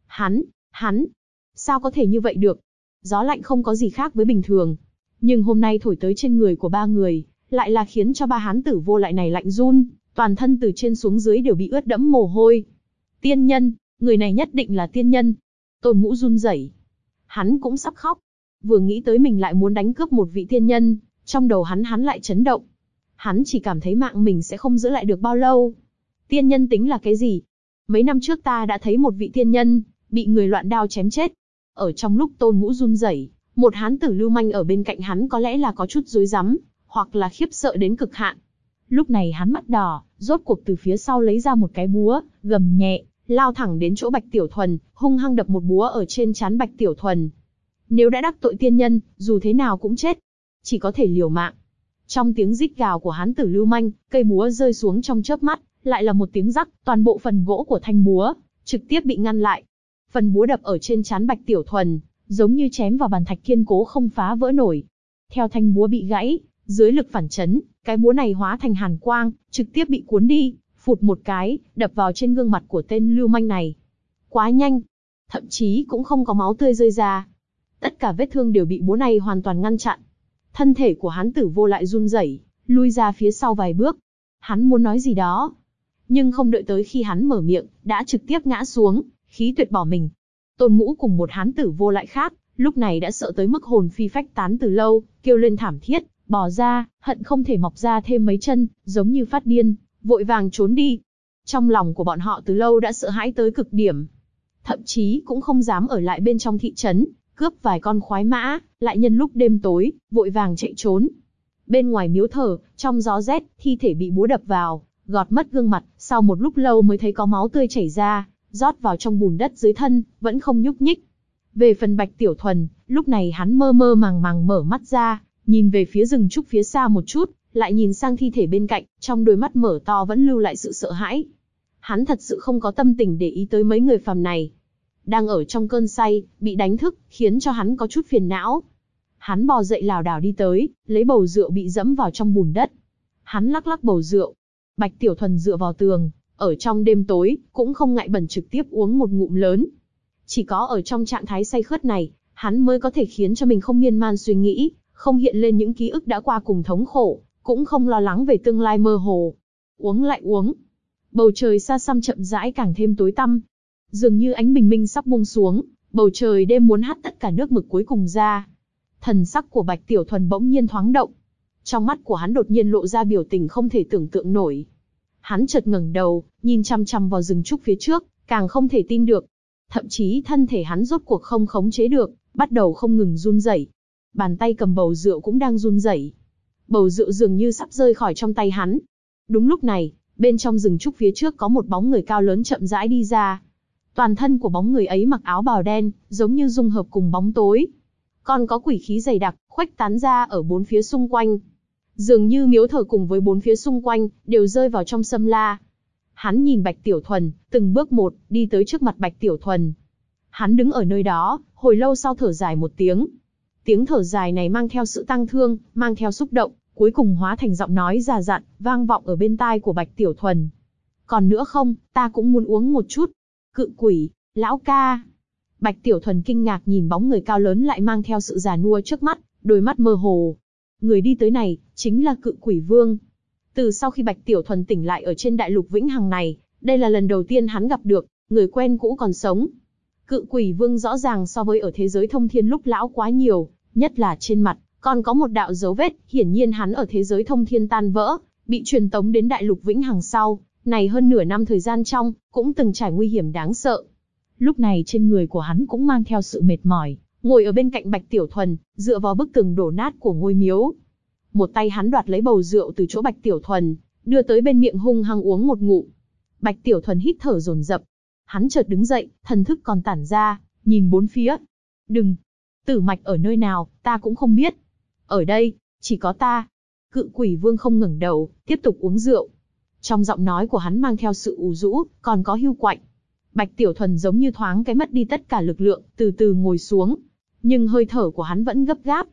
Hắn, sao có thể như vậy được? Gió lạnh không có gì khác với bình thường, nhưng hôm nay thổi tới trên người của ba người, lại là khiến cho ba hán tử vô lại này lạnh run, toàn thân từ trên xuống dưới đều bị ướt đẫm mồ hôi. Tiên nhân, người này nhất định là tiên nhân. Tôn Ngũ run rẩy, hắn cũng sắp khóc. Vừa nghĩ tới mình lại muốn đánh cướp một vị tiên nhân, trong đầu hắn lại chấn động. Hắn chỉ cảm thấy mạng mình sẽ không giữ lại được bao lâu. Tiên nhân tính là cái gì? Mấy năm trước ta đã thấy một vị tiên nhân, bị người loạn đao chém chết. Ở trong lúc Tôn Ngũ run rẩy, một hán tử lưu manh ở bên cạnh hắn có lẽ là có chút rối rắm, hoặc là khiếp sợ đến cực hạn. Lúc này hắn mắt đỏ, rốt cuộc từ phía sau lấy ra một cái búa, gầm nhẹ, lao thẳng đến chỗ Bạch Tiểu Thuần, hung hăng đập một búa ở trên trán Bạch Tiểu Thuần. Nếu đã đắc tội tiên nhân, dù thế nào cũng chết, chỉ có thể liều mạng. Trong tiếng rít gào của hán tử lưu manh, cây búa rơi xuống trong chớp mắt, lại là một tiếng rắc, toàn bộ phần gỗ của thanh búa trực tiếp bị ngăn lại. Phần búa đập ở trên trán Bạch Tiểu Thuần, giống như chém vào bàn thạch kiên cố không phá vỡ nổi. Theo thanh búa bị gãy, dưới lực phản chấn, cái búa này hóa thành hàn quang, trực tiếp bị cuốn đi, phụt một cái, đập vào trên gương mặt của tên lưu manh này. Quá nhanh, thậm chí cũng không có máu tươi rơi ra. Tất cả vết thương đều bị búa này hoàn toàn ngăn chặn. Thân thể của hán tử vô lại run rẩy, lui ra phía sau vài bước. Hắn muốn nói gì đó, nhưng không đợi tới khi hắn mở miệng, đã trực tiếp ngã xuống, khí tuyệt bỏ mình. Tôn Ngũ cùng một hán tử vô lại khác, lúc này đã sợ tới mức hồn phi phách tán từ lâu, kêu lên thảm thiết, bỏ ra, hận không thể mọc ra thêm mấy chân, giống như phát điên, vội vàng trốn đi. Trong lòng của bọn họ từ lâu đã sợ hãi tới cực điểm, thậm chí cũng không dám ở lại bên trong thị trấn, cướp vài con khoái mã, lại nhân lúc đêm tối, vội vàng chạy trốn. Bên ngoài miếu thờ, trong gió rét, thi thể bị búa đập vào, gọt mất gương mặt, sau một lúc lâu mới thấy có máu tươi chảy ra, rót vào trong bùn đất dưới thân, vẫn không nhúc nhích. Về phần Bạch Tiểu Thuần, lúc này hắn mơ mơ màng màng mở mắt ra, nhìn về phía rừng trúc phía xa một chút, lại nhìn sang thi thể bên cạnh, trong đôi mắt mở to vẫn lưu lại sự sợ hãi. Hắn thật sự không có tâm tình để ý tới mấy người phàm này. Đang ở trong cơn say, bị đánh thức, khiến cho hắn có chút phiền não. Hắn bò dậy lảo đảo đi tới, lấy bầu rượu bị dẫm vào trong bùn đất. Hắn lắc lắc bầu rượu. Bạch Tiểu Thuần dựa vào tường, ở trong đêm tối, cũng không ngại bẩn trực tiếp uống một ngụm lớn. Chỉ có ở trong trạng thái say khướt này, hắn mới có thể khiến cho mình không miên man suy nghĩ, không hiện lên những ký ức đã qua cùng thống khổ, cũng không lo lắng về tương lai mơ hồ. Uống lại uống. Bầu trời xa xăm chậm rãi càng thêm tối tăm. Dường như ánh bình minh sắp buông xuống, bầu trời đêm muốn hắt tất cả nước mực cuối cùng ra. Thần sắc của Bạch Tiểu Thuần bỗng nhiên thoáng động. Trong mắt của hắn đột nhiên lộ ra biểu tình không thể tưởng tượng nổi. Hắn chợt ngẩng đầu, nhìn chằm chằm vào rừng trúc phía trước, càng không thể tin được. Thậm chí thân thể hắn rốt cuộc không khống chế được, bắt đầu không ngừng run rẩy. Bàn tay cầm bầu rượu cũng đang run rẩy. Bầu rượu dường như sắp rơi khỏi trong tay hắn. Đúng lúc này, bên trong rừng trúc phía trước có một bóng người cao lớn chậm rãi đi ra. Toàn thân của bóng người ấy mặc áo bào đen, giống như dung hợp cùng bóng tối. Còn có quỷ khí dày đặc, khuếch tán ra ở bốn phía xung quanh. Dường như miếu thờ cùng với bốn phía xung quanh, đều rơi vào trong sâm la. Hắn nhìn Bạch Tiểu Thuần, từng bước một, đi tới trước mặt Bạch Tiểu Thuần. Hắn đứng ở nơi đó, hồi lâu sau thở dài một tiếng. Tiếng thở dài này mang theo sự tang thương, mang theo xúc động, cuối cùng hóa thành giọng nói già dặn, vang vọng ở bên tai của Bạch Tiểu Thuần. Còn nữa không, ta cũng muốn uống một chút. Cự quỷ, lão ca. Bạch Tiểu Thuần kinh ngạc nhìn bóng người cao lớn lại mang theo sự già nua trước mắt, đôi mắt mơ hồ. Người đi tới này, chính là Cự Quỷ Vương. Từ sau khi Bạch Tiểu Thuần tỉnh lại ở trên đại lục Vĩnh Hằng này, đây là lần đầu tiên hắn gặp được, người quen cũ còn sống. Cự Quỷ Vương rõ ràng so với ở thế giới thông thiên lúc lão quá nhiều, nhất là trên mặt, còn có một đạo dấu vết, hiển nhiên hắn ở thế giới thông thiên tan vỡ, bị truyền tống đến đại lục Vĩnh Hằng sau, này hơn nửa năm thời gian trong, cũng từng trải nguy hiểm đáng sợ. Lúc này trên người của hắn cũng mang theo sự mệt mỏi, ngồi ở bên cạnh Bạch Tiểu Thuần, dựa vào bức tường đổ nát của ngôi miếu. Một tay hắn đoạt lấy bầu rượu từ chỗ Bạch Tiểu Thuần, đưa tới bên miệng hung hăng uống một ngụm. Bạch Tiểu Thuần hít thở dồn dập. Hắn chợt đứng dậy, thần thức còn tản ra, nhìn bốn phía. Đừng! Tử mạch ở nơi nào, ta cũng không biết. Ở đây, chỉ có ta. Cự Quỷ Vương không ngẩng đầu, tiếp tục uống rượu. Trong giọng nói của hắn mang theo sự ủ rũ, còn có hiu quạnh. Bạch Tiểu Thuần giống như thoáng cái mất đi tất cả lực lượng, từ từ ngồi xuống. Nhưng hơi thở của hắn vẫn gấp gáp.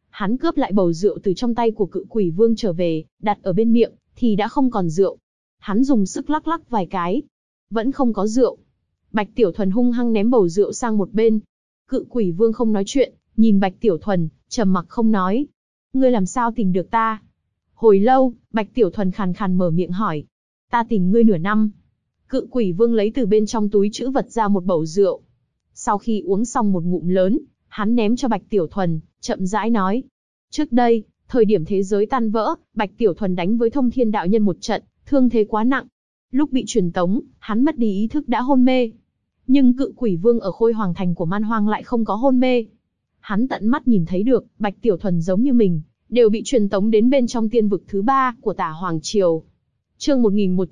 Hắn cướp lại bầu rượu từ trong tay của Cự Quỷ Vương trở về, đặt ở bên miệng, thì đã không còn rượu. Hắn dùng sức lắc lắc vài cái, vẫn không có rượu. Bạch Tiểu Thuần hung hăng ném bầu rượu sang một bên. Cự Quỷ Vương không nói chuyện, nhìn Bạch Tiểu Thuần, trầm mặc không nói. Ngươi làm sao tìm được ta? Hồi lâu, Bạch Tiểu Thuần khàn khàn mở miệng hỏi. Ta tìm ngươi nửa năm. Cự Quỷ Vương lấy từ bên trong túi trữ vật ra một bầu rượu. Sau khi uống xong một ngụm lớn, hắn ném cho Bạch Tiểu Thuần, chậm rãi nói. Trước đây, thời điểm thế giới tan vỡ, Bạch Tiểu Thuần đánh với Thông Thiên đạo nhân một trận, thương thế quá nặng. Lúc bị truyền tống, hắn mất đi ý thức đã hôn mê. Nhưng Cự Quỷ Vương ở Khôi Hoàng Thành của Man Hoang lại không có hôn mê. Hắn tận mắt nhìn thấy được, Bạch Tiểu Thuần giống như mình, đều bị truyền tống đến bên trong tiên vực thứ 3 của Tả Hoàng Triều. Chương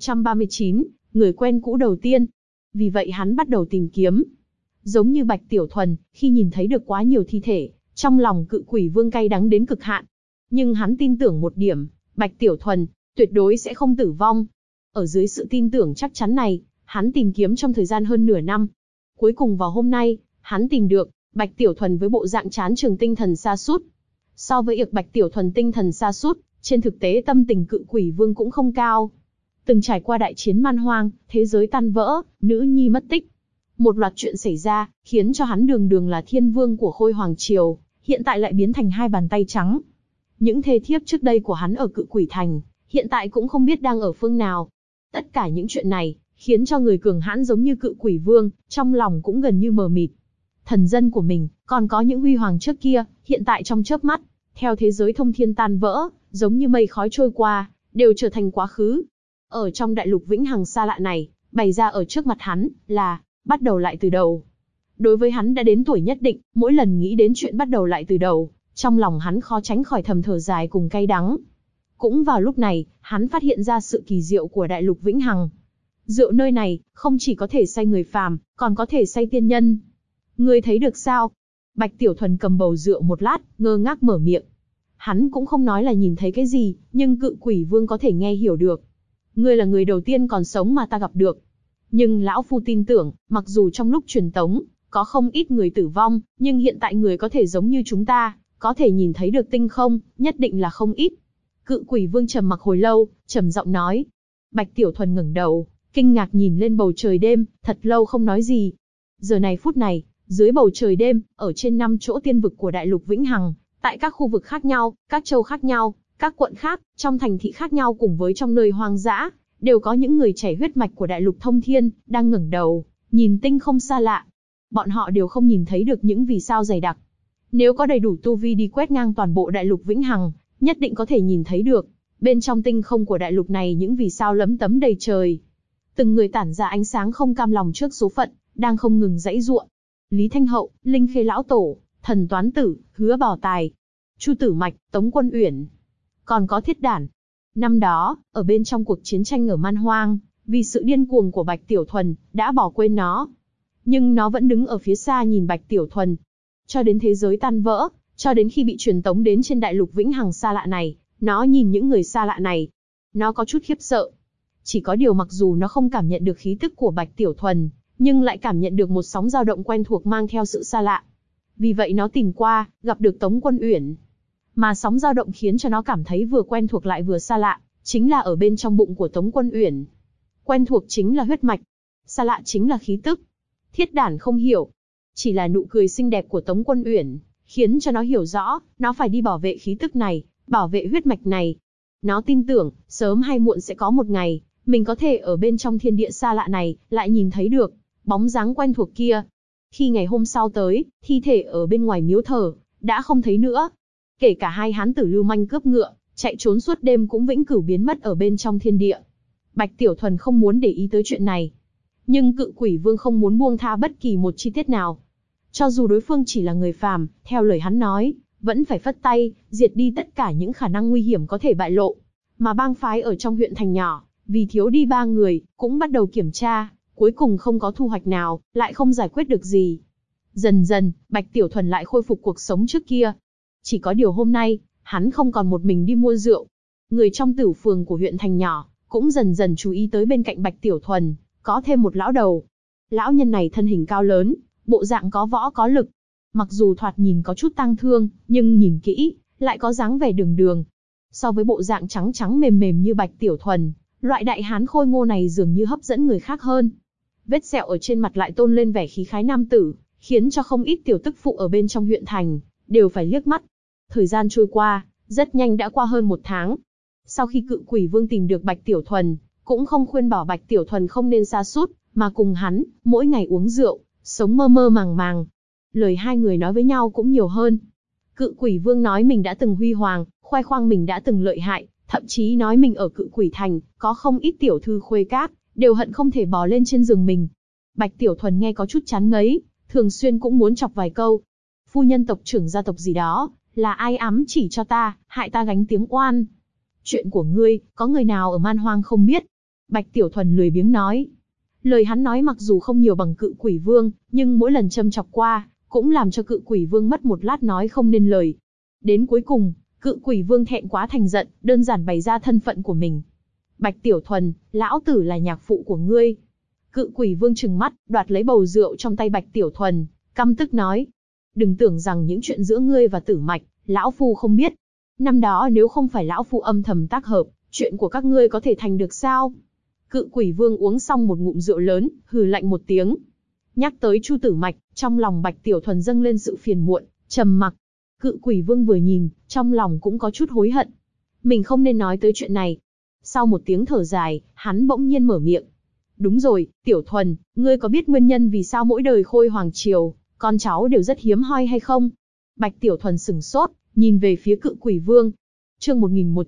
1139, người quen cũ đầu tiên. Vì vậy hắn bắt đầu tìm kiếm. Giống như Bạch Tiểu Thuần, khi nhìn thấy được quá nhiều thi thể, trong lòng Cự Quỷ Vương cay đắng đến cực hạn. Nhưng hắn tin tưởng một điểm, Bạch Tiểu Thuần tuyệt đối sẽ không tử vong. Ở dưới sự tin tưởng chắc chắn này, hắn tìm kiếm trong thời gian hơn nửa năm. Cuối cùng vào hôm nay, hắn tìm được Bạch Tiểu Thuần với bộ dạng chán trường tinh thần sa sút. So với việc Bạch Tiểu Thuần tinh thần sa sút, trên thực tế tâm tình Cự Quỷ Vương cũng không cao. Từng trải qua đại chiến Man Hoang, thế giới tan vỡ, nữ nhi mất tích. Một loạt chuyện xảy ra, khiến cho hắn đường đường là thiên vương của Khôi Hoàng Triều, hiện tại lại biến thành hai bàn tay trắng. Những thê thiếp trước đây của hắn ở Cự Quỷ Thành, hiện tại cũng không biết đang ở phương nào. Tất cả những chuyện này, khiến cho người cường hãn giống như Cự Quỷ Vương, trong lòng cũng gần như mờ mịt. Thần dân của mình, còn có những huy hoàng trước kia, hiện tại trong chớp mắt, theo thế giới thông thiên tan vỡ, giống như mây khói trôi qua, đều trở thành quá khứ. Ở trong đại lục vĩnh hằng xa lạ này, bày ra ở trước mặt hắn, là bắt đầu lại từ đầu. Đối với hắn đã đến tuổi nhất định, mỗi lần nghĩ đến chuyện bắt đầu lại từ đầu, trong lòng hắn khó tránh khỏi thầm thở dài cùng cay đắng. Cũng vào lúc này, hắn phát hiện ra sự kỳ diệu của đại lục vĩnh hằng. Rượu nơi này, không chỉ có thể say người phàm, còn có thể say tiên nhân. Ngươi thấy được sao? Bạch Tiểu Thuần cầm bầu rượu một lát, ngơ ngác mở miệng. Hắn cũng không nói là nhìn thấy cái gì, nhưng Cự Quỷ Vương có thể nghe hiểu được. Ngươi là người đầu tiên còn sống mà ta gặp được. Nhưng lão phu tin tưởng, mặc dù trong lúc truyền tống, có không ít người tử vong, nhưng hiện tại người có thể giống như chúng ta, có thể nhìn thấy được tinh không, nhất định là không ít. Cự Quỷ Vương trầm mặc hồi lâu, trầm giọng nói. Bạch Tiểu Thuần ngẩng đầu, kinh ngạc nhìn lên bầu trời đêm, thật lâu không nói gì. Giờ này phút này, dưới bầu trời đêm, ở trên 5 chỗ tiên vực của đại lục vĩnh hằng, tại các khu vực khác nhau, các châu khác nhau, các quận khác, trong thành thị khác nhau cùng với trong nơi hoang dã, đều có những người chảy huyết mạch của đại lục thông thiên, đang ngẩng đầu, nhìn tinh không xa lạ. Bọn họ đều không nhìn thấy được những vì sao dày đặc. Nếu có đầy đủ tu vi đi quét ngang toàn bộ đại lục vĩnh hằng, nhất định có thể nhìn thấy được. Bên trong tinh không của đại lục này những vì sao lấm tấm đầy trời. Từng người tản ra ánh sáng không cam lòng trước số phận, đang không ngừng giãy giụa. Lý Thanh Hậu, Linh Khê Lão Tổ, Thần Toán Tử, Hứa Bảo Tài, Chu Tử Mạch, Tống Quân Uyển. Còn có Thiết Đản. Năm đó, ở bên trong cuộc chiến tranh ở Man Hoang, vì sự điên cuồng của Bạch Tiểu Thuần, đã bỏ quên nó. Nhưng nó vẫn đứng ở phía xa nhìn Bạch Tiểu Thuần. Cho đến thế giới tan vỡ, cho đến khi bị truyền tống đến trên đại lục vĩnh hằng xa lạ này, nó nhìn những người xa lạ này. Nó có chút khiếp sợ. Chỉ có điều mặc dù nó không cảm nhận được khí tức của Bạch Tiểu Thuần, nhưng lại cảm nhận được một sóng dao động quen thuộc mang theo sự xa lạ. Vì vậy nó tìm qua, gặp được Tống Quân Uyển. Mà sóng dao động khiến cho nó cảm thấy vừa quen thuộc lại vừa xa lạ, chính là ở bên trong bụng của Tống Quân Uyển. Quen thuộc chính là huyết mạch, xa lạ chính là khí tức. Thiết Đản không hiểu, chỉ là nụ cười xinh đẹp của Tống Quân Uyển, khiến cho nó hiểu rõ, nó phải đi bảo vệ khí tức này, bảo vệ huyết mạch này. Nó tin tưởng, sớm hay muộn sẽ có một ngày, mình có thể ở bên trong thiên địa xa lạ này, lại nhìn thấy được bóng dáng quen thuộc kia. Khi ngày hôm sau tới, thi thể ở bên ngoài miếu thờ, đã không thấy nữa. Kể cả hai hán tử lưu manh cướp ngựa, chạy trốn suốt đêm cũng vĩnh cửu biến mất ở bên trong thiên địa. Bạch Tiểu Thuần không muốn để ý tới chuyện này. Nhưng Cự Quỷ Vương không muốn buông tha bất kỳ một chi tiết nào. Cho dù đối phương chỉ là người phàm, theo lời hắn nói, vẫn phải phất tay, diệt đi tất cả những khả năng nguy hiểm có thể bại lộ. Mà bang phái ở trong huyện thành nhỏ, vì thiếu đi 3 người, cũng bắt đầu kiểm tra, cuối cùng không có thu hoạch nào, lại không giải quyết được gì. Dần dần, Bạch Tiểu Thuần lại khôi phục cuộc sống trước kia. Chỉ có điều hôm nay, hắn không còn một mình đi mua rượu. Người trong tử phường của huyện thành nhỏ, cũng dần dần chú ý tới bên cạnh Bạch Tiểu Thuần, có thêm một lão đầu. Lão nhân này thân hình cao lớn, bộ dạng có võ có lực. Mặc dù thoạt nhìn có chút tang thương, nhưng nhìn kỹ, lại có dáng vẻ đường đường. So với bộ dạng trắng trắng mềm mềm như Bạch Tiểu Thuần, loại đại hán khôi ngô này dường như hấp dẫn người khác hơn. Vết sẹo ở trên mặt lại tôn lên vẻ khí khái nam tử, khiến cho không ít tiểu tức phụ ở bên trong huyện thành đều phải liếc mắt. Thời gian trôi qua, rất nhanh đã qua hơn 1 tháng. Sau khi Cự Quỷ Vương tìm được Bạch Tiểu Thuần, cũng không khuyên bảo Bạch Tiểu Thuần không nên sa sút, mà cùng hắn mỗi ngày uống rượu, sống mơ mơ màng màng. Lời hai người nói với nhau cũng nhiều hơn. Cự Quỷ Vương nói mình đã từng huy hoàng, khoe khoang mình đã từng lợi hại, thậm chí nói mình ở Cự Quỷ Thành có không ít tiểu thư khuê các, đều hận không thể bò lên trên giường mình. Bạch Tiểu Thuần nghe có chút chán ngấy, thường xuyên cũng muốn chọc vài câu. Phu nhân tộc trưởng gia tộc gì đó, là ai ám chỉ cho ta, hại ta gánh tiếng oan. Chuyện của ngươi, có người nào ở Man Hoang không biết? Bạch Tiểu Thuần lười biếng nói. Lời hắn nói mặc dù không nhiều bằng Cự Quỷ Vương, nhưng mỗi lần châm chọc qua, cũng làm cho Cự Quỷ Vương mất một lát nói không nên lời. Đến cuối cùng, Cự Quỷ Vương thẹn quá thành giận, đơn giản bày ra thân phận của mình. Bạch Tiểu Thuần, lão tử là nhạc phụ của ngươi. Cự Quỷ Vương trừng mắt, đoạt lấy bầu rượu trong tay Bạch Tiểu Thuần, căm tức nói. Đừng tưởng rằng những chuyện giữa ngươi và Tử Mạch, lão phu không biết. Năm đó nếu không phải lão phu âm thầm tác hợp, chuyện của các ngươi có thể thành được sao? Cự Quỷ Vương uống xong một ngụm rượu lớn, hừ lạnh một tiếng. Nhắc tới Chu Tử Mạch, trong lòng Bạch Tiểu Thuần dâng lên sự phiền muộn, trầm mặc. Cự Quỷ Vương vừa nhìn, trong lòng cũng có chút hối hận. Mình không nên nói tới chuyện này. Sau một tiếng thở dài, hắn bỗng nhiên mở miệng. Đúng rồi, Tiểu Thuần, ngươi có biết nguyên nhân vì sao mỗi đời Khôi Hoàng Triều, con cháu đều rất hiếm hoi hay không? Bạch Tiểu Thuần sửng sốt, nhìn về phía Cự Quỷ Vương. Chương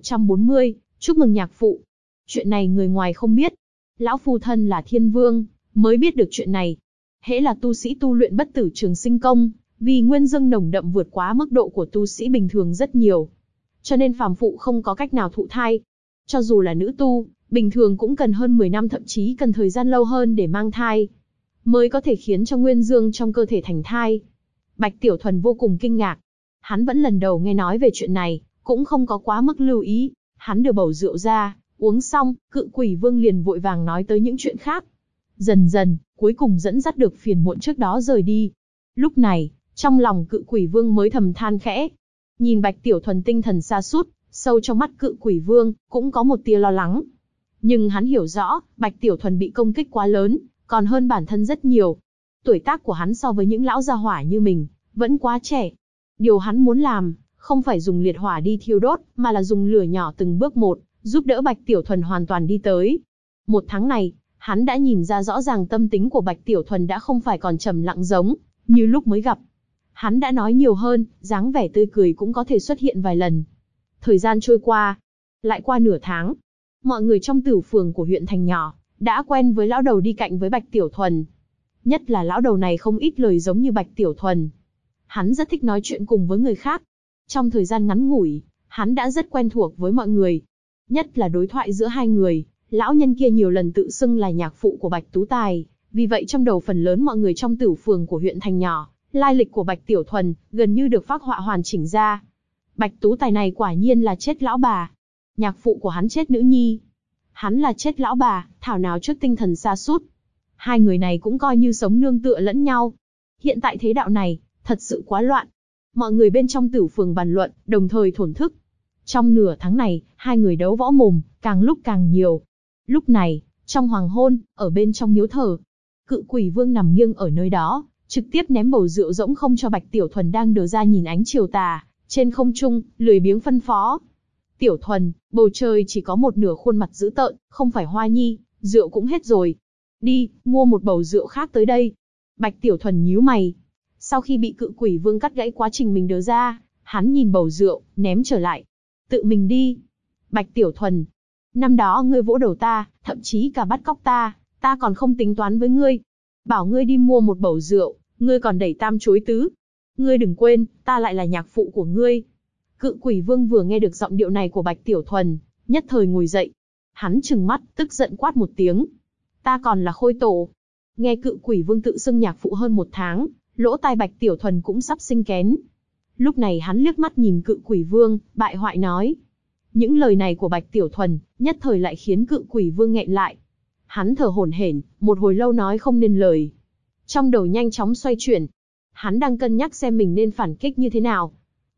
1140, chúc mừng nhạc phụ. Chuyện này người ngoài không biết. Lão phu thân là Thiên Vương, mới biết được chuyện này. Hễ là tu sĩ tu luyện bất tử trường sinh công, vì nguyên dương nồng đậm vượt quá mức độ của tu sĩ bình thường rất nhiều. Cho nên phàm phụ không có cách nào thụ thai. Cho dù là nữ tu, bình thường cũng cần hơn 10 năm thậm chí cần thời gian lâu hơn để mang thai, mới có thể khiến cho nguyên dương trong cơ thể thành thai. Bạch Tiểu Thuần vô cùng kinh ngạc. Hắn vẫn lần đầu nghe nói về chuyện này, cũng không có quá mức lưu ý. Hắn đưa bầu rượu ra, uống xong, Cự Quỷ Vương liền vội vàng nói tới những chuyện khác. Dần dần, cuối cùng dẫn dắt được phiền muộn trước đó rời đi. Lúc này, trong lòng Cự Quỷ Vương mới thầm than khẽ. Nhìn Bạch Tiểu Thuần tinh thần sa sút, sâu trong mắt Cự Quỷ Vương cũng có một tia lo lắng. Nhưng hắn hiểu rõ, Bạch Tiểu Thuần bị công kích quá lớn, còn hơn bản thân rất nhiều. Tuổi tác của hắn so với những lão gia hỏa như mình, vẫn quá trẻ. Điều hắn muốn làm, không phải dùng liệt hỏa đi thiêu đốt, mà là dùng lửa nhỏ từng bước một, giúp đỡ Bạch Tiểu Thuần hoàn toàn đi tới. 1 tháng này, hắn đã nhìn ra rõ ràng tâm tính của Bạch Tiểu Thuần đã không phải còn trầm lặng giống như lúc mới gặp. Hắn đã nói nhiều hơn, dáng vẻ tươi cười cũng có thể xuất hiện vài lần. Thời gian trôi qua, lại qua nửa tháng. Mọi người trong tử phường của huyện thành nhỏ đã quen với lão đầu đi cạnh với Bạch Tiểu Thuần. Nhất là lão đầu này không ít lời giống như Bạch Tiểu Thuần. Hắn rất thích nói chuyện cùng với người khác. Trong thời gian ngắn ngủi, hắn đã rất quen thuộc với mọi người. Nhất là đối thoại giữa hai người, lão nhân kia nhiều lần tự xưng là nhạc phụ của Bạch Tú Tài. Vì vậy trong đầu phần lớn mọi người trong tử phường của huyện thành nhỏ, lai lịch của Bạch Tiểu Thuần gần như được phác họa hoàn chỉnh ra. Bạch Tú Tài này quả nhiên là chết lão bà. Nhạc phụ của hắn chết nữ nhi. Hắn là chết lão bà, thảo nào trước tinh thần sa sút. Hai người này cũng coi như sống nương tựa lẫn nhau. Hiện tại thế đạo này, thật sự quá loạn. Mọi người bên trong tử phường bàn luận, đồng thời thổn thức. Trong nửa tháng này, hai người đấu võ mồm, càng lúc càng nhiều. Lúc này, trong hoàng hôn, ở bên trong miếu thờ, Cự Quỷ Vương nằm nghiêng ở nơi đó, trực tiếp ném bầu rượu rỗng không cho Bạch Tiểu Thuần đang đờ ra nhìn ánh chiều tà, trên không trung, lười biếng phân phó. Tiểu Thuần, bầu trời chỉ có một nửa khuôn mặt dữ tợn, không phải Hoa Nhi, rượu cũng hết rồi. Đi, mua một bầu rượu khác tới đây. Bạch Tiểu Thuần nhíu mày. Sau khi bị Cự Quỷ Vương cắt gãy quá trình mình đờ ra, hắn nhìn bầu rượu, ném trở lại. Tự mình đi. Bạch Tiểu Thuần, năm đó ngươi vỗ đầu ta, thậm chí cả bắt cóc ta còn không tính toán với ngươi. Bảo ngươi đi mua một bầu rượu, ngươi còn đẩy tam chối tứ. Ngươi đừng quên, ta lại là nhạc phụ của ngươi. Cự Quỷ Vương vừa nghe được giọng điệu này của Bạch Tiểu Thuần, nhất thời ngồi dậy. Hắn trừng mắt, tức giận quát một tiếng. Ta còn là Khôi Tổ. Nghe Cự Quỷ Vương tự xưng nhạc phụ hơn 1 tháng, lỗ tai Bạch Tiểu Thuần cũng sắp sinh kén. Lúc này hắn liếc mắt nhìn Cự Quỷ Vương, bại hoại nói. Những lời này của Bạch Tiểu Thuần, nhất thời lại khiến Cự Quỷ Vương nghẹn lại. Hắn thở hổn hển, một hồi lâu nói không nên lời. Trong đầu nhanh chóng xoay chuyển. Hắn đang cân nhắc xem mình nên phản kích như thế nào.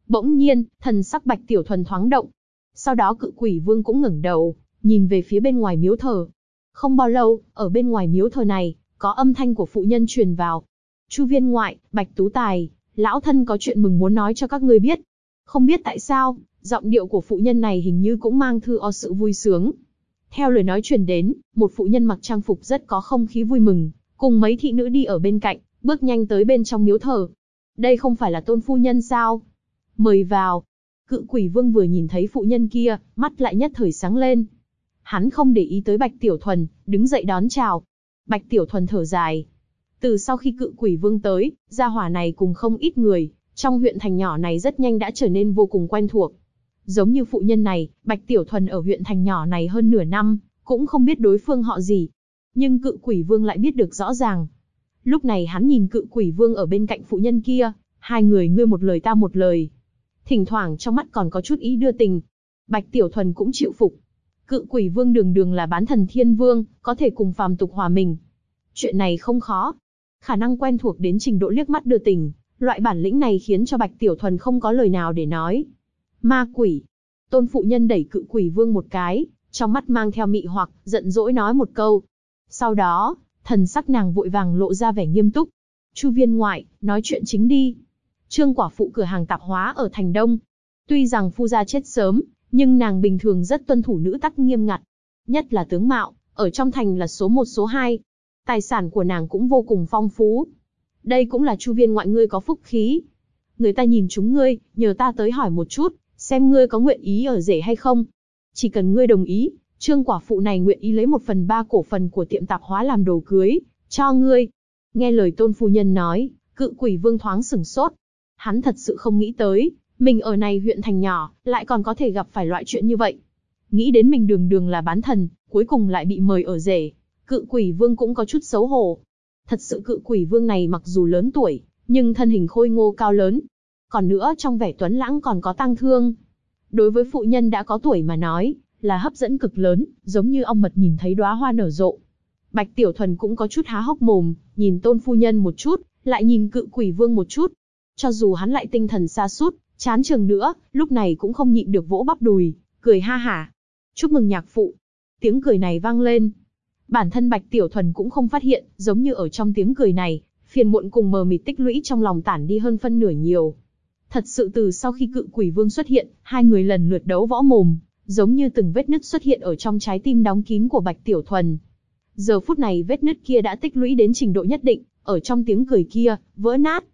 Bỗng nhiên, thần sắc Bạch Tiểu Thuần thoáng động. Sau đó Cự Quỷ Vương cũng ngẩng đầu, nhìn về phía bên ngoài miếu thờ. Không bao lâu, ở bên ngoài miếu thờ này, có âm thanh của phụ nhân truyền vào. Chu viên ngoại, Bạch Tú Tài, lão thân có chuyện mừng muốn nói cho các ngươi biết. Không biết tại sao, giọng điệu của phụ nhân này hình như cũng mang thư sự vui sướng. Theo lời nói truyền đến, một phụ nhân mặc trang phục rất có không khí vui mừng, cùng mấy thị nữ đi ở bên cạnh, bước nhanh tới bên trong miếu thờ. Đây không phải là Tôn phu nhân sao? Mời vào. Cự Quỷ Vương vừa nhìn thấy phụ nhân kia, mắt lại nhất thời sáng lên. Hắn không để ý tới Bạch Tiểu Thuần, đứng dậy đón chào. Bạch Tiểu Thuần thở dài. Từ sau khi Cự Quỷ Vương tới, gia hỏa này cùng không ít người, trong huyện thành nhỏ này rất nhanh đã trở nên vô cùng quen thuộc. Giống như phụ nhân này, Bạch Tiểu Thuần ở huyện thành nhỏ này hơn nửa năm, cũng không biết đối phương họ gì. Nhưng Cự Quỷ Vương lại biết được rõ ràng. Lúc này hắn nhìn Cự Quỷ Vương ở bên cạnh phụ nhân kia, hai người ngươi một lời ta một lời. Thỉnh thoảng trong mắt còn có chút ý đưa tình. Bạch Tiểu Thuần cũng chịu phục. Cự Quỷ Vương đường đường là bán thần thiên vương, có thể cùng phàm tục hòa mình. Chuyện này không khó. Khả năng quen thuộc đến trình độ liếc mắt đưa tình, loại bản lĩnh này khiến cho Bạch Tiểu Thuần không có lời nào để nói. Ma quỷ. Tôn phụ nhân đẩy Cự Quỷ Vương một cái, trong mắt mang theo mị hoặc, giận dỗi nói một câu. Sau đó, thần sắc nàng vội vàng lộ ra vẻ nghiêm túc. Chu viên ngoại, nói chuyện chính đi. Trương quả phụ cửa hàng tạp hóa ở thành Đông. Tuy rằng phu gia chết sớm, nhưng nàng bình thường rất tuân thủ nữ tắc nghiêm ngặt. Nhất là tướng mạo, ở trong thành là số 1 số 2. Tài sản của nàng cũng vô cùng phong phú. Đây cũng là Chu viên ngoại ngươi có phúc khí. Người ta nhìn chúng ngươi, nhờ ta tới hỏi một chút, xem ngươi có nguyện ý ở rể hay không. Chỉ cần ngươi đồng ý, Trương quả phụ này nguyện ý lấy 1/3 cổ phần của tiệm tạp hóa làm đồ cưới, cho ngươi. Nghe lời Tôn phu nhân nói, Cự Quỷ Vương thoáng sửng sốt. Hắn thật sự không nghĩ tới, mình ở này huyện thành nhỏ, lại còn có thể gặp phải loại chuyện như vậy. Nghĩ đến mình đường đường là bán thần, cuối cùng lại bị mời ở rể. Cự Quỷ Vương cũng có chút xấu hổ. Thật sự Cự Quỷ Vương này mặc dù lớn tuổi, nhưng thân hình khôi ngô cao lớn. Còn nữa trong vẻ tuấn lãng còn có tang thương. Đối với phụ nhân đã có tuổi mà nói, là hấp dẫn cực lớn, giống như ong mật nhìn thấy đóa hoa nở rộ. Bạch Tiểu Thuần cũng có chút há hốc mồm, nhìn Tôn phu nhân một chút, lại nhìn Cự Quỷ Vương một chút. Cho dù hắn lại tinh thần sa sút, chán trường nữa, lúc này cũng không nhịn được vỗ bắp đùi, cười ha hả. Chúc mừng nhạc phụ. Tiếng cười này vang lên. Bản thân Bạch Tiểu Thuần cũng không phát hiện, giống như ở trong tiếng cười này, phiền muộn cùng mờ mịt tích lũy trong lòng tản đi hơn phân nửa nhiều. Thật sự từ sau khi Cự Quỷ Vương xuất hiện, hai người lần lượt đấu võ mồm, giống như từng vết nứt xuất hiện ở trong trái tim đóng kín của Bạch Tiểu Thuần. Giờ phút này vết nứt kia đã tích lũy đến trình độ nhất định, ở trong tiếng cười kia, vỡ nát.